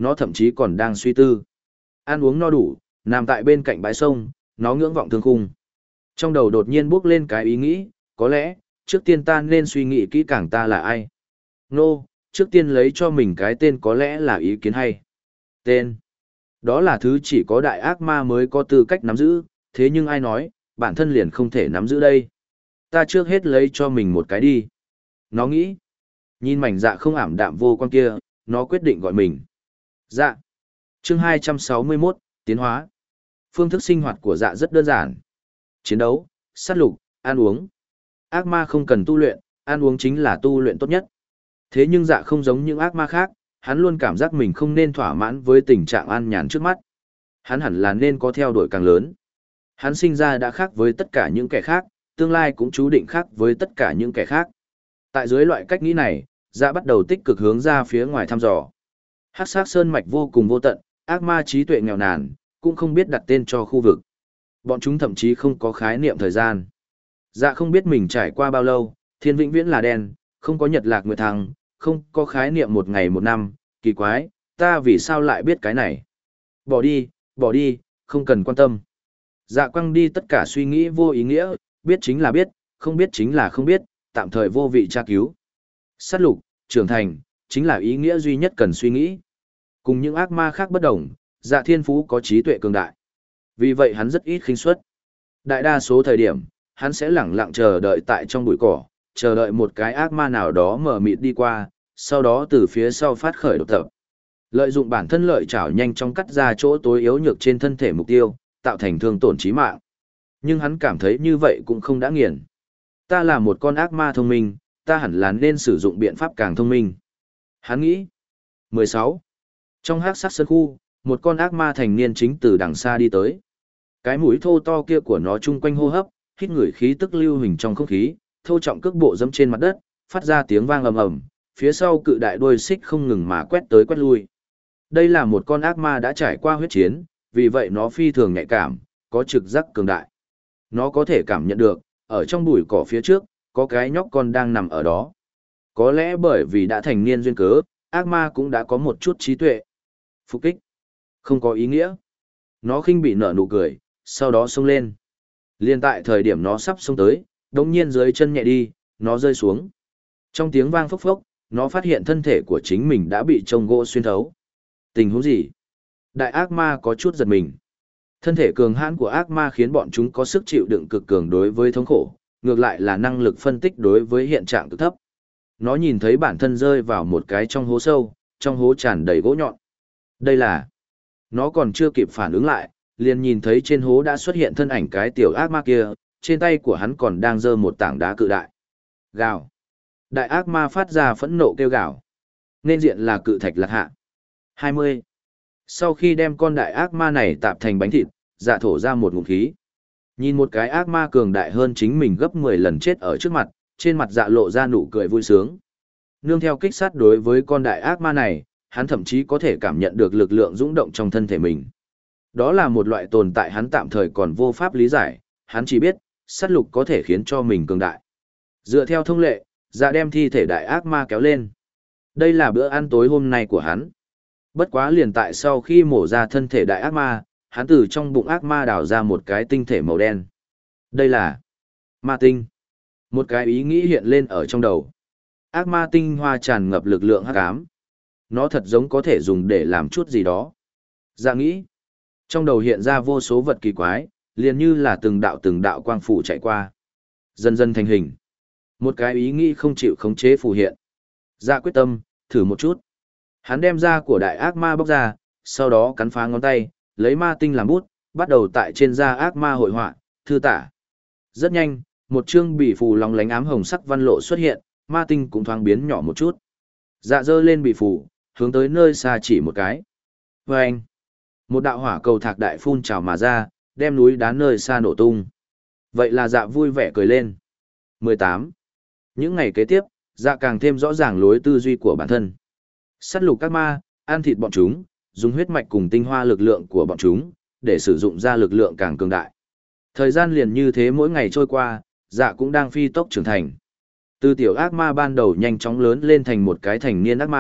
nó thậm chí còn đang suy tư. Ăn uống no đủ, nằm tại bên cạnh bãi sông, nó ngưỡng vọng thương khung. Trong đầu đột nhiên bước lên cái ý nghĩ, có lẽ, trước tiên ta nên suy nghĩ kỹ càng ta là ai. Nô, no, trước tiên lấy cho mình cái tên có lẽ là ý kiến hay. Tên. Đó là thứ chỉ có đại ác ma mới có tư cách nắm giữ, thế nhưng ai nói, bản thân liền không thể nắm giữ đây. Ta trước hết lấy cho mình một cái đi. Nó nghĩ. Nhìn mảnh dạ không ảm đạm vô quan kia, nó quyết định gọi mình. Dạ. Chương hai trăm sáu mươi mốt, tiến hóa. Phương thức sinh hoạt của dạ rất đơn giản. Chiến đấu, sát lục, ăn uống. Ác ma không cần tu luyện, ăn uống chính là tu luyện tốt nhất. Thế nhưng dạ không giống những ác ma khác, hắn luôn cảm giác mình không nên thỏa mãn với tình trạng an nhàn trước mắt. Hắn hẳn là nên có theo đuổi càng lớn. Hắn sinh ra đã khác với tất cả những kẻ khác, tương lai cũng chú định khác với tất cả những kẻ khác. Tại dưới loại cách nghĩ này, dạ bắt đầu tích cực hướng ra phía ngoài thăm dò. Hắc Sắc sơn mạch vô cùng vô tận, ác ma trí tuệ nghèo nàn, cũng không biết đặt tên cho khu vực. Bọn chúng thậm chí không có khái niệm thời gian. Dạ không biết mình trải qua bao lâu, thiên vĩnh viễn là đen, không có nhật lạc nguyệt thăng, không có khái niệm một ngày một năm, kỳ quái, ta vì sao lại biết cái này? Bỏ đi, bỏ đi, không cần quan tâm. Dạ quăng đi tất cả suy nghĩ vô ý nghĩa, biết chính là biết, không biết chính là không biết, tạm thời vô vị tra cứu. Sát lục, trưởng thành, chính là ý nghĩa duy nhất cần suy nghĩ. Cùng những ác ma khác bất đồng, dạ thiên phú có trí tuệ cường đại. Vì vậy hắn rất ít khinh suất. Đại đa số thời điểm, hắn sẽ lẳng lặng chờ đợi tại trong bụi cỏ, chờ đợi một cái ác ma nào đó mở mịt đi qua, sau đó từ phía sau phát khởi độc tập. Lợi dụng bản thân lợi chảo nhanh chóng cắt ra chỗ tối yếu nhược trên thân thể mục tiêu, tạo thành thương tổn chí mạng. Nhưng hắn cảm thấy như vậy cũng không đã nghiền. Ta là một con ác ma thông minh, ta hẳn là nên sử dụng biện pháp càng thông minh. Hắn nghĩ. mười sáu. Trong hắc sắc sơn khu, một con ác ma thành niên chính từ đằng xa đi tới. Cái mũi thô to kia của nó chung quanh hô hấp, hít ngửi khí tức lưu hình trong không khí, thô trọng cước bộ dẫm trên mặt đất, phát ra tiếng vang ầm ầm, phía sau cự đại đuôi xích không ngừng mà quét tới quét lui. Đây là một con ác ma đã trải qua huyết chiến, vì vậy nó phi thường nhạy cảm, có trực giác cường đại. Nó có thể cảm nhận được, ở trong bụi cỏ phía trước, có cái nhóc con đang nằm ở đó. Có lẽ bởi vì đã thành niên duyên cớ, ác ma cũng đã có một chút trí tuệ. Phục kích. Không có ý nghĩa. Nó khinh bị nở nụ cười, sau đó xông lên. Liên tại thời điểm nó sắp xông tới, đống nhiên dưới chân nhẹ đi, nó rơi xuống. Trong tiếng vang phốc phốc, nó phát hiện thân thể của chính mình đã bị chông gỗ xuyên thấu. Tình huống gì? Đại ác ma có chút giật mình. Thân thể cường hãn của ác ma khiến bọn chúng có sức chịu đựng cực cường đối với thống khổ, ngược lại là năng lực phân tích đối với hiện trạng cực thấp. Nó nhìn thấy bản thân rơi vào một cái trong hố sâu, trong hố tràn đầy gỗ nhọn. Đây là... Nó còn chưa kịp phản ứng lại, liền nhìn thấy trên hố đã xuất hiện thân ảnh cái tiểu ác ma kia, trên tay của hắn còn đang giơ một tảng đá cự đại. Gào. Đại ác ma phát ra phẫn nộ kêu gào. Nên diện là cự thạch lạc hạ. hai mươi. Sau khi đem con đại ác ma này tạp thành bánh thịt, dạ thổ ra một ngụm khí. Nhìn một cái ác ma cường đại hơn chính mình gấp mười lần chết ở trước mặt, trên mặt dạ lộ ra nụ cười vui sướng. Nương theo kích sát đối với con đại ác ma này, hắn thậm chí có thể cảm nhận được lực lượng dũng động trong thân thể mình. Đó là một loại tồn tại hắn tạm thời còn vô pháp lý giải, hắn chỉ biết, sát lục có thể khiến cho mình cường đại. Dựa theo thông lệ, dạ đem thi thể đại ác ma kéo lên. Đây là bữa ăn tối hôm nay của hắn. Bất quá liền tại sau khi mổ ra thân thể đại ác ma, hắn từ trong bụng ác ma đào ra một cái tinh thể màu đen. Đây là ma tinh. Một cái ý nghĩ hiện lên ở trong đầu. Ác ma tinh hoa tràn ngập lực lượng hắc ám. Nó thật giống có thể dùng để làm chút gì đó. Dạ nghĩ. Trong đầu hiện ra vô số vật kỳ quái, liền như là từng đạo từng đạo quang phủ chạy qua. Dần dần thành hình. Một cái ý nghĩ không chịu khống chế phù hiện. Dạ quyết tâm, thử một chút. Hắn đem da của đại ác ma bóc ra, sau đó cắn phá ngón tay, lấy ma tinh làm bút, bắt đầu tại trên da ác ma hội họa, thư tả. Rất nhanh, một chương bị phù lóng lánh ám hồng sắc văn lộ xuất hiện, ma tinh cũng thoáng biến nhỏ một chút. Dạ dơ lên bị phù, hướng tới nơi xa chỉ một cái. Và anh, một đạo hỏa cầu thạc đại phun trào mà ra, đem núi đá nơi xa nổ tung. Vậy là dạ vui vẻ cười lên. mười tám. Những ngày kế tiếp, dạ càng thêm rõ ràng lối tư duy của bản thân. Sát lục các ma, ăn thịt bọn chúng, dùng huyết mạch cùng tinh hoa lực lượng của bọn chúng, để sử dụng ra lực lượng càng cường đại. Thời gian liền như thế mỗi ngày trôi qua, dạ cũng đang phi tốc trưởng thành. Từ tiểu ác ma ban đầu nhanh chóng lớn lên thành một cái thành niên ác ma,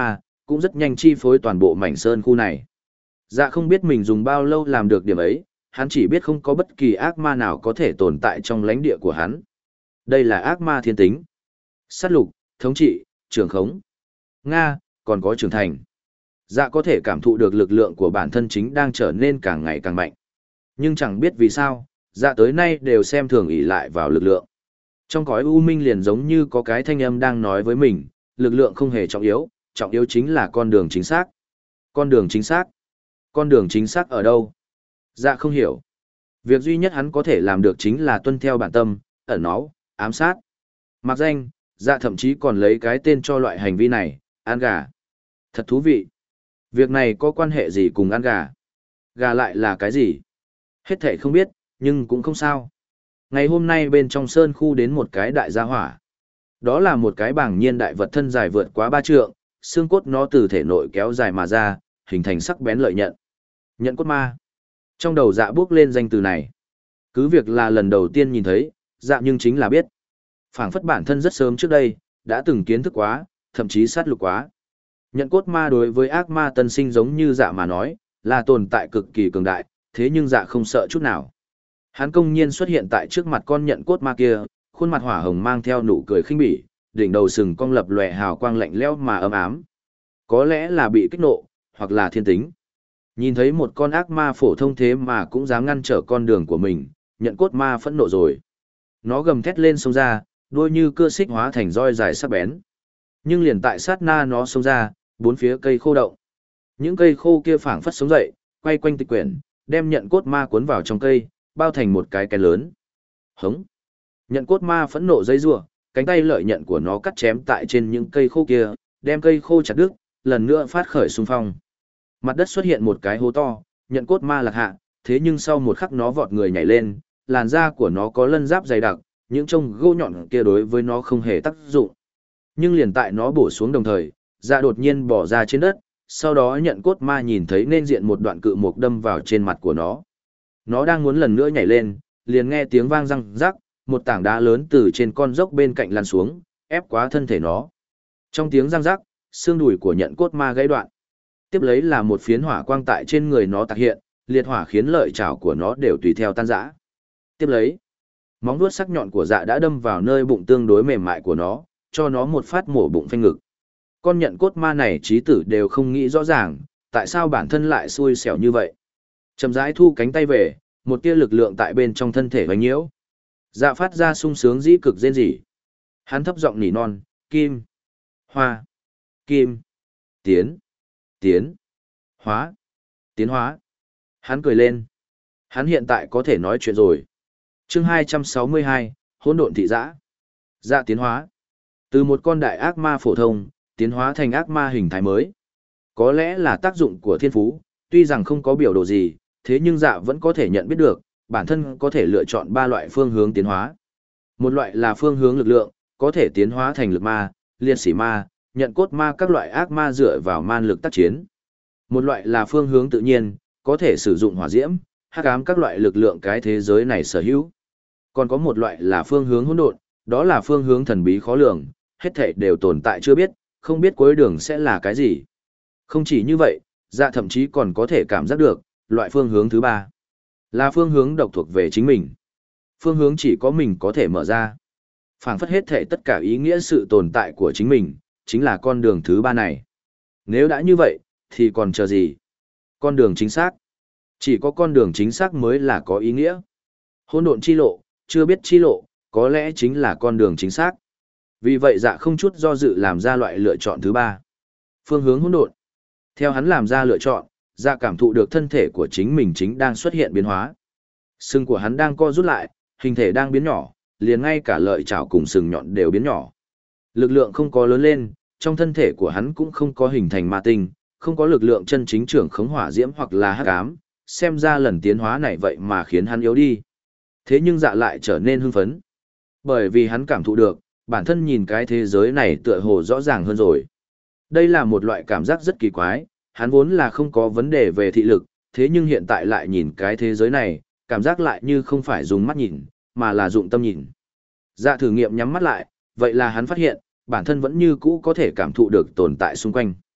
cũng rất nhanh chi phối toàn bộ mảnh sơn khu này. Dạ không biết mình dùng bao lâu làm được điểm ấy, hắn chỉ biết không có bất kỳ ác ma nào có thể tồn tại trong lãnh địa của hắn. Đây là ác ma thiên tính. Sát lục, thống trị, trưởng khống. Nga, còn có trưởng thành. Dạ có thể cảm thụ được lực lượng của bản thân chính đang trở nên càng ngày càng mạnh. Nhưng chẳng biết vì sao, dạ tới nay đều xem thường ỷ lại vào lực lượng. Trong cõi u minh liền giống như có cái thanh âm đang nói với mình, lực lượng không hề trọng yếu, trọng yếu chính là con đường chính xác. Con đường chính xác? Con đường chính xác ở đâu? Dạ không hiểu. Việc duy nhất hắn có thể làm được chính là tuân theo bản tâm, ẩn náu, ám sát. Mặc danh, dạ thậm chí còn lấy cái tên cho loại hành vi này, ăn gà. Thật thú vị. Việc này có quan hệ gì cùng ăn gà? Gà lại là cái gì? Hết thảy không biết, nhưng cũng không sao. Ngày hôm nay bên trong sơn khu đến một cái đại gia hỏa. Đó là một cái bảng nhiên đại vật thân dài vượt quá ba trượng, xương cốt nó từ thể nội kéo dài mà ra, hình thành sắc bén lợi nhận. Nhận cốt ma. Trong đầu dạ bước lên danh từ này. Cứ việc là lần đầu tiên nhìn thấy, dạ nhưng chính là biết. Phảng phất bản thân rất sớm trước đây, đã từng kiến thức quá, thậm chí sát lục quá. Nhận cốt ma đối với ác ma tân sinh giống như dạ mà nói, là tồn tại cực kỳ cường đại, thế nhưng dạ không sợ chút nào. Hắn công nhiên xuất hiện tại trước mặt con nhận cốt ma kia, khuôn mặt hỏa hồng mang theo nụ cười khinh bỉ, đỉnh đầu sừng cong lập lòe hào quang lạnh lẽo mà ấm ám. Có lẽ là bị kích nộ, hoặc là thiên tính. Nhìn thấy một con ác ma phổ thông thế mà cũng dám ngăn trở con đường của mình, nhận cốt ma phẫn nộ rồi. Nó gầm thét lên xông ra, đuôi như cưa xích hóa thành roi dài sắc bén. Nhưng liền tại sát na nó xông ra, bốn phía cây khô động. Những cây khô kia phảng phất sống dậy, quay quanh tịch quyển, đem nhận cốt ma cuốn vào trong cây, bao thành một cái kén lớn. Hống! Nhận cốt ma phẫn nộ dây rủa, cánh tay lợi nhận của nó cắt chém tại trên những cây khô kia, đem cây khô chặt đứt, lần nữa phát khởi xung phong. Mặt đất xuất hiện một cái hố to, nhận cốt ma lạc hạ, thế nhưng sau một khắc nó vọt người nhảy lên, làn da của nó có lân giáp dày đặc, những trông gỗ nhọn kia đối với nó không hề tác dụng. Nhưng liền tại nó bổ xuống đồng thời, dạ đột nhiên bỏ ra trên đất, sau đó nhận cốt ma nhìn thấy nên diện một đoạn cự mục đâm vào trên mặt của nó. Nó đang muốn lần nữa nhảy lên, liền nghe tiếng vang răng rắc, một tảng đá lớn từ trên con dốc bên cạnh lăn xuống, ép quá thân thể nó. Trong tiếng răng rắc, xương đùi của nhận cốt ma gãy đoạn. Tiếp lấy là một phiến hỏa quang tại trên người nó tạc hiện, liệt hỏa khiến lợi chảo của nó đều tùy theo tan rã. Tiếp lấy, móng vuốt sắc nhọn của dạ đã đâm vào nơi bụng tương đối mềm mại của nó, cho nó một phát mổ bụng phanh ngực. Con nhận cốt ma này trí tử đều không nghĩ rõ ràng, tại sao bản thân lại xui xẻo như vậy. Chậm rãi thu cánh tay về, một tia lực lượng tại bên trong thân thể hoành nhiễu. Dạ phát ra sung sướng dĩ cực rên rỉ. Hắn thấp giọng nỉ non, kim, hoa, kim, tiến, tiến, hóa, tiến hóa. Hắn cười lên. Hắn hiện tại có thể nói chuyện rồi. Chương hai trăm sáu mươi hai, hỗn độn thị dã. Dạ tiến hóa. Từ một con đại ác ma phổ thông, tiến hóa thành ác ma hình thái mới. Có lẽ là tác dụng của thiên phú, tuy rằng không có biểu đồ gì, thế nhưng dạ vẫn có thể nhận biết được, bản thân có thể lựa chọn ba loại phương hướng tiến hóa. Một loại là phương hướng lực lượng, có thể tiến hóa thành lực ma, liệt sĩ ma, nhận cốt ma các loại ác ma dựa vào man lực tác chiến. Một loại là phương hướng tự nhiên, có thể sử dụng hỏa diễm, hắc ám các loại lực lượng cái thế giới này sở hữu. Còn có một loại là phương hướng hỗn độn, đó là phương hướng thần bí khó lường, hết thảy đều tồn tại chưa biết, không biết cuối đường sẽ là cái gì. Không chỉ như vậy, dạ thậm chí còn có thể cảm giác được, loại phương hướng thứ ba là phương hướng độc thuộc về chính mình. Phương hướng chỉ có mình có thể mở ra. Phảng phất hết thảy tất cả ý nghĩa sự tồn tại của chính mình, chính là con đường thứ ba này. Nếu đã như vậy, thì còn chờ gì? Con đường chính xác. Chỉ có con đường chính xác mới là có ý nghĩa. Hỗn độn chi lộ, chưa biết chi lộ, có lẽ chính là con đường chính xác. Vì vậy dạ không chút do dự làm ra loại lựa chọn thứ ba. Phương hướng hỗn độn. Theo hắn làm ra lựa chọn, dạ cảm thụ được thân thể của chính mình chính đang xuất hiện biến hóa. Sừng của hắn đang co rút lại, hình thể đang biến nhỏ, liền ngay cả lợi chảo cùng sừng nhọn đều biến nhỏ. Lực lượng không có lớn lên, trong thân thể của hắn cũng không có hình thành ma tinh, không có lực lượng chân chính trưởng khống hỏa diễm hoặc là hắc ám, xem ra lần tiến hóa này vậy mà khiến hắn yếu đi. Thế nhưng dạ lại trở nên hưng phấn. Bởi vì hắn cảm thụ được, bản thân nhìn cái thế giới này tựa hồ rõ ràng hơn rồi. Đây là một loại cảm giác rất kỳ quái, hắn vốn là không có vấn đề về thị lực, thế nhưng hiện tại lại nhìn cái thế giới này, cảm giác lại như không phải dùng mắt nhìn, mà là dụng tâm nhìn. Dạ thử nghiệm nhắm mắt lại, vậy là hắn phát hiện, bản thân vẫn như cũ có thể cảm thụ được tồn tại xung quanh.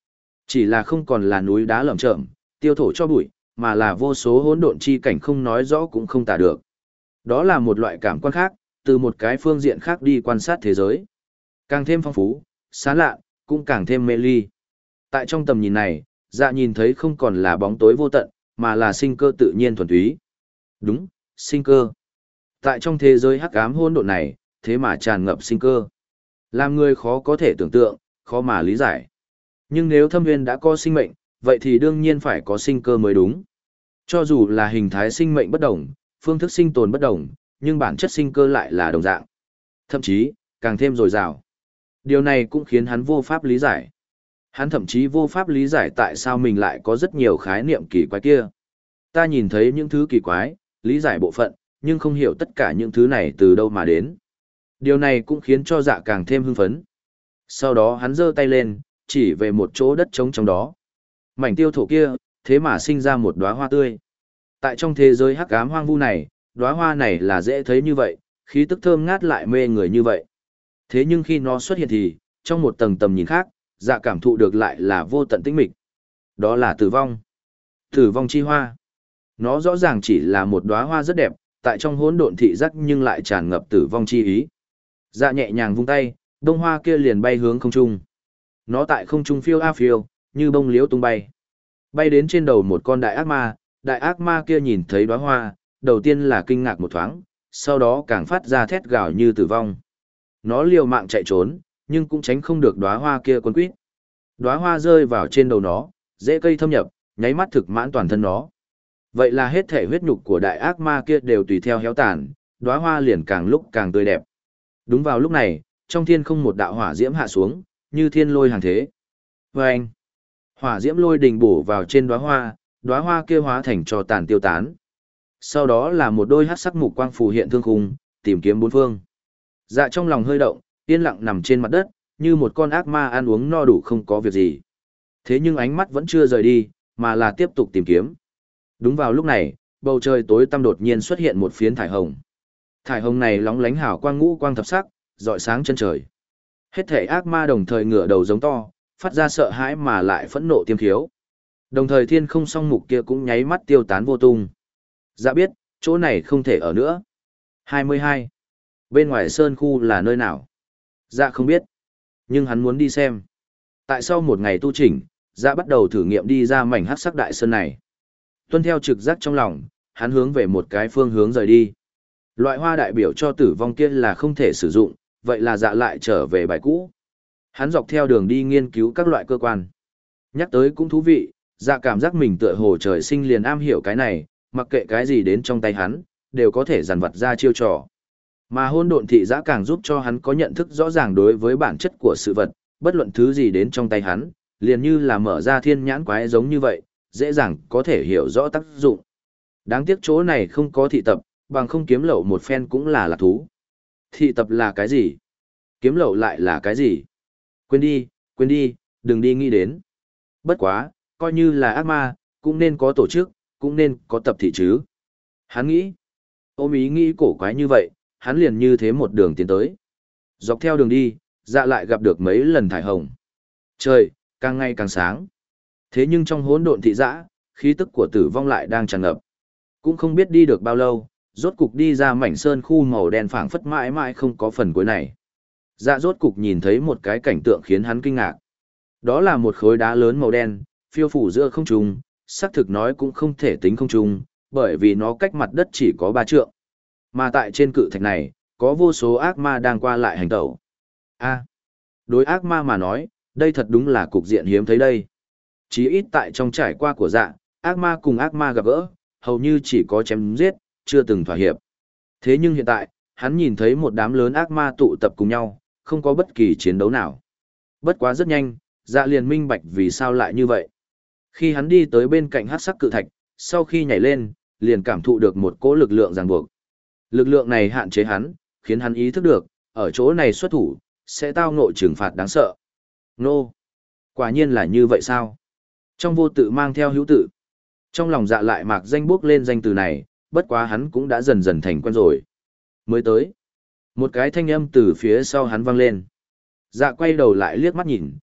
Chỉ là không còn là núi đá lởm chởm, tiêu thổ cho bụi, mà là vô số hỗn độn chi cảnh không nói rõ cũng không tả được. Đó là một loại cảm quan khác, từ một cái phương diện khác đi quan sát thế giới. Càng thêm phong phú, sáng lạ, cũng càng thêm mê ly. Tại trong tầm nhìn này, dạ nhìn thấy không còn là bóng tối vô tận, mà là sinh cơ tự nhiên thuần túy. Đúng, sinh cơ. Tại trong thế giới hắc ám hỗn độn này, thế mà tràn ngập sinh cơ. Làm người khó có thể tưởng tượng, khó mà lý giải. Nhưng nếu thâm nguyên đã có sinh mệnh, vậy thì đương nhiên phải có sinh cơ mới đúng. Cho dù là hình thái sinh mệnh bất đồng, phương thức sinh tồn bất đồng, nhưng bản chất sinh cơ lại là đồng dạng. Thậm chí, càng thêm dồi dào. Điều này cũng khiến hắn vô pháp lý giải. Hắn thậm chí vô pháp lý giải tại sao mình lại có rất nhiều khái niệm kỳ quái kia. Ta nhìn thấy những thứ kỳ quái, lý giải bộ phận, nhưng không hiểu tất cả những thứ này từ đâu mà đến. Điều này cũng khiến cho dạ càng thêm hưng phấn. Sau đó hắn giơ tay lên, chỉ về một chỗ đất trống trong đó. Mảnh tiêu thổ kia, thế mà sinh ra một đóa hoa tươi. Tại trong thế giới hắc ám hoang vu này, đóa hoa này là dễ thấy như vậy, khí tức thơm ngát lại mê người như vậy. Thế nhưng khi nó xuất hiện thì, trong một tầng tầm nhìn khác, dạ cảm thụ được lại là vô tận tĩnh mịch. Đó là tử vong. Tử vong chi hoa. Nó rõ ràng chỉ là một đóa hoa rất đẹp, tại trong hỗn độn thị giác nhưng lại tràn ngập tử vong chi ý. Dạ nhẹ nhàng vung tay, bông hoa kia liền bay hướng không trung. Nó tại không trung phiêu a phiêu, như bông liễu tung bay. Bay đến trên đầu một con đại ác ma, đại ác ma kia nhìn thấy đóa hoa, đầu tiên là kinh ngạc một thoáng, sau đó càng phát ra thét gào như tử vong. Nó liều mạng chạy trốn, nhưng cũng tránh không được đóa hoa kia quấn quýt. Đóa hoa rơi vào trên đầu nó, rễ cây thâm nhập, nháy mắt thực mãn toàn thân nó. Vậy là hết thể huyết nhục của đại ác ma kia đều tùy theo héo tàn, đóa hoa liền càng lúc càng tươi đẹp. Đúng vào lúc này, trong thiên không một đạo hỏa diễm hạ xuống, như thiên lôi hàng thế. Vâng! Hỏa diễm lôi đình bổ vào trên đóa hoa, đóa hoa kia hóa thành tro tàn tiêu tán. Sau đó là một đôi hắc sắc mục quang phù hiện thương khung, tìm kiếm bốn phương. Dạ trong lòng hơi động, yên lặng nằm trên mặt đất, như một con ác ma ăn uống no đủ không có việc gì. Thế nhưng ánh mắt vẫn chưa rời đi, mà là tiếp tục tìm kiếm. Đúng vào lúc này, bầu trời tối tăm đột nhiên xuất hiện một phiến thải hồng. Thải hồng này lóng lánh hào quang ngũ quang thập sắc, rọi sáng chân trời. Hết thể ác ma đồng thời ngửa đầu giống to, phát ra sợ hãi mà lại phẫn nộ tiêm thiếu. Đồng thời thiên không song mục kia cũng nháy mắt tiêu tán vô tung. Dạ biết, chỗ này không thể ở nữa. hai mươi hai. Bên ngoài sơn khu là nơi nào? Dạ không biết. Nhưng hắn muốn đi xem. Tại sau một ngày tu chỉnh, dạ bắt đầu thử nghiệm đi ra mảnh hắc sắc đại sơn này. Tuân theo trực giác trong lòng, hắn hướng về một cái phương hướng rời đi. Loại hoa đại biểu cho tử vong kia là không thể sử dụng, vậy là dạ lại trở về bài cũ. Hắn dọc theo đường đi nghiên cứu các loại cơ quan. Nhắc tới cũng thú vị, dạ cảm giác mình tựa hồ trời sinh liền am hiểu cái này, mặc kệ cái gì đến trong tay hắn, đều có thể dàn vật ra chiêu trò. Mà hôn độn thị giã càng giúp cho hắn có nhận thức rõ ràng đối với bản chất của sự vật, bất luận thứ gì đến trong tay hắn, liền như là mở ra thiên nhãn quái giống như vậy, dễ dàng có thể hiểu rõ tác dụng. Đáng tiếc chỗ này không có thị tập, bằng không kiếm lậu một phen cũng là lạc thú. Thị tập là cái gì? Kiếm lậu lại là cái gì? Quên đi, quên đi, đừng đi nghĩ đến. Bất quá, coi như là ác ma, cũng nên có tổ chức, cũng nên có tập thị chứ. Hắn nghĩ, ôm ý nghĩ cổ quái như vậy, hắn liền như thế một đường tiến tới. Dọc theo đường đi, dạ lại gặp được mấy lần thải hồng. Trời, càng ngày càng sáng. Thế nhưng trong hỗn độn thị dã, khí tức của tử vong lại đang tràn ngập. Cũng không biết đi được bao lâu, rốt cục đi ra mảnh sơn khu màu đen phảng phất mãi mãi không có phần cuối này. Dạ rốt cục nhìn thấy một cái cảnh tượng khiến hắn kinh ngạc. Đó là một khối đá lớn màu đen, phiêu phủ giữa không trung, xác thực nói cũng không thể tính không trung, bởi vì nó cách mặt đất chỉ có ba trượng. Mà tại trên cự thạch này, có vô số ác ma đang qua lại hành tẩu. A, đối ác ma mà nói, đây thật đúng là cục diện hiếm thấy đây. Chí ít tại trong trải qua của dạ, ác ma cùng ác ma gặp gỡ, hầu như chỉ có chém giết, chưa từng thỏa hiệp. Thế nhưng hiện tại, hắn nhìn thấy một đám lớn ác ma tụ tập cùng nhau, không có bất kỳ chiến đấu nào. Bất quá rất nhanh, dạ liền minh bạch vì sao lại như vậy. Khi hắn đi tới bên cạnh hắc sắc cự thạch, sau khi nhảy lên, liền cảm thụ được một cỗ lực lượng ràng buộc. Lực lượng này hạn chế hắn, khiến hắn ý thức được, ở chỗ này xuất thủ, sẽ tao ngộ trừng phạt đáng sợ. Nô! Quả nhiên là như vậy sao? Trong vô tự mang theo hữu tự. Trong lòng dạ lại mạc danh bước lên danh từ này, bất quá hắn cũng đã dần dần thành quen rồi. Mới tới. Một cái thanh âm từ phía sau hắn vang lên. Dạ quay đầu lại liếc mắt nhìn,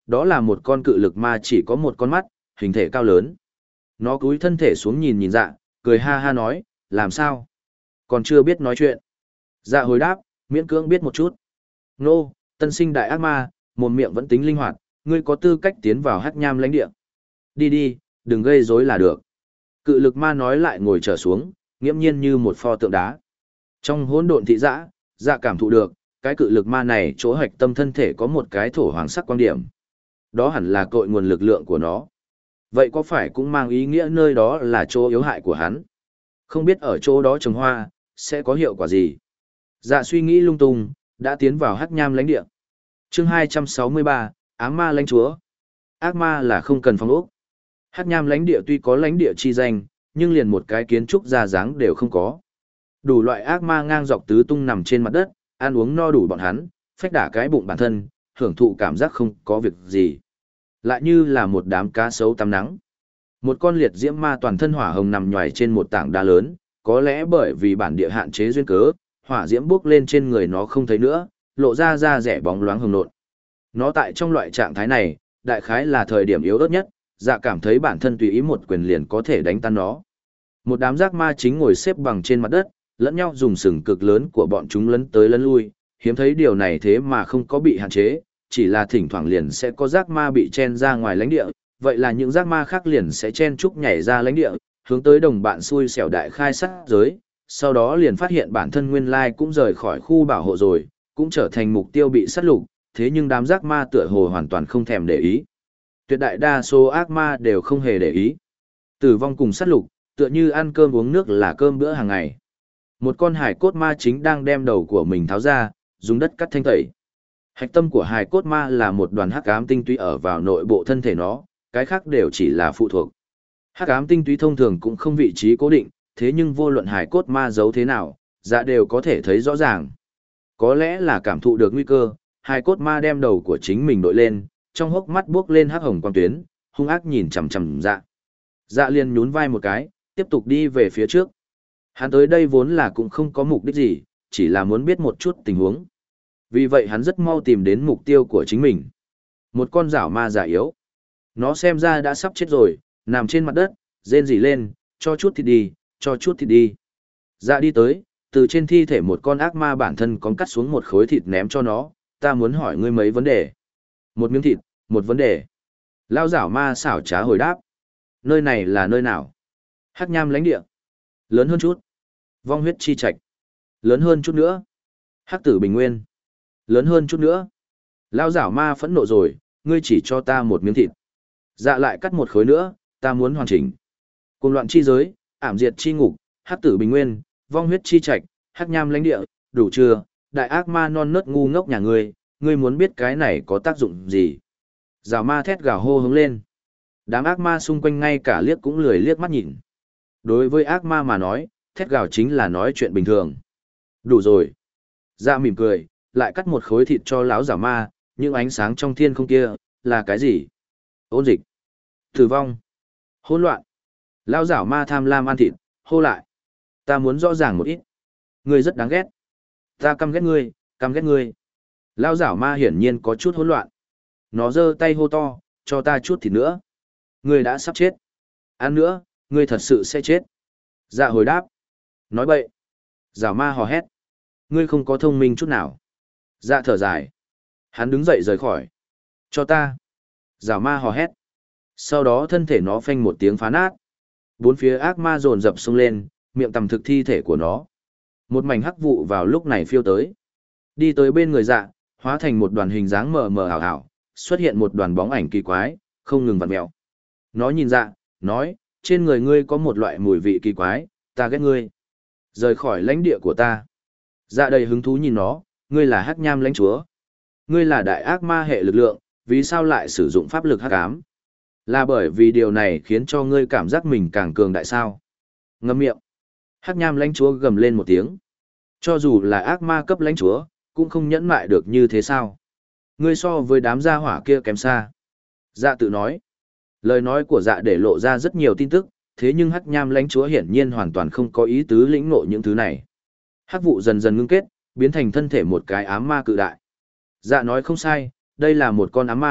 Đó là một con cự lực ma chỉ có một con mắt, hình thể cao lớn. Nó cúi thân thể xuống nhìn nhìn dạ, cười ha ha nói, làm sao? Còn chưa biết nói chuyện. Dạ hồi đáp, miễn cưỡng biết một chút. Nô, tân sinh đại ác ma, mồm miệng vẫn tính linh hoạt, ngươi có tư cách tiến vào hắc nham lãnh địa. Đi đi, đừng gây rối là được. Cự lực ma nói lại ngồi trở xuống, nghiễm nhiên như một pho tượng đá. Trong hỗn độn thị dã, dạ cảm thụ được, cái cự lực ma này chỗ hạch tâm thân thể có một cái thổ hoàng sắc quan điểm. Đó hẳn là cội nguồn lực lượng của nó. Vậy có phải cũng mang ý nghĩa nơi đó là chỗ yếu hại của hắn? Không biết ở chỗ đó trồng hoa, sẽ có hiệu quả gì? Dạ suy nghĩ lung tung, đã tiến vào hắc nham lãnh địa. Chương hai trăm sáu mươi ba, ám ma lãnh chúa. Ác ma là không cần phong ốc. Hắc nham lãnh địa tuy có lãnh địa chi danh, nhưng liền một cái kiến trúc ra dáng đều không có. Đủ loại ác ma ngang dọc tứ tung nằm trên mặt đất, ăn uống no đủ bọn hắn, phách đả cái bụng bản thân, hưởng thụ cảm giác không có việc gì. Lại như là một đám cá sấu tắm nắng. Một con liệt diễm ma toàn thân hỏa hồng nằm nhoài trên một tảng đá lớn, có lẽ bởi vì bản địa hạn chế duyên cớ, hỏa diễm bốc lên trên người nó không thấy nữa, lộ ra da rẻ bóng loáng hồng nộn. Nó tại trong loại trạng thái này, đại khái là thời điểm yếu ớt nhất, dạ cảm thấy bản thân tùy ý một quyền liền có thể đánh tan nó. Một đám giác ma chính ngồi xếp bằng trên mặt đất, lẫn nhau dùng sừng cực lớn của bọn chúng lấn tới lấn lui, hiếm thấy điều này thế mà không có bị hạn chế, chỉ là thỉnh thoảng liền sẽ có giác ma bị chen ra ngoài lãnh địa, vậy là những giác ma khác liền sẽ chen chúc nhảy ra lãnh địa, hướng tới đồng bạn xui xẻo đại khai sát giới, sau đó liền phát hiện bản thân nguyên lai cũng rời khỏi khu bảo hộ rồi, cũng trở thành mục tiêu bị sát lục, thế nhưng đám giác ma tựa hồ hoàn toàn không thèm để ý. Tuyệt đại đa số ác ma đều không hề để ý. Tử vong cùng sát lục, tựa như ăn cơm uống nước là cơm bữa hàng ngày. Một con hải cốt ma chính đang đem đầu của mình tháo ra, dùng đất cắt thanh tẩy. Hạch tâm của hải cốt ma là một đoàn hắc ám tinh túy ở vào nội bộ thân thể nó, cái khác đều chỉ là phụ thuộc. Hắc ám tinh túy thông thường cũng không vị trí cố định, thế nhưng vô luận hải cốt ma giấu thế nào, dạ đều có thể thấy rõ ràng. Có lẽ là cảm thụ được nguy cơ, hải cốt ma đem đầu của chính mình đội lên, trong hốc mắt buốc lên hắc hồng quang tuyến, hung ác nhìn chằm chằm dạ. Dạ liền nhún vai một cái, tiếp tục đi về phía trước. Hắn tới đây vốn là cũng không có mục đích gì, chỉ là muốn biết một chút tình huống. Vì vậy hắn rất mau tìm đến mục tiêu của chính mình. Một con rảo ma già yếu. Nó xem ra đã sắp chết rồi, nằm trên mặt đất, rên rỉ lên, cho chút thịt đi, cho chút thịt đi. Dạ đi tới, từ trên thi thể một con ác ma bản thân có cắt xuống một khối thịt ném cho nó, ta muốn hỏi ngươi mấy vấn đề. Một miếng thịt, một vấn đề. Lao rảo ma xảo trá hồi đáp. Nơi này là nơi nào? Hắc nham lãnh địa. Lớn hơn chút. Vong huyết chi trạch. Lớn hơn chút nữa. Hắc tử bình nguyên. Lớn hơn chút nữa. Lao rảo ma phẫn nộ rồi, ngươi chỉ cho ta một miếng thịt. Dạ lại cắt một khối nữa, ta muốn hoàn chỉnh. Cùng loạn chi giới, ảm diệt chi ngục, hắc tử bình nguyên, vong huyết chi trạch, hắc nham lãnh địa, đủ chưa? Đại ác ma non nớt ngu ngốc nhà ngươi, ngươi muốn biết cái này có tác dụng gì? Rảo ma thét gào hô hứng lên. Đám ác ma xung quanh ngay cả liếc cũng lười liếc mắt nhìn. Đối với ác ma mà nói, thét gào chính là nói chuyện bình thường. Đủ rồi. Dạ mỉm cười, lại cắt một khối thịt cho lão rảo ma, những ánh sáng trong thiên không kia, là cái gì? Ôn dịch. Tử vong. Hỗn loạn. Lão rảo ma tham lam ăn thịt, hô lại. Ta muốn rõ ràng một ít. Ngươi rất đáng ghét. Ta căm ghét ngươi, căm ghét ngươi. Lão rảo ma hiển nhiên có chút hỗn loạn. Nó giơ tay hô to, cho ta chút thịt nữa. Ngươi đã sắp chết. Ăn nữa, ngươi thật sự sẽ chết. Dạ hồi đáp. Nói bậy. Rảo ma hò hét. Ngươi không có thông minh chút nào. Dạ thở dài. Hắn đứng dậy rời khỏi. Cho ta. Rảo ma hò hét. Sau đó thân thể nó phanh một tiếng phá nát. Bốn phía ác ma dồn dập xông lên, miệng tầm thực thi thể của nó. Một mảnh hắc vụ vào lúc này phiêu tới. Đi tới bên người dạ, hóa thành một đoàn hình dáng mờ mờ ảo ảo, xuất hiện một đoàn bóng ảnh kỳ quái, không ngừng vặn mèo. Nó nhìn dạ, nói, trên người ngươi có một loại mùi vị kỳ quái, ta ghét ngươi. Rời khỏi lãnh địa của ta. Dạ đầy hứng thú nhìn nó, ngươi là hắc nham lãnh chúa. Ngươi là đại ác ma hệ lực lượng, vì sao lại sử dụng pháp lực hắc ám? Là bởi vì điều này khiến cho ngươi cảm giác mình càng cường đại sao? Ngậm miệng. Hắc nham lãnh chúa gầm lên một tiếng. Cho dù là ác ma cấp lãnh chúa, cũng không nhẫn mại được như thế sao? Ngươi so với đám gia hỏa kia kém xa. Dạ tự nói. Lời nói của dạ để lộ ra rất nhiều tin tức, thế nhưng hắc nham lãnh chúa hiển nhiên hoàn toàn không có ý tứ lĩnh ngộ những thứ này. Hắc vụ dần dần ngưng kết, biến thành thân thể một cái ám ma cự đại. Dạ nói không sai, đây là một con ám ma,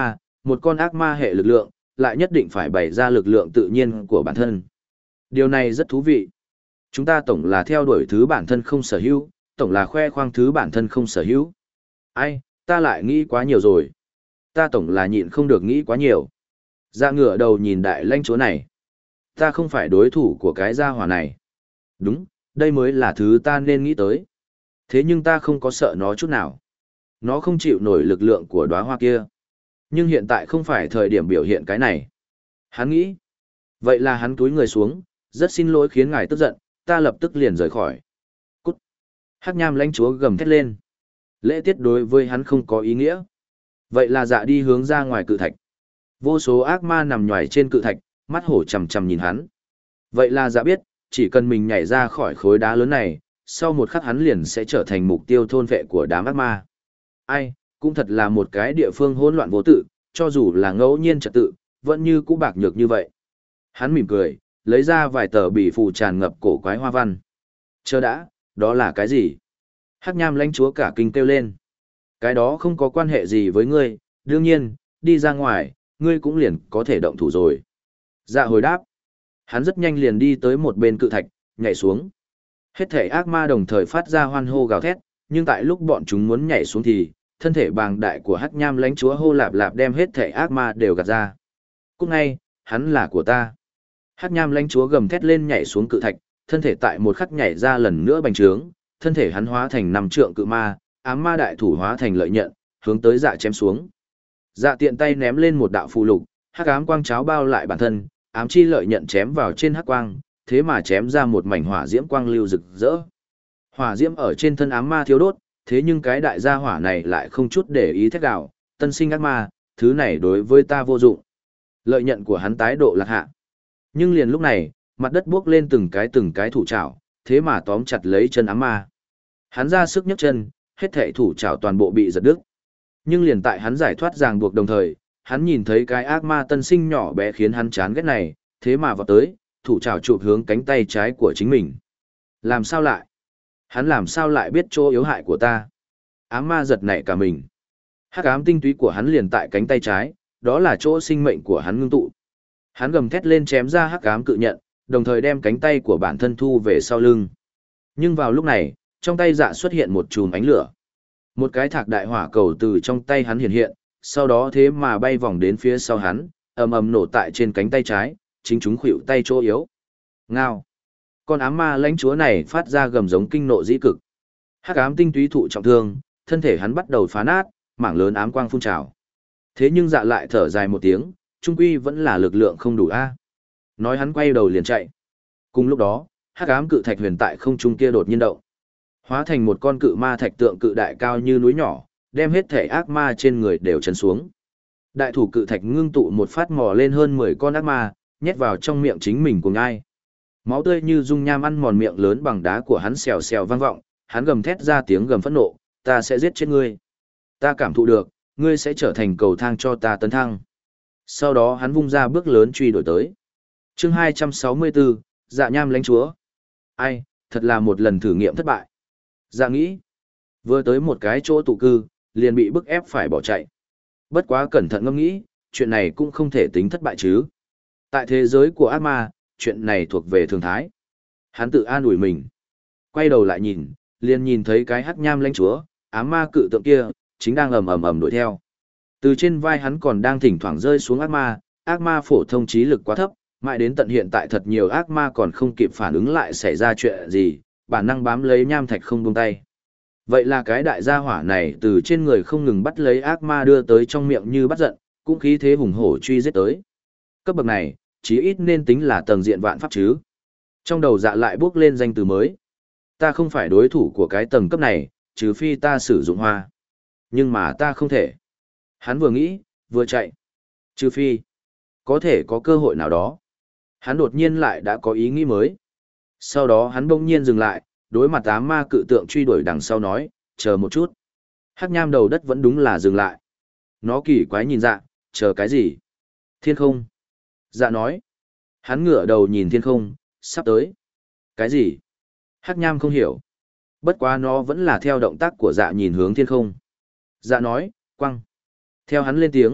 một con ác ma hệ lực lượng, lại nhất định phải bày ra lực lượng tự nhiên của bản thân. Điều này rất thú vị. Chúng ta tổng là theo đuổi thứ bản thân không sở hữu, tổng là khoe khoang thứ bản thân không sở hữu. Ai, ta lại nghĩ quá nhiều rồi. Ta tổng là nhịn không được nghĩ quá nhiều. Dạ ngửa đầu nhìn đại lãnh chúa này. Ta không phải đối thủ của cái gia hỏa này. Đúng, đây mới là thứ ta nên nghĩ tới. Thế nhưng ta không có sợ nó chút nào. Nó không chịu nổi lực lượng của đóa hoa kia. Nhưng hiện tại không phải thời điểm biểu hiện cái này. Hắn nghĩ. Vậy là hắn túi người xuống, rất xin lỗi khiến ngài tức giận, ta lập tức liền rời khỏi. Cút. Hắc nham lãnh chúa gầm thét lên. Lễ tiết đối với hắn không có ý nghĩa. Vậy là dạ đi hướng ra ngoài cự thạch. Vô số ác ma nằm nhoài trên cự thạch, mắt hổ chằm chằm nhìn hắn. Vậy là dạ biết, chỉ cần mình nhảy ra khỏi khối đá lớn này, sau một khắc hắn liền sẽ trở thành mục tiêu thôn vệ của đám ác ma. Ai, cũng thật là một cái địa phương hỗn loạn vô tự, cho dù là ngẫu nhiên trật tự, vẫn như cũ bạc nhược như vậy. Hắn mỉm cười, lấy ra vài tờ bì phù tràn ngập cổ quái hoa văn. Chờ đã, đó là cái gì? Hắc nham lãnh chúa cả kinh kêu lên. Cái đó không có quan hệ gì với ngươi, đương nhiên, đi ra ngoài, ngươi cũng liền có thể động thủ rồi. Dạ hồi đáp. Hắn rất nhanh liền đi tới một bên cự thạch, nhảy xuống. Hết thể ác ma đồng thời phát ra hoan hô gào thét, nhưng tại lúc bọn chúng muốn nhảy xuống thì, thân thể bàng đại của Hắc nham lãnh chúa hô lạp lạp đem hết thể ác ma đều gạt ra. Cút ngay, hắn là của ta. Hắc nham lãnh chúa gầm thét lên nhảy xuống cự thạch, thân thể tại một khắc nhảy ra lần nữa bành trướng, thân thể hắn hóa thành năm trượng cự ma, ám ma đại thủ hóa thành lợi nhận, hướng tới dạ chém xuống. Dạ tiện tay ném lên một đạo phù lục, hắc ám quang cháo bao lại bản thân, ám chi lợi nhận chém vào trên hắc quang, thế mà chém ra một mảnh hỏa diễm quang lưu rực rỡ. Hỏa diễm ở trên thân ám ma thiêu đốt, thế nhưng cái đại gia hỏa này lại không chút để ý thét gào, tân sinh ác ma, thứ này đối với ta vô dụng. Lợi nhận của hắn tái độ lạc hạ. Nhưng liền lúc này, mặt đất buốc lên từng cái từng cái thủ trảo, thế mà tóm chặt lấy chân ám ma. Hắn ra sức nhấc chân, hết thảy thủ trảo toàn bộ bị giật đứt. Nhưng liền tại hắn giải thoát ràng buộc đồng thời, hắn nhìn thấy cái ác ma tân sinh nhỏ bé khiến hắn chán ghét này, thế mà vào tới, thủ trảo chụp hướng cánh tay trái của chính mình. Làm sao lại? Hắn làm sao lại biết chỗ yếu hại của ta? Ám ma giật nảy cả mình. Hắc ám tinh túy của hắn liền tại cánh tay trái, đó là chỗ sinh mệnh của hắn ngưng tụ. Hắn gầm thét lên chém ra hắc ám cự nhận, đồng thời đem cánh tay của bản thân thu về sau lưng. Nhưng vào lúc này, trong tay dạ xuất hiện một chùm ánh lửa. Một cái thạc đại hỏa cầu từ trong tay hắn hiện hiện, sau đó thế mà bay vòng đến phía sau hắn, ầm ầm nổ tại trên cánh tay trái, chính chúng khuỵu tay chỗ yếu. Ngao. Con ám ma lãnh chúa này phát ra gầm giống kinh nộ dĩ cực. Hắc ám tinh túy thụ trọng thương, thân thể hắn bắt đầu phá nát, mảng lớn ám quang phun trào. Thế nhưng dạ lại thở dài một tiếng, trung quy vẫn là lực lượng không đủ a. Nói hắn quay đầu liền chạy. Cùng lúc đó, hắc ám cự thạch huyền tại không trung kia đột nhiên động, hóa thành một con cự ma thạch tượng cự đại cao như núi nhỏ, đem hết thể ác ma trên người đều chấn xuống. Đại thủ cự thạch ngưng tụ một phát mò lên hơn mười con ác ma, nhét vào trong miệng chính mình cùng ai. Máu tươi như dung nham ăn mòn miệng lớn bằng đá của hắn xèo xèo vang vọng, hắn gầm thét ra tiếng gầm phẫn nộ, ta sẽ giết chết ngươi. Ta cảm thụ được, ngươi sẽ trở thành cầu thang cho ta tấn thăng. Sau đó hắn vung ra bước lớn truy đuổi tới. Chương hai trăm sáu mươi bốn, Dạ nham lãnh chúa. Ai, thật là một lần thử nghiệm thất bại. Dạ nghĩ, vừa tới một cái chỗ tụ cư, liền bị bức ép phải bỏ chạy. Bất quá cẩn thận ngẫm nghĩ, chuyện này cũng không thể tính thất bại chứ. Tại thế giới của ác ma, chuyện này thuộc về thường thái. Hắn tự an ủi mình. Quay đầu lại nhìn, liền nhìn thấy cái hắc nham lãnh chúa, ám ma cự tượng kia, chính đang ầm ầm ầm đuổi theo. Từ trên vai hắn còn đang thỉnh thoảng rơi xuống ác ma, ác ma phổ thông trí lực quá thấp, mãi đến tận hiện tại thật nhiều ác ma còn không kịp phản ứng lại xảy ra chuyện gì, bản năng bám lấy nham thạch không buông tay. Vậy là cái đại gia hỏa này từ trên người không ngừng bắt lấy ác ma đưa tới trong miệng như bắt giận, cũng khí thế hùng hổ truy giết tới. Cấp bậc này, chí ít nên tính là tầng diện vạn pháp chứ. Trong đầu dạ lại bước lên danh từ mới. Ta không phải đối thủ của cái tầng cấp này, trừ phi ta sử dụng hoa. Nhưng mà ta không thể. Hắn vừa nghĩ, vừa chạy. Trừ phi, có thể có cơ hội nào đó. Hắn đột nhiên lại đã có ý nghĩ mới. Sau đó hắn bỗng nhiên dừng lại, đối mặt ám ma cự tượng truy đuổi đằng sau nói, chờ một chút. Hắc nham đầu đất vẫn đúng là dừng lại. Nó kỳ quái nhìn dạ, chờ cái gì? Thiên không. Dạ nói. Hắn ngửa đầu nhìn thiên không, sắp tới. Cái gì? Hắc nham không hiểu. Bất quá nó vẫn là theo động tác của dạ nhìn hướng thiên không. Dạ nói, quăng. Theo hắn lên tiếng,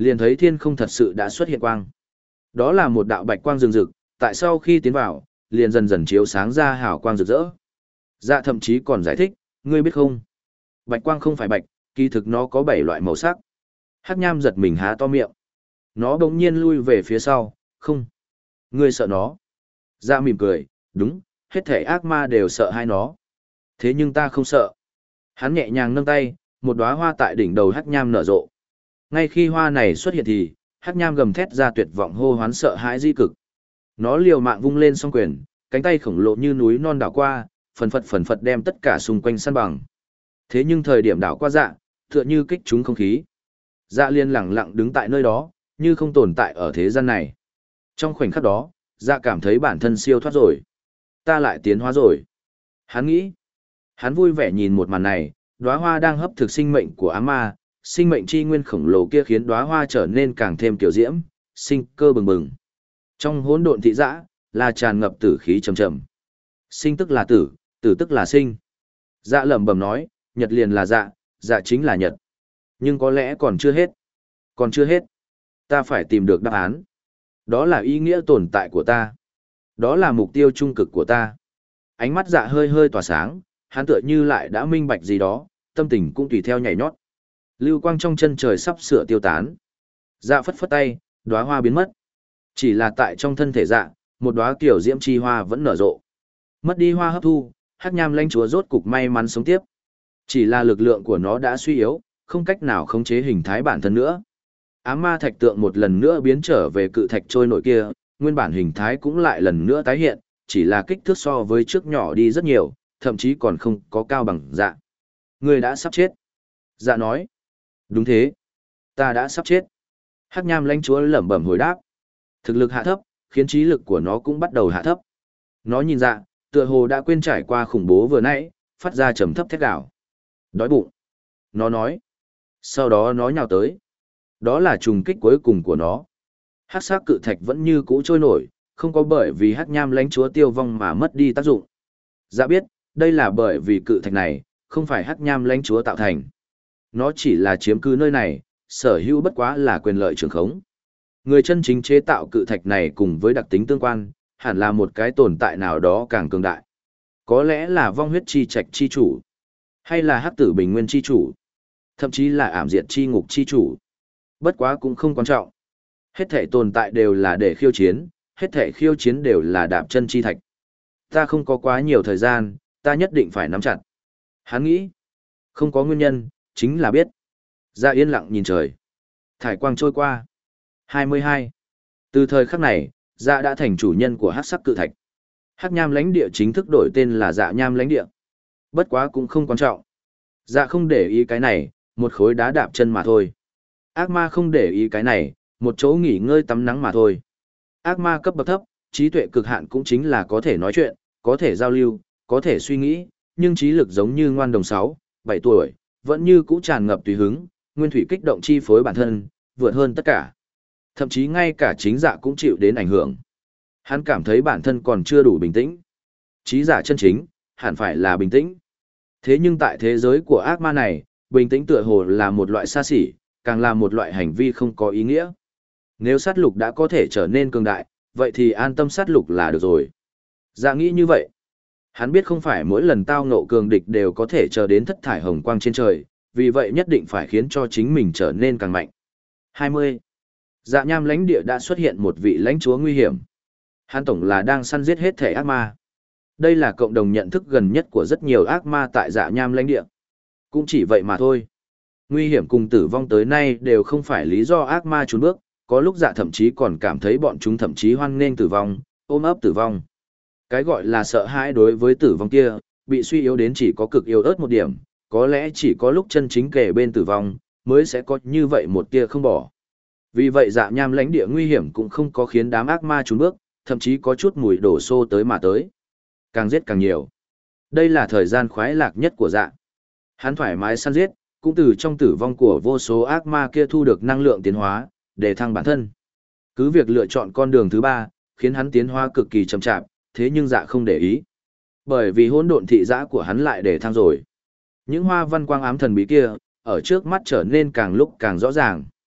liền thấy thiên không thật sự đã xuất hiện quang. Đó là một đạo bạch quang rừng rực, tại sau khi tiến vào, liền dần dần chiếu sáng ra hào quang rực rỡ. Dạ thậm chí còn giải thích, ngươi biết không? Bạch quang không phải bạch, kỳ thực nó có bảy loại màu sắc. Hắc Nham giật mình há to miệng. Nó bỗng nhiên lui về phía sau, không. Ngươi sợ nó. Dạ mỉm cười, đúng, hết thể ác ma đều sợ hai nó. Thế nhưng ta không sợ. Hắn nhẹ nhàng nâng tay, một đóa hoa tại đỉnh đầu Hắc Nham nở rộ. Ngay khi hoa này xuất hiện thì, Hắc Nham gầm thét ra tuyệt vọng hô hoán sợ hãi di cực. Nó liều mạng vung lên song quyền, cánh tay khổng lồ như núi non đảo qua, phần phật phần phật đem tất cả xung quanh săn bằng. Thế nhưng thời điểm đảo qua dạ, tựa như kích trúng không khí. Dạ liên lẳng lặng đứng tại nơi đó, như không tồn tại ở thế gian này. Trong khoảnh khắc đó, dạ cảm thấy bản thân siêu thoát rồi. Ta lại tiến hóa rồi. Hắn nghĩ. Hắn vui vẻ nhìn một màn này, đóa hoa đang hấp thực sinh mệnh của ám ma, sinh mệnh chi nguyên khổng lồ kia khiến đóa hoa trở nên càng thêm tiểu diễm, sinh cơ bừng bừng. Trong hỗn độn thị dã, là tràn ngập tử khí trầm trầm. Sinh tức là tử, tử tức là sinh. Dạ lẩm bẩm nói, nhật liền là dạ, dạ chính là nhật. Nhưng có lẽ còn chưa hết. Còn chưa hết. Ta phải tìm được đáp án. Đó là ý nghĩa tồn tại của ta. Đó là mục tiêu trung cực của ta. Ánh mắt dạ hơi hơi tỏa sáng, hắn tựa như lại đã minh bạch gì đó, tâm tình cũng tùy theo nhảy nhót. Lưu quang trong chân trời sắp sửa tiêu tán. Dạ phất phất tay, đóa hoa biến mất. Chỉ là tại trong thân thể dạ, một đóa kiểu diễm chi hoa vẫn nở rộ. Mất đi hoa hấp thu, Hắc Nham lãnh chúa rốt cục may mắn sống tiếp. Chỉ là lực lượng của nó đã suy yếu, không cách nào khống chế hình thái bản thân nữa. Ám ma thạch tượng một lần nữa biến trở về cự thạch trôi nổi kia, nguyên bản hình thái cũng lại lần nữa tái hiện, chỉ là kích thước so với trước nhỏ đi rất nhiều, thậm chí còn không có cao bằng dạ. Người đã sắp chết. Dạ nói. Đúng thế. Ta đã sắp chết. Hắc Nham lãnh chúa lẩm bẩm hồi đáp. Thực lực hạ thấp, khiến trí lực của nó cũng bắt đầu hạ thấp. Nó nhìn dạ, tựa hồ đã quên trải qua khủng bố vừa nãy, phát ra trầm thấp thét gào. Đói bụng. Nó nói. Sau đó nó nhào tới. Đó là trùng kích cuối cùng của nó. Hắc sắc cự thạch vẫn như cũ trôi nổi, không có bởi vì Hắc Nham lãnh chúa tiêu vong mà mất đi tác dụng. Dạ biết, đây là bởi vì cự thạch này, không phải Hắc Nham lãnh chúa tạo thành. Nó chỉ là chiếm cứ nơi này, sở hữu bất quá là quyền lợi trường khống. Người chân chính chế tạo cự thạch này cùng với đặc tính tương quan, hẳn là một cái tồn tại nào đó càng cường đại. Có lẽ là vong huyết chi trạch chi chủ, hay là hắc tử bình nguyên chi chủ, thậm chí là ảm diệt chi ngục chi chủ. Bất quá cũng không quan trọng. Hết thể tồn tại đều là để khiêu chiến, hết thể khiêu chiến đều là đạp chân chi thạch. Ta không có quá nhiều thời gian, ta nhất định phải nắm chặt. Hắn nghĩ, không có nguyên nhân, chính là biết. Dạ yên lặng nhìn trời. Thải quang trôi qua. hai mươi hai. Từ thời khắc này, dạ đã thành chủ nhân của hắc sắc cự thạch. Hắc nham lãnh địa chính thức đổi tên là dạ nham lãnh địa. Bất quá cũng không quan trọng. Dạ không để ý cái này, một khối đá đạp chân mà thôi. Ác ma không để ý cái này, một chỗ nghỉ ngơi tắm nắng mà thôi. Ác ma cấp bậc thấp, trí tuệ cực hạn cũng chính là có thể nói chuyện, có thể giao lưu, có thể suy nghĩ, nhưng trí lực giống như ngoan đồng sáu, bảy tuổi, vẫn như cũ tràn ngập tùy hứng, nguyên thủy kích động chi phối bản thân, vượt hơn tất cả. Thậm chí ngay cả chính dạ cũng chịu đến ảnh hưởng. Hắn cảm thấy bản thân còn chưa đủ bình tĩnh. Trí giả chân chính, hẳn phải là bình tĩnh. Thế nhưng tại thế giới của ác ma này, bình tĩnh tựa hồ là một loại xa xỉ, càng là một loại hành vi không có ý nghĩa. Nếu sát lục đã có thể trở nên cường đại, vậy thì an tâm sát lục là được rồi. Dạ nghĩ như vậy. Hắn biết không phải mỗi lần tao ngộ cường địch đều có thể chờ đến thất thải hồng quang trên trời, vì vậy nhất định phải khiến cho chính mình trở nên càng mạnh. hai mươi. Dạ nham lãnh địa đã xuất hiện một vị lãnh chúa nguy hiểm. Hắn tổng là đang săn giết hết thể ác ma. Đây là cộng đồng nhận thức gần nhất của rất nhiều ác ma tại dạ nham lãnh địa. Cũng chỉ vậy mà thôi. Nguy hiểm cùng tử vong tới nay đều không phải lý do ác ma trốn bước, có lúc dạ thậm chí còn cảm thấy bọn chúng thậm chí hoan nghênh tử vong, ôm ấp tử vong. Cái gọi là sợ hãi đối với tử vong kia, bị suy yếu đến chỉ có cực yếu ớt một điểm, có lẽ chỉ có lúc chân chính kề bên tử vong, mới sẽ có như vậy một tia không bỏ. Vì vậy dạ nham lãnh địa nguy hiểm cũng không có khiến đám ác ma trốn bước, thậm chí có chút mùi đổ xô tới mà tới. Càng giết càng nhiều. Đây là thời gian khoái lạc nhất của dạ. Hắn thoải mái săn giết, cũng từ trong tử vong của vô số ác ma kia thu được năng lượng tiến hóa, để thăng bản thân. Cứ việc lựa chọn con đường thứ ba, khiến hắn tiến hóa cực kỳ chậm chạp, thế nhưng dạ không để ý. Bởi vì hỗn độn thị dã của hắn lại để thăng rồi. Những hoa văn quang ám thần bí kia, ở trước mắt trở nên càng lúc càng rõ ràng.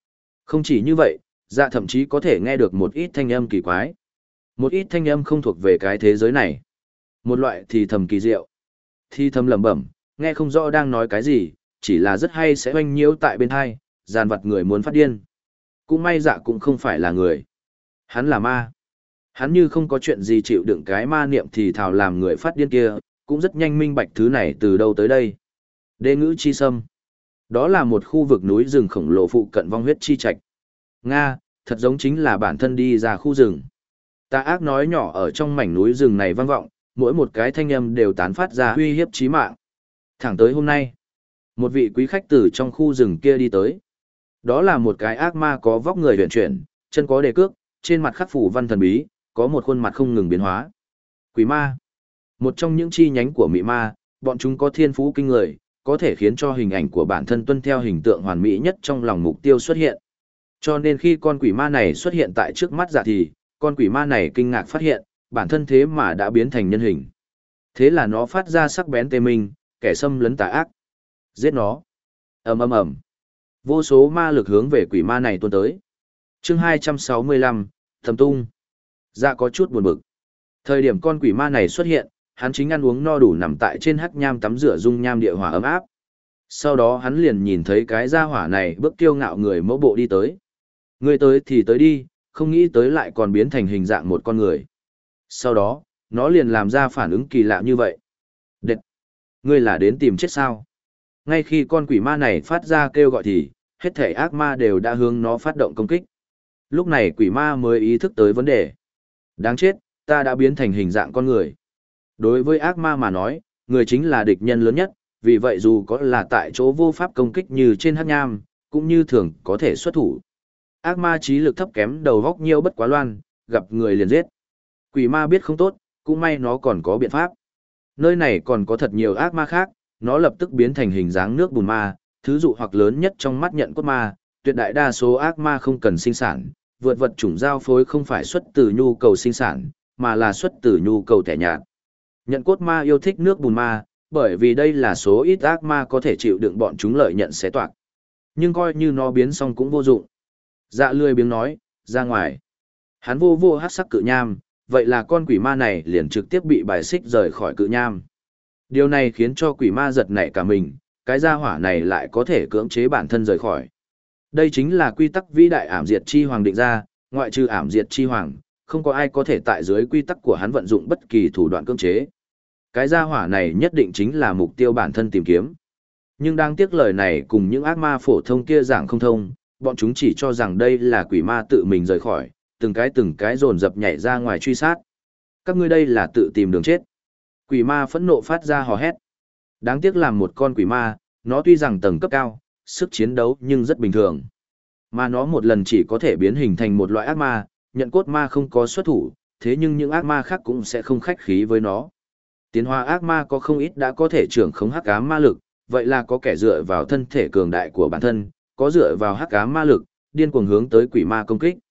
Không chỉ như vậy, dạ thậm chí có thể nghe được một ít thanh âm kỳ quái. Một ít thanh âm không thuộc về cái thế giới này. Một loại thì thầm kỳ diệu. Thì thầm lẩm bẩm, nghe không rõ đang nói cái gì, chỉ là rất hay sẽ oanh nhiễu tại bên hai, dàn vặt người muốn phát điên. Cũng may dạ cũng không phải là người. Hắn là ma. Hắn như không có chuyện gì chịu đựng cái ma niệm thì thào làm người phát điên kia, cũng rất nhanh minh bạch thứ này từ đâu tới đây. Đê ngữ chi sâm. Đó là một khu vực núi rừng khổng lồ phụ cận vong huyết chi trạch. Nga, thật giống chính là bản thân đi ra khu rừng. Tà ác nói nhỏ ở trong mảnh núi rừng này vang vọng, mỗi một cái thanh âm đều tán phát ra uy hiếp chí mạng. Thẳng tới hôm nay, một vị quý khách từ trong khu rừng kia đi tới. Đó là một cái ác ma có vóc người huyền chuyển, chân có đề cước, trên mặt khắc phủ văn thần bí, có một khuôn mặt không ngừng biến hóa. Quỷ ma. Một trong những chi nhánh của mị ma, bọn chúng có thiên phú kinh người, có thể khiến cho hình ảnh của bản thân tuân theo hình tượng hoàn mỹ nhất trong lòng mục tiêu xuất hiện. Cho nên khi con quỷ ma này xuất hiện tại trước mắt dạ thì, con quỷ ma này kinh ngạc phát hiện, bản thân thế mà đã biến thành nhân hình. Thế là nó phát ra sắc bén tê minh, kẻ xâm lấn tà ác. Giết nó. Ầm ầm ầm. Vô số ma lực hướng về quỷ ma này tuôn tới. Chương hai trăm sáu mươi lăm, Thầm tung. Dạ có chút buồn bực. Thời điểm con quỷ ma này xuất hiện, hắn chính ăn uống no đủ nằm tại trên hắc nham tắm rửa dung nham địa hỏa ấm áp. Sau đó hắn liền nhìn thấy cái gia hỏa này bước kiêu ngạo người mẫu bộ đi tới. Người tới thì tới đi, không nghĩ tới lại còn biến thành hình dạng một con người. Sau đó, nó liền làm ra phản ứng kỳ lạ như vậy. Đệt! Ngươi là đến tìm chết sao? Ngay khi con quỷ ma này phát ra kêu gọi thì, hết thể ác ma đều đã hướng nó phát động công kích. Lúc này quỷ ma mới ý thức tới vấn đề. Đáng chết, ta đã biến thành hình dạng con người. Đối với ác ma mà nói, người chính là địch nhân lớn nhất, vì vậy dù có là tại chỗ vô pháp công kích như trên hắc nham, cũng như thường có thể xuất thủ. Ác ma trí lực thấp kém đầu góc nhiêu bất quá loan, gặp người liền giết. Quỷ ma biết không tốt, cũng may nó còn có biện pháp. Nơi này còn có thật nhiều ác ma khác, nó lập tức biến thành hình dáng nước bùn ma, thứ dụ hoặc lớn nhất trong mắt nhận cốt ma, tuyệt đại đa số ác ma không cần sinh sản, vượt vật chủng giao phối không phải xuất từ nhu cầu sinh sản, mà là xuất từ nhu cầu tẻ nhạt. Nhận cốt ma yêu thích nước bùn ma, bởi vì đây là số ít ác ma có thể chịu đựng bọn chúng lợi nhận xé toạc. Nhưng coi như nó biến xong cũng vô dụng. Dạ lười biếng nói, ra ngoài. Hắn vô vô hát sắc cự nham, vậy là con quỷ ma này liền trực tiếp bị bài xích rời khỏi cự nham. Điều này khiến cho quỷ ma giật nảy cả mình, cái gia hỏa này lại có thể cưỡng chế bản thân rời khỏi. Đây chính là quy tắc vĩ đại ảm diệt chi hoàng định ra, ngoại trừ ảm diệt chi hoàng, không có ai có thể tại dưới quy tắc của hắn vận dụng bất kỳ thủ đoạn cưỡng chế. Cái gia hỏa này nhất định chính là mục tiêu bản thân tìm kiếm. Nhưng đáng tiếc lời này cùng những ác ma phổ thông kia giảng không thông, bọn chúng chỉ cho rằng đây là quỷ ma tự mình rời khỏi, từng cái từng cái dồn dập nhảy ra ngoài truy sát. Các ngươi đây là tự tìm đường chết. Quỷ ma phẫn nộ phát ra hò hét. Đáng tiếc làm một con quỷ ma, nó tuy rằng tầng cấp cao, sức chiến đấu nhưng rất bình thường. Mà nó một lần chỉ có thể biến hình thành một loại ác ma, nhận cốt ma không có xuất thủ, thế nhưng những ác ma khác cũng sẽ không khách khí với nó. Tiến hóa ác ma có không ít đã có thể trưởng khống hắc ám ma lực, vậy là có kẻ dựa vào thân thể cường đại của bản thân, có dựa vào hắc ám ma lực, điên cuồng hướng tới quỷ ma công kích.